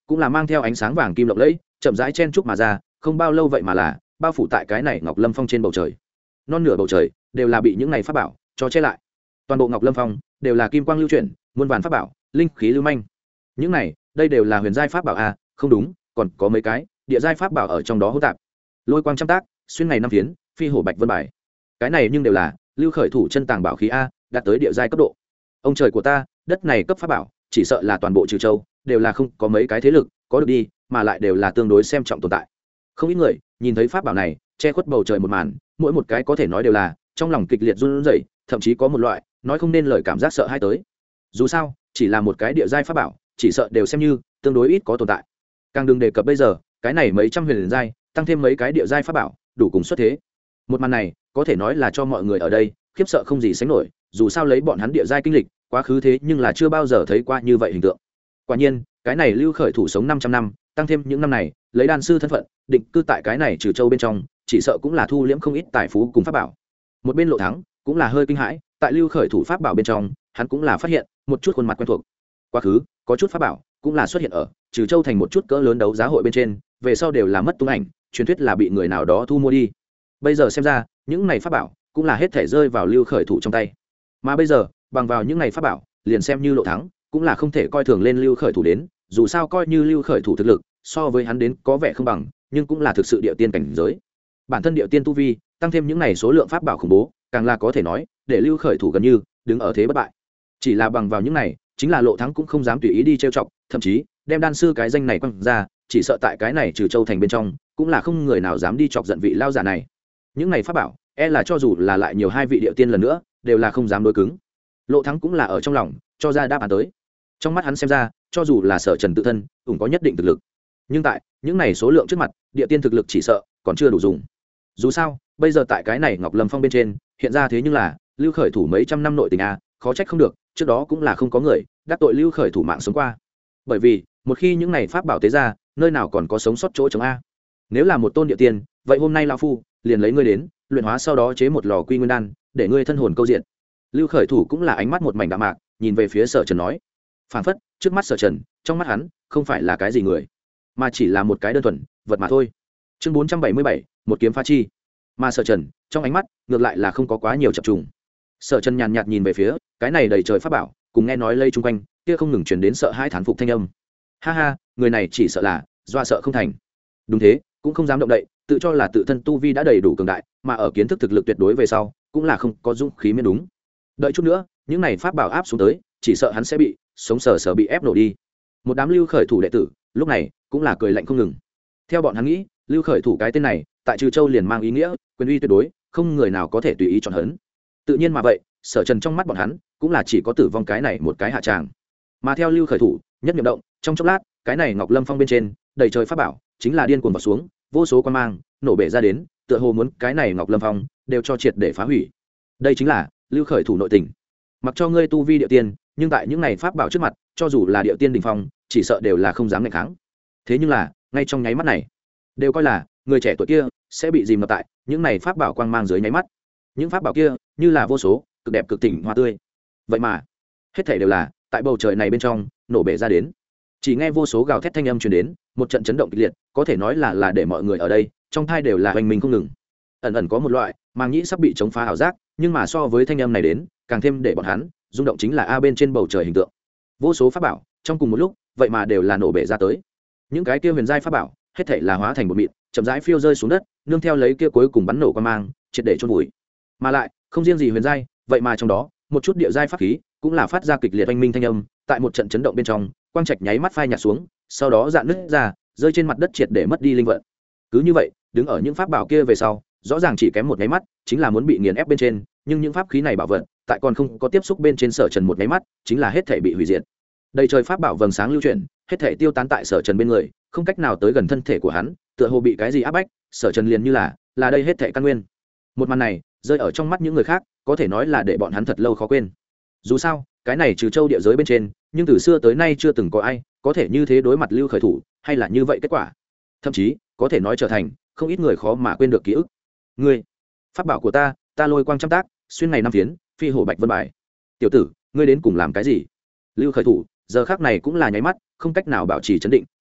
cũng là mang theo ánh sáng vàng kim lộng lẫy chậm rãi chen chúc mà ra, không bao lâu vậy mà là bao phủ tại cái này Ngọc Lâm Phong trên bầu trời. Non nửa bầu trời đều là bị những này pháp bảo cho che lại. Toàn bộ Ngọc Lâm Phong đều là kim quang lưu chuyển, muôn vàn pháp bảo, linh khí lưu manh. Những này, đây đều là huyền giai pháp bảo a, không đúng, còn có mấy cái địa giai pháp bảo ở trong đó hỗn tạp. Lôi quang trăm tác, xuyên ngày năm phiến, phi hổ bạch vân bài. Cái này nhưng đều là lưu khởi thủ chân tàng bảo khí a, đạt tới địa giai cấp độ. Ông trời của ta, đất này cấp pháp bảo, chỉ sợ là toàn bộ Trừ Châu đều là không có mấy cái thế lực có được đi, mà lại đều là tương đối xem trọng tồn tại. Không ít người nhìn thấy pháp bảo này che khuất bầu trời một màn, mỗi một cái có thể nói đều là trong lòng kịch liệt run rẩy, thậm chí có một loại nói không nên lời cảm giác sợ hãi tới. Dù sao, chỉ là một cái địa giai pháp bảo, chỉ sợ đều xem như tương đối ít có tồn tại. Càng đừng đề cập bây giờ, cái này mấy trăm huyền giai, tăng thêm mấy cái địa giai pháp bảo, đủ cùng xuất thế. Một màn này, có thể nói là cho mọi người ở đây khiếp sợ không gì sánh nổi, dù sao lấy bọn hắn địa giai kinh lịch, quá khứ thế nhưng là chưa bao giờ thấy qua như vậy hình tượng. Quả nhiên, cái này lưu khởi thủ sống 500 năm, tăng thêm những năm này, lấy đan sư thân phận, định cư tại cái này Trừ Châu bên trong, chỉ sợ cũng là thu liễm không ít tài phú cùng pháp bảo. Một bên Lộ Thắng cũng là hơi kinh hãi, tại lưu khởi thủ pháp bảo bên trong, hắn cũng là phát hiện một chút khuôn mặt quen thuộc. Quá khứ, có chút pháp bảo cũng là xuất hiện ở Trừ Châu thành một chút cỡ lớn đấu giá hội bên trên, về sau đều là mất tung ảnh, truyền thuyết là bị người nào đó thu mua đi. Bây giờ xem ra, những này pháp bảo cũng là hết thể rơi vào lưu khởi thủ trong tay. Mà bây giờ, bằng vào những này pháp bảo, liền xem như Lộ Thắng cũng là không thể coi thường lên lưu khởi thủ đến, dù sao coi như lưu khởi thủ thực lực so với hắn đến có vẻ không bằng, nhưng cũng là thực sự địa tiên cảnh giới. Bản thân địa tiên tu vi tăng thêm những này số lượng pháp bảo khủng bố, càng là có thể nói để lưu khởi thủ gần như đứng ở thế bất bại. Chỉ là bằng vào những này, chính là Lộ Thắng cũng không dám tùy ý đi trêu chọc, thậm chí đem đan sư cái danh này quăng ra, chỉ sợ tại cái này Trừ Châu thành bên trong cũng là không người nào dám đi chọc giận vị lao giả này. Những này pháp bảo e là cho dù là lại nhiều hai vị địa tiên lần nữa đều là không dám đối cứng. Lộ Thắng cũng là ở trong lòng cho ra đáp án tới. Trong mắt hắn xem ra, cho dù là Sở Trần tự thân cũng có nhất định thực lực, nhưng tại những này số lượng trước mặt, địa tiên thực lực chỉ sợ còn chưa đủ dùng. Dù sao, bây giờ tại cái này Ngọc Lâm Phong bên trên hiện ra thế nhưng là lưu khởi thủ mấy trăm năm nội tình a, khó trách không được trước đó cũng là không có người đắc tội lưu khởi thủ mạng sống qua. Bởi vì một khi những này pháp bảo tế ra, nơi nào còn có sống sót chỗ chống a. Nếu là một tôn địa tiên, vậy hôm nay lão phu liền lấy ngươi đến luyện hóa, sau đó chế một lò quy nguyên đan để ngươi thân hồn câu diện. Lưu khởi thủ cũng là ánh mắt một mảnh đạm mạc, nhìn về phía Sở Trần nói, phảng phất trước mắt Sở Trần, trong mắt hắn không phải là cái gì người, mà chỉ là một cái đơn thuần vật mà thôi. Chương 477, một kiếm phá chi. Mà Sở Trần trong ánh mắt ngược lại là không có quá nhiều chập trùng. Sở Trần nhàn nhạt nhìn về phía cái này đầy trời pháp bảo, cùng nghe nói lây chung quanh kia không ngừng truyền đến sợ hãi thán phục thanh âm. Ha ha, người này chỉ sợ là do sợ không thành. Đúng thế, cũng không dám động đậy, tự cho là tự thân tu vi đã đầy đủ cường đại, mà ở kiến thức thực lực tuyệt đối về sau, cũng là không có dũng khí miễn đúng. Đợi chút nữa, những này pháp bảo áp xuống tới, chỉ sợ hắn sẽ bị sống sờ sờ bị ép nổ đi. Một đám lưu khởi thủ đệ tử lúc này cũng là cười lạnh không ngừng. Theo bọn hắn nghĩ, lưu khởi thủ cái tên này tại Trừ Châu liền mang ý nghĩa quyền uy tuyệt đối, không người nào có thể tùy ý chọn hấn. Tự nhiên mà vậy, Sở Trần trong mắt bọn hắn cũng là chỉ có tử vong cái này một cái hạ tràng. Mà theo lưu khởi thủ nhất niệm động, trong chốc lát, cái này Ngọc Lâm Phong bên trên đầy trời pháp bảo chính là điên cuồng vào xuống, vô số quan mang nổ bể ra đến, tựa hồ muốn cái này Ngọc Lâm Phong đều cho triệt để phá hủy. Đây chính là lưu khởi thủ nội tình. Mặc cho ngươi tu vi địa tiên, nhưng tại những này pháp bảo trước mặt, cho dù là địa tiên đỉnh phong, chỉ sợ đều là không dám nghịch kháng. Thế nhưng là, ngay trong nháy mắt này, đều coi là người trẻ tuổi kia sẽ bị dìm ngập tại những này pháp bảo quang mang dưới nháy mắt. Những pháp bảo kia như là vô số cực đẹp cực tỉnh hoa tươi, vậy mà hết thảy đều là tại bầu trời này bên trong nổ bể ra đến. Chỉ nghe vô số gào thét thanh âm truyền đến, một trận chấn động kịch liệt, có thể nói là để mọi người ở đây trong thai đều là hoành mình không ngừng. Ẩn ẩn có một loại màng nhĩ sắp bị chống phá ảo giác, nhưng mà so với thanh âm này đến, càng thêm để bọn hắn rung động chính là a bên trên bầu trời hình tượng. Vô số pháp bảo trong cùng một lúc, vậy mà đều là nổ bể ra tới. Những cái kia huyền giai pháp bảo, hết thảy là hóa thành một mịn, chậm rãi phiêu rơi xuống đất, nương theo lấy kia cuối cùng bắn nổ qua mang, triệt để chôn vùi. Mà lại, không riêng gì huyền giai, vậy mà trong đó, một chút địa giai pháp khí cũng là phát ra kịch liệt oanh minh thanh âm, tại một trận chấn động bên trong, quang trạch nháy mắt phai nhạt xuống, sau đó dạn nứt ra, rơi trên mặt đất triệt để mất đi linh vận. Cứ như vậy, đứng ở những pháp bảo kia về sau, rõ ràng chỉ kém một nháy mắt, chính là muốn bị nghiền ép bên trên, nhưng những pháp khí này bảo vật, tại còn không có tiếp xúc bên trên Sở Trần một nháy mắt, chính là hết thảy bị hủy diệt. Đầy trời pháp bảo vầng sáng lưu chuyển, hết thảy tiêu tán tại Sở Trần bên người, không cách nào tới gần thân thể của hắn, tựa hồ bị cái gì áp bách, Sở Trần liền như là đây hết thảy căn nguyên. Một màn này, rơi ở trong mắt những người khác, có thể nói là để bọn hắn thật lâu khó quên. Dù sao, cái này Trừ Châu địa giới bên trên, nhưng từ xưa tới nay chưa từng có ai có thể như thế đối mặt lưu khởi thủ, hay là như vậy kết quả. Thậm chí, có thể nói trở thành không ít người khó mà quên được ký ức. Ngươi, pháp bảo của ta, ta lôi quang trăm tác, xuyên ngày năm phiến, phi hổ bạch vân bài. Tiểu tử, ngươi đến cùng làm cái gì? Lưu khởi thủ giờ khắc này cũng là nháy mắt, không cách nào bảo trì trấn định,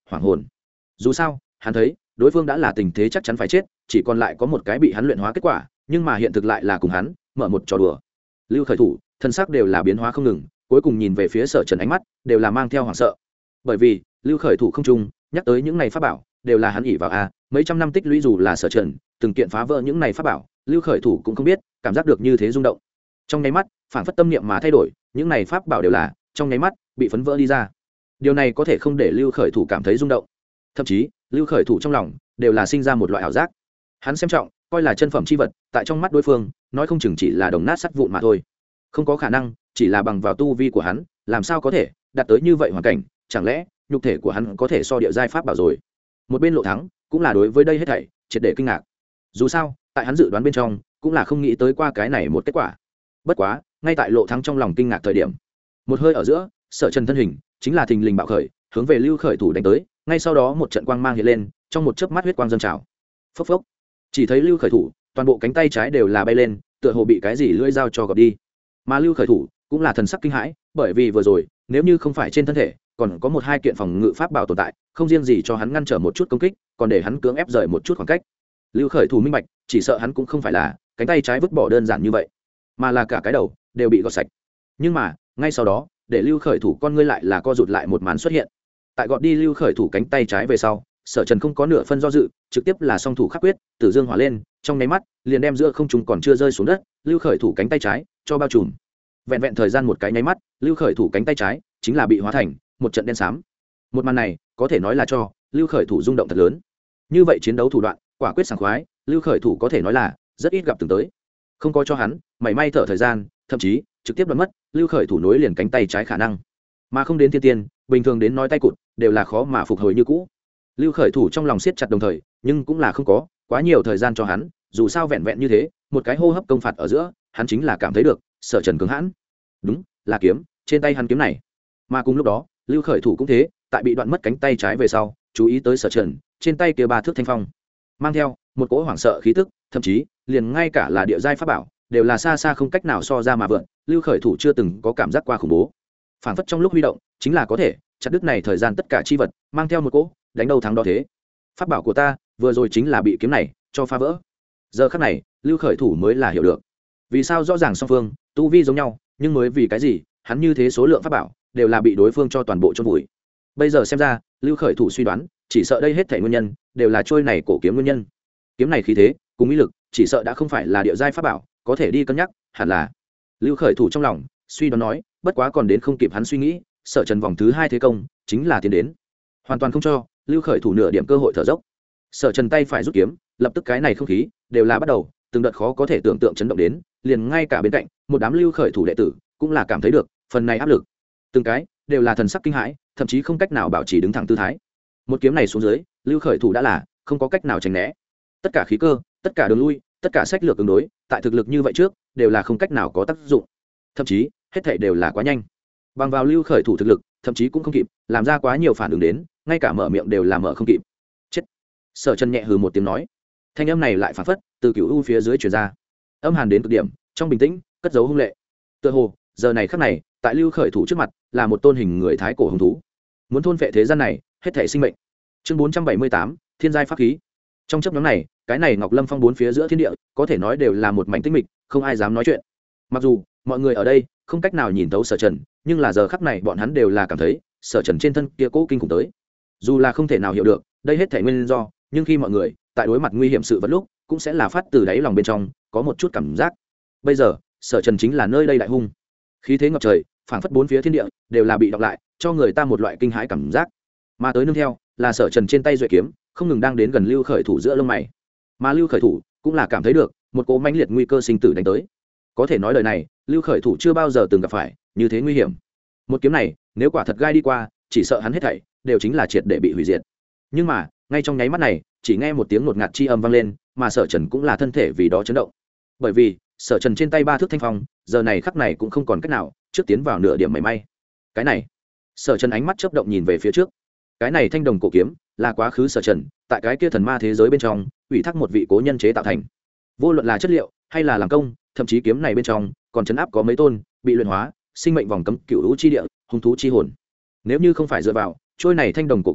hoảng hồn. Dù sao hắn thấy đối phương đã là tình thế chắc chắn phải chết, chỉ còn lại có một cái bị hắn luyện hóa kết quả, nhưng mà hiện thực lại là cùng hắn mở một trò đùa. Lưu Khởi Thủ thân xác đều là biến hóa không ngừng, cuối cùng nhìn về phía Sở Trần ánh mắt đều là mang theo hoảng sợ, bởi vì Lưu Khởi Thủ không trung nhắc tới những này pháp bảo đều là hắn ỷ vào mấy trăm năm tích lũy, dù là Sở Trần từng kiện phá vỡ những này pháp bảo, Lưu Khởi Thủ cũng không biết cảm giác được như thế rung động. Trong nháy mắt phảng phất tâm niệm mà thay đổi, những này pháp bảo đều là trong nháy mắt bị phấn vỡ đi ra. Điều này có thể không để Lưu Khởi Thủ cảm thấy rung động, thậm chí Lưu Khởi Thủ trong lòng đều là sinh ra một loại ảo giác. Hắn xem trọng coi là chân phẩm chi vật, tại trong mắt đối phương nói không chừng chỉ là đồng nát sắt vụn mà thôi, không có khả năng chỉ là bằng vào tu vi của hắn làm sao có thể đạt tới như vậy hoàn cảnh, chẳng lẽ nhục thể của hắn có thể so địa giai pháp bảo rồi. Một bên Lộ Thắng cũng là đối với đây hết thảy triệt để kinh ngạc, dù sao tại hắn dự đoán bên trong cũng là không nghĩ tới qua cái này một kết quả. Bất quá ngay tại Lộ Thắng trong lòng kinh ngạc thời điểm, một hơi ở giữa Sở Trần thân hình chính là thình lình bạo khởi, hướng về Lưu Khởi Thủ đánh tới. Ngay sau đó một trận quang mang hiện lên, trong một chớp mắt huyết quang dâng trào. Phốc phốc, chỉ thấy Lưu Khởi Thủ toàn bộ cánh tay trái đều là bay lên, tựa hồ bị cái gì lưỡi dao cho gọt đi. Mà Lưu Khởi Thủ cũng là thần sắc kinh hãi, bởi vì vừa rồi nếu như không phải trên thân thể còn có một hai kiện phòng ngự pháp bảo tồn tại, không riêng gì cho hắn ngăn trở một chút công kích, còn để hắn cưỡng ép rời một chút khoảng cách. Lưu Khởi Thủ minh bạch, chỉ sợ hắn cũng không phải là cánh tay trái vứt bỏ đơn giản như vậy, mà là cả cái đầu đều bị gọt sạch. Nhưng mà ngay sau đó để Lưu Khởi Thủ con ngươi lại là co rụt lại, một màn xuất hiện. Tại gọt đi Lưu Khởi Thủ cánh tay trái về sau, Sở Trần không có nửa phân do dự, trực tiếp là song thủ khắc quyết, Tử Dương hỏa lên, trong nháy mắt liền đem giữa không trung còn chưa rơi xuống đất Lưu Khởi Thủ cánh tay trái cho bao trùm. Vẹn vẹn thời gian một cái nháy mắt, Lưu Khởi Thủ cánh tay trái chính là bị hóa thành một trận đen xám. Một màn này có thể nói là cho Lưu Khởi Thủ rung động thật lớn. Như vậy chiến đấu thủ đoạn quả quyết sảng khoái, Lưu Khởi Thủ có thể nói là rất ít gặp từng tới, không có cho hắn mảy may thở thời gian, thậm chí trực tiếp đoán mất Lưu Khởi Thủ nối liền cánh tay trái khả năng, mà không đến thiên tiên bình thường đến nói tay cụt đều là khó mà phục hồi như cũ. Lưu Khởi Thủ trong lòng siết chặt đồng thời, nhưng cũng là không có quá nhiều thời gian cho hắn, dù sao vẹn vẹn như thế một cái hô hấp công phạt ở giữa, hắn chính là cảm thấy được Sở Trần cứng hãn. Đúng là kiếm trên tay hắn kiếm này. Mà cùng lúc đó Lưu Khởi Thủ cũng thế, tại bị đoạn mất cánh tay trái về sau, chú ý tới Sở Trần trên tay kia ba thước thanh phong mang theo một cỗ hoảng sợ khí tức, thậm chí liền ngay cả là địa giai pháp bảo đều là xa xa không cách nào so ra mà vượt. Lưu Khởi Thủ chưa từng có cảm giác qua khủng bố, phảng phất trong lúc huy động chính là có thể chặt đứt này thời gian tất cả chi vật, mang theo một cỗ đánh đầu thắng đó thế. Pháp bảo của ta vừa rồi chính là bị kiếm này cho phá vỡ. Giờ khắc này Lưu Khởi Thủ mới là hiểu được vì sao rõ ràng song phương tu vi giống nhau, nhưng mới vì cái gì hắn như thế số lượng pháp bảo đều là bị đối phương cho toàn bộ chôn vùi. Bây giờ xem ra Lưu Khởi Thủ suy đoán chỉ sợ đây hết thảy nguyên nhân đều là trôi này cổ kiếm nguyên nhân. Kiếm này khí thế cùng ý lực chỉ sợ đã không phải là địa giai pháp bảo có thể đi cân nhắc, hẳn là Lưu Khởi Thủ trong lòng suy đoán nói. Bất quá còn đến không kịp hắn suy nghĩ, Sở Trần vòng thứ hai thế công chính là tiến đến, hoàn toàn không cho Lưu Khởi Thủ nửa điểm cơ hội thở dốc. Sở Trần tay phải rút kiếm, lập tức cái này không khí đều là bắt đầu từng đợt khó có thể tưởng tượng chấn động đến, liền ngay cả bên cạnh một đám Lưu Khởi Thủ đệ tử cũng là cảm thấy được phần này áp lực, từng cái đều là thần sắc kinh hãi, thậm chí không cách nào bảo trì đứng thẳng tư thái. Một kiếm này xuống dưới, Lưu Khởi Thủ đã là không có cách nào tránh né, tất cả khí cơ, tất cả đường lui, tất cả sách lược ứng đối, tại thực lực như vậy trước đều là không cách nào có tác dụng, thậm chí hết thảy đều là quá nhanh. Bằng vào Lưu Khởi Thủ thực lực, thậm chí cũng không kịp làm ra quá nhiều phản ứng đến, ngay cả mở miệng đều là mở không kịp. Chết. Sở Trần nhẹ hừ một tiếng nói, thanh âm này lại phản phất từ cửu u phía dưới truyền ra, âm hàn đến cực điểm, trong bình tĩnh cất giấu hung lệ. Tựa hồ giờ này khắc này tại Lưu Khởi Thủ trước mặt là một tôn hình người thái cổ hung thú, muốn thôn phệ thế gian này hết thảy sinh mệnh. Chương 478, thiên giai pháp khí. Trong chớp nhoáng này, cái này Ngọc Lâm Phong bốn phía giữa thiên địa có thể nói đều là một mảnh tĩnh mịch, không ai dám nói chuyện. Mặc dù mọi người ở đây không cách nào nhìn thấu Sở Trần, nhưng là giờ khắc này bọn hắn đều là cảm thấy Sở Trần trên thân kia cố kinh khủng tới. Dù là không thể nào hiểu được đây hết thảy nguyên do, nhưng khi mọi người tại đối mặt nguy hiểm sự vật lúc, cũng sẽ là phát từ đáy lòng bên trong có một chút cảm giác. Bây giờ Sở Trần chính là nơi đây đại hung, khí thế ngập trời, phảng phất bốn phía thiên địa đều là bị đọc lại, cho người ta một loại kinh hãi cảm giác. Mà tới nương theo là Sở Trần trên tay duệ kiếm không ngừng đang đến gần Lưu Khởi Thủ giữa lông mày, mà Lưu Khởi Thủ cũng là cảm thấy được một cỗ mãnh liệt nguy cơ sinh tử đánh tới. Có thể nói lời này Lưu Khởi Thủ chưa bao giờ từng gặp phải như thế nguy hiểm. Một kiếm này nếu quả thật gai đi qua, chỉ sợ hắn hết thảy đều chính là triệt để bị hủy diệt. Nhưng mà ngay trong nháy mắt này, chỉ nghe một tiếng ngột ngạt chi âm vang lên, mà Sở Trần cũng là thân thể vì đó chấn động. Bởi vì Sở Trần trên tay ba thước thanh phong giờ này khắc này cũng không còn cách nào trước tiến vào nửa điểm mảy may. Cái này, Sở Trần ánh mắt chớp động nhìn về phía trước. Cái này thanh đồng cổ kiếm là quá khứ Sở Trần tại cái kia thần ma thế giới bên trong ủy thác một vị cố nhân chế tạo thành. Vô luận là chất liệu hay là làm công, thậm chí kiếm này bên trong còn trấn áp có mấy tôn bị luyện hóa sinh mệnh vòng cấm cựu hữu chi địa hung thú chi hồn. Nếu như không phải dựa vào trôi này thanh đồng cổ kiếm,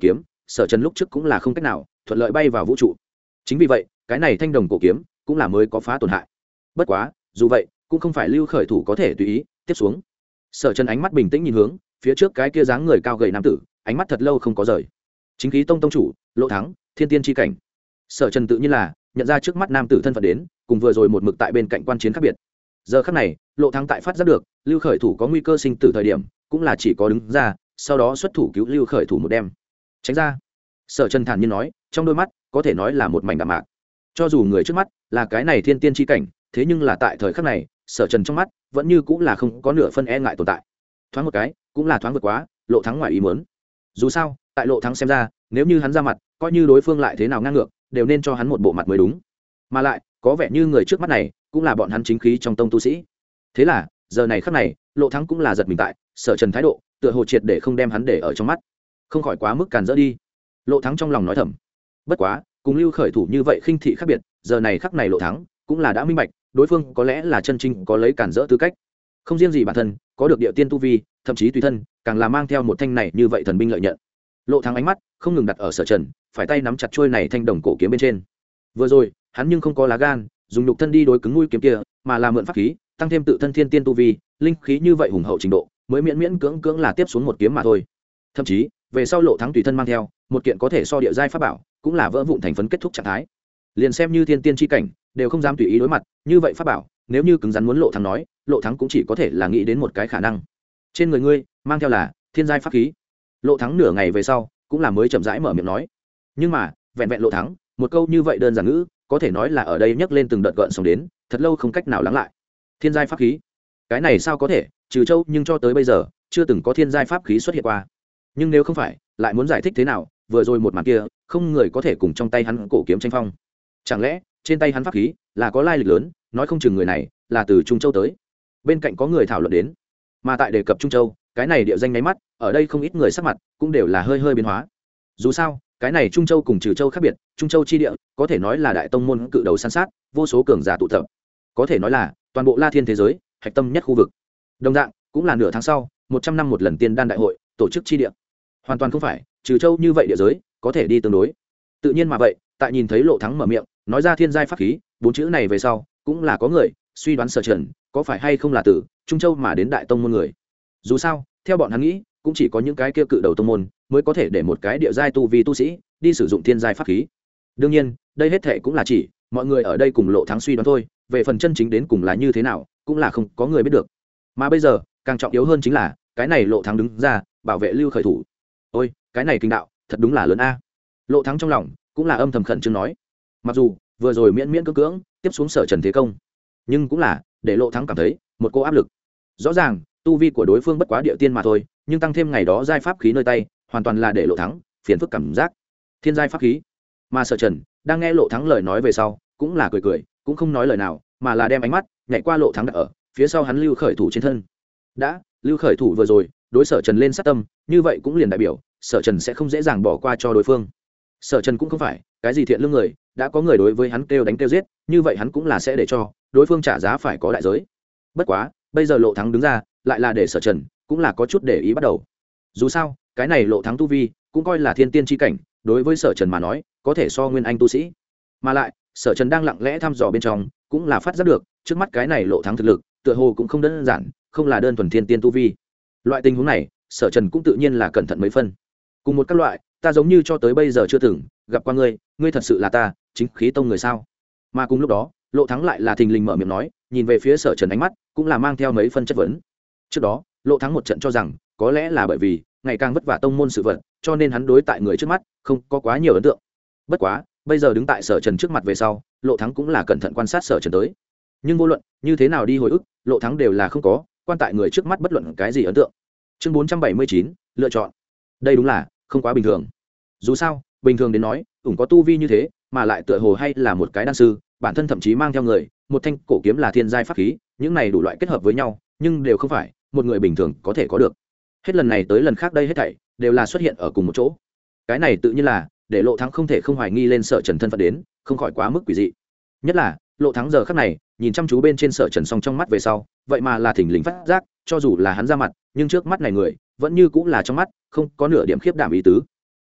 sở trần lúc trước cũng là không cách nào thuận lợi bay vào vũ trụ. Chính vì vậy cái này thanh đồng cổ kiếm cũng là mới có phá tổn hại. Bất quá dù vậy cũng không phải Lưu Khởi Thủ có thể tùy ý tiếp xuống. Sở Trần ánh mắt bình tĩnh nhìn hướng phía trước cái kia dáng người cao gầy nam tử, ánh mắt thật lâu không có rời. Chính khí tông tông chủ Lộ Thắng, thiên tiên chi cảnh. Sở Trần tự nhiên là nhận ra trước mắt nam tử thân phận đến, cùng vừa rồi một mực tại bên cạnh quan chiến khác biệt. Giờ khắc này Lộ Thắng tại phát giác được Lưu Khởi Thủ có nguy cơ sinh tử thời điểm, cũng là chỉ có đứng ra, sau đó xuất thủ cứu Lưu Khởi Thủ một đêm. Tránh ra. Sở Trần thản nhiên nói, trong đôi mắt có thể nói là một mảnh đạm mạc. Cho dù người trước mắt là cái này thiên tiên chi cảnh, thế nhưng là tại thời khắc này Sở Trần trong mắt vẫn như cũng là không có nửa phân e ngại tồn tại. Thoáng một cái cũng là thoáng vượt quá Lộ Thắng ngoài ý muốn. Dù sao tại Lộ Thắng xem ra, nếu như hắn ra mặt, coi như đối phương lại thế nào ngang ngược, đều nên cho hắn một bộ mặt mới đúng. Mà lại có vẻ như người trước mắt này cũng là bọn hắn chính khí trong tông tu sĩ. Thế là giờ này khắc này Lộ Thắng cũng là giật mình tại Sở Trần thái độ tựa hồ triệt để không đem hắn để ở trong mắt, không khỏi quá mức càn rỡ đi. Lộ Thắng trong lòng nói thầm. Bất quá cùng Lưu Khởi Thủ như vậy khinh thị khác biệt, giờ này khắc này Lộ Thắng cũng là đã minh bạch, đối phương có lẽ là chân chính có lấy cản rỡ tư cách. Không riêng gì bản thân có được địa tiên tu vi, thậm chí tùy thân càng là mang theo một thanh này như vậy thần binh lợi nhận. Lộ Thắng ánh mắt không ngừng đặt ở Sở Trần, phải tay nắm chặt trôi này thanh đồng cổ kiếm bên trên. Vừa rồi hắn nhưng không có lá gan dùng nhục thân đi đối cứng mũi kiếm kia, mà là mượn pháp khí tăng thêm tự thân thiên tiên tu vi, linh khí như vậy hùng hậu trình độ, mới miễn miễn cưỡng cưỡng là tiếp xuống một kiếm mà thôi. Thậm chí về sau Lộ Thắng tùy thân mang theo một kiện có thể so địa giai pháp bảo, cũng là vỡ vụn thành phấn kết thúc trạng thái. Liền xem như thiên tiên chi cảnh đều không dám tùy ý đối mặt như vậy pháp bảo, nếu như cứng rắn muốn Lộ Thắng nói, Lộ Thắng cũng chỉ có thể là nghĩ đến một cái khả năng, trên người ngươi mang theo là thiên giai pháp khí. Lộ Thắng nửa ngày về sau cũng là mới chậm rãi mở miệng nói. Nhưng mà vẹn vẹn Lộ Thắng một câu như vậy đơn giản ngữ, có thể nói là ở đây nhấc lên từng đợt gợn sóng đến, thật lâu không cách nào lắng lại. Thiên giai pháp khí, cái này sao có thể, trừ châu nhưng cho tới bây giờ chưa từng có thiên giai pháp khí xuất hiện qua. Nhưng nếu không phải, lại muốn giải thích thế nào vừa rồi một màn kia, không người có thể cùng trong tay hắn cổ kiếm tranh phong. Chẳng lẽ trên tay hắn pháp khí là có lai lịch lớn, nói không chừng người này là từ Trung Châu tới. Bên cạnh có người thảo luận đến, mà tại đề cập Trung Châu cái này địa danh nháy mắt, ở đây không ít người sắc mặt cũng đều là hơi hơi biến hóa. Dù sao cái này Trung Châu cùng Trừ Châu khác biệt, Trung Châu chi địa có thể nói là đại tông môn cự đầu san sát, vô số cường giả tụ tập, có thể nói là toàn bộ La Thiên thế giới hạch tâm nhất khu vực. Đồng dạng cũng là nửa tháng sau 100 năm một lần tiên đan đại hội tổ chức chi địa, hoàn toàn không phải Trừ Châu như vậy địa giới có thể đi tương đối. Tự nhiên mà vậy, tại nhìn thấy Lộ Thắng mở miệng nói ra thiên giai pháp khí bốn chữ này về sau, cũng là có người suy đoán Sở Trần có phải hay không là từ Trung Châu mà đến đại tông môn người. Dù sao theo bọn hắn nghĩ, cũng chỉ có những cái kia cự đầu tông môn mới có thể để một cái địa giai tu vi tu sĩ đi sử dụng thiên giai pháp khí. Đương nhiên đây hết thệ cũng là chỉ mọi người ở đây cùng Lộ Thắng suy đoán thôi, về phần chân chính đến cùng là như thế nào cũng là không có người biết được. Mà bây giờ càng trọng yếu hơn chính là cái này Lộ Thắng đứng ra bảo vệ Lưu Khởi Thủ. Ôi cái này kinh đạo thật đúng là lớn a. Lộ Thắng trong lòng cũng là âm thầm khẩn trương nói, mặc dù vừa rồi miễn miễn cưỡng cưỡng tiếp xuống Sở Trần thế công, nhưng cũng là để Lộ Thắng cảm thấy một cô áp lực. Rõ ràng tu vi của đối phương bất quá địa tiên mà thôi, nhưng tăng thêm ngày đó giai pháp khí nơi tay, hoàn toàn là để Lộ Thắng phiền phức cảm giác. Thiên giai pháp khí. Mà Sở Trần đang nghe Lộ Thắng lời nói về sau, cũng là cười cười, cũng không nói lời nào, mà là đem ánh mắt nhảy qua Lộ Thắng đặt ở phía sau hắn Lưu Khởi Thủ trên thân. Đã Lưu Khởi Thủ vừa rồi đối Sở Trần lên sát tâm, như vậy cũng liền đại biểu Sở Trần sẽ không dễ dàng bỏ qua cho đối phương. Sở Trần cũng không phải cái gì thiện lương người, đã có người đối với hắn kêu đánh kêu giết, như vậy hắn cũng là sẽ để cho đối phương trả giá phải có đại giới. Bất quá bây giờ Lộ Thắng đứng ra, lại là để Sở Trần cũng là có chút để ý bắt đầu. Dù sao cái này Lộ Thắng tu vi cũng coi là thiên tiên chi cảnh, đối với Sở Trần mà nói có thể so nguyên anh tu sĩ. Mà lại Sở Trần đang lặng lẽ thăm dò bên trong, cũng là phát giác được trước mắt cái này Lộ Thắng thực lực tựa hồ cũng không đơn giản, không là đơn thuần thiên tiên tu vi. Loại tình huống này Sở Trần cũng tự nhiên là cẩn thận mấy phân. Cùng một các loại, ta giống như cho tới bây giờ chưa từng gặp qua ngươi, ngươi thật sự là ta chính khí tông người sao? Mà cùng lúc đó Lộ Thắng lại là thình lình mở miệng nói, nhìn về phía Sở Trần ánh mắt cũng là mang theo mấy phân chất vấn. Trước đó Lộ Thắng một trận cho rằng có lẽ là bởi vì ngày càng vất vả tông môn sự vật, cho nên hắn đối tại người trước mắt không có quá nhiều ấn tượng. Bất quá bây giờ đứng tại Sở Trần trước mặt về sau, Lộ Thắng cũng là cẩn thận quan sát Sở Trần tới. Nhưng vô luận như thế nào đi hồi ức, Lộ Thắng đều là không có quan tại người trước mắt bất luận cái gì ấn tượng. Chương 479, lựa chọn. Đây đúng là không quá bình thường. Dù sao bình thường đến nói, ủng có tu vi như thế, mà lại tựa hồ hay là một cái đan sư, bản thân thậm chí mang theo người một thanh cổ kiếm là thiên giai pháp khí, những này đủ loại kết hợp với nhau, nhưng đều không phải một người bình thường có thể có được. Hết lần này tới lần khác đây hết thảy đều là xuất hiện ở cùng một chỗ. Cái này tự nhiên là để Lộ Thắng không thể không hoài nghi lên Sở Trần thân phận đến, không khỏi quá mức quỷ dị. Nhất là Lộ Thắng giờ khắc này nhìn chăm chú bên trên Sở Trần song trong mắt về sau, vậy mà là thỉnh lình phát giác, cho dù là hắn ra mặt, nhưng trước mắt này người vẫn như cũng là trong mắt không có nửa điểm khiếp đảm ý tứ.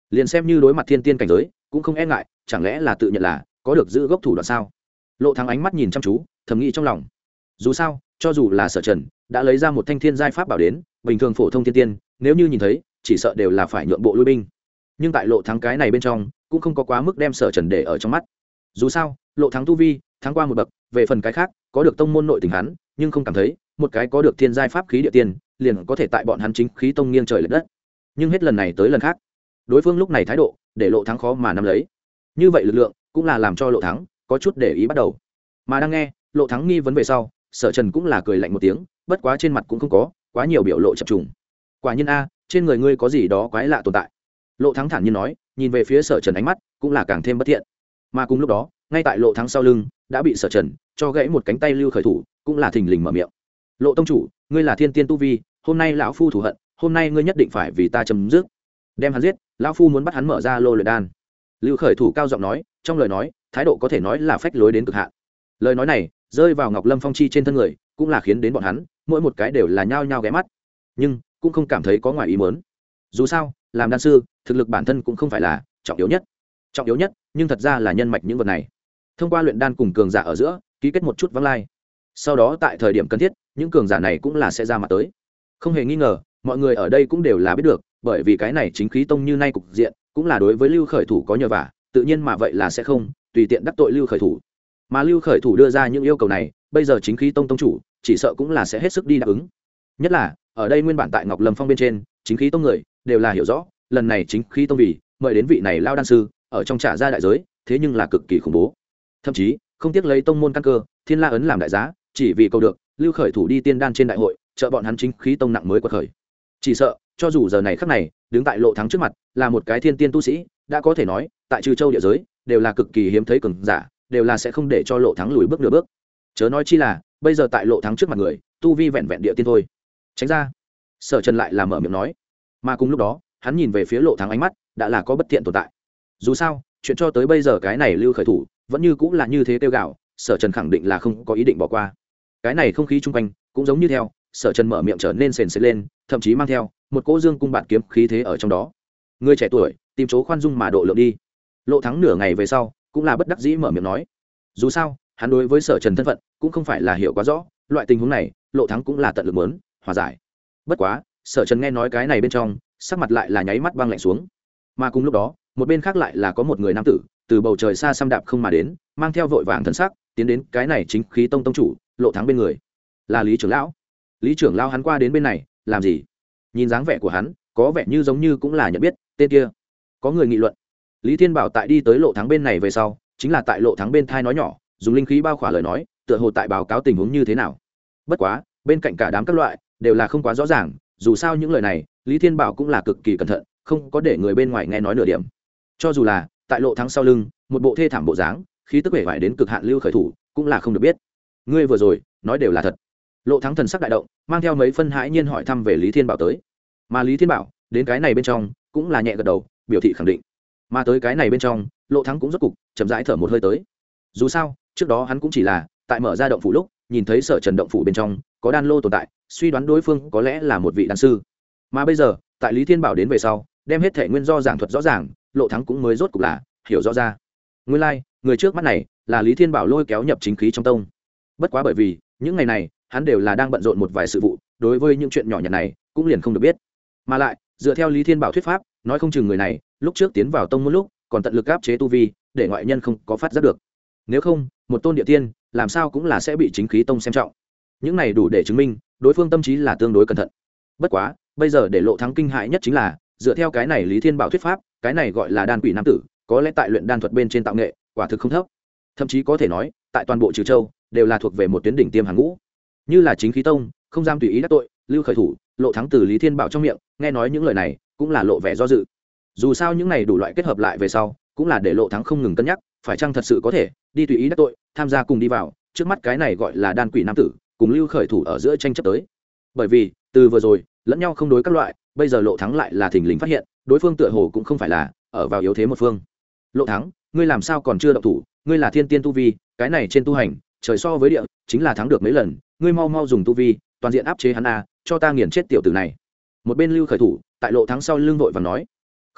liền xem như đối mặt thiên tiên cảnh giới cũng không e ngại, chẳng lẽ là tự nhận là có được giữ gốc thủ đoạn sao? Lộ Thắng ánh mắt nhìn chăm chú, thầm nghĩ trong lòng. Dù sao, cho dù là Sở Trần đã lấy ra một thanh thiên giai pháp bảo đến, bình thường phổ thông thiên tiên nếu như nhìn thấy chỉ sợ đều là phải nhượng bộ lui binh, nhưng tại Lộ Thắng cái này bên trong cũng không có quá mức đem Sở Trần để ở trong mắt. Dù sao Lộ Thắng tu vi thắng qua một bậc, về phần cái khác có được tông môn nội tình hắn nhưng không cảm thấy một cái có được thiên giai pháp khí địa tiên liền có thể tại bọn hắn chính khí tông nghiêng trời lệch đất. Nhưng hết lần này tới lần khác, đối phương lúc này thái độ để Lộ Thắng khó mà nắm lấy. Như vậy lực lượng cũng là làm cho Lộ Thắng có chút để ý bắt đầu. Mà đang nghe Lộ Thắng nghi vấn về sau, Sở Trần cũng là cười lạnh một tiếng, bất quá trên mặt cũng không có quá nhiều biểu lộ chập trùng. Quả nhiên a, trên người ngươi có gì đó quái lạ tồn tại. Lộ Thắng thản nhiên nói, nhìn về phía Sở Trần ánh mắt cũng là càng thêm bất thiện. Mà cùng lúc đó, ngay tại Lộ Thắng sau lưng đã bị Sở Trần cho gãy một cánh tay lưu khởi thủ, cũng là thình lình mở miệng. Lộ tông chủ, ngươi là thiên tiên tu vi, hôm nay lão phu thù hận, hôm nay ngươi nhất định phải vì ta chấm dứt. Đem hắn giết, lão phu muốn bắt hắn mở ra lô luyện đan. Lưu khởi thủ cao giọng nói, trong lời nói thái độ có thể nói là phách lối đến cực hạn. Lời nói này rơi vào Ngọc Lâm Phong chi trên thân người, cũng là khiến đến bọn hắn mỗi một cái đều là nhao nhao ghé mắt, nhưng cũng không cảm thấy có ngoài ý muốn. Dù sao làm đan sư, thực lực bản thân cũng không phải là trọng yếu nhất. Trọng yếu nhất nhưng thật ra là nhân mạch những vật này, thông qua luyện đan cùng cường giả ở giữa ký kết một chút vắng lai, sau đó tại thời điểm cần thiết những cường giả này cũng là sẽ ra mặt tới. Không hề nghi ngờ mọi người ở đây cũng đều là biết được, bởi vì cái này chính khí tông như nay cục diện cũng là đối với Lưu khởi thủ có nhờ vả, tự nhiên mà vậy là sẽ không tùy tiện đắc tội Lưu khởi thủ. Mà Lưu khởi thủ đưa ra những yêu cầu này, bây giờ chính khí tông tông chủ chỉ sợ cũng là sẽ hết sức đi đáp ứng. Nhất là ở đây nguyên bản tại Ngọc Lâm Phong bên trên chính khí tông người đều là hiểu rõ, lần này chính khí tông vì mời đến vị này lao đan sư ở trong trả ra đại giới, thế nhưng là cực kỳ khủng bố, thậm chí không tiếc lấy tông môn căn cơ thiên la ấn làm đại giá, chỉ vì cầu được Lưu khởi thủ đi tiên đan trên đại hội trợ bọn hắn chính khí tông nặng mới quật khởi. Chỉ sợ cho dù giờ này khắc này đứng tại Lộ Thắng trước mặt là một cái thiên tiên tu sĩ, đã có thể nói tại Trừ Châu địa giới đều là cực kỳ hiếm thấy cường giả, đều là sẽ không để cho Lộ Thắng lùi bước nửa bước. Chớ nói chi là bây giờ tại Lộ Thắng trước mặt người tu vi vẹn vẹn địa tiên thôi. Tránh ra. Sở Trần lại là mở miệng nói, mà cùng lúc đó hắn nhìn về phía Lộ Thắng ánh mắt đã là có bất thiện tồn tại. Dù sao chuyện cho tới bây giờ cái này Lưu khởi thủ vẫn như cũng là như thế tiêu gạo, Sở Trần khẳng định là không có ý định bỏ qua. Cái này không khí chung quanh cũng giống như theo Sở Trần mở miệng trở nên sền sệt lên, thậm chí mang theo một cỗ dương cung bạt kiếm khí thế ở trong đó. Người trẻ tuổi tìm chỗ khoan dung mà độ lượng đi. Lộ Thắng nửa ngày về sau cũng là bất đắc dĩ mở miệng nói. Dù sao hắn đối với Sở Trần thân phận cũng không phải là hiểu quá rõ, loại tình huống này Lộ Thắng cũng là tận lực muốn hòa giải. Bất quá Sở Trần nghe nói cái này bên trong sắc mặt lại là nháy mắt băng lạnh xuống. Mà cùng lúc đó một bên khác lại là có một người nam tử từ bầu trời xa xăm đạp không mà đến, mang theo vội vàng thần sắc tiến đến cái này chính khí tông tông chủ Lộ Thắng bên người, là Lý trưởng lão. Lý trưởng lão hắn qua đến bên này làm gì? Nhìn dáng vẻ của hắn có vẻ như giống như cũng là nhận biết tên kia. Có người nghị luận. Lý Thiên Bảo tại đi tới Lộ Thắng bên này về sau chính là tại Lộ Thắng bên thai nói nhỏ, dùng linh khí bao khỏa lời nói, tựa hồ tại báo cáo tình huống như thế nào. Bất quá bên cạnh cả đám các loại đều là không quá rõ ràng, dù sao những lời này Lý Thiên Bảo cũng là cực kỳ cẩn thận, không có để người bên ngoài nghe nói nửa điểm. Cho dù là tại Lộ Thắng sau lưng một bộ thê thảm bộ dáng, khí tức vẻ vải đến cực hạn Lưu khởi thủ cũng là không được biết. Ngươi vừa rồi nói đều là thật. Lộ Thắng thần sắc đại động, mang theo mấy phân hãi nhiên hỏi thăm về Lý Thiên Bảo tới. Mà Lý Thiên Bảo đến cái này bên trong cũng là nhẹ gật đầu biểu thị khẳng định. Mà tới cái này bên trong Lộ Thắng cũng rốt cục chậm rãi thở một hơi tới. Dù sao trước đó hắn cũng chỉ là tại mở ra động phủ lúc nhìn thấy Sở Trần động phủ bên trong có đan lô tồn tại, suy đoán đối phương có lẽ là một vị đan sư. Mà bây giờ tại Lý Thiên Bảo đến về sau đem hết thể nguyên do giảng thuật rõ ràng, Lộ Thắng cũng mới rốt cục là hiểu rõ ra. Nguyên lai người trước mắt này là Lý Thiên Bảo lôi kéo nhập chính khí trong tông. Bất quá bởi vì những ngày này hắn đều là đang bận rộn một vài sự vụ, đối với những chuyện nhỏ nhặt này cũng liền không được biết. Mà lại dựa theo Lý Thiên Bảo thuyết pháp, nói không chừng người này lúc trước tiến vào tông một lúc còn tận lực áp chế tu vi để ngoại nhân không có phát giác được. Nếu không một tôn địa tiên làm sao cũng là sẽ bị chính khí tông xem trọng. Những này đủ để chứng minh đối phương tâm trí là tương đối cẩn thận. Bất quá bây giờ để Lộ Thắng kinh hãi nhất chính là dựa theo cái này Lý Thiên Bảo thuyết pháp, cái này gọi là đan quỷ nam tử có lẽ tại luyện đan thuật bên trên tạo nghệ quả thực không thấp, thậm chí có thể nói tại toàn bộ Trừ Châu đều là thuộc về một tuyến đỉnh tiêm hàng ngũ. Như là chính khí tông không dám tùy ý đắc tội Lưu khởi thủ, Lộ Thắng từ Lý Thiên Bảo trong miệng nghe nói những lời này cũng là lộ vẻ do dự. Dù sao những này đủ loại kết hợp lại về sau cũng là để Lộ Thắng không ngừng cân nhắc phải chăng thật sự có thể đi tùy ý đắc tội tham gia cùng đi vào trước mắt cái này gọi là đan quỷ nam tử cùng Lưu khởi thủ ở giữa tranh chấp tới. Bởi vì từ vừa rồi lẫn nhau không đối các loại, bây giờ Lộ Thắng lại là thình lình phát hiện đối phương tựa hồ cũng không phải là ở vào yếu thế một phương. Lộ Thắng, ngươi làm sao còn chưa động thủ? Ngươi là thiên tiên tu vi, cái này trên tu hành trời so với địa chính là thắng được mấy lần, ngươi mau mau dùng tu vi toàn diện áp chế hắn a, cho ta nghiền chết tiểu tử này. Một bên Lưu khởi thủ tại Lộ Thắng sau lưng vội vàng nói, không biết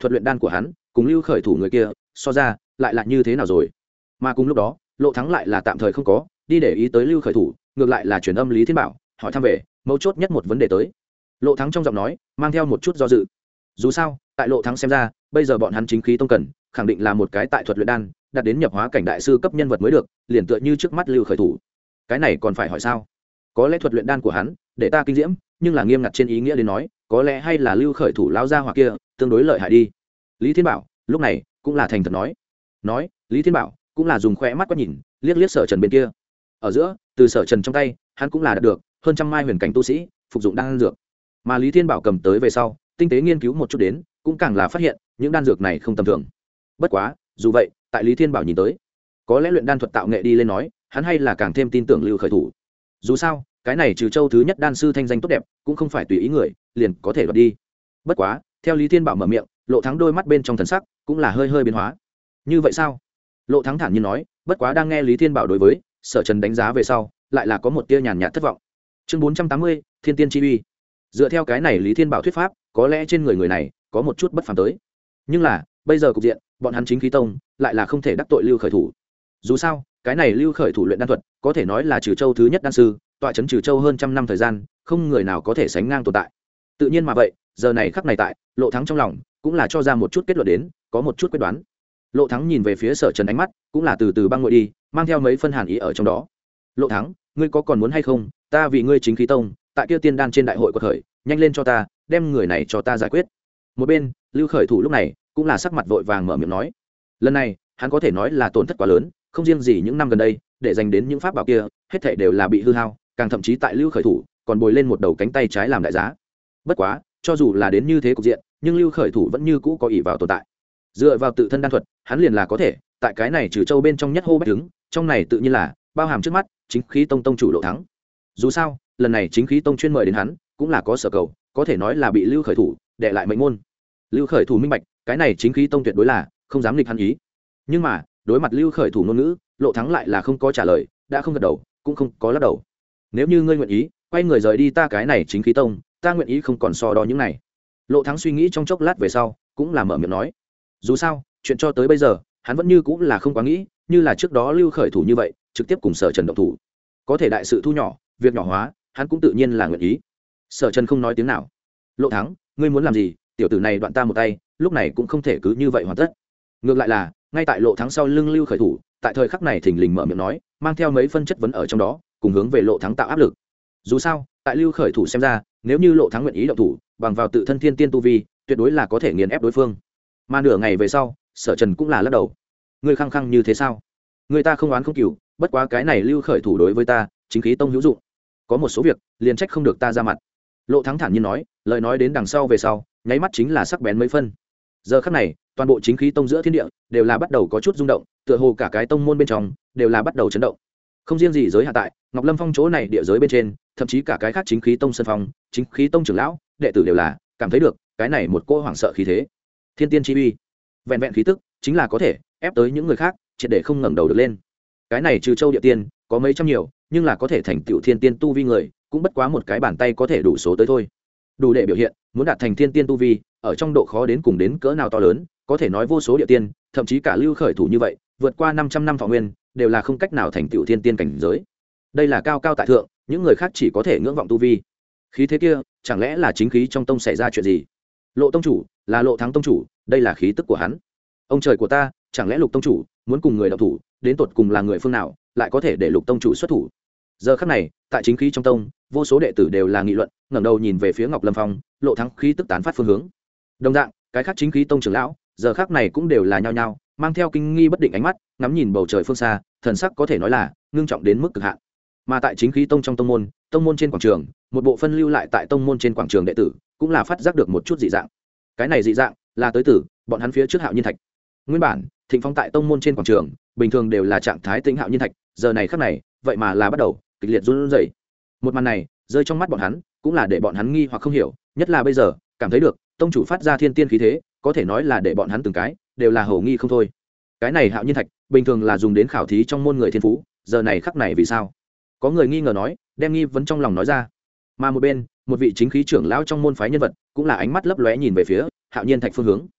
thuật luyện đan của hắn cùng lưu khởi thủ người kia so ra lại là như thế nào rồi. Mà cùng lúc đó Lộ Thắng lại là tạm thời không có đi để ý tới lưu khởi thủ, ngược lại là truyền âm Lý Thiên Bảo hỏi thăm về mấu chốt nhất một vấn đề tới. Lộ Thắng trong giọng nói mang theo một chút do dự. Dù sao tại Lộ Thắng xem ra bây giờ bọn hắn chính khí tông cần khẳng định là một cái tại thuật luyện đan đạt đến nhập hóa cảnh đại sư cấp nhân vật mới được, liền tựa như trước mắt lưu khởi thủ. Cái này còn phải hỏi sao? Có lẽ thuật luyện đan của hắn để ta kinh diễm, nhưng là nghiêm ngặt trên ý nghĩa đến nói có lẽ hay là lưu khởi thủ lao ra hoặc kia tương đối lợi hại đi. Lý Thiên Bảo lúc này cũng là thành thật nói Lý Thiên Bảo cũng là dùng khoe mắt quét nhìn liếc liếc Sở Trần bên kia. Ở giữa từ Sở Trần trong tay hắn cũng là đạt được hơn trăm mai huyền cảnh tu sĩ phục dụng đan dược, mà Lý Thiên Bảo cầm tới về sau tinh tế nghiên cứu một chút đến cũng càng là phát hiện những đan dược này không tầm thường. Bất quá dù vậy tại Lý Thiên Bảo nhìn tới có lẽ luyện đan thuật tạo nghệ đi lên nói hắn hay là càng thêm tin tưởng lưu khởi thủ. Dù sao cái này trừ châu thứ nhất đan sư thanh danh tốt đẹp cũng không phải tùy ý người liền có thể đoạt đi. Bất quá theo Lý Thiên Bảo mở miệng, Lộ Thắng đôi mắt bên trong thần sắc cũng là hơi biến hóa. Như vậy sao? Lộ Thắng thản nhiên nói, bất quá đang nghe Lý Thiên Bảo đối với Sở Trần đánh giá về sau lại là có một tia nhàn nhạt thất vọng. Chương 480, Thiên Tiên chi uy. Dựa theo cái này Lý Thiên Bảo thuyết pháp có lẽ trên người này có một chút bất phàm tới, nhưng là bây giờ cục diện bọn hắn chính khí tông lại là không thể đắc tội lưu khởi thủ. Dù sao cái này lưu khởi thủ luyện đan thuật có thể nói là trừ châu thứ nhất đan sư, tọa chấn trừ châu hơn trăm năm thời gian không người nào có thể sánh ngang tồn tại. Tự nhiên mà vậy giờ này khắc này tại Lộ Thắng trong lòng cũng là cho ra một chút kết luận đến, có một chút quyết đoán. Lộ Thắng nhìn về phía Sở Trần ánh mắt cũng là từ từ băng nguội đi, mang theo mấy phân hàn ý ở trong đó. Lộ Thắng, ngươi có còn muốn hay không? Ta vì ngươi chính khí tông tại kia tiên đan trên đại hội quật khởi, nhanh lên cho ta đem người này cho ta giải quyết. Một bên lưu khởi thủ lúc này cũng là sắc mặt vội vàng mở miệng nói, lần này hắn có thể nói là tổn thất quá lớn, không riêng gì những năm gần đây để dành đến những pháp bảo kia hết thảy đều là bị hư hao, càng thậm chí tại lưu khởi thủ còn bồi lên một đầu cánh tay trái làm đại giá. Bất quá cho dù là đến như thế cục diện nhưng lưu khởi thủ vẫn như cũ có ỷ vào tồn tại, dựa vào tự thân đan thuật hắn liền là có thể tại cái này trừ châu bên trong nhất hô bách đứng, trong này tự nhiên là bao hàm trước mắt chính khí tông tông chủ Lộ Thắng. Dù sao lần này chính khí tông chuyên mời đến hắn cũng là có sở cầu, có thể nói là bị lưu khởi thủ đệ lại mệnh môn. Lưu khởi thủ minh bạch cái này chính khí tông tuyệt đối là không dám nghịch hắn ý, nhưng mà đối mặt lưu khởi thủ ngôn ngữ, Lộ Thắng lại là không có trả lời, đã không gật đầu cũng không có lắc đầu. Nếu như ngươi nguyện ý quay người rời đi ta cái này chính khí tông, ta nguyện ý không còn so đo những này. Lộ Thắng suy nghĩ trong chốc lát về sau cũng là mở miệng nói, dù sao chuyện cho tới bây giờ hắn vẫn như cũng là không quá nghĩ như là trước đó lưu khởi thủ như vậy trực tiếp cùng Sở Trần động thủ, có thể đại sự thu nhỏ việc nhỏ hóa hắn cũng tự nhiên là nguyện ý. Sở Trần không nói tiếng nào. Lộ Thắng, ngươi muốn làm gì? Tiểu tử này đoạn ta một tay lúc này cũng không thể cứ như vậy hoàn tất. Ngược lại là ngay tại Lộ Thắng sau lưng lưu khởi thủ tại thời khắc này thình lình mở miệng nói, mang theo mấy phân chất vấn ở trong đó cùng hướng về Lộ Thắng tạo áp lực. Dù sao tại lưu khởi thủ xem ra nếu như Lộ Thắng nguyện ý động thủ bằng vào tự thân thiên tiên tu vi tuyệt đối là có thể nghiền ép đối phương. Mà nửa ngày về sau Sở Trần cũng là lắc đầu, ngươi khăng khăng như thế sao? Người ta không oán không cừu, bất quá cái này lưu khởi thủ đối với ta chính khí tông hữu dụng, có một số việc liền trách không được ta ra mặt. Lộ Thắng thản nhiên nói, lời nói đến đằng sau về sau nháy mắt chính là sắc bén mấy phân. Giờ khắc này toàn bộ chính khí tông giữa thiên địa đều là bắt đầu có chút rung động, tựa hồ cả cái tông môn bên trong đều là bắt đầu chấn động. Không riêng gì giới hạ tại Ngọc Lâm Phong chỗ này địa giới bên trên, thậm chí cả cái khác chính khí tông sân phong, chính khí tông trưởng lão đệ tử đều là cảm thấy được cái này một cỗ hoảng sợ khí thế. Thiên tiên chi uy, vẹn vẹn khí tức chính là có thể ép tới những người khác triệt để không ngẩng đầu được lên. Cái này trừ châu địa tiên có mấy trăm nhiều, nhưng là có thể thành tựu thiên tiên tu vi người cũng bất quá một cái bàn tay có thể đủ số tới thôi. Đủ để biểu hiện muốn đạt thành thiên tiên tu vi ở trong độ khó đến cùng đến cỡ nào to lớn, có thể nói vô số địa tiên thậm chí cả lưu khởi thủ như vậy vượt qua 500 năm thọ nguyên đều là không cách nào thành tựu thiên tiên cảnh giới. Đây là cao cao tại thượng, những người khác chỉ có thể ngưỡng vọng tu vi. Khí thế kia chẳng lẽ là chính khí trong tông xảy ra chuyện gì? Lộ tông chủ là Lộ Thắng tông chủ, đây là khí tức của hắn. Ông trời của ta, chẳng lẽ Lục tông chủ muốn cùng người đạo thủ, đến tột cùng là người phương nào lại có thể để Lục tông chủ xuất thủ? Giờ khắc này tại chính khí trong tông vô số đệ tử đều là nghị luận, ngẩng đầu nhìn về phía Ngọc Lâm Phong, Lộ Thắng khí tức tán phát phương hướng. Đồng dạng cái khác chính khí tông trưởng lão giờ khắc này cũng đều là nhao nhao mang theo kinh nghi bất định ánh mắt ngắm nhìn bầu trời phương xa, thần sắc có thể nói là ngưng trọng đến mức cực hạn. Mà tại chính khí tông trong tông môn trên quảng trường, một bộ phân lưu lại tại tông môn trên quảng trường đệ tử cũng là phát giác được một chút dị dạng. Cái này dị dạng là tới từ bọn hắn phía trước Hạo Nhiên Thạch. Nguyên bản thịnh phong tại tông môn trên quảng trường bình thường đều là trạng thái tĩnh Hạo Nhiên Thạch, giờ này khắc này vậy mà là bắt đầu kịch liệt run rẩy. Một màn này rơi trong mắt bọn hắn cũng là để bọn hắn nghi hoặc không hiểu, nhất là bây giờ cảm thấy được tông chủ phát ra thiên tiên khí thế, có thể nói là để bọn hắn từng cái đều là hầu nghi không thôi. Cái này Hạo Nhiên Thạch bình thường là dùng đến khảo thí trong môn người thiên phú, giờ này khắc này vì sao? Có người nghi ngờ nói, đem nghi vấn trong lòng nói ra. Mà một bên một vị chính khí trưởng lão trong môn phái nhân vật cũng là ánh mắt lấp lóe nhìn về phía Hạo Nhiên Thạch phương hướng.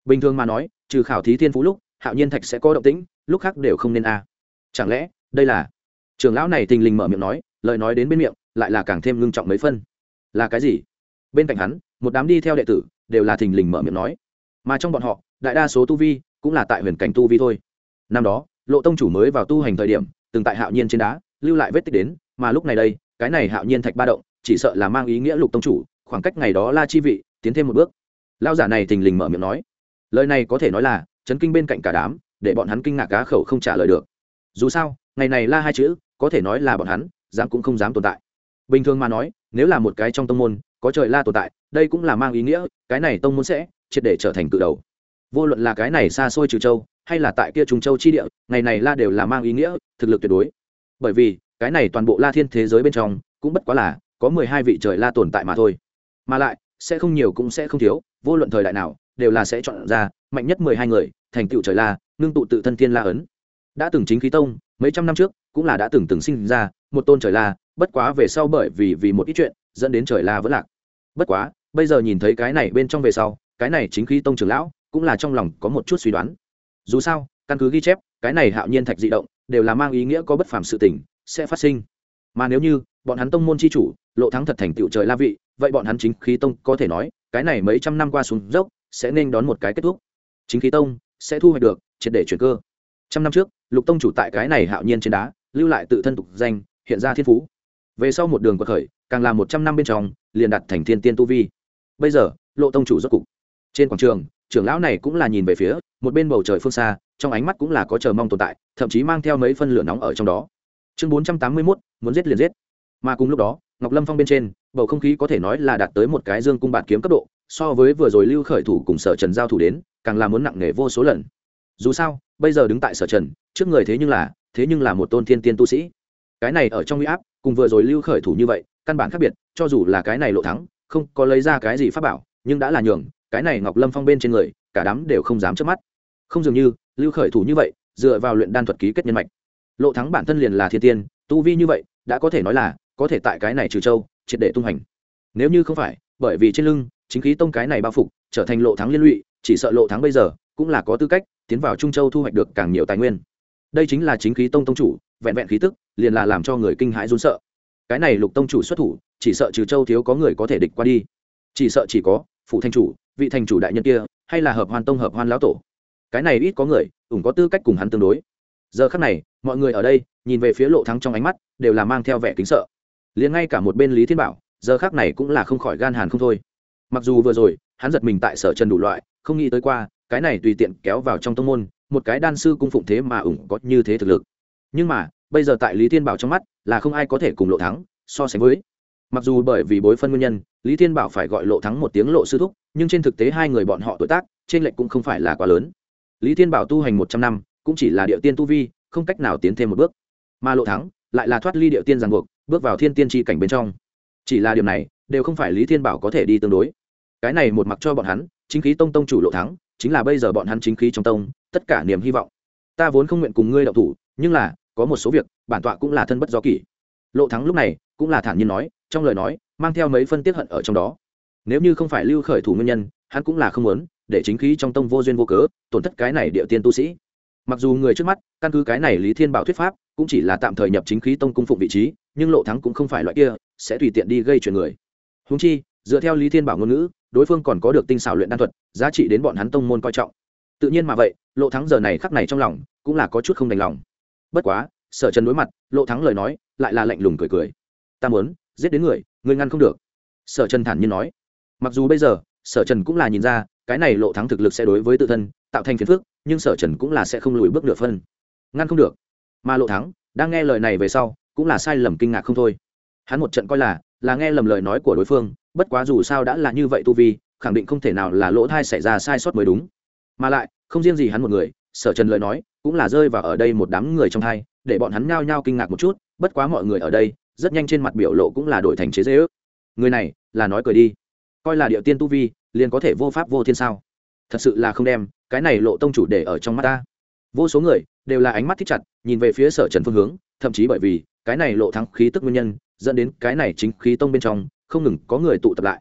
bình thường mà nói trừ khảo thí thiên phú lúc hạo nhiên thạch sẽ có động tĩnh, lúc khác đều không nên a. Chẳng lẽ đây là trưởng lão này thình lình mở miệng nói, lời nói đến bên miệng lại là càng thêm ngưng trọng mấy phân. Là cái gì? Bên cạnh hắn một đám đi theo đệ tử đều là thình lình mở miệng nói, mà trong bọn họ đại đa số tu vi cũng là tại huyền cảnh tu vi thôi. Năm đó Lộ tông chủ mới vào tu hành thời điểm từng tại hạo nhiên trên đá lưu lại vết tích đến, mà lúc này đây cái này hạo nhiên thạch ba động chỉ sợ là mang ý nghĩa Lục tông chủ khoảng cách ngày đó La chi vị tiến thêm một bước. Lão giả này thình lình mở miệng nói, lời này có thể nói là chấn kinh bên cạnh cả đám, để bọn hắn kinh ngạc cá khẩu không trả lời được. Dù sao ngày này La hai chữ có thể nói là bọn hắn dám cũng không dám tồn tại. Bình thường mà nói nếu là một cái trong tông môn có trời La tồn tại, đây cũng là mang ý nghĩa cái này tông môn sẽ triệt để trở thành cự đầu. Vô luận là cái này xa xôi Trừ Châu hay là tại kia Trung Châu chi địa, ngày này La đều là mang ý nghĩa thực lực tuyệt đối. Bởi vì cái này toàn bộ La Thiên thế giới bên trong cũng bất quá là có 12 vị trời La tồn tại mà thôi, mà lại sẽ không nhiều cũng sẽ không thiếu, vô luận thời đại nào đều là sẽ chọn ra mạnh nhất 12 người thành tựu trời La, nương tụ tự thân thiên La ấn. Đã từng chính khí tông mấy trăm năm trước cũng là đã từng sinh ra một tôn trời La, bất quá về sau bởi vì một ít chuyện dẫn đến trời La vẫn lạc. Bất quá bây giờ nhìn thấy cái này bên trong về sau, cái này chính khí tông trưởng lão cũng là trong lòng có một chút suy đoán. Dù sao căn cứ ghi chép cái này hạo nhiên thạch dị động đều là mang ý nghĩa có bất phàm sự tình sẽ phát sinh, mà nếu như bọn hắn tông môn chi chủ Lộ thắng thật thành tựu trời La vị, vậy bọn hắn chính khí tông có thể nói cái này mấy trăm năm qua xuống dốc sẽ nên đón một cái kết thúc, chính khí tông sẽ thu hoạch được triệt để chuyển cơ. Trăm năm trước Lục tông chủ tại cái này hạo nhiên trên đá lưu lại tự thân tục danh, hiện ra thiên phú, về sau một đường quật khởi càng là 100 năm bên trong liền đặt thành thiên tiên tu vi. Bây giờ Lộ tông chủ rốt cục trên quảng trường, trưởng lão này cũng là nhìn về phía một bên bầu trời phương xa, trong ánh mắt cũng là có chờ mong tồn tại, thậm chí mang theo mấy phân lửa nóng ở trong đó. Chương 481, muốn giết liền giết. Mà cùng lúc đó Ngọc Lâm Phong bên trên bầu không khí có thể nói là đạt tới một cái dương cung bạt kiếm cấp độ, so với vừa rồi Lưu Khởi thủ cùng Sở Trần giao thủ đến càng là muốn nặng nề vô số lần. Dù sao bây giờ đứng tại Sở Trần trước người thế nhưng là một tôn thiên tiên tu sĩ, cái này ở trong uy áp cùng vừa rồi Lưu Khởi thủ như vậy căn bản khác biệt. Cho dù là cái này Lộ thắng không có lấy ra cái gì pháp bảo, nhưng đã là nhường cái này Ngọc Lâm Phong bên trên người cả đám đều không dám chớp mắt. Không dường như Lưu Khởi thủ như vậy dựa vào luyện đan thuật ký kết nhân mạch, Lộ thắng bản thân liền là thiên tiên tu vi, như vậy đã có thể nói là có thể tại cái này Trừ Châu triệt để tung hành. Nếu như không phải bởi vì trên lưng chính khí tông cái này bao phục trở thành Lộ thắng liên lụy, chỉ sợ Lộ thắng bây giờ cũng là có tư cách tiến vào Trung Châu thu hoạch được càng nhiều tài nguyên. Đây chính là chính khí tông tông chủ, vẹn vẹn khí tức liền là làm cho người kinh hãi run sợ. Cái này Lục tông chủ xuất thủ, chỉ sợ Trừ Châu thiếu có người có thể địch qua đi, chỉ sợ chỉ có phụ thành chủ, vị thành chủ đại nhân kia, hay là Hợp Hoan tông Hợp Hoan lão tổ, cái này ít có người cũng có tư cách cùng hắn tương đối. Giờ khắc này mọi người ở đây nhìn về phía Lộ thắng trong ánh mắt đều là mang theo vẻ kính sợ, liền ngay cả một bên Lý Thiên Bảo giờ khắc này cũng là không khỏi gan hàn không thôi. Mặc dù vừa rồi hắn giật mình tại Sở Trần đủ loại, không nghĩ tới qua cái này tùy tiện kéo vào trong tông môn một cái đan sư cung phụng thế mà có như thế thực lực, nhưng mà bây giờ tại Lý Thiên Bảo trong mắt là không ai có thể cùng Lộ thắng so sánh với. Mặc dù bởi vì bối phân nguyên nhân Lý Thiên Bảo phải gọi Lộ thắng một tiếng Lộ sư thúc, nhưng trên thực tế hai người bọn họ tuổi tác trên lệch cũng không phải là quá lớn. Lý Thiên Bảo tu hành 100 năm cũng chỉ là địa tiên tu vi, không cách nào tiến thêm một bước, mà Lộ thắng lại là thoát ly địa tiên ràng buộc, bước vào thiên tiên tri cảnh bên trong. Chỉ là điểm này đều không phải Lý Thiên Bảo có thể đi tương đối. Cái này một mặc cho bọn hắn chính khí tông tông chủ Lộ thắng chính là bây giờ bọn hắn chính khí trong tông tất cả niềm hy vọng. Ta vốn không nguyện cùng ngươi đậu thủ, nhưng là có một số việc bản tọa cũng là thân bất do kỷ. Lộ thắng lúc này cũng là thản nhiên nói, trong lời nói mang theo mấy phân tiếc hận ở trong đó. Nếu như không phải Lưu Khởi thủ nguyên nhân, hắn cũng là không muốn để chính khí trong tông vô duyên vô cớ tổn thất cái này địa tiên tu sĩ. Mặc dù người trước mắt căn cứ cái này Lý Thiên Bảo thuyết pháp cũng chỉ là tạm thời nhập chính khí tông cung phụng vị trí, nhưng Lộ thắng cũng không phải loại kia sẽ tùy tiện đi gây chuyện người. Huống chi dựa theo Lý Thiên Bảo ngôn ngữ, đối phương còn có được tinh xảo luyện đan thuật, giá trị đến bọn hắn tông môn coi trọng. Tự nhiên mà vậy Lộ thắng giờ này khắc này trong lòng cũng là có chút không đành lòng. Bất quá Sở Trần đối mặt Lộ thắng lời nói lại là lạnh lùng cười cười. Ta muốn giết đến người, ngươi ngăn không được. Sở Trần thản nhiên nói. Mặc dù bây giờ Sở Trần cũng là nhìn ra cái này Lộ thắng thực lực sẽ đối với tự thân tạo thành phiền phức, nhưng Sở Trần cũng là sẽ không lùi bước nửa phân. Ngăn không được. Mà Lộ thắng đang nghe lời này về sau cũng là sai lầm kinh ngạc không thôi. Hắn một trận coi là nghe lầm lời nói của đối phương, bất quá dù sao đã là như vậy tu vi, khẳng định không thể nào là lỗ thai xảy ra sai sót mới đúng. Mà lại không riêng gì hắn một người, Sở Trần lời nói cũng là rơi vào ở đây một đám người trong thai, để bọn hắn nhao nhao kinh ngạc một chút. Bất quá mọi người ở đây rất nhanh trên mặt biểu lộ cũng là đổi thành chế giễu. Người này là nói cười đi, coi là địa tiên tu vi liền có thể vô pháp vô thiên sao? Thật sự là không đem cái này Lộ tông chủ để ở trong mắt ta. Vô số người đều là ánh mắt thích chặt nhìn về phía Sở Trần phương hướng, thậm chí bởi vì cái này Lộ thắng khí tức nguyên nhân dẫn đến cái này chính khí tông bên trong không ngừng có người tụ tập lại.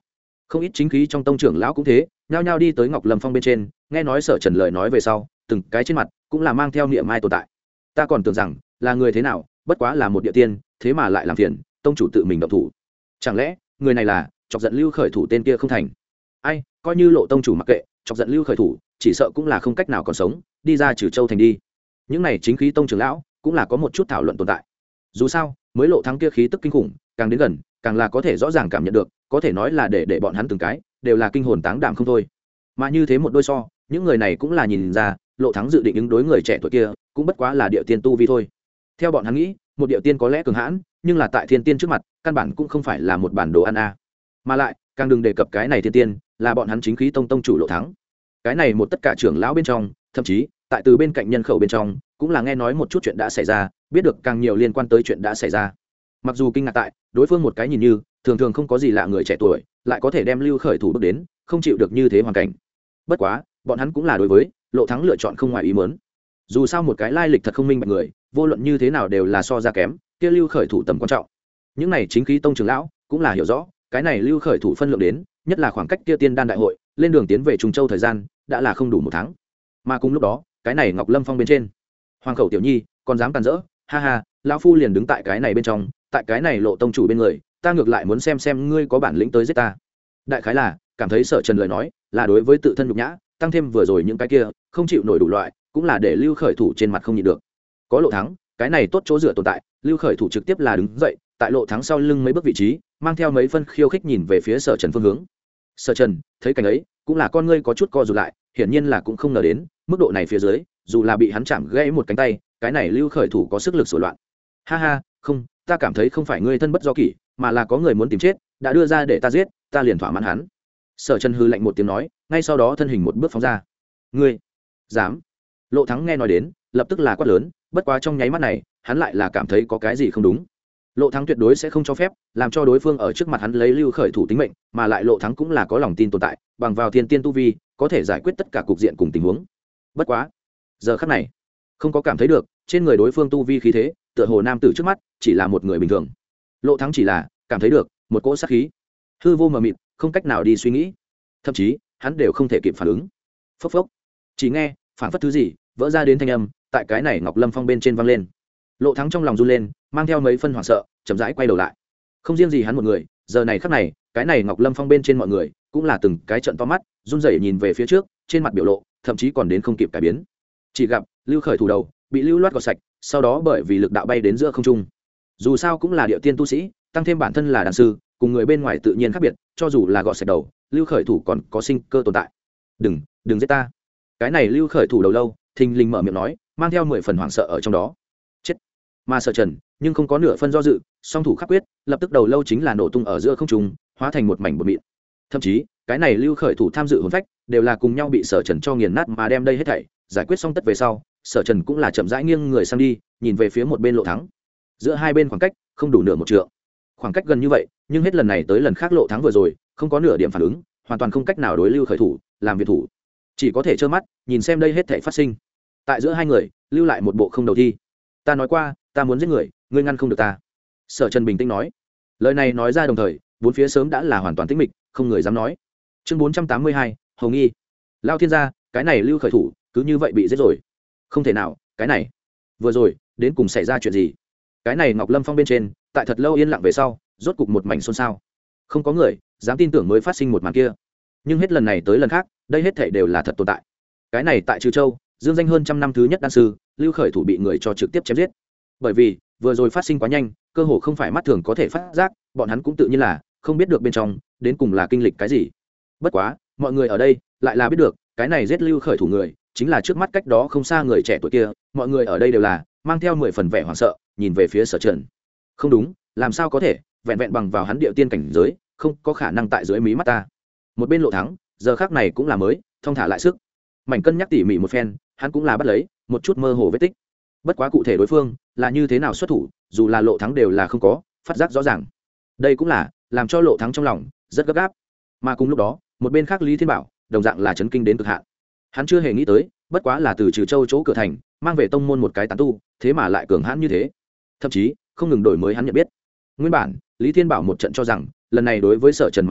không ít chính khí trong tông trưởng lão cũng thế, nhao nhao đi tới Ngọc Lâm Phong bên trên, nghe nói Sở Trần lời nói về sau, từng cái trên mặt cũng là mang theo niệm ai tồn tại. Ta còn tưởng rằng là người thế nào, bất quá là một địa tiên, thế mà lại làm phiền tông chủ tự mình động thủ. Chẳng lẽ người này là chọc giận Lưu Khởi Thủ tên kia không thành? Ai, coi như Lộ tông chủ mặc kệ, chọc giận Lưu Khởi Thủ, chỉ sợ cũng là không cách nào còn sống, đi ra Trừ Châu thành đi. Những này chính khí tông trưởng lão cũng là có một chút thảo luận tồn tại. Dù sao, mới Lộ Thắng kia khí tức kinh khủng, càng đến gần, càng là có thể rõ ràng cảm nhận được, có thể nói là để bọn hắn từng cái đều là kinh hồn táng đảm không thôi. Mà như thế một đôi so, những người này cũng là nhìn ra, Lộ Thắng dự định ứng đối người trẻ tuổi kia, cũng bất quá là địa tiên tu vi thôi. Theo bọn hắn nghĩ, một địa tiên có lẽ cường hãn, nhưng là tại thiên tiên trước mặt, căn bản cũng không phải là một bản đồ ăn a. Mà lại, càng đừng đề cập cái này thiên tiên, là bọn hắn chính khí tông chủ Lộ Thắng. Cái này một tất cả trưởng lão bên trong, thậm chí tại từ bên cạnh nhân khẩu bên trong, cũng là nghe nói một chút chuyện đã xảy ra, biết được càng nhiều liên quan tới chuyện đã xảy ra. Mặc dù kinh ngạc tại đối phương một cái nhìn như thường thường không có gì lạ người trẻ tuổi, lại có thể đem Lưu Khởi Thủ bước đến không chịu được như thế hoàn cảnh. Bất quá bọn hắn cũng là đối với Lộ Thắng lựa chọn không ngoài ý muốn. Dù sao một cái lai lịch thật không minh bạch người, vô luận như thế nào đều là so ra kém kia Lưu Khởi Thủ tầm quan trọng. Những này chính khí tông trưởng lão cũng là hiểu rõ cái này Lưu Khởi Thủ phân lượng đến, nhất là khoảng cách kia tiên đan đại hội lên đường tiến về Trùng Châu thời gian đã là không đủ một tháng. Mà cùng lúc đó cái này Ngọc Lâm Phong bên trên, Hoàng Khẩu Tiểu Nhi còn dám càn rỡ, ha ha, lão phu liền đứng tại cái này bên trong, tại cái này Lộ tông chủ bên người, ta ngược lại muốn xem ngươi có bản lĩnh tới giết ta. Đại khái là cảm thấy Sở Trần lời nói là đối với tự thân nhục nhã, tăng thêm vừa rồi những cái kia không chịu nổi đủ loại, cũng là để Lưu Khởi Thủ trên mặt không nhịn được. Có Lộ Thắng cái này tốt chỗ dựa tồn tại, Lưu Khởi Thủ trực tiếp là đứng dậy, tại Lộ Thắng sau lưng mấy bước vị trí, mang theo mấy phân khiêu khích nhìn về phía Sở Trần phương hướng. Sở Trần thấy cảnh ấy, cũng là con ngươi có chút co rụt lại, hiển nhiên là cũng không ngờ đến mức độ này phía dưới, dù là bị hắn chạm gãy một cánh tay, cái này Lưu Khởi Thủ có sức lực sửa loạn. Ha ha, không, ta cảm thấy không phải ngươi thân bất do kỷ, mà là có người muốn tìm chết, đã đưa ra để ta giết, ta liền thỏa mãn hắn. Sở Trần hư lạnh một tiếng nói, ngay sau đó thân hình một bước phóng ra. Ngươi dám? Lộ Thắng nghe nói đến, lập tức là quát lớn, bất quá trong nháy mắt này, hắn lại là cảm thấy có cái gì không đúng. Lộ Thắng tuyệt đối sẽ không cho phép làm cho đối phương ở trước mặt hắn lấy Lưu Khởi Thủ tính mệnh, mà lại Lộ Thắng cũng là có lòng tin tồn tại, bằng vào thiên tiên tu vi, có thể giải quyết tất cả cục diện cùng tình huống. Bất quá, giờ khắc này, không có cảm thấy được trên người đối phương tu vi khí thế, tựa hồ nam tử trước mắt chỉ là một người bình thường. Lộ Thắng chỉ là cảm thấy được một cỗ sát khí, hư vô mờ mịt, không cách nào đi suy nghĩ, thậm chí hắn đều không thể kịp phản ứng. Phốc phốc, chỉ nghe phản phất thứ gì vỡ ra đến thanh âm tại cái này Ngọc Lâm Phong bên trên vang lên. Lộ Thắng trong lòng run lên, mang theo mấy phân hoảng sợ, chậm rãi quay đầu lại. Không riêng gì hắn một người, giờ này khắc này, cái này Ngọc Lâm Phong bên trên mọi người cũng là từng cái trợn to mắt, run rẩy nhìn về phía trước, trên mặt biểu lộ thậm chí còn đến không kịp cải biến. Chỉ gặp Lưu Khởi Thủ đầu bị lưu loát gọt sạch, sau đó bởi vì lực đạo bay đến giữa không trung. Dù sao cũng là địa tiên tu sĩ, tăng thêm bản thân là đàn sư, cùng người bên ngoài tự nhiên khác biệt, cho dù là gọt sạch đầu, Lưu Khởi Thủ còn có sinh cơ tồn tại. Đừng giết ta. Cái này Lưu Khởi Thủ đầu lâu thình lình mở miệng nói, mang theo 10 phần hoảng sợ ở trong đó. Chết. Mà Sở Trần nhưng không có nửa phân do dự, song thủ khắc quyết, lập tức đầu lâu chính là nổ tung ở giữa không trung, hóa thành một mảnh bột mịn. Thậm chí cái này Lưu Khởi Thủ tham dự hồn phách đều là cùng nhau bị Sở Trần cho nghiền nát, mà đem đây hết thảy giải quyết xong tất về sau, Sở Trần cũng là chậm rãi nghiêng người sang đi, nhìn về phía một bên Lộ Thắng. Giữa hai bên khoảng cách không đủ nửa một trượng, khoảng cách gần như vậy, nhưng hết lần này tới lần khác Lộ Thắng vừa rồi không có nửa điểm phản ứng, hoàn toàn không cách nào đối Lưu Khởi Thủ làm việc thủ, chỉ có thể trơ mắt nhìn xem đây hết thảy phát sinh. Tại giữa hai người lưu lại một bộ không đầu thi. Ta nói qua, ta muốn giết người, ngươi ngăn không được ta. Sở Trần bình tĩnh nói. Lời này nói ra đồng thời, bốn phía sớm đã là hoàn toàn tĩnh mịch, không người dám nói. Chương 482, Hồng Nghi. Lao thiên gia, cái này Lưu Khởi Thủ cứ như vậy bị giết rồi? Không thể nào, cái này vừa rồi đến cùng xảy ra chuyện gì? Cái này Ngọc Lâm Phong bên trên, tại thật lâu yên lặng về sau, rốt cục một mảnh xôn xao. Không có người dám tin tưởng mới phát sinh một màn kia. Nhưng hết lần này tới lần khác, đây hết thảy đều là thật tồn tại. Cái này tại Trừ Châu, dương danh hơn trăm năm thứ nhất đan sư, Lưu Khởi Thủ bị người cho trực tiếp chém giết. Bởi vì vừa rồi phát sinh quá nhanh, cơ hồ không phải mắt thường có thể phát giác, bọn hắn cũng tự nhiên là không biết được bên trong đến cùng là kinh lịch cái gì. Bất quá mọi người ở đây lại là biết được, cái này giết Lưu Khởi Thủ người chính là trước mắt cách đó không xa người trẻ tuổi kia. Mọi người ở đây đều là mang theo 10 phần vẻ hoảng sợ, nhìn về phía Sở Trần. Không đúng, làm sao có thể, vẹn vẹn bằng vào hắn điệu tiên cảnh giới, không có khả năng tại dưới mí mắt ta. Một bên Lộ Thắng giờ khác này cũng là mới thông thả lại sức, mảnh cân nhắc tỉ mỉ một phen, hắn cũng là bắt lấy một chút mơ hồ vết tích. Bất quá cụ thể đối phương là như thế nào xuất thủ, dù là Lộ Thắng đều là không có phát giác rõ ràng. Đây cũng là làm cho Lộ Thắng trong lòng rất gấp gáp. Mà cùng lúc đó, một bên khác Lý Thiên Bảo đồng dạng là chấn kinh đến cực hạn. Hắn chưa hề nghĩ tới, bất quá là từ Trừ Châu chỗ cửa thành mang về tông môn một cái tán tu, thế mà lại cường hãn như thế, thậm chí không ngừng đổi mới hắn nhận biết. Nguyên bản Lý Thiên Bảo một trận cho rằng lần này đối với Sở Trần mà nói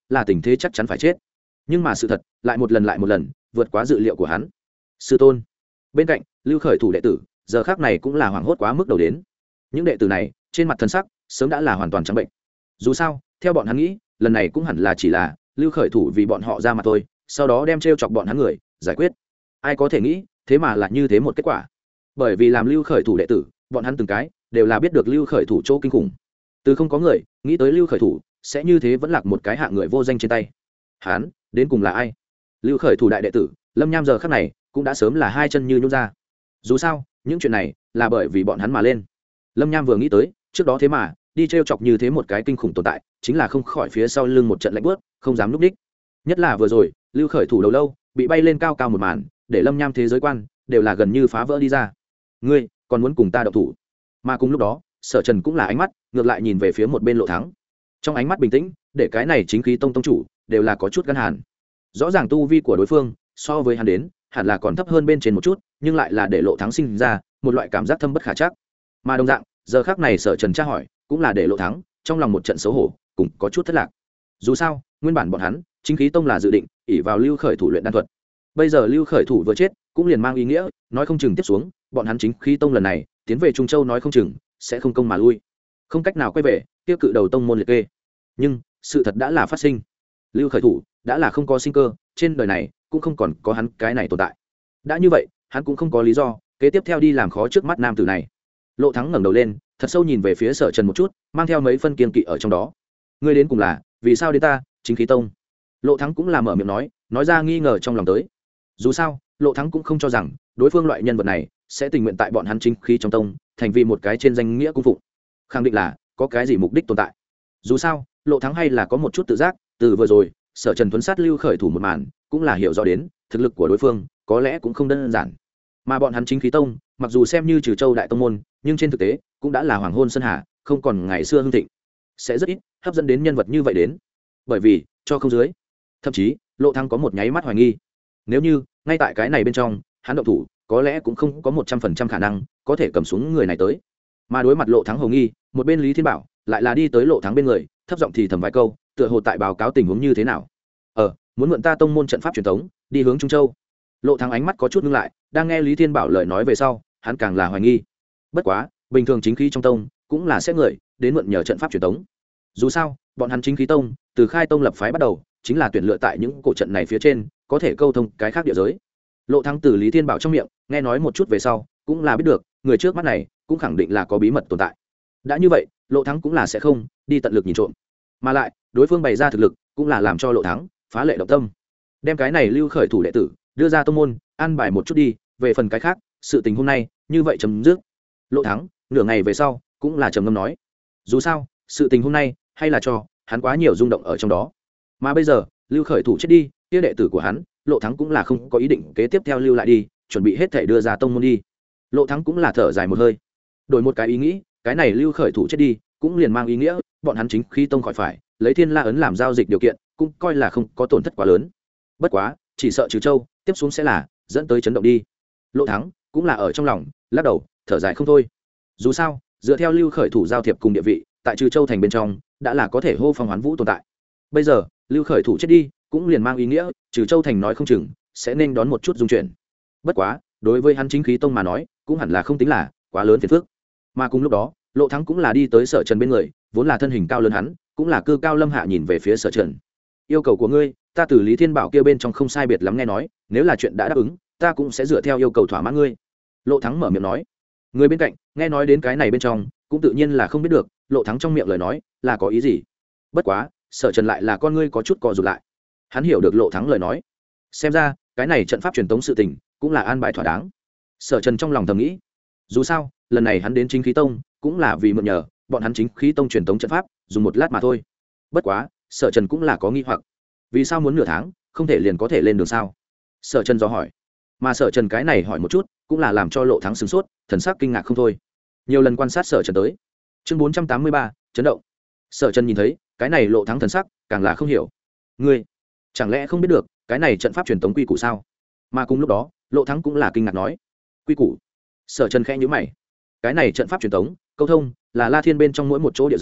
là tình thế chắc chắn phải chết. Nhưng mà sự thật lại một lần vượt quá dự liệu của hắn. Sư tôn. Bên cạnh Lưu Khởi Thủ đệ tử giờ khác này cũng là hoảng hốt quá mức đầu đến. Những đệ tử này trên mặt thân sắc sớm đã là hoàn toàn trắng bệnh. Dù sao theo bọn hắn nghĩ, lần này cũng hẳn là chỉ là Lưu Khởi Thủ vì bọn họ ra mà thôi, sau đó đem trêu chọc bọn hắn người giải quyết. Ai có thể nghĩ thế mà là như thế một kết quả. Bởi vì làm Lưu Khởi Thủ đệ tử, bọn hắn từng cái đều là biết được Lưu Khởi Thủ chỗ kinh khủng. Từ không có người nghĩ tới Lưu Khởi Thủ sẽ như thế vẫn lạc một cái hạng người vô danh trên tay. Hắn đến cùng là ai? Lưu Khởi Thủ đại đệ tử Lâm Nham giờ khắc này cũng đã sớm là hai chân như nhún ra. Dù sao những chuyện này là bởi vì bọn hắn mà lên. Lâm Nham vừa nghĩ tới trước đó thế mà đi trêu chọc như thế một cái kinh khủng tồn tại, chính là không khỏi phía sau lưng một trận lạnh buốt, không dám núp đích. Nhất là vừa rồi Lưu Khởi Thủ đầu lâu bị bay lên cao cao một màn, để Lâm Nham thế giới quan đều là gần như phá vỡ đi ra. Ngươi còn muốn cùng ta động thủ? Mà cùng lúc đó Sở Trần cũng là ánh mắt ngược lại nhìn về phía một bên Lộ Thắng. Trong ánh mắt bình tĩnh để cái này chính khí tông tông chủ đều là có chút gan hàn. Rõ ràng tu vi của đối phương so với hắn đến hẳn là còn thấp hơn bên trên một chút, nhưng lại là để Lộ Thắng sinh ra một loại cảm giác thâm bất khả trắc. Mà đồng dạng giờ khác này Sở Trần tra hỏi cũng là để Lộ Thắng trong lòng một trận xấu hổ cũng có chút thất lạc. Dù sao nguyên bản bọn hắn chính khí tông là dự định ỷ vào Lưu Khởi Thủ luyện đan thuật. Bây giờ Lưu Khởi Thủ vừa chết cũng liền mang ý nghĩa nói không chừng tiếp xuống bọn hắn chính khí tông lần này tiến về Trung Châu nói không chừng sẽ không công mà lui, không cách nào quay về tiêu cự đầu tông môn liệt kê. Nhưng sự thật đã là phát sinh, Lưu Khởi Thủ đã là không có sinh cơ, trên đời này cũng không còn có hắn cái này tồn tại. Đã như vậy hắn cũng không có lý do kế tiếp theo đi làm khó trước mắt nam tử này. Lộ Thắng ngẩng đầu lên thật sâu nhìn về phía Sở Trần một chút, mang theo mấy phân kiên kỵ ở trong đó. Ngươi đến cùng là vì sao đến ta chính khí tông? Lộ Thắng cũng là mở miệng nói ra nghi ngờ trong lòng tới. Dù sao Lộ Thắng cũng không cho rằng đối phương loại nhân vật này sẽ tình nguyện tại bọn hắn chính khí trong tông thành vì một cái trên danh nghĩa cung phụng, khẳng định là có cái gì mục đích tồn tại. Dù sao Lộ Thắng hay là có một chút tự giác, từ vừa rồi Sở Trần tuấn sát Lưu Khởi Thủ một màn cũng là hiểu rõ đến thực lực của đối phương có lẽ cũng không đơn giản. Mà bọn hắn chính khí tông mặc dù xem như Trừ Châu đại tông môn, nhưng trên thực tế cũng đã là hoàng hôn sơn hà, không còn ngày xưa hưng thịnh, sẽ rất ít hấp dẫn đến nhân vật như vậy đến. Bởi vì cho không dưới, thậm chí Lộ Thắng có một nháy mắt hoài nghi, nếu như ngay tại cái này bên trong hắn động thủ có lẽ cũng không có 100% khả năng có thể cầm xuống người này tới. Mà đối mặt Lộ Thắng hầu nghi, một bên Lý Thiên Bảo lại là đi tới Lộ Thắng bên người, thấp giọng thì thầm vài câu, tựa hồ tại báo cáo tình huống như thế nào. Muốn mượn ta tông môn trận pháp truyền thống đi hướng Trung Châu. Lộ Thắng ánh mắt có chút ngưng lại, đang nghe Lý Thiên Bảo lời nói về sau hắn càng là hoài nghi. Bất quá bình thường chính khí trong tông cũng là sẽ người đến mượn nhờ trận pháp truyền thống. Dù sao bọn hắn chính khí tông từ khai tông lập phái bắt đầu chính là tuyển lựa tại những cổ trận này phía trên có thể câu thông cái khác địa giới. Lộ Thắng từ Lý Thiên Bảo trong miệng nghe nói một chút về sau cũng là biết được người trước mắt này cũng khẳng định là có bí mật tồn tại. Đã như vậy Lộ Thắng cũng là sẽ không đi tận lực nhìn trộm, mà lại đối phương bày ra thực lực cũng là làm cho Lộ Thắng phá lệ động tâm, đem cái này Lưu Khởi Thủ đệ tử đưa ra tông môn an bài một chút đi, về phần cái khác sự tình hôm nay như vậy chấm dứt. Lộ Thắng nửa ngày về sau cũng là trầm ngâm nói, dù sao sự tình hôm nay hay là cho hắn quá nhiều rung động ở trong đó, mà bây giờ Lưu Khởi Thủ chết đi, kia đệ tử của hắn Lộ Thắng cũng là không có ý định kế tiếp theo lưu lại đi, chuẩn bị hết thể đưa ra tông môn đi. Lộ Thắng cũng là thở dài một hơi, đổi một cái ý nghĩ, cái này Lưu Khởi Thủ chết đi cũng liền mang ý nghĩa bọn hắn chính khí tông khỏi phải lấy Thiên La ấn làm giao dịch điều kiện, cũng coi là không có tổn thất quá lớn. Bất quá chỉ sợ Trừ Châu tiếp xuống sẽ là dẫn tới chấn động đi. Lộ Thắng cũng là ở trong lòng lắc đầu thở dài không thôi. Dù sao dựa theo Lưu Khởi Thủ giao thiệp cùng địa vị tại Trừ Châu thành bên trong đã là có thể hô phong hoán vũ tồn tại. Bây giờ Lưu Khởi Thủ chết đi cũng liền mang ý nghĩa Trừ Châu thành nói không chừng sẽ nên đón một chút dung chuyển. Bất quá đối với hắn chính khí tông mà nói cũng hẳn là không tính là quá lớn phiền phức. Mà cùng lúc đó Lộ Thắng cũng là đi tới Sở Trần bên người, vốn là thân hình cao lớn hắn cũng là cư cao lâm hạ nhìn về phía Sở Trần. Yêu cầu của ngươi ta từ Lý Thiên Bảo kia bên trong không sai biệt lắm nghe nói, nếu là chuyện đã đáp ứng ta cũng sẽ dựa theo yêu cầu thỏa mãn ngươi. Lộ Thắng mở miệng nói. Người bên cạnh nghe nói đến cái này bên trong cũng tự nhiên là không biết được Lộ Thắng trong miệng lời nói là có ý gì. Bất quá Sở Trần lại là con ngươi có chút co rụt lại, hắn hiểu được Lộ Thắng lời nói, xem ra cái này trận pháp truyền tống sự tình cũng là an bài thỏa đáng. Sở Trần trong lòng thầm nghĩ, dù sao lần này hắn đến chính khí tông cũng là vì mượn nhờ bọn hắn chính khí tông truyền tống trận pháp dùng một lát mà thôi. Bất quá Sở Trần cũng là có nghi hoặc, vì sao muốn nửa tháng không thể liền có thể lên đường sao? Sở Trần do hỏi, mà Sở Trần cái này hỏi một chút cũng là làm cho Lộ Thắng sửng sốt, thần sắc kinh ngạc không thôi. Nhiều lần quan sát Sở Trần tới chương 483, chấn động. Sở Trần nhìn thấy cái này Lộ Thắng thần sắc càng là không hiểu, ngươi chẳng lẽ không biết được cái này trận pháp truyền tống quy củ sao? Mà cùng lúc đó Lộ Thắng cũng là kinh ngạc nói, quy củ? Sở Trần khẽ nhíu mày, cái này trận pháp truyền tống câu thông là La Thiên bên trong mỗi một chỗ địa giới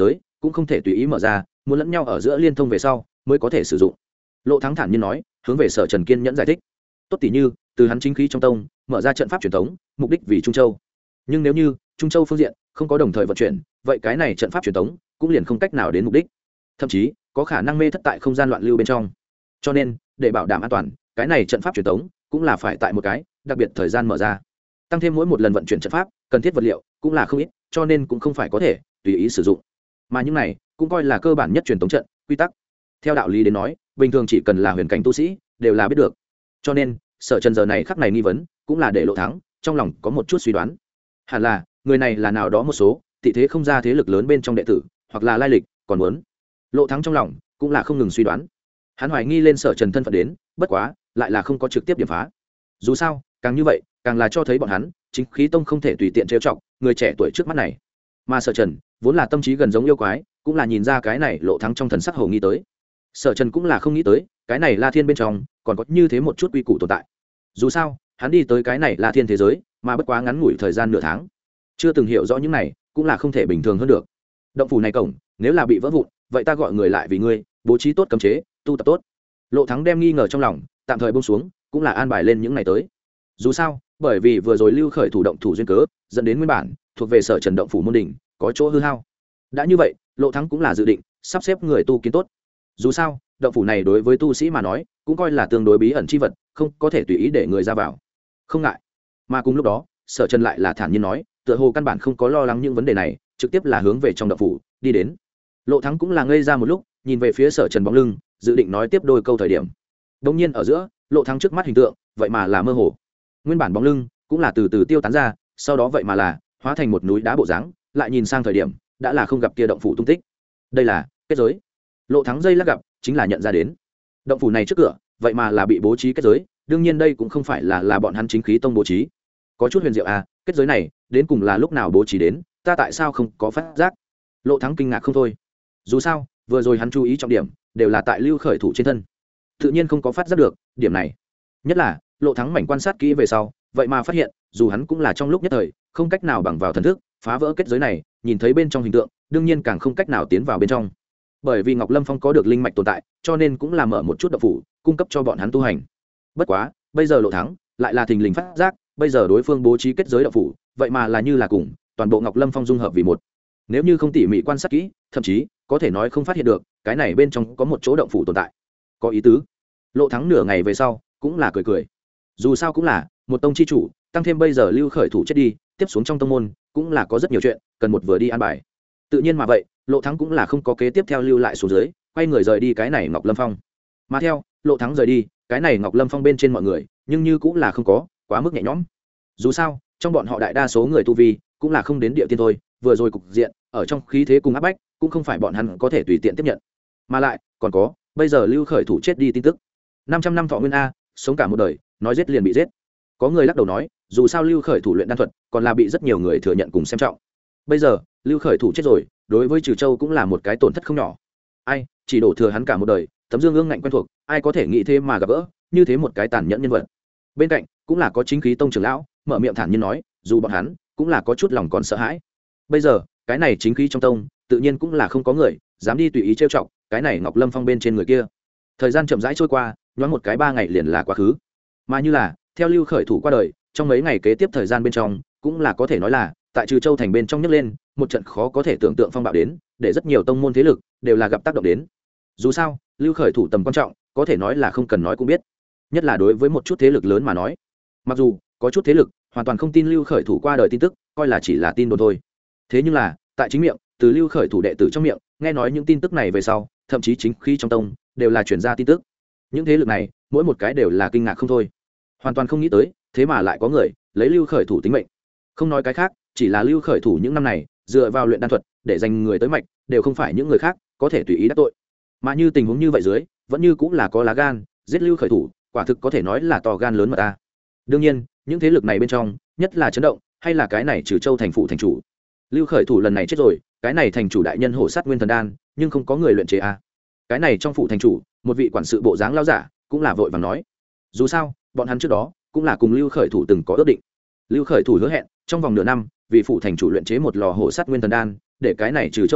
cũng không thể tùy ý mở ra, muốn lẫn nhau ở giữa liên thông về sau mới có thể sử dụng. Lộ Thắng thản nhiên nói, hướng về Sở Trần kiên nhẫn giải thích. Tốt tỷ như từ hắn chính khí trong tông mở ra trận pháp truyền thống, mục đích vì Trung Châu. Nhưng nếu như Trung Châu phương diện không có đồng thời vận chuyển, vậy cái này trận pháp truyền thống cũng liền không cách nào đến mục đích, thậm chí có khả năng mê thất tại không gian loạn lưu bên trong. Cho nên để bảo đảm an toàn, cái này trận pháp truyền thống cũng là phải tại một cái đặc biệt thời gian mở ra, tăng thêm mỗi một lần vận chuyển trận pháp cần thiết vật liệu cũng là không ít, cho nên cũng không phải có thể tùy ý sử dụng. Mà những này cũng coi là cơ bản nhất truyền thống trận quy tắc. Theo đạo lý đến nói, bình thường chỉ cần là huyền cảnh tu sĩ đều là biết được. Cho nên Sở Trần giờ này khắc này nghi vấn cũng là để Lộ Thắng trong lòng có một chút suy đoán, hẳn là người này là nào đó một số tị thế không ra thế lực lớn bên trong đệ tử, hoặc là lai lịch còn muốn. Lộ Thắng trong lòng cũng là không ngừng suy đoán, hắn hoài nghi lên Sở Trần thân phận đến, bất quá lại là không có trực tiếp điểm phá. Dù sao càng như vậy càng là cho thấy bọn hắn chính khí tông không thể tùy tiện trêu chọc người trẻ tuổi trước mắt này. Mà Sở Trần vốn là tâm trí gần giống yêu quái, cũng là nhìn ra cái này Lộ Thắng trong thần sắc hầu nghi tới. Sở Trần cũng là không nghĩ tới cái này La Thiên bên trong còn có như thế một chút quy củ tồn tại. Dù sao hắn đi tới cái này La Thiên thế giới mà bất quá ngắn ngủi thời gian nửa tháng, chưa từng hiểu rõ những này cũng là không thể bình thường hơn được. Động phủ này cổng nếu là bị vỡ vụn, vậy ta gọi người lại vì ngươi bố trí tốt cấm chế, tu tập tốt. Lộ Thắng đem nghi ngờ trong lòng tạm thời buông xuống, cũng là an bài lên những ngày tới. Dù sao bởi vì vừa rồi lưu khởi thủ động thủ duyên cớ, dẫn đến nguyên bản thuộc về Sở Trần động phủ môn đỉnh có chỗ hư hao. Đã như vậy, Lộ Thắng cũng là dự định sắp xếp người tu kiến tốt. Dù sao động phủ này đối với tu sĩ mà nói cũng coi là tương đối bí ẩn chi vật, không có thể tùy ý để người ra vào. Không ngại. Mà cùng lúc đó Sở Trần lại là thản nhiên nói, tựa hồ căn bản không có lo lắng những vấn đề này, trực tiếp là hướng về trong động phủ đi đến. Lộ Thắng cũng là ngây ra một lúc, nhìn về phía Sở Trần bóng lưng, dự định nói tiếp đôi câu thời điểm, đột nhiên ở giữa Lộ Thắng trước mắt hình tượng vậy mà là mơ hồ, nguyên bản bóng lưng cũng là từ từ tiêu tán ra, sau đó vậy mà là hóa thành một núi đá bộ dáng, lại nhìn sang thời điểm đã là không gặp kia động phủ tung tích. Đây là kết giới. Lộ Thắng dây lắc gặp chính là nhận ra đến động phủ này trước cửa vậy mà là bị bố trí kết giới. Đương nhiên đây cũng không phải là bọn hắn chính khí tông bố trí, có chút huyền diệu à, kết giới này đến cùng là lúc nào bố trí đến, ta tại sao không có phát giác? Lộ Thắng kinh ngạc không thôi. Dù sao vừa rồi hắn chú ý trọng điểm đều là tại lưu khởi thủ trên thân, tự nhiên không có phát giác được điểm này. Nhất là Lộ Thắng mảnh quan sát kỹ về sau, vậy mà phát hiện dù hắn cũng là trong lúc nhất thời không cách nào bằng vào thần thức phá vỡ kết giới này, nhìn thấy bên trong hình tượng đương nhiên càng không cách nào tiến vào bên trong. Bởi vì Ngọc Lâm Phong có được linh mạch tồn tại, cho nên cũng là mở một chút động phủ cung cấp cho bọn hắn tu hành. Bất quá bây giờ Lộ Thắng lại là thình lình phát giác, bây giờ đối phương bố trí kết giới động phủ vậy mà là như là cùng toàn bộ Ngọc Lâm Phong dung hợp vì một. Nếu như không tỉ mỉ quan sát kỹ, thậm chí có thể nói không phát hiện được cái này bên trong có một chỗ động phủ tồn tại. Có ý tứ. Lộ Thắng nửa ngày về sau cũng là cười cười. Dù sao cũng là một tông chi chủ, tăng thêm bây giờ lưu khởi thủ chết đi, tiếp xuống trong tông môn cũng là có rất nhiều chuyện cần một vừa đi an bài. Tự nhiên mà vậy Lộ Thắng cũng là không có kế tiếp theo lưu lại xuống dưới, quay người rời đi cái này Ngọc Lâm Phong. Mà theo Lộ Thắng rời đi cái này Ngọc Lâm Phong bên trên mọi người nhưng như cũng là không có quá mức nhẹ nhõm. Dù sao trong bọn họ đại đa số người tu vi cũng là không đến địa tiên thôi, vừa rồi cục diện ở trong khí thế cùng áp bách cũng không phải bọn hắn có thể tùy tiện tiếp nhận. Mà lại còn có bây giờ lưu khởi thủ chết đi tin tức, 500 năm thọ nguyên a, sống cả một đời nói giết liền bị giết. Có người lắc đầu nói dù sao lưu khởi thủ luyện đan thuật còn là bị rất nhiều người thừa nhận cùng xem trọng. Bây giờ lưu khởi thủ chết rồi, đối với Trừ Châu cũng là một cái tổn thất không nhỏ. Ai chỉ đổ thừa hắn cả một đời tấm dương ương ngạnh quen thuộc, ai có thể nghĩ thế mà gặp gỡ như thế một cái tàn nhẫn nhân vật. Bên cạnh cũng là có chính khí tông trưởng lão mở miệng thản nhiên nói, dù bọn hắn cũng là có chút lòng còn sợ hãi. Bây giờ cái này chính khí trong tông tự nhiên cũng là không có người dám đi tùy ý trêu chọc cái này Ngọc Lâm Phong bên trên người kia. Thời gian chậm rãi trôi qua, nhoáng một cái 3 ngày liền là quá khứ. Mà như là theo lưu khởi thủ qua đời, trong mấy ngày kế tiếp thời gian bên trong cũng là có thể nói là tại Trừ Châu thành bên trong nhấc lên một trận khó có thể tưởng tượng phong bạo đến, để rất nhiều tông môn thế lực đều là gặp tác động đến. Dù sao lưu khởi thủ tầm quan trọng có thể nói là không cần nói cũng biết, nhất là đối với một chút thế lực lớn mà nói. Mặc dù có chút thế lực hoàn toàn không tin lưu khởi thủ qua đời tin tức, coi là chỉ là tin đồn thôi, thế nhưng là tại chính miệng từ lưu khởi thủ đệ tử trong miệng nghe nói những tin tức này về sau, thậm chí chính khi trong tông đều là chuyển ra tin tức. Những thế lực này mỗi một cái đều là kinh ngạc không thôi, hoàn toàn không nghĩ tới thế mà lại có người lấy lưu khởi thủ tính mệnh. Không nói cái khác, chỉ là lưu khởi thủ những năm này dựa vào luyện đan thuật để giành người tới mạch, đều không phải những người khác có thể tùy ý đắc tội. Mà như tình huống như vậy dưới, vẫn như cũng là có lá gan giết lưu khởi thủ, quả thực có thể nói là to gan lớn mà ta. Đương nhiên những thế lực này bên trong nhất là chấn động hay là cái này Trừ Châu thành phụ thành chủ. Lưu khởi thủ lần này chết rồi, cái này thành chủ đại nhân hổ sát nguyên thần đan nhưng không có người luyện chế a. Cái này trong phụ thành chủ một vị quản sự bộ dáng lao giả cũng là vội vàng nói, dù sao bọn hắn trước đó cũng là cùng lưu khởi thủ từng có ước định. Lưu khởi thủ hứa hẹn trong vòng nửa năm vì phụ thành chủ luyện chế một lò hổ sát nguyên thần đan, để cái này Trừ Châu thành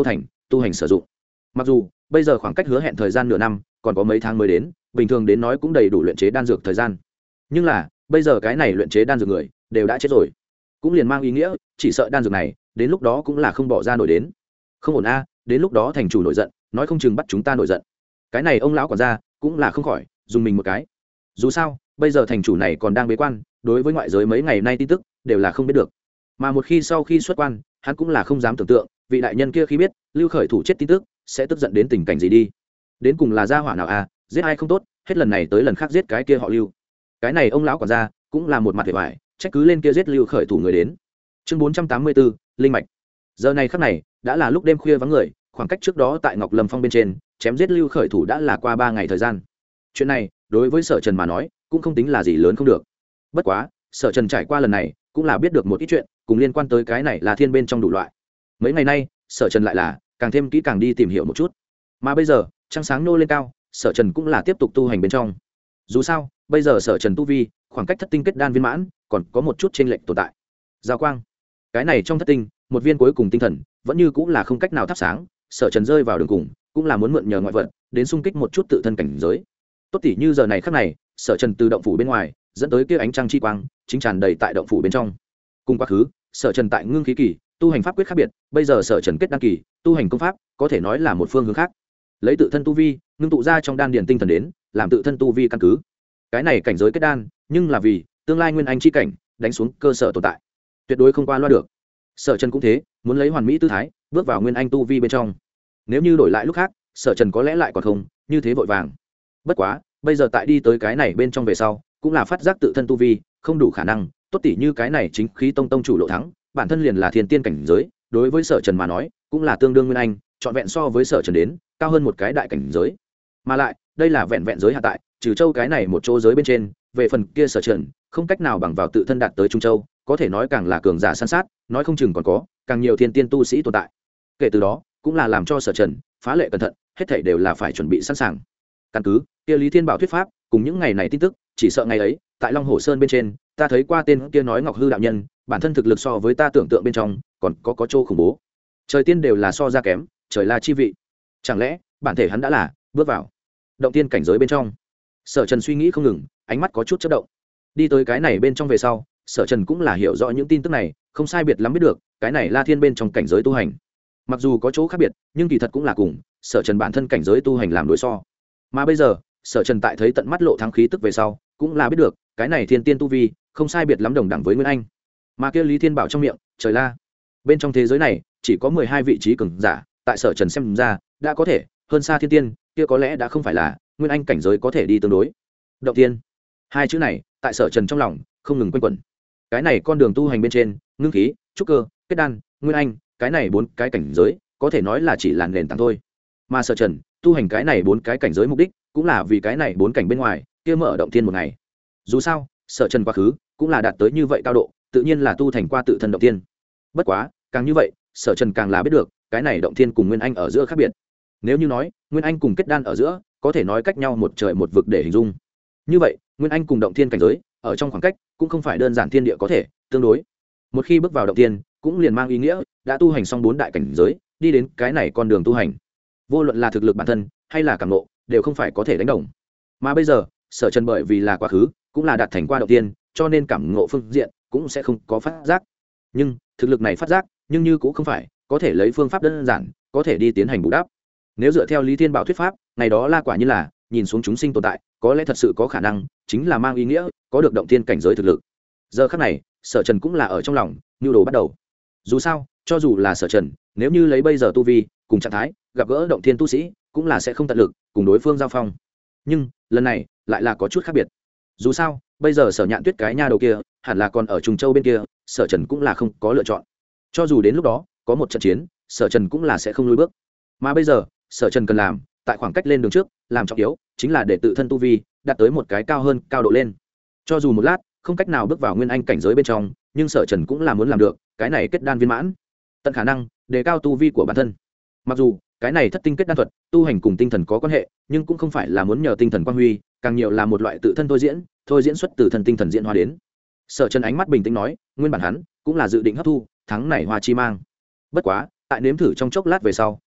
tu hành sử dụng. Mặc dù bây giờ khoảng cách hứa hẹn thời gian nửa năm còn có mấy tháng mới đến, bình thường đến nói cũng đầy đủ luyện chế đan dược thời gian, nhưng là bây giờ cái này luyện chế đan dược người đều đã chết rồi, cũng liền mang ý nghĩa chỉ sợ đan dược này đến lúc đó cũng là không bỏ ra nổi đến. Không ổn a, đến lúc đó thành chủ nổi giận, nói không chừng bắt chúng ta nổi giận. Cái này ông lão quản gia cũng là không khỏi dùng mình một cái. Dù sao bây giờ thành chủ này còn đang bế quan, đối với ngoại giới mấy ngày nay tin tức đều là không biết được, mà một khi sau khi xuất quan hắn cũng là không dám tưởng tượng vị đại nhân kia khi biết Lưu Khởi Thủ chết tin tức sẽ tức giận đến tình cảnh gì đi. Đến cùng là gia hỏa nào a, giết ai không tốt, hết lần này tới lần khác giết cái kia họ Lưu. Cái này ông lão quản gia cũng là một mặt vẻ vải, trách cứ lên kia giết Lưu Khởi Thủ người đến. Chương 484, linh mạch. Giờ này khắc này đã là lúc đêm khuya vắng người, khoảng cách trước đó tại Ngọc Lâm Phong bên trên chém giết Lưu Khởi Thủ đã là qua 3 ngày thời gian. Chuyện này đối với Sở Trần mà nói cũng không tính là gì lớn không được. Bất quá Sở Trần trải qua lần này cũng là biết được một ít chuyện cùng liên quan tới cái này là thiên bên trong đủ loại. Mấy ngày nay Sở Trần lại là càng thêm kỹ càng đi tìm hiểu một chút, mà bây giờ trăng sáng nô lên cao, Sở Trần cũng là tiếp tục tu hành bên trong. Dù sao bây giờ Sở Trần tu vi khoảng cách thất tinh kết đan viên mãn còn có một chút chênh lệch tồn tại. Giao quang, cái này trong thất tinh một viên cuối cùng tinh thần vẫn như cũng là không cách nào thắp sáng. Sở Trần rơi vào đường cùng cũng là muốn mượn nhờ ngoại vật đến xung kích một chút tự thân cảnh giới. Tốt tỉ như giờ này khắc này Sở Trần từ động phủ bên ngoài dẫn tới kia ánh trăng chi quang chính tràn đầy tại động phủ bên trong. Cùng quá khứ Sở Trần tại ngưng khí kỳ tu hành pháp quyết khác biệt, bây giờ Sở Trần kết đan kỳ tu hành công pháp có thể nói là một phương hướng khác, lấy tự thân tu vi ngưng tụ ra trong đan điền tinh thần đến làm tự thân tu vi căn cứ. Cái này cảnh giới kết đan nhưng là vì tương lai nguyên anh chi cảnh đánh xuống cơ sở tồn tại, tuyệt đối không qua loa được. Sở Trần cũng thế, muốn lấy hoàn mỹ tư thái bước vào nguyên anh tu vi bên trong. Nếu như đổi lại lúc khác Sở Trần có lẽ lại còn không như thế vội vàng. Bất quá bây giờ tại đi tới cái này bên trong về sau cũng là phát giác tự thân tu vi không đủ khả năng, tốt tỉ như cái này chính khí tông tông chủ Lộ Thắng bản thân liền là thiên tiên cảnh giới, đối với Sở Trần mà nói cũng là tương đương nguyên anh, trọn vẹn so với Sở Trần đến cao hơn một cái đại cảnh giới. Mà lại đây là vẹn vẹn giới hạ tại Trừ Châu cái này một chỗ giới bên trên, về phần kia Sở Trần không cách nào bằng vào tự thân đạt tới Trung Châu, có thể nói càng là cường giả san sát, nói không chừng còn có càng nhiều thiên tiên tu sĩ tồn tại. Kể từ đó cũng là làm cho Sở Trần phá lệ cẩn thận, hết thảy đều là phải chuẩn bị sẵn sàng. Căn cứ kia Lý Thiên Bảo thuyết pháp cùng những ngày này tin tức, chỉ sợ ngày ấy tại Long Hồ Sơn bên trên ta thấy qua tên kia nói Ngọc Hư đạo nhân bản thân thực lực so với ta tưởng tượng bên trong còn có chỗ khủng bố, trời tiên đều là so ra kém, trời la chi vị. Chẳng lẽ bản thể hắn đã là bước vào động tiên cảnh giới bên trong? Sở Trần suy nghĩ không ngừng, ánh mắt có chút chớp động. Đi tới cái này bên trong về sau Sở Trần cũng là hiểu rõ những tin tức này, không sai biệt lắm biết được cái này La Thiên bên trong cảnh giới tu hành mặc dù có chỗ khác biệt, nhưng kỳ thật cũng là cùng Sở Trần bản thân cảnh giới tu hành làm đối so. Mà bây giờ Sở Trần tại thấy tận mắt Lộ Thắng khí tức về sau cũng là biết được cái này thiên tiên tu vi không sai biệt lắm đồng đẳng với Nguyên Anh. Mà kia Lý Thiên Bảo trong miệng trời la, bên trong thế giới này chỉ có 12 vị trí cường giả, tại Sở Trần xem ra đã có thể hơn xa thiên tiên, kia có lẽ đã không phải là Nguyên Anh cảnh giới có thể đi tương đối. Động tiên, hai chữ này tại Sở Trần trong lòng không ngừng quanh quẩn. Cái này con đường tu hành bên trên, ngưng khí, trúc cơ, kết đan, Nguyên Anh, cái này 4 cái cảnh giới có thể nói là chỉ là nền tảng thôi. Mà Sở Trần tu hành cái này 4 cái cảnh giới mục đích cũng là vì cái này 4 cảnh bên ngoài kia mở động tiên một ngày. Dù sao Sở Trần quá khứ cũng là đạt tới như vậy cao độ, tự nhiên là tu thành qua tự thân động tiên. Bất quá càng như vậy Sở Trần càng là biết được cái này động tiên cùng Nguyên Anh ở giữa khác biệt. Nếu như nói Nguyên Anh cùng kết đan ở giữa có thể nói cách nhau một trời một vực để hình dung, như vậy Nguyên Anh cùng động tiên cảnh giới ở trong khoảng cách cũng không phải đơn giản thiên địa có thể tương đối. Một khi bước vào động tiên cũng liền mang ý nghĩa đã tu hành xong 4 đại cảnh giới, đi đến cái này con đường tu hành, vô luận là thực lực bản thân hay là cảm ngộ đều không phải có thể đánh đồng. Mà bây giờ Sở Trần bởi vì là quá khứ cũng là đạt thành qua động tiên, cho nên cảm ngộ phương diện cũng sẽ không có phát giác, nhưng thực lực này phát giác nhưng như cũng không phải có thể lấy phương pháp đơn giản có thể đi tiến hành bù đắp. Nếu dựa theo Lý Thiên Bảo thuyết pháp, ngày đó La quả như là nhìn xuống chúng sinh tồn tại, có lẽ thật sự có khả năng chính là mang ý nghĩa có được động tiên cảnh giới thực lực. Giờ khắc này Sở Trần cũng là ở trong lòng nhu đồ bắt đầu. Dù sao cho dù là Sở Trần nếu như lấy bây giờ tu vi cùng trạng thái gặp gỡ động thiên tu sĩ cũng là sẽ không tận lực cùng đối phương giao phong, nhưng lần này lại là có chút khác biệt. Dù sao bây giờ Sở Nhạn Tuyết cái nha đầu kia hẳn là còn ở Trùng Châu bên kia, Sở Trần cũng là không có lựa chọn. Cho dù đến lúc đó có một trận chiến, Sở Trần cũng là sẽ không lùi bước. Mà bây giờ Sở Trần cần làm tại khoảng cách lên đường trước làm trọng yếu chính là để tự thân tu vi đạt tới một cái cao hơn cao độ lên. Cho dù một lát không cách nào bước vào Nguyên Anh cảnh giới bên trong, nhưng Sở Trần cũng là muốn làm được cái này kết đan viên mãn, tận khả năng đề cao tu vi của bản thân. Mặc dù cái này thất tinh kết đan thuật tu hành cùng tinh thần có quan hệ, nhưng cũng không phải là muốn nhờ tinh thần quang huy, càng nhiều là một loại tự thân thôi diễn xuất từ thân tinh thần diễn hóa đến. Sở Trần ánh mắt bình tĩnh nói, nguyên bản hắn cũng là dự định hấp thu thắng này hoa chi mang. Bất quá tại nếm thử trong chốc lát về sau,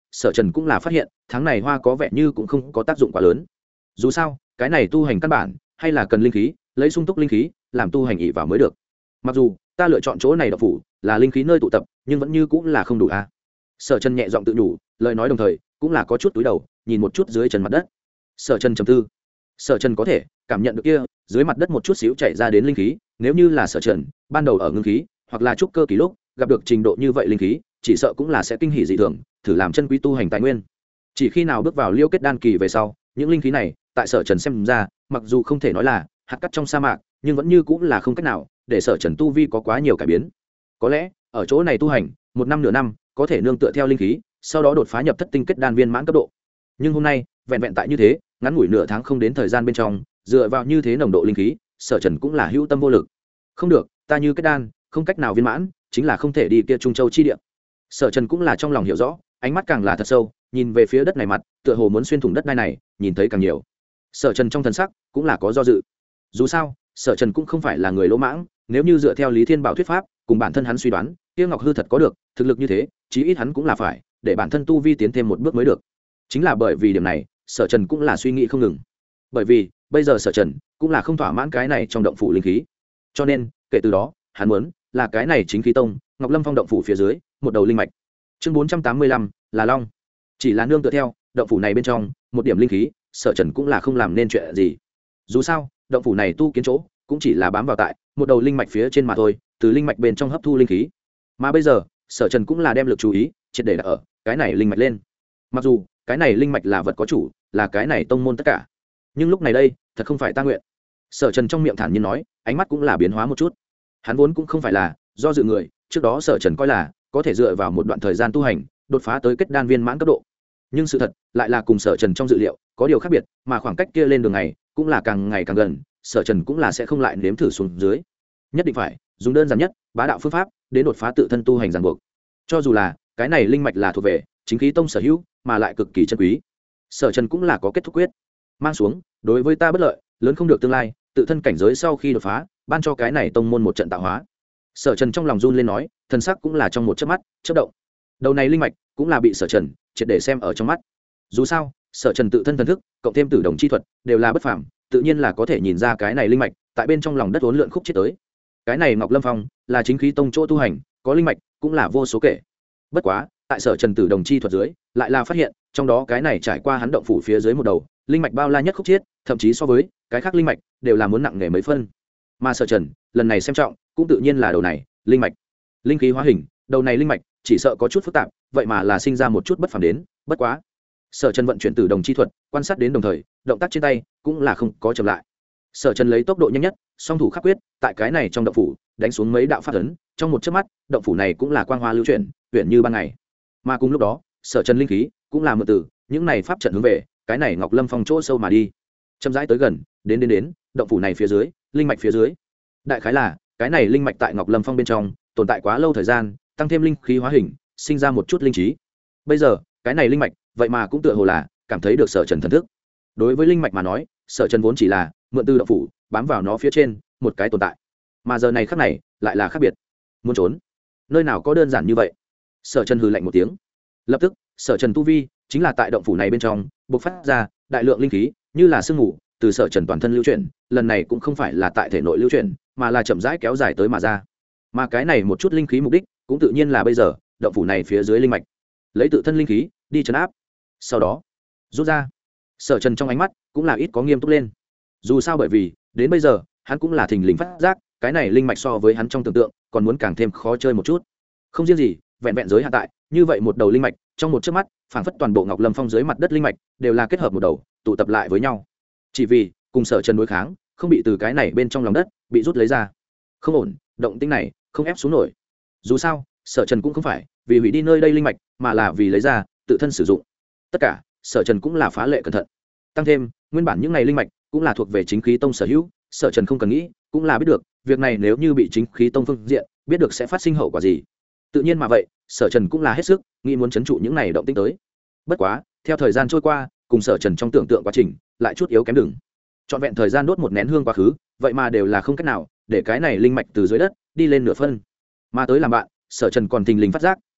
Sở Trần cũng là phát hiện tháng này hoa có vẻ như cũng không có tác dụng quá lớn. Dù sao cái này tu hành căn bản hay là cần linh khí, lấy sung túc linh khí làm tu hành ỷ vào mới được. Mặc dù ta lựa chọn chỗ này độc phủ là linh khí nơi tụ tập, nhưng vẫn như cũng là không đủ a. Sở Trần nhẹ giọng tự nhủ, lời nói đồng thời cũng là có chút túi đầu nhìn một chút dưới chân mặt đất. Sở Trần trầm tư. Sở Trần có thể cảm nhận được kia dưới mặt đất một chút xíu chảy ra đến linh khí, nếu như là Sở Trần ban đầu ở ngưng khí hoặc là trúc cơ kỳ lúc gặp được trình độ như vậy linh khí, chỉ sợ cũng là sẽ kinh hỉ dị thường, thử làm chân quý tu hành tài nguyên. Chỉ khi nào bước vào liêu kết đan kỳ về sau, những linh khí này tại Sở Trần xem ra, mặc dù không thể nói là hạt cát trong sa mạc, nhưng vẫn như cũng là không cách nào để Sở Trần tu vi có quá nhiều cải biến. Có lẽ ở chỗ này tu hành một năm nửa năm có thể nương tựa theo linh khí, sau đó đột phá nhập thất tinh kết đan viên mãn cấp độ. Nhưng hôm nay vẹn vẹn tại như thế ngắn ngủi nửa tháng không đến thời gian bên trong, dựa vào như thế nồng độ linh khí, Sở Trần cũng là hữu tâm vô lực. Không được, ta như kết đan không cách nào viên mãn, chính là không thể đi kia Trung Châu chi địa. Sở Trần cũng là trong lòng hiểu rõ, ánh mắt càng là thật sâu, nhìn về phía đất này mặt, tựa hồ muốn xuyên thủng đất đai này, nhìn thấy càng nhiều. Sở Trần trong thần sắc cũng là có do dự. Dù sao Sở Trần cũng không phải là người lỗ mãng, nếu như dựa theo Lý Thiên Bảo thuyết pháp cùng bản thân hắn suy đoán, kia Ngọc Hư thật có được thực lực như thế, chí ít hắn cũng là phải để bản thân tu vi tiến thêm một bước mới được. Chính là bởi vì điểm này, Sở Trần cũng là suy nghĩ không ngừng. Bởi vì bây giờ Sở Trần cũng là không thỏa mãn cái này trong động phủ linh khí, cho nên kể từ đó hắn muốn là cái này chính khí tông Ngọc Lâm Phong động phủ phía dưới một đầu linh mạch. Chương 485 là long, chỉ là nương tựa theo động phủ này bên trong một điểm linh khí, Sở Trần cũng là không làm nên chuyện gì. Dù sao động phủ này tu kiến chỗ cũng chỉ là bám vào tại một đầu linh mạch phía trên mà thôi, từ linh mạch bên trong hấp thu linh khí. Mà bây giờ Sở Trần cũng là đem lực chú ý triệt để đặt ở cái này linh mạch lên. Mặc dù cái này linh mạch là vật có chủ, là cái này tông môn tất cả, nhưng lúc này đây thật không phải ta nguyện. Sở Trần trong miệng thản nhiên nói, ánh mắt cũng là biến hóa một chút. Hắn vốn cũng không phải là do dự người, trước đó Sở Trần coi là có thể dựa vào một đoạn thời gian tu hành đột phá tới kết đan viên mãn cấp độ, nhưng sự thật lại là cùng Sở Trần trong dự liệu có điều khác biệt, mà khoảng cách kia lên đường này cũng là càng ngày càng gần. Sở Trần cũng là sẽ không lại nếm thử xuống dưới, nhất định phải dùng đơn giản nhất bá đạo phương pháp đến đột phá tự thân tu hành ràng buộc. Cho dù là cái này linh mạch là thuộc về chính khí tông sở hữu, mà lại cực kỳ chân quý, Sở Trần cũng là có kết thúc quyết mang xuống đối với ta bất lợi, lớn không được tương lai tự thân cảnh giới sau khi đột phá ban cho cái này tông môn một trận tạo hóa. Sở Trần trong lòng run lên nói, thần sắc cũng là trong một chớp mắt chớp động. Đầu này linh mạch cũng là bị Sở Trần triệt để xem ở trong mắt. Dù sao Sở Trần tự thân thần thức cộng thêm tử đồng chi thuật đều là bất phàm, tự nhiên là có thể nhìn ra cái này linh mạch tại bên trong lòng đất uốn lượn khúc chết tới. Cái này Ngọc Lâm Phong là chính khí tông chỗ tu hành, có linh mạch cũng là vô số kể. Bất quá tại Sở Trần tử đồng chi thuật dưới lại là phát hiện trong đó cái này trải qua hắn động phủ phía dưới một đầu linh mạch bao la nhất khúc chiết, thậm chí so với cái khác linh mạch đều là muốn nặng nề mấy phân. Mà Sở Trần lần này xem trọng cũng tự nhiên là đầu này linh mạch. Linh khí hóa hình, đầu này linh mạch chỉ sợ có chút phức tạp, vậy mà là sinh ra một chút bất phàm đến. Bất quá Sở Trần vận chuyển tử đồng chi thuật quan sát đến đồng thời, động tác trên tay cũng là không có chậm lại. Sở Trần lấy tốc độ nhanh nhất, song thủ khắc quyết, tại cái này trong động phủ đánh xuống mấy đạo pháp ấn, trong một chớp mắt động phủ này cũng là quang hoa lưu chuyển, uyển như ban ngày. Mà cùng lúc đó Sở Trần linh khí cũng là mượn từ những này pháp trận hướng về cái này Ngọc Lâm Phong chỗ sâu mà đi, chậm rãi tới gần, đến động phủ này phía dưới linh mạch phía dưới. Đại khái là cái này linh mạch tại Ngọc Lâm Phong bên trong tồn tại quá lâu thời gian, tăng thêm linh khí hóa hình, sinh ra một chút linh trí. Bây giờ cái này linh mạch vậy mà cũng tựa hồ là cảm thấy được Sở Trần thần thức. Đối với linh mạch mà nói, Sở Trần vốn chỉ là mượn từ động phủ bám vào nó phía trên một cái tồn tại, mà giờ này khắc này lại là khác biệt. Muốn trốn, nơi nào có đơn giản như vậy. Sở Trần hừ lạnh một tiếng, lập tức Sở Trần tu vi chính là tại động phủ này bên trong bộc phát ra đại lượng linh khí, như là sương mù từ Sở Trần toàn thân lưu chuyển. Lần này cũng không phải là tại thể nội lưu chuyển, mà là chậm rãi kéo dài tới mà ra. Mà cái này một chút linh khí mục đích cũng tự nhiên là bây giờ động phủ này phía dưới linh mạch lấy tự thân linh khí đi trấn áp, sau đó rút ra. Sở Trần trong ánh mắt cũng là ít có nghiêm túc lên. Dù sao bởi vì đến bây giờ hắn cũng là thình lình phát giác cái này linh mạch so với hắn trong tưởng tượng còn muốn càng thêm khó chơi một chút. Không riêng gì vẹn vẹn giới hạn tại như vậy một đầu linh mạch, trong một chớp mắt phảng phất toàn bộ Ngọc Lâm Phong dưới mặt đất linh mạch đều là kết hợp một đầu tụ tập lại với nhau, chỉ vì cùng Sở Trần đối kháng, không bị từ cái này bên trong lòng đất bị rút lấy ra. Không ổn, động tĩnh này không ép xuống nổi. Dù sao Sở Trần cũng không phải vì hủy đi nơi đây linh mạch, mà là vì lấy ra tự thân sử dụng. Tất cả Sở Trần cũng là phá lệ cẩn thận, tăng thêm nguyên bản những này linh mạch cũng là thuộc về chính khí tông sở hữu. Sở Trần không cần nghĩ cũng là biết được việc này nếu như bị chính khí tông phương diện biết được sẽ phát sinh hậu quả gì. Tự nhiên mà vậy Sở Trần cũng là hết sức nghĩ muốn trấn trụ những này động tĩnh tới. Bất quá theo thời gian trôi qua, cùng Sở Trần trong tưởng tượng quá trình lại chút yếu kém đừng. Trọn vẹn thời gian đốt một nén hương quá khứ, vậy mà đều là không cách nào để cái này linh mạch từ dưới đất đi lên nửa phân. Mà tới làm bạn, Sở Trần còn thình lình phát giác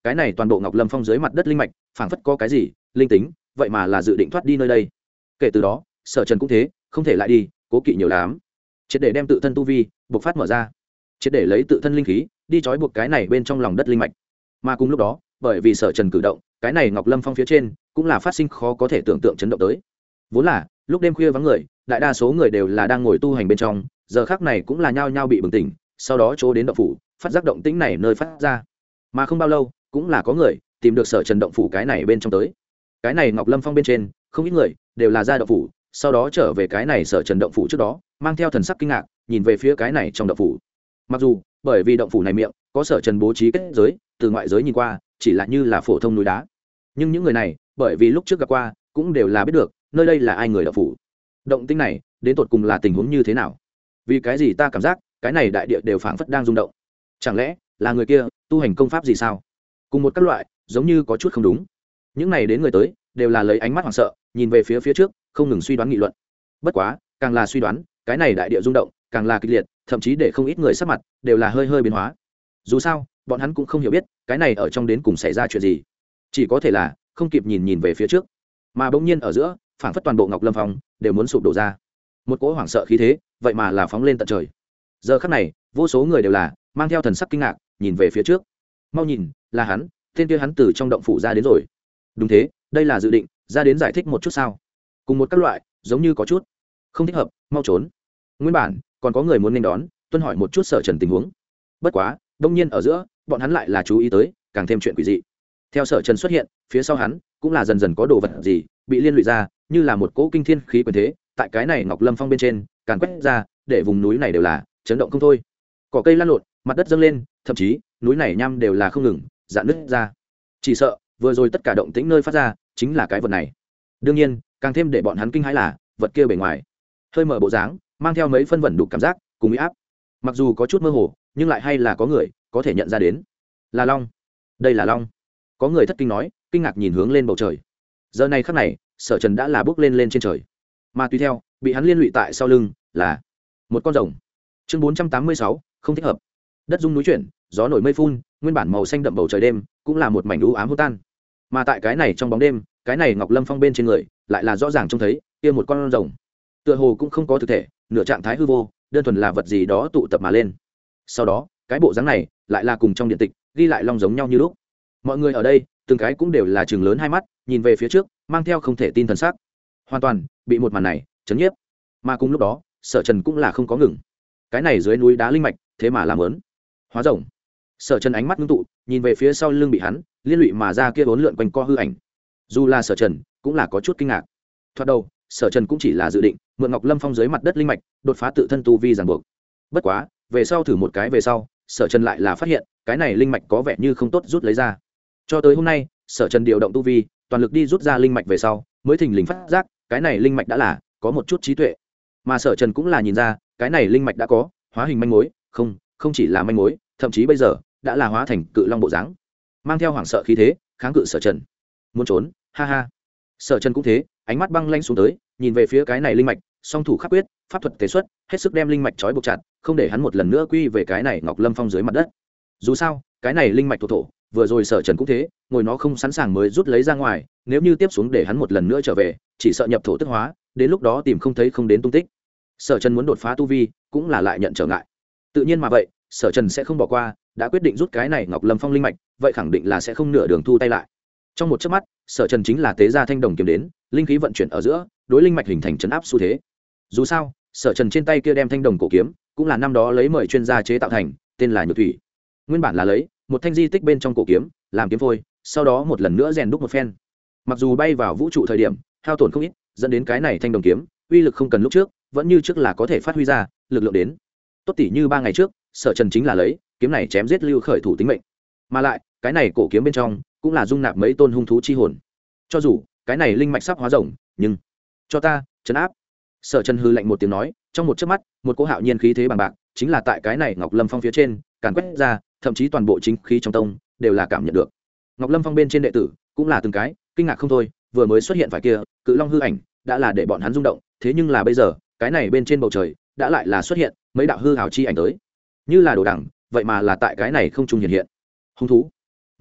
cái này toàn bộ ngọc lâm phong dưới mặt đất linh mạch phảng phất có cái gì linh tính, vậy mà là dự định thoát đi nơi đây. Kể từ đó Sở Trần cũng thế, không thể lại đi cố kỵ nhiều lắm, triệt để đem tự thân tu vi buộc phát mở ra, triệt để lấy tự thân linh khí đi trói buộc cái này bên trong lòng đất linh mạch. Mà cùng lúc đó, bởi vì Sở Trần cử động, cái này ngọc lâm phong phía trên cũng là phát sinh khó có thể tưởng tượng chấn động tới. Vốn là lúc đêm khuya vắng người, đại đa số người đều là đang ngồi tu hành bên trong, giờ khắc này cũng là nhao nhao bị bừng tỉnh, sau đó chỗ đến động phủ phát giác động tĩnh này nơi phát ra. Mà không bao lâu cũng là có người tìm được Sở Trần động phủ cái này bên trong tới. Cái này ngọc lâm phong bên trên không ít người đều là ra động phủ, sau đó trở về cái này Sở Trần động phủ trước đó, mang theo thần sắc kinh ngạc nhìn về phía cái này trong động phủ. Mặc dù bởi vì động phủ này miệng có Sở Trần bố trí kết giới, từ ngoại giới nhìn qua chỉ là như là phổ thông núi đá, nhưng những người này bởi vì lúc trước gặp qua cũng đều là biết được nơi đây là ai người động phủ. Động tĩnh này đến tột cùng là tình huống như thế nào? Vì cái gì ta cảm giác cái này đại địa đều phảng phất đang rung động? Chẳng lẽ là người kia tu hành công pháp gì sao? Cùng một các loại giống như có chút không đúng. Những này đến người tới đều là lấy ánh mắt hoảng sợ nhìn về phía trước, không ngừng suy đoán nghị luận. Bất quá càng là suy đoán, cái này đại địa rung động càng là kịch liệt, thậm chí để không ít người sắc mặt đều là hơi biến hóa. Dù sao bọn hắn cũng không hiểu biết cái này ở trong đến cùng xảy ra chuyện gì, chỉ có thể là không kịp nhìn về phía trước, mà bỗng nhiên ở giữa phảng phất toàn bộ ngọc lâm phong đều muốn sụp đổ ra. Một cỗ hoảng sợ khí thế vậy mà là phóng lên tận trời. Giờ khắc này vô số người đều là mang theo thần sắc kinh ngạc nhìn về phía trước. Mau nhìn, là hắn, tên kia hắn từ trong động phủ ra đến rồi. Đúng thế, đây là dự định ra đến giải thích một chút sao? Cùng một các loại giống như có chút không thích hợp, mau trốn. Nguyên bản còn có người muốn nên đón tuân hỏi một chút Sở Trần tình huống, bất quá đông nhiên ở giữa bọn hắn lại là chú ý tới càng thêm chuyện quỷ dị. Theo Sở Trần xuất hiện, phía sau hắn cũng là dần dần có đồ vật gì bị liên lụy ra, như là một cỗ kinh thiên khí quyền thế tại cái này ngọc lâm phong bên trên càn quét ra, để vùng núi này đều là chấn động không thôi. Cỏ cây lan lộn, mặt đất dâng lên, thậm chí núi này nham đều là không ngừng dạn nứt ra. Chỉ sợ vừa rồi tất cả động tĩnh nơi phát ra chính là cái vật này. Đương nhiên càng thêm để bọn hắn kinh hãi là vật kia bề ngoài hơi mở bộ dáng, mang theo mấy phân vẩn đục cảm giác cùng uy áp. Mặc dù có chút mơ hồ, nhưng lại hay là có người có thể nhận ra đến là long. Đây là long. Có người thất kinh nói, kinh ngạc nhìn hướng lên bầu trời. Giờ này khắc này Sở Trần đã là bước lên trên trời, mà tùy theo bị hắn liên lụy tại sau lưng là một con rồng. Chương 486, không thích hợp. Đất rung núi chuyển, gió nổi mây phun, nguyên bản màu xanh đậm bầu trời đêm cũng là một mảnh u ám hô tan. Mà tại cái này trong bóng đêm, cái này ngọc lâm phong bên trên người lại là rõ ràng trông thấy kia một con rồng, tựa hồ cũng không có thực thể, nửa trạng thái hư vô, đơn thuần là vật gì đó tụ tập mà lên. Sau đó cái bộ dáng này lại là cùng trong điện tịch ghi lại long giống nhau như lúc. Mọi người ở đây từng cái cũng đều là trừng lớn hai mắt nhìn về phía trước, mang theo không thể tin thần sắc, hoàn toàn bị một màn này chấn nhiếp. Mà cùng lúc đó Sở Trần cũng là không có ngừng. Cái này dưới núi đá linh mạch thế mà làm lớn hóa rồng. Sở Trần ánh mắt ngưng tụ nhìn về phía sau lưng bị hắn liên lụy mà ra kia bốn lượn quanh co hư ảnh. Dù là Sở Trần cũng là có chút kinh ngạc. Thoạt đầu Sở Trần cũng chỉ là dự định mượn ngọc lâm phong dưới mặt đất linh mạch đột phá tự thân tu vi ràng buộc. Bất quá về sau thử một cái về sau, Sở Trần lại là phát hiện cái này linh mạch có vẻ như không tốt rút lấy ra. Cho tới hôm nay Sở Trần điều động tu vi toàn lực đi rút ra linh mạch về sau, mới thình lình phát giác cái này linh mạch đã là có một chút trí tuệ. Mà Sở Trần cũng là nhìn ra cái này linh mạch đã có hóa hình manh mối, không chỉ là manh mối, thậm chí bây giờ đã là hóa thành cự long bộ dáng, mang theo hoảng sợ khí thế kháng cự Sở Trần. Muốn trốn, ha ha. Sở Trần cũng thế, ánh mắt băng lanh xuống tới nhìn về phía cái này linh mạch, song thủ khắc quyết, pháp thuật tế xuất, hết sức đem linh mạch trói buộc chặt, không để hắn một lần nữa quy về cái này ngọc lâm phong dưới mặt đất. Dù sao cái này linh mạch thuộc thổ, vừa rồi Sở Trần cũng thế, ngồi nó không sẵn sàng mới rút lấy ra ngoài, nếu như tiếp xuống để hắn một lần nữa trở về, chỉ sợ nhập thổ tức hóa, đến lúc đó tìm không thấy không đến tung tích. Sở Trần muốn đột phá tu vi cũng là lại nhận trở ngại. Tự nhiên mà vậy, Sở Trần sẽ không bỏ qua, đã quyết định rút cái này ngọc lâm phong linh mạch, vậy khẳng định là sẽ không nửa đường thu tay lại. Trong một chớp mắt, Sở Trần chính là tế ra thanh đồng kiếm đến, linh khí vận chuyển ở giữa, đối linh mạch hình thành trấn áp xu thế. Dù sao Sở Trần trên tay kia đem thanh đồng cổ kiếm cũng là năm đó lấy mời chuyên gia chế tạo thành, tên là Nhược Thủy. Nguyên bản là lấy một thanh di tích bên trong cổ kiếm làm kiếm phôi, sau đó một lần nữa rèn đúc một phen. Mặc dù bay vào vũ trụ thời điểm hao tổn không ít, dẫn đến cái này thanh đồng kiếm uy lực không cần lúc trước, vẫn như trước là có thể phát huy ra lực lượng đến. Tốt tỷ như 3 ngày trước, Sở Trần chính là lấy kiếm này chém giết Lưu Khởi thủ tính mệnh. Mà lại, cái này cổ kiếm bên trong cũng là dung nạp mấy tôn hung thú chi hồn. Cho dù cái này linh mạch sắp hóa rồng, nhưng cho ta trấn áp. Sở Trần hư lạnh một tiếng nói, trong một chớp mắt, một cỗ hạo nhiên khí thế bằng bạc, chính là tại cái này Ngọc Lâm Phong phía trên, càn quét ra, thậm chí toàn bộ chính khí trong tông đều là cảm nhận được. Ngọc Lâm Phong bên trên đệ tử cũng là từng cái kinh ngạc không thôi, vừa mới xuất hiện phải kia, cự long hư ảnh, đã là để bọn hắn rung động, thế nhưng là bây giờ, cái này bên trên bầu trời, đã lại là xuất hiện mấy đạo hư hào chi ảnh tới. Như là đồ đằng, vậy mà là tại cái này không trung hiện hiện. Hung thú.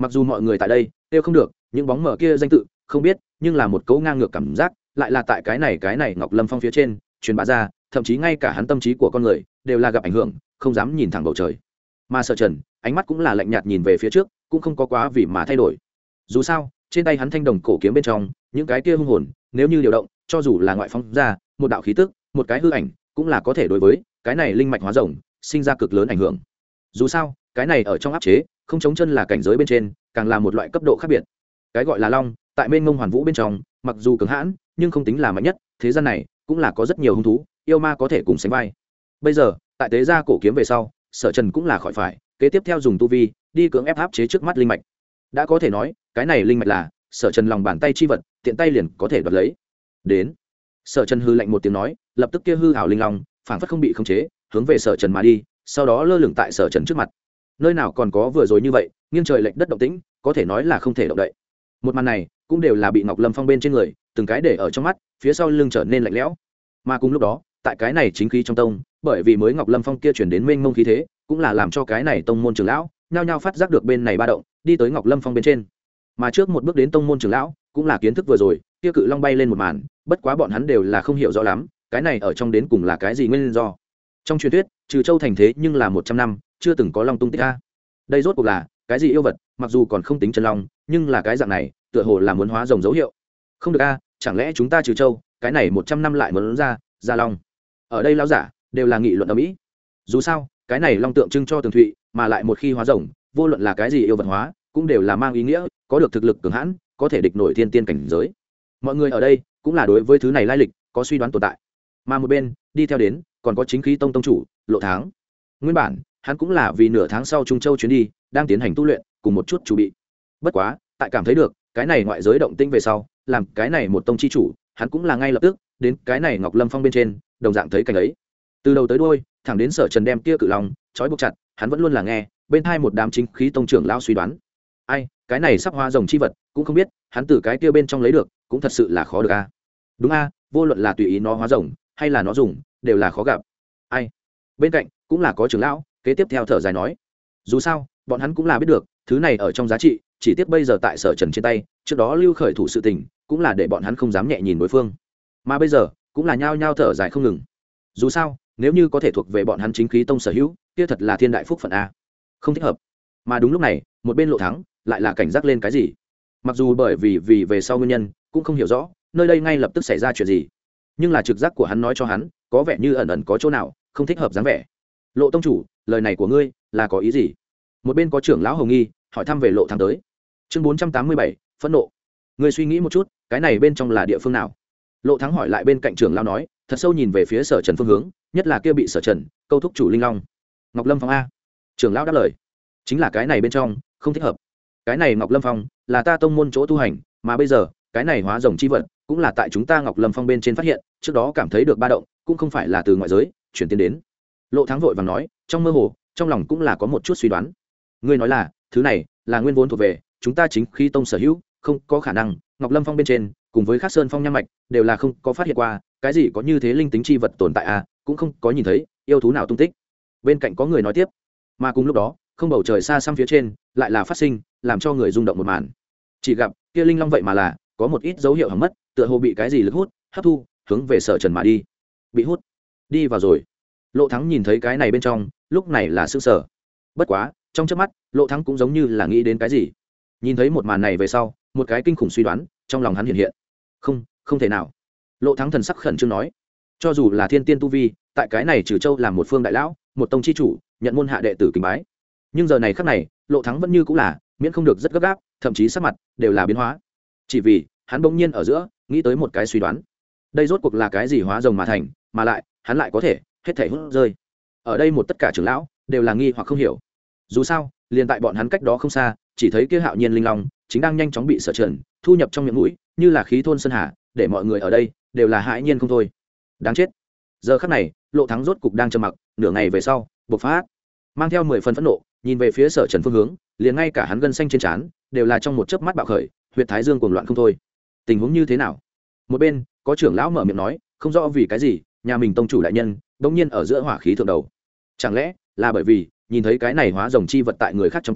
mặc dù mọi người tại đây kêu không được những bóng mờ kia danh tự không biết, nhưng là một cấu ngang ngược cảm giác lại là tại cái này Ngọc Lâm Phong phía trên truyền bá ra, thậm chí ngay cả hắn tâm trí của con người đều là gặp ảnh hưởng, không dám nhìn thẳng bầu trời. Mà Sở Trần ánh mắt cũng là lạnh nhạt nhìn về phía trước, cũng không có quá vì mà thay đổi. Dù sao trên tay hắn thanh đồng cổ kiếm bên trong những cái kia hung hồn nếu như điều động, cho dù là ngoại phóng ra một đạo khí tức, một cái hư ảnh, cũng là có thể đối với cái này linh mạch hóa rồng sinh ra cực lớn ảnh hưởng. Dù sao cái này ở trong áp chế không chống chân là cảnh giới bên trên, càng là một loại cấp độ khác biệt. Cái gọi là long tại mênh mông hoàn vũ bên trong mặc dù cường hãn nhưng không tính là mạnh nhất, thế gian này cũng là có rất nhiều hung thú yêu ma có thể cùng sánh vai. Bây giờ tại tế gia cổ kiếm về sau, Sở Trần cũng là khỏi phải kế tiếp theo dùng tu vi đi cưỡng ép áp chế trước mắt linh mạch. Đã có thể nói cái này linh mạch là Sở Trần lòng bàn tay chi vật, tiện tay liền có thể đoạt lấy. Đến. Sở Trần hư lạnh một tiếng nói, lập tức kia hư ảo linh long phảng phất không bị khống chế hướng về Sở Trần mà đi, sau đó lơ lửng tại Sở Trần trước mặt. Nơi nào còn có vừa rồi như vậy nghiêng trời lệch đất động tĩnh, có thể nói là không thể động đậy. Một màn này cũng đều là bị Ngọc Lâm Phong bên trên người từng cái để ở trong mắt, phía sau lưng trở nên lạnh lẽo. Mà cùng lúc đó tại cái này chính khí trong tông, bởi vì mới Ngọc Lâm Phong kia chuyển đến mênh mông khí thế, cũng là làm cho cái này tông môn trưởng lão nhao nhao phát giác được bên này ba động, đi tới Ngọc Lâm Phong bên trên. Mà trước một bước đến tông môn trưởng lão cũng là kiến thức vừa rồi kia cự long bay lên một màn, bất quá bọn hắn đều là không hiểu rõ lắm cái này ở trong đến cùng là cái gì nguyên do. Trong truyền thuyết Trừ Châu thành thế nhưng là 100 năm chưa từng có long tung tích a. Đây rốt cuộc là cái gì yêu vật, mặc dù còn không tính chân long, nhưng là cái dạng này tựa hồ là muốn hóa rồng dấu hiệu. Không được a, chẳng lẽ chúng ta Trừ Châu cái này 100 năm lại muốn ra long? Ở đây lão giả đều là nghị luận ở mỹ. Dù sao cái này long tượng trưng cho tường thụy, mà lại một khi hóa rồng, vô luận là cái gì yêu vật hóa cũng đều là mang ý nghĩa có được thực lực cường hãn, có thể địch nổi thiên tiên cảnh giới. Mọi người ở đây cũng là đối với thứ này lai lịch có suy đoán tồn tại. Mà một bên đi theo đến còn có chính khí tông tông chủ Lộ Tháng. Nguyên bản hắn cũng là vì nửa tháng sau Trung Châu chuyến đi đang tiến hành tu luyện cùng một chút chuẩn bị. Bất quá tại cảm thấy được cái này ngoại giới động tĩnh về sau, làm cái này một tông chi chủ, hắn cũng là ngay lập tức đến cái này Ngọc Lâm Phong bên trên, đồng dạng thấy cảnh ấy. Từ đầu tới đuôi thẳng đến Sở Trần đem kia cự long trói buộc chặt, hắn vẫn luôn là nghe bên thai một đám chính khí tông trưởng lao suy đoán. Ai cái này sắp hóa rồng chi vật cũng không biết hắn từ cái kia bên trong lấy được, cũng thật sự là khó được a. Đúng a, vô luận là tùy ý nó hóa rồng hay là nó dùng đều là khó gặp. Ai bên cạnh cũng là có trưởng lão kế tiếp theo thở dài nói, dù sao bọn hắn cũng là biết được thứ này ở trong giá trị, chỉ tiếc bây giờ tại Sở Trần trên tay, trước đó lưu khởi thủ sự tình cũng là để bọn hắn không dám nhẹ nhìn đối phương, mà bây giờ cũng là nhao nhao thở dài không ngừng. Dù sao nếu như có thể thuộc về bọn hắn chính khí tông sở hữu, kia thật là thiên đại phúc phận a. Không thích hợp. Mà đúng lúc này một bên Lộ Thắng lại là cảnh giác lên cái gì. Mặc dù bởi vì về sau nguyên nhân cũng không hiểu rõ nơi đây ngay lập tức xảy ra chuyện gì, nhưng là trực giác của hắn nói cho hắn có vẻ như ẩn ẩn có chỗ nào không thích hợp dáng vẻ. Lộ tông chủ, lời này của ngươi là có ý gì? Một bên có trưởng lão Hồng Nghi hỏi thăm về Lộ Thắng tới. Chương 487, phẫn nộ. Ngươi suy nghĩ một chút, cái này bên trong là địa phương nào? Lộ Thắng hỏi lại bên cạnh trưởng lão nói, thật sâu nhìn về phía Sở Trần phương hướng, nhất là kia bị Sở Trần câu thúc chủ linh long. Ngọc Lâm Phong a. Trưởng lão đáp lời, chính là cái này bên trong không thích hợp. Cái này Ngọc Lâm Phong là ta tông môn chỗ tu hành, mà bây giờ cái này hóa rồng chi vật cũng là tại chúng ta Ngọc Lâm Phong bên trên phát hiện, trước đó cảm thấy được ba động cũng không phải là từ ngoại giới chuyển tiến đến. Lộ Thắng vội vàng nói, trong mơ hồ trong lòng cũng là có một chút suy đoán. Ngươi nói là thứ này là nguyên vốn thuộc về chúng ta chính khí tông sở hữu, không có khả năng Ngọc Lâm Phong bên trên cùng với Khắc Sơn Phong nham mạch đều là không có phát hiện qua cái gì có như thế linh tính chi vật tồn tại à, cũng không có nhìn thấy yêu thú nào tung tích. Bên cạnh có người nói tiếp. Mà cùng lúc đó không bầu trời xa xăm phía trên lại là phát sinh làm cho người rung động một màn. Chỉ gặp kia linh long vậy mà là có một ít dấu hiệu hỏng mất, tựa hồ bị cái gì lực hút hấp thu hướng về Sở Trần mà đi. Bị hút đi vào rồi. Lộ Thắng nhìn thấy cái này bên trong lúc này là sững sờ. Bất quá trong chớp mắt Lộ Thắng cũng giống như là nghĩ đến cái gì. Nhìn thấy một màn này về sau, một cái kinh khủng suy đoán trong lòng hắn hiện hiện. Không thể nào. Lộ Thắng thần sắc khẩn trương nói, cho dù là thiên tiên tu vi, tại cái này Trừ Châu làm một phương đại lão, một tông chi chủ, nhận môn hạ đệ tử kính bái, nhưng giờ này khắc này Lộ Thắng vẫn như cũng là miễn không được rất gấp gáp, thậm chí sắc mặt đều là biến hóa, chỉ vì hắn bỗng nhiên ở giữa nghĩ tới một cái suy đoán. Đây rốt cuộc là cái gì hóa rồng mà thành, mà lại hắn lại có thể hết thể hút rơi. Ở đây một tất cả trưởng lão đều là nghi hoặc không hiểu. Dù sao liền tại bọn hắn cách đó không xa, chỉ thấy kia hạo nhiên linh long chính đang nhanh chóng bị Sở Trần thu nhập trong miệng mũi, như là khí thôn sơn hà, để mọi người ở đây đều là hãi nhiên không thôi. Đáng chết. Giờ khắc này Lộ Thắng rốt cục đang trầm mặc, nửa ngày về sau bộc phát, mang theo 10 phần phẫn nộ, nhìn về phía Sở Trần phương hướng, liền ngay cả hắn gân xanh trên trán đều là trong một chớp mắt bạo khởi, huyệt thái dương cuồng loạn không thôi. Tình huống như thế nào? Một bên có trưởng lão mở miệng nói, không rõ vì cái gì nhà mình tông chủ đại nhân bỗng nhiên ở giữa hỏa khí thượng đầu. Chẳng lẽ là bởi vì nhìn thấy cái này hóa rồng chi vật tại người khác trong tay,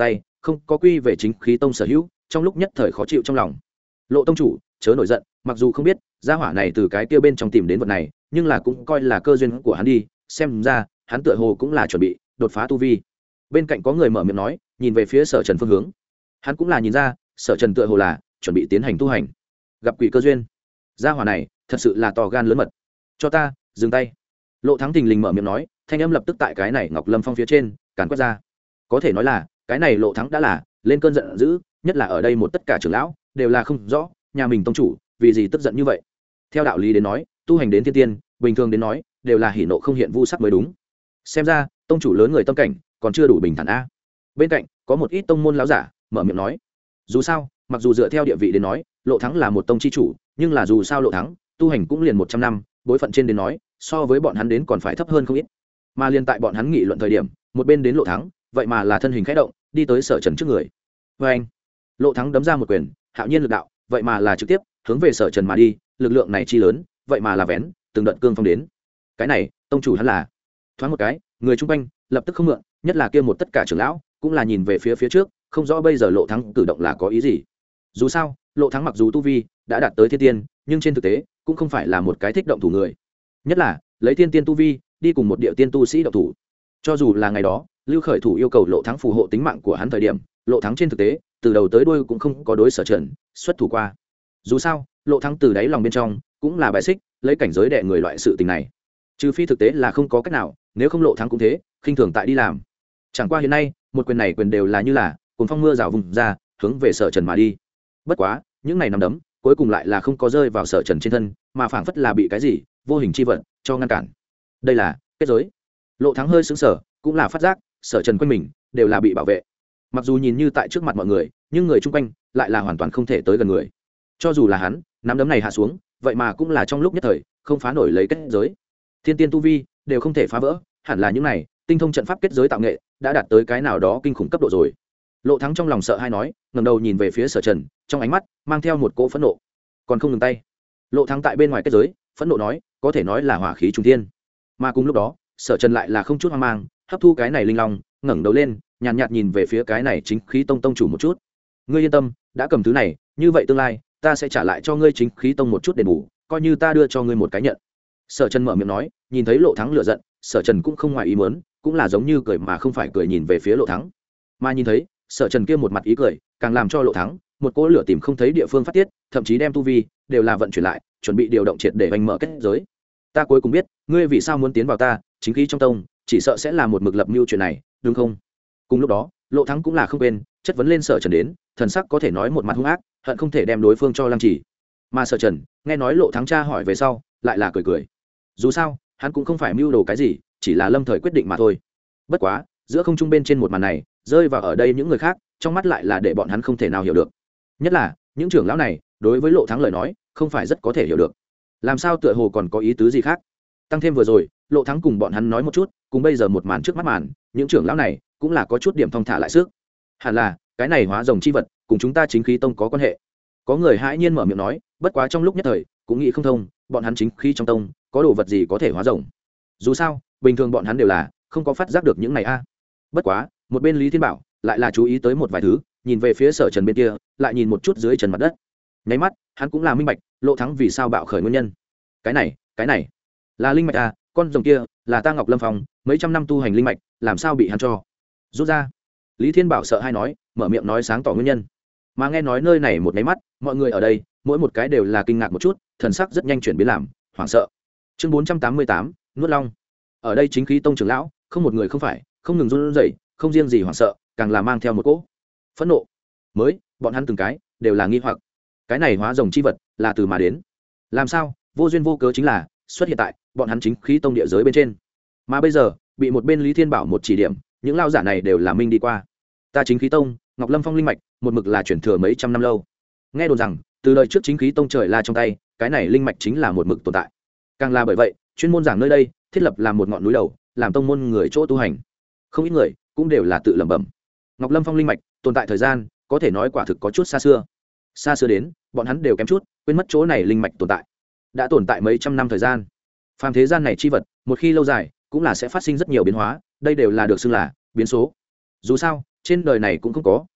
không có quy về chính khí tông sở hữu, trong lúc nhất thời khó chịu trong lòng. Lộ tông chủ chớ nổi giận, mặc dù không biết gia hỏa này từ cái kia bên trong tìm đến vật này, nhưng là cũng coi là cơ duyên của hắn đi, xem ra hắn tựa hồ cũng là chuẩn bị đột phá tu vi. Bên cạnh có người mở miệng nói, nhìn về phía Sở Trần phương hướng, hắn cũng là nhìn ra Sở Trần tựa hồ là chuẩn bị tiến hành tu hành, gặp quỷ cơ duyên. Gia hỏa này thật sự là to gan lớn mật. Cho ta dừng tay. Lộ Thắng thình lình mở miệng nói, thanh âm lập tức tại cái này Ngọc Lâm Phong phía trên càn quét ra. Có thể nói là cái này Lộ Thắng đã là lên cơn giận dữ, nhất là ở đây một tất cả trưởng lão đều là không rõ nhà mình tông chủ vì gì tức giận như vậy. Theo đạo lý đến nói, tu hành đến thiên tiên, bình thường đến nói đều là hỉ nộ không hiện vu sắc mới đúng. Xem ra tông chủ lớn người tâm cảnh còn chưa đủ bình thản a. Bên cạnh có một ít tông môn lão giả mở miệng nói, dù sao mặc dù dựa theo địa vị đến nói Lộ Thắng là một tông chi chủ, nhưng là dù sao Lộ Thắng tu hành cũng liền 100 năm, bối phận trên đến nói so với bọn hắn đến còn phải thấp hơn không ít. Mà liền tại bọn hắn nghị luận thời điểm, một bên đến Lộ Thắng vậy mà là thân hình khẽ động đi tới Sở Trần trước người. Vê anh, Lộ Thắng đấm ra một quyền, hạo nhiên lực đạo vậy mà là trực tiếp hướng về Sở Trần mà đi, lực lượng này chi lớn vậy mà là vén từng đợt cương phong đến. Cái này tông chủ hắn là. Thoáng một cái người chung quanh lập tức không mượn, nhất là kia một tất cả trưởng lão cũng là nhìn về phía trước, không rõ bây giờ Lộ Thắng cử động là có ý gì. Dù sao Lộ Thắng mặc dù tu vi đã đạt tới thiên tiên, nhưng trên thực tế cũng không phải là một cái thích động thủ người, nhất là lấy thiên tiên tu vi đi cùng một địa tiên tu sĩ động thủ. Cho dù là ngày đó Lưu Khởi Thủ yêu cầu Lộ Thắng phù hộ tính mạng của hắn thời điểm, Lộ Thắng trên thực tế từ đầu tới đuôi cũng không có đối Sở Trần xuất thủ qua. Dù sao Lộ Thắng từ đáy lòng bên trong cũng là bài xích lấy cảnh giới đệ người loại sự tình này, trừ phi thực tế là không có cách nào, nếu không Lộ Thắng cũng thế khinh thường tại đi làm. Chẳng qua hiện nay một quyền này quyền đều là như là cùng phong mưa rào vùng ra hướng về Sở Trần mà đi. Bất quá những này nằm đấm cuối cùng lại là không có rơi vào Sở Trần trên thân, mà phảng phất là bị cái gì vô hình chi vật cho ngăn cản. Đây là kết giới. Lộ Thắng hơi sững sờ, cũng là phát giác Sở Trần quanh mình đều là bị bảo vệ. Mặc dù nhìn như tại trước mặt mọi người, nhưng người chung quanh lại là hoàn toàn không thể tới gần người. Cho dù là hắn nắm đấm này hạ xuống, vậy mà cũng là trong lúc nhất thời không phá nổi lấy kết giới. Thiên tiên tu vi đều không thể phá vỡ, hẳn là những này tinh thông trận pháp kết giới tạo nghệ đã đạt tới cái nào đó kinh khủng cấp độ rồi. Lộ Thắng trong lòng sợ hãi nói, ngẩng đầu nhìn về phía Sở Trần, trong ánh mắt mang theo một cỗ phẫn nộ. Còn không ngừng tay. Lộ Thắng tại bên ngoài kết giới phẫn nộ nói, có thể nói là hỏa khí trung thiên. Mà cùng lúc đó Sở Trần lại là không chút hoang mang hấp thu cái này linh long, ngẩng đầu lên nhàn nhạt nhìn về phía cái này chính khí tông tông chủ một chút. Ngươi yên tâm, đã cầm thứ này, như vậy tương lai ta sẽ trả lại cho ngươi chính khí tông một chút đền bù, coi như ta đưa cho ngươi một cái nhận. Sở Trần mở miệng nói, nhìn thấy Lộ Thắng lửa giận, Sở Trần cũng không ngoài ý muốn, cũng là giống như cười mà không phải cười nhìn về phía Lộ Thắng. Mà nhìn thấy Sở Trần kia một mặt ý cười, càng làm cho Lộ Thắng một cỗ lửa tìm không thấy địa phương phát tiết, thậm chí đem tu vi đều là vận chuyển lại, chuẩn bị điều động triệt để hành mở kết giới. Ta cuối cùng biết ngươi vì sao muốn tiến vào ta chính khí trong tông, chỉ sợ sẽ là một mực lập mưu chuyện này, đúng không? Cùng lúc đó Lộ Thắng cũng là không quên chất vấn lên Sở Trần đến, thần sắc có thể nói một mặt hung ác, hận không thể đem đối phương cho lăng trì. Mà Sở Trần nghe nói Lộ Thắng tra hỏi về sau lại là cười cười, dù sao hắn cũng không phải mưu đồ cái gì, chỉ là lâm thời quyết định mà thôi. Bất quá giữa không trung bên trên một màn này rơi vào ở đây những người khác trong mắt lại là để bọn hắn không thể nào hiểu được, nhất là những trưởng lão này đối với Lộ Thắng lời nói không phải rất có thể hiểu được, làm sao tựa hồ còn có ý tứ gì khác. Tăng thêm vừa rồi Lộ Thắng cùng bọn hắn nói một chút, cùng bây giờ một màn trước mắt màn, những trưởng lão này cũng là có chút điểm thong thả lại sức. Hẳn là cái này hóa rồng chi vật cùng chúng ta chính khí tông có quan hệ. Có người hãi nhiên mở miệng nói, bất quá trong lúc nhất thời cũng nghĩ không thông, bọn hắn chính khí trong tông có đồ vật gì có thể hóa rồng. Dù sao bình thường bọn hắn đều là không có phát giác được những này a. Bất quá một bên Lý Thiên Bảo lại là chú ý tới một vài thứ, nhìn về phía Sở Trần bên kia, lại nhìn một chút dưới trần mặt đất. Nháy mắt hắn cũng là minh bạch Lộ Thắng vì sao bạo khởi nguyên nhân. Cái này là linh mạch a, con rồng kia là ta Ngọc Lâm Phong mấy trăm năm tu hành linh mạch, làm sao bị hắn cho rút ra. Lý Thiên Bảo sợ hay nói, mở miệng nói sáng tỏ nguyên nhân. Mà nghe nói nơi này một nháy mắt, mọi người ở đây mỗi một cái đều là kinh ngạc một chút, thần sắc rất nhanh chuyển biến làm hoảng sợ. Chương 488, nuốt long. Ở đây chính khí tông trưởng lão không một người không phải không ngừng run rẩy, không riêng gì hoảng sợ, càng là mang theo một cỗ phẫn nộ. Mới bọn hắn từng cái đều là nghi hoặc, cái này hóa rồng chi vật là từ mà đến, làm sao vô duyên vô cớ chính là xuất hiện tại bọn hắn chính khí tông địa giới bên trên. Mà bây giờ bị một bên Lý Thiên Bảo một chỉ điểm, những lao giả này đều là minh đi qua. Ta chính khí tông Ngọc Lâm Phong linh mạch một mực là chuyển thừa mấy trăm năm lâu, nghe đồn rằng từ đời trước chính khí tông trời la trong tay, cái này linh mạch chính là một mực tồn tại. Càng là bởi vậy chuyên môn giảng nơi đây thiết lập làm một ngọn núi đầu, làm tông môn người chỗ tu hành. Không ít người cũng đều là tự lẩm bẩm, Ngọc Lâm Phong linh mạch tồn tại thời gian có thể nói quả thực có chút xa xưa đến bọn hắn đều kém chút quên mất chỗ này linh mạch tồn tại, đã tồn tại mấy trăm năm thời gian. Phàm thế gian này chi vật một khi lâu dài cũng là sẽ phát sinh rất nhiều biến hóa, đây đều là được xưng là biến số. Dù sao trên đời này cũng không có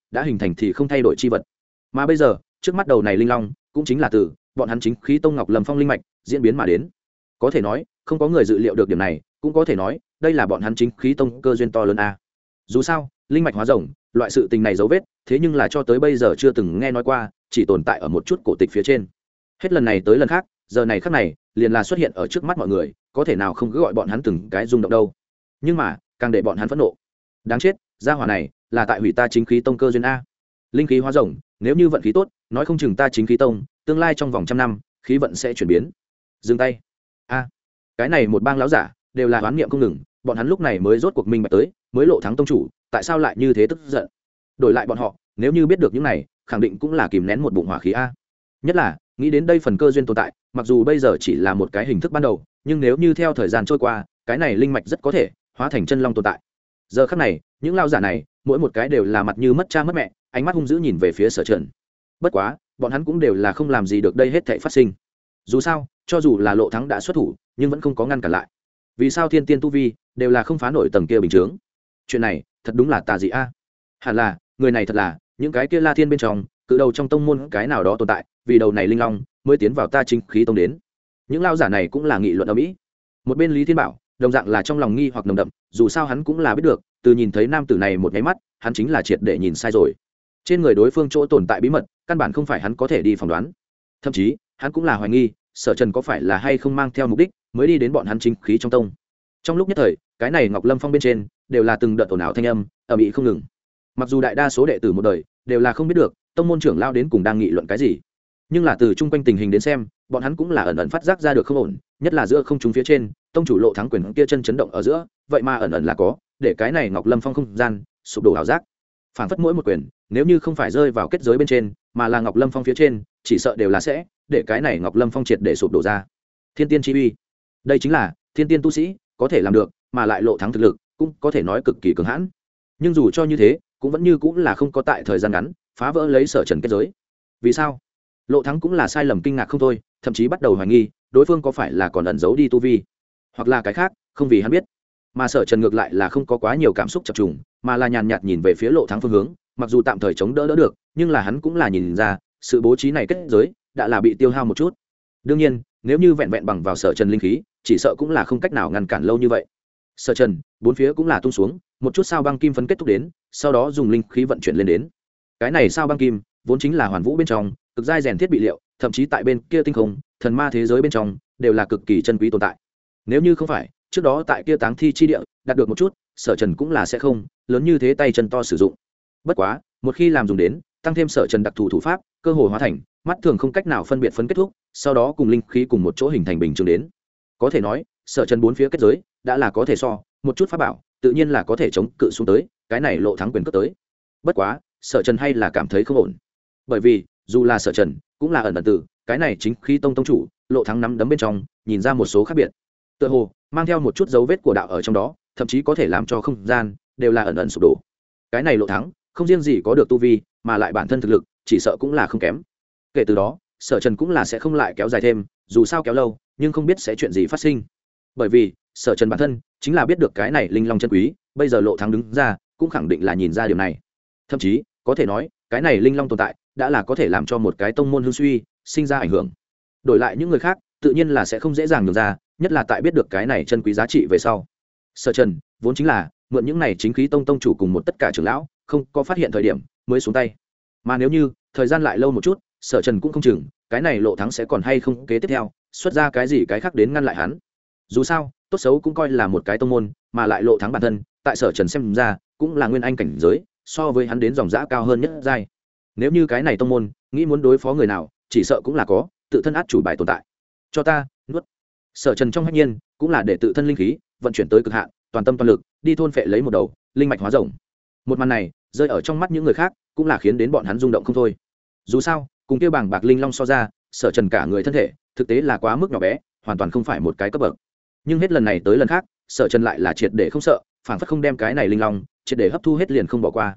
đã hình thành thì không thay đổi chi vật. Mà bây giờ trước mắt đầu này linh long cũng chính là từ bọn hắn chính khí tông Ngọc Lâm Phong linh mạch diễn biến mà đến. Có thể nói không có người dự liệu được điểm này, cũng có thể nói đây là bọn hắn chính khí tông cơ duyên to lớn a. Dù sao linh mạch hóa rồng loại sự tình này dấu vết thế nhưng là cho tới bây giờ chưa từng nghe nói qua, chỉ tồn tại ở một chút cổ tịch phía trên. Hết lần này tới lần khác, giờ này khắc này liền là xuất hiện ở trước mắt mọi người, có thể nào không cứ gọi bọn hắn từng cái rung động đâu. Nhưng mà càng để bọn hắn phẫn nộ, đáng chết, gia hỏa này là tại hủy ta chính khí tông cơ duyên a. Linh khí hóa rồng, nếu như vận khí tốt, nói không chừng ta chính khí tông tương lai trong vòng 100 năm khí vận sẽ chuyển biến. Dừng tay a. Cái này một bang lão giả đều là oán niệm không ngừng, bọn hắn lúc này mới rốt cuộc minh bạch tới, mới lộ thắng tông chủ tại sao lại như thế tức giận. Đổi lại bọn họ nếu như biết được những này, khẳng định cũng là kìm nén một bụng hỏa khí a. Nhất là nghĩ đến đây phần cơ duyên tồn tại, mặc dù bây giờ chỉ là một cái hình thức ban đầu, nhưng nếu như theo thời gian trôi qua, cái này linh mạch rất có thể hóa thành chân long tồn tại. Giờ khắc này những lao giả này mỗi một cái đều là mặt như mất cha mất mẹ, ánh mắt hung dữ nhìn về phía Sở Trần. Bất quá bọn hắn cũng đều là không làm gì được đây hết thảy phát sinh. Dù sao cho dù là Lộ Thắng đã xuất thủ, nhưng vẫn không có ngăn cản lại. Vì sao thiên tiên tu vi đều là không phá nổi tầng kia bình chướng? Chuyện này thật đúng là tà dị a. Hẳn là người này thật là những cái kia La Thiên bên trong cự đầu trong tông môn cái nào đó tồn tại, vì đầu này linh long mới tiến vào ta chính khí tông đến. Những lao giả này cũng là nghị luận ở mỹ. Một bên Lý Thiên Bảo đồng dạng là trong lòng nghi hoặc nồng đậm, dù sao hắn cũng là biết được, từ nhìn thấy nam tử này một cái mắt, hắn chính là triệt để nhìn sai rồi. Trên người đối phương chỗ tồn tại bí mật, căn bản không phải hắn có thể đi phỏng đoán. Thậm chí hắn cũng là hoài nghi Sở Trần có phải là hay không mang theo mục đích mới đi đến bọn hắn chính khí trong tông. Trong lúc nhất thời cái này Ngọc Lâm Phong bên trên đều là từng đợt ồn ào thanh âm ở mỹ không ngừng. Mặc dù đại đa số đệ tử một đời đều là không biết được tông môn trưởng lao đến cùng đang nghị luận cái gì, nhưng là từ chung quanh tình hình đến xem, bọn hắn cũng là ẩn ẩn phát giác ra được không ổn, nhất là giữa không trung phía trên tông chủ Lộ Thắng quyền kia chân chấn động ở giữa, vậy mà ẩn ẩn là có để cái này Ngọc Lâm Phong không gian sụp đổ ảo giác. Phản phất mỗi một quyền nếu như không phải rơi vào kết giới bên trên, mà là Ngọc Lâm Phong phía trên, chỉ sợ đều là sẽ để cái này Ngọc Lâm Phong triệt để sụp đổ ra. Thiên tiên chi uy, đây chính là thiên tiên tu sĩ có thể làm được, mà lại Lộ Thắng thực lực cũng có thể nói cực kỳ cường hãn. Nhưng dù cho như thế, cũng vẫn như cũng là không có tại thời gian ngắn phá vỡ lấy Sở Trần kết giới. Vì sao? Lộ Thắng cũng là sai lầm kinh ngạc không thôi, thậm chí bắt đầu hoài nghi đối phương có phải là còn ẩn giấu đi tu vi, hoặc là cái khác không vì hắn biết. Mà Sở Trần ngược lại là không có quá nhiều cảm xúc chập trùng, mà là nhàn nhạt nhìn về phía Lộ Thắng phương hướng, mặc dù tạm thời chống đỡ được, nhưng là hắn cũng là nhìn ra sự bố trí này kết giới đã là bị tiêu hao một chút. Đương nhiên nếu như vẹn vẹn bằng vào Sở Trần linh khí, chỉ sợ cũng là không cách nào ngăn cản lâu như vậy. Sở Trần bốn phía cũng là tung xuống một chút sao băng kim phấn kết thúc đến, sau đó dùng linh khí vận chuyển lên đến. Cái này sao băng kim vốn chính là hoàn vũ bên trong cực giai rèn thiết bị liệu, thậm chí tại bên kia tinh không thần ma thế giới bên trong đều là cực kỳ chân quý tồn tại. Nếu như không phải trước đó tại kia táng thi chi địa đạt được một chút, Sở Trần cũng là sẽ không lớn như thế tay chân to sử dụng. Bất quá một khi làm dùng đến, tăng thêm Sở Trần đặc thù thủ pháp, cơ hồ hóa thành mắt thường không cách nào phân biệt phấn kết thúc, sau đó cùng linh khí cùng một chỗ hình thành bình chứng đến. Có thể nói Sở Trần bốn phía kết giới đã là có thể so một chút pháp bảo, tự nhiên là có thể chống cự xuống tới cái này Lộ Thắng quyền cướp tới. Bất quá Sở Trần hay là cảm thấy không ổn, bởi vì dù là Sở Trần cũng là ẩn ẩn từ cái này chính khí tông tông chủ Lộ Thắng nắm đấm bên trong nhìn ra một số khác biệt, tựa hồ mang theo một chút dấu vết của đạo ở trong đó, thậm chí có thể làm cho không gian đều là ẩn ẩn sụp đổ. Cái này Lộ Thắng không riêng gì có được tu vi, mà lại bản thân thực lực chỉ sợ cũng là không kém. Kể từ đó Sở Trần cũng là sẽ không lại kéo dài thêm, dù sao kéo lâu nhưng không biết sẽ chuyện gì phát sinh, bởi vì Sở Trần bản thân chính là biết được cái này linh long chân quý, bây giờ Lộ Thắng đứng ra cũng khẳng định là nhìn ra điều này. Thậm chí có thể nói cái này linh long tồn tại đã là có thể làm cho một cái tông môn hưng suy sinh ra ảnh hưởng. Đổi lại những người khác tự nhiên là sẽ không dễ dàng nhường ra, nhất là tại biết được cái này chân quý giá trị về sau. Sở Trần vốn chính là mượn những này chính khí tông tông chủ cùng một tất cả trưởng lão không có phát hiện thời điểm mới xuống tay, mà nếu như thời gian lại lâu một chút, Sở Trần cũng không chừng cái này Lộ Thắng sẽ còn hay không kế tiếp theo xuất ra cái gì cái khác đến ngăn lại hắn. Dù sao tốt xấu cũng coi là một cái tông môn, mà lại Lộ Thắng bản thân tại Sở Trần xem ra cũng là nguyên anh cảnh giới, so với hắn đến dòng dã cao hơn nhất giai. Nếu như cái này tông môn nghĩ muốn đối phó người nào, chỉ sợ cũng là có tự thân át chủ bài tồn tại. Cho ta nuốt. Sở Trần trong hách nhiên cũng là để tự thân linh khí vận chuyển tới cực hạn, toàn tâm toàn lực đi thôn phệ lấy một đầu linh mạch hóa rồng. Một màn này rơi ở trong mắt những người khác cũng là khiến đến bọn hắn rung động không thôi. Dù sao cùng kia bảng bạc linh long so ra, Sở Trần cả người thân thể thực tế là quá mức nhỏ bé, hoàn toàn không phải một cái cấp bậc. Nhưng hết lần này tới lần khác, Sở Trần lại là triệt để không sợ, phảng phất không đem cái này linh long triệt để hấp thu hết liền không bỏ qua.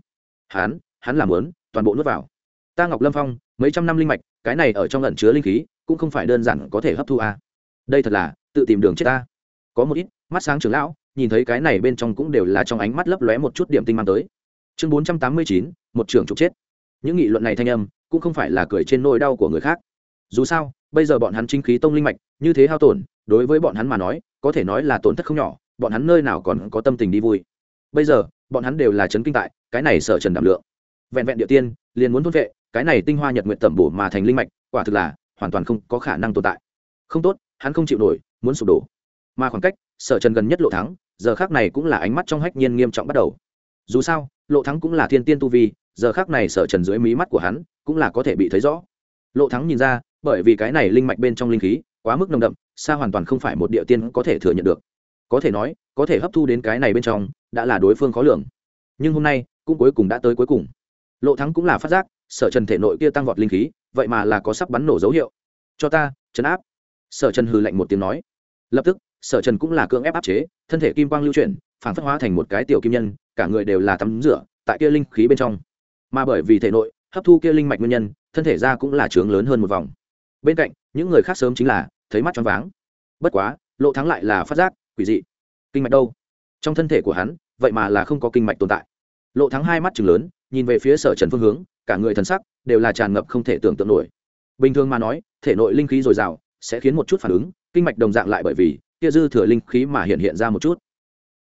Hắn làm muốn toàn bộ nuốt vào. Ta Ngọc Lâm Phong mấy trăm năm linh mạch, cái này ở trong ẩn chứa linh khí cũng không phải đơn giản có thể hấp thu a. Đây thật là tự tìm đường chết ta. Có một ít mắt sáng trưởng lão nhìn thấy cái này bên trong cũng đều là trong ánh mắt lấp lóe một chút điểm tinh mang tới. chương 489, một trưởng trục chết. Những nghị luận này thanh âm cũng không phải là cười trên nỗi đau của người khác. Dù sao bây giờ bọn hắn chính khí tông linh mạch như thế hao tổn, đối với bọn hắn mà nói có thể nói là tổn thất không nhỏ, bọn hắn nơi nào còn có tâm tình đi vui. Bây giờ bọn hắn đều là chấn kinh tại cái này Sở Trần đảm lượng, vẹn vẹn địa tiên liền muốn thôn vệ cái này tinh hoa nhật nguyện tẩm bổ mà thành linh mạch, quả thực là hoàn toàn không có khả năng tồn tại. Không tốt, hắn không chịu nổi, muốn sụp đổ. Mà khoảng cách Sở Trần gần nhất Lộ Thắng giờ khác này cũng là ánh mắt trong hách nhiên nghiêm trọng bắt đầu. Dù sao Lộ Thắng cũng là thiên tiên tu vi, giờ khác này Sở Trần dưới mí mắt của hắn cũng là có thể bị thấy rõ. Lộ Thắng nhìn ra, bởi vì cái này linh mạch bên trong linh khí quá mức nồng đậm, xa hoàn toàn không phải một địa tiên có thể thừa nhận được. Có thể nói có thể hấp thu đến cái này bên trong đã là đối phương khó lường, nhưng hôm nay cũng cuối cùng đã tới cuối cùng. Lộ Thắng cũng là phát giác Sở Trần thể nội kia tăng vọt linh khí vậy mà là có sắp bắn nổ dấu hiệu. Cho ta trấn áp. Sở Trần hừ lạnh một tiếng nói. Lập tức Sở Trần cũng là cưỡng ép áp chế thân thể kim quang lưu chuyển, phản phất hóa thành một cái tiểu kim nhân, cả người đều là tắm rửa tại kia linh khí bên trong. Mà bởi vì thể nội hấp thu kia linh mạch nguyên nhân, thân thể ra cũng là trướng lớn hơn một vòng. Bên cạnh những người khác sớm chính là thấy mắt choáng váng. Bất quá Lộ Thắng lại là phát giác quỷ dị, kinh mạch đâu? Trong thân thể của hắn vậy mà là không có kinh mạch tồn tại. Lộ Thắng hai mắt trừng lớn nhìn về phía Sở Trần phương hướng, cả người thần sắc đều là tràn ngập không thể tưởng tượng nổi. Bình thường mà nói thể nội linh khí dồi dào sẽ khiến một chút phản ứng, kinh mạch đồng dạng lại bởi vì kia dư thừa linh khí mà hiện ra một chút.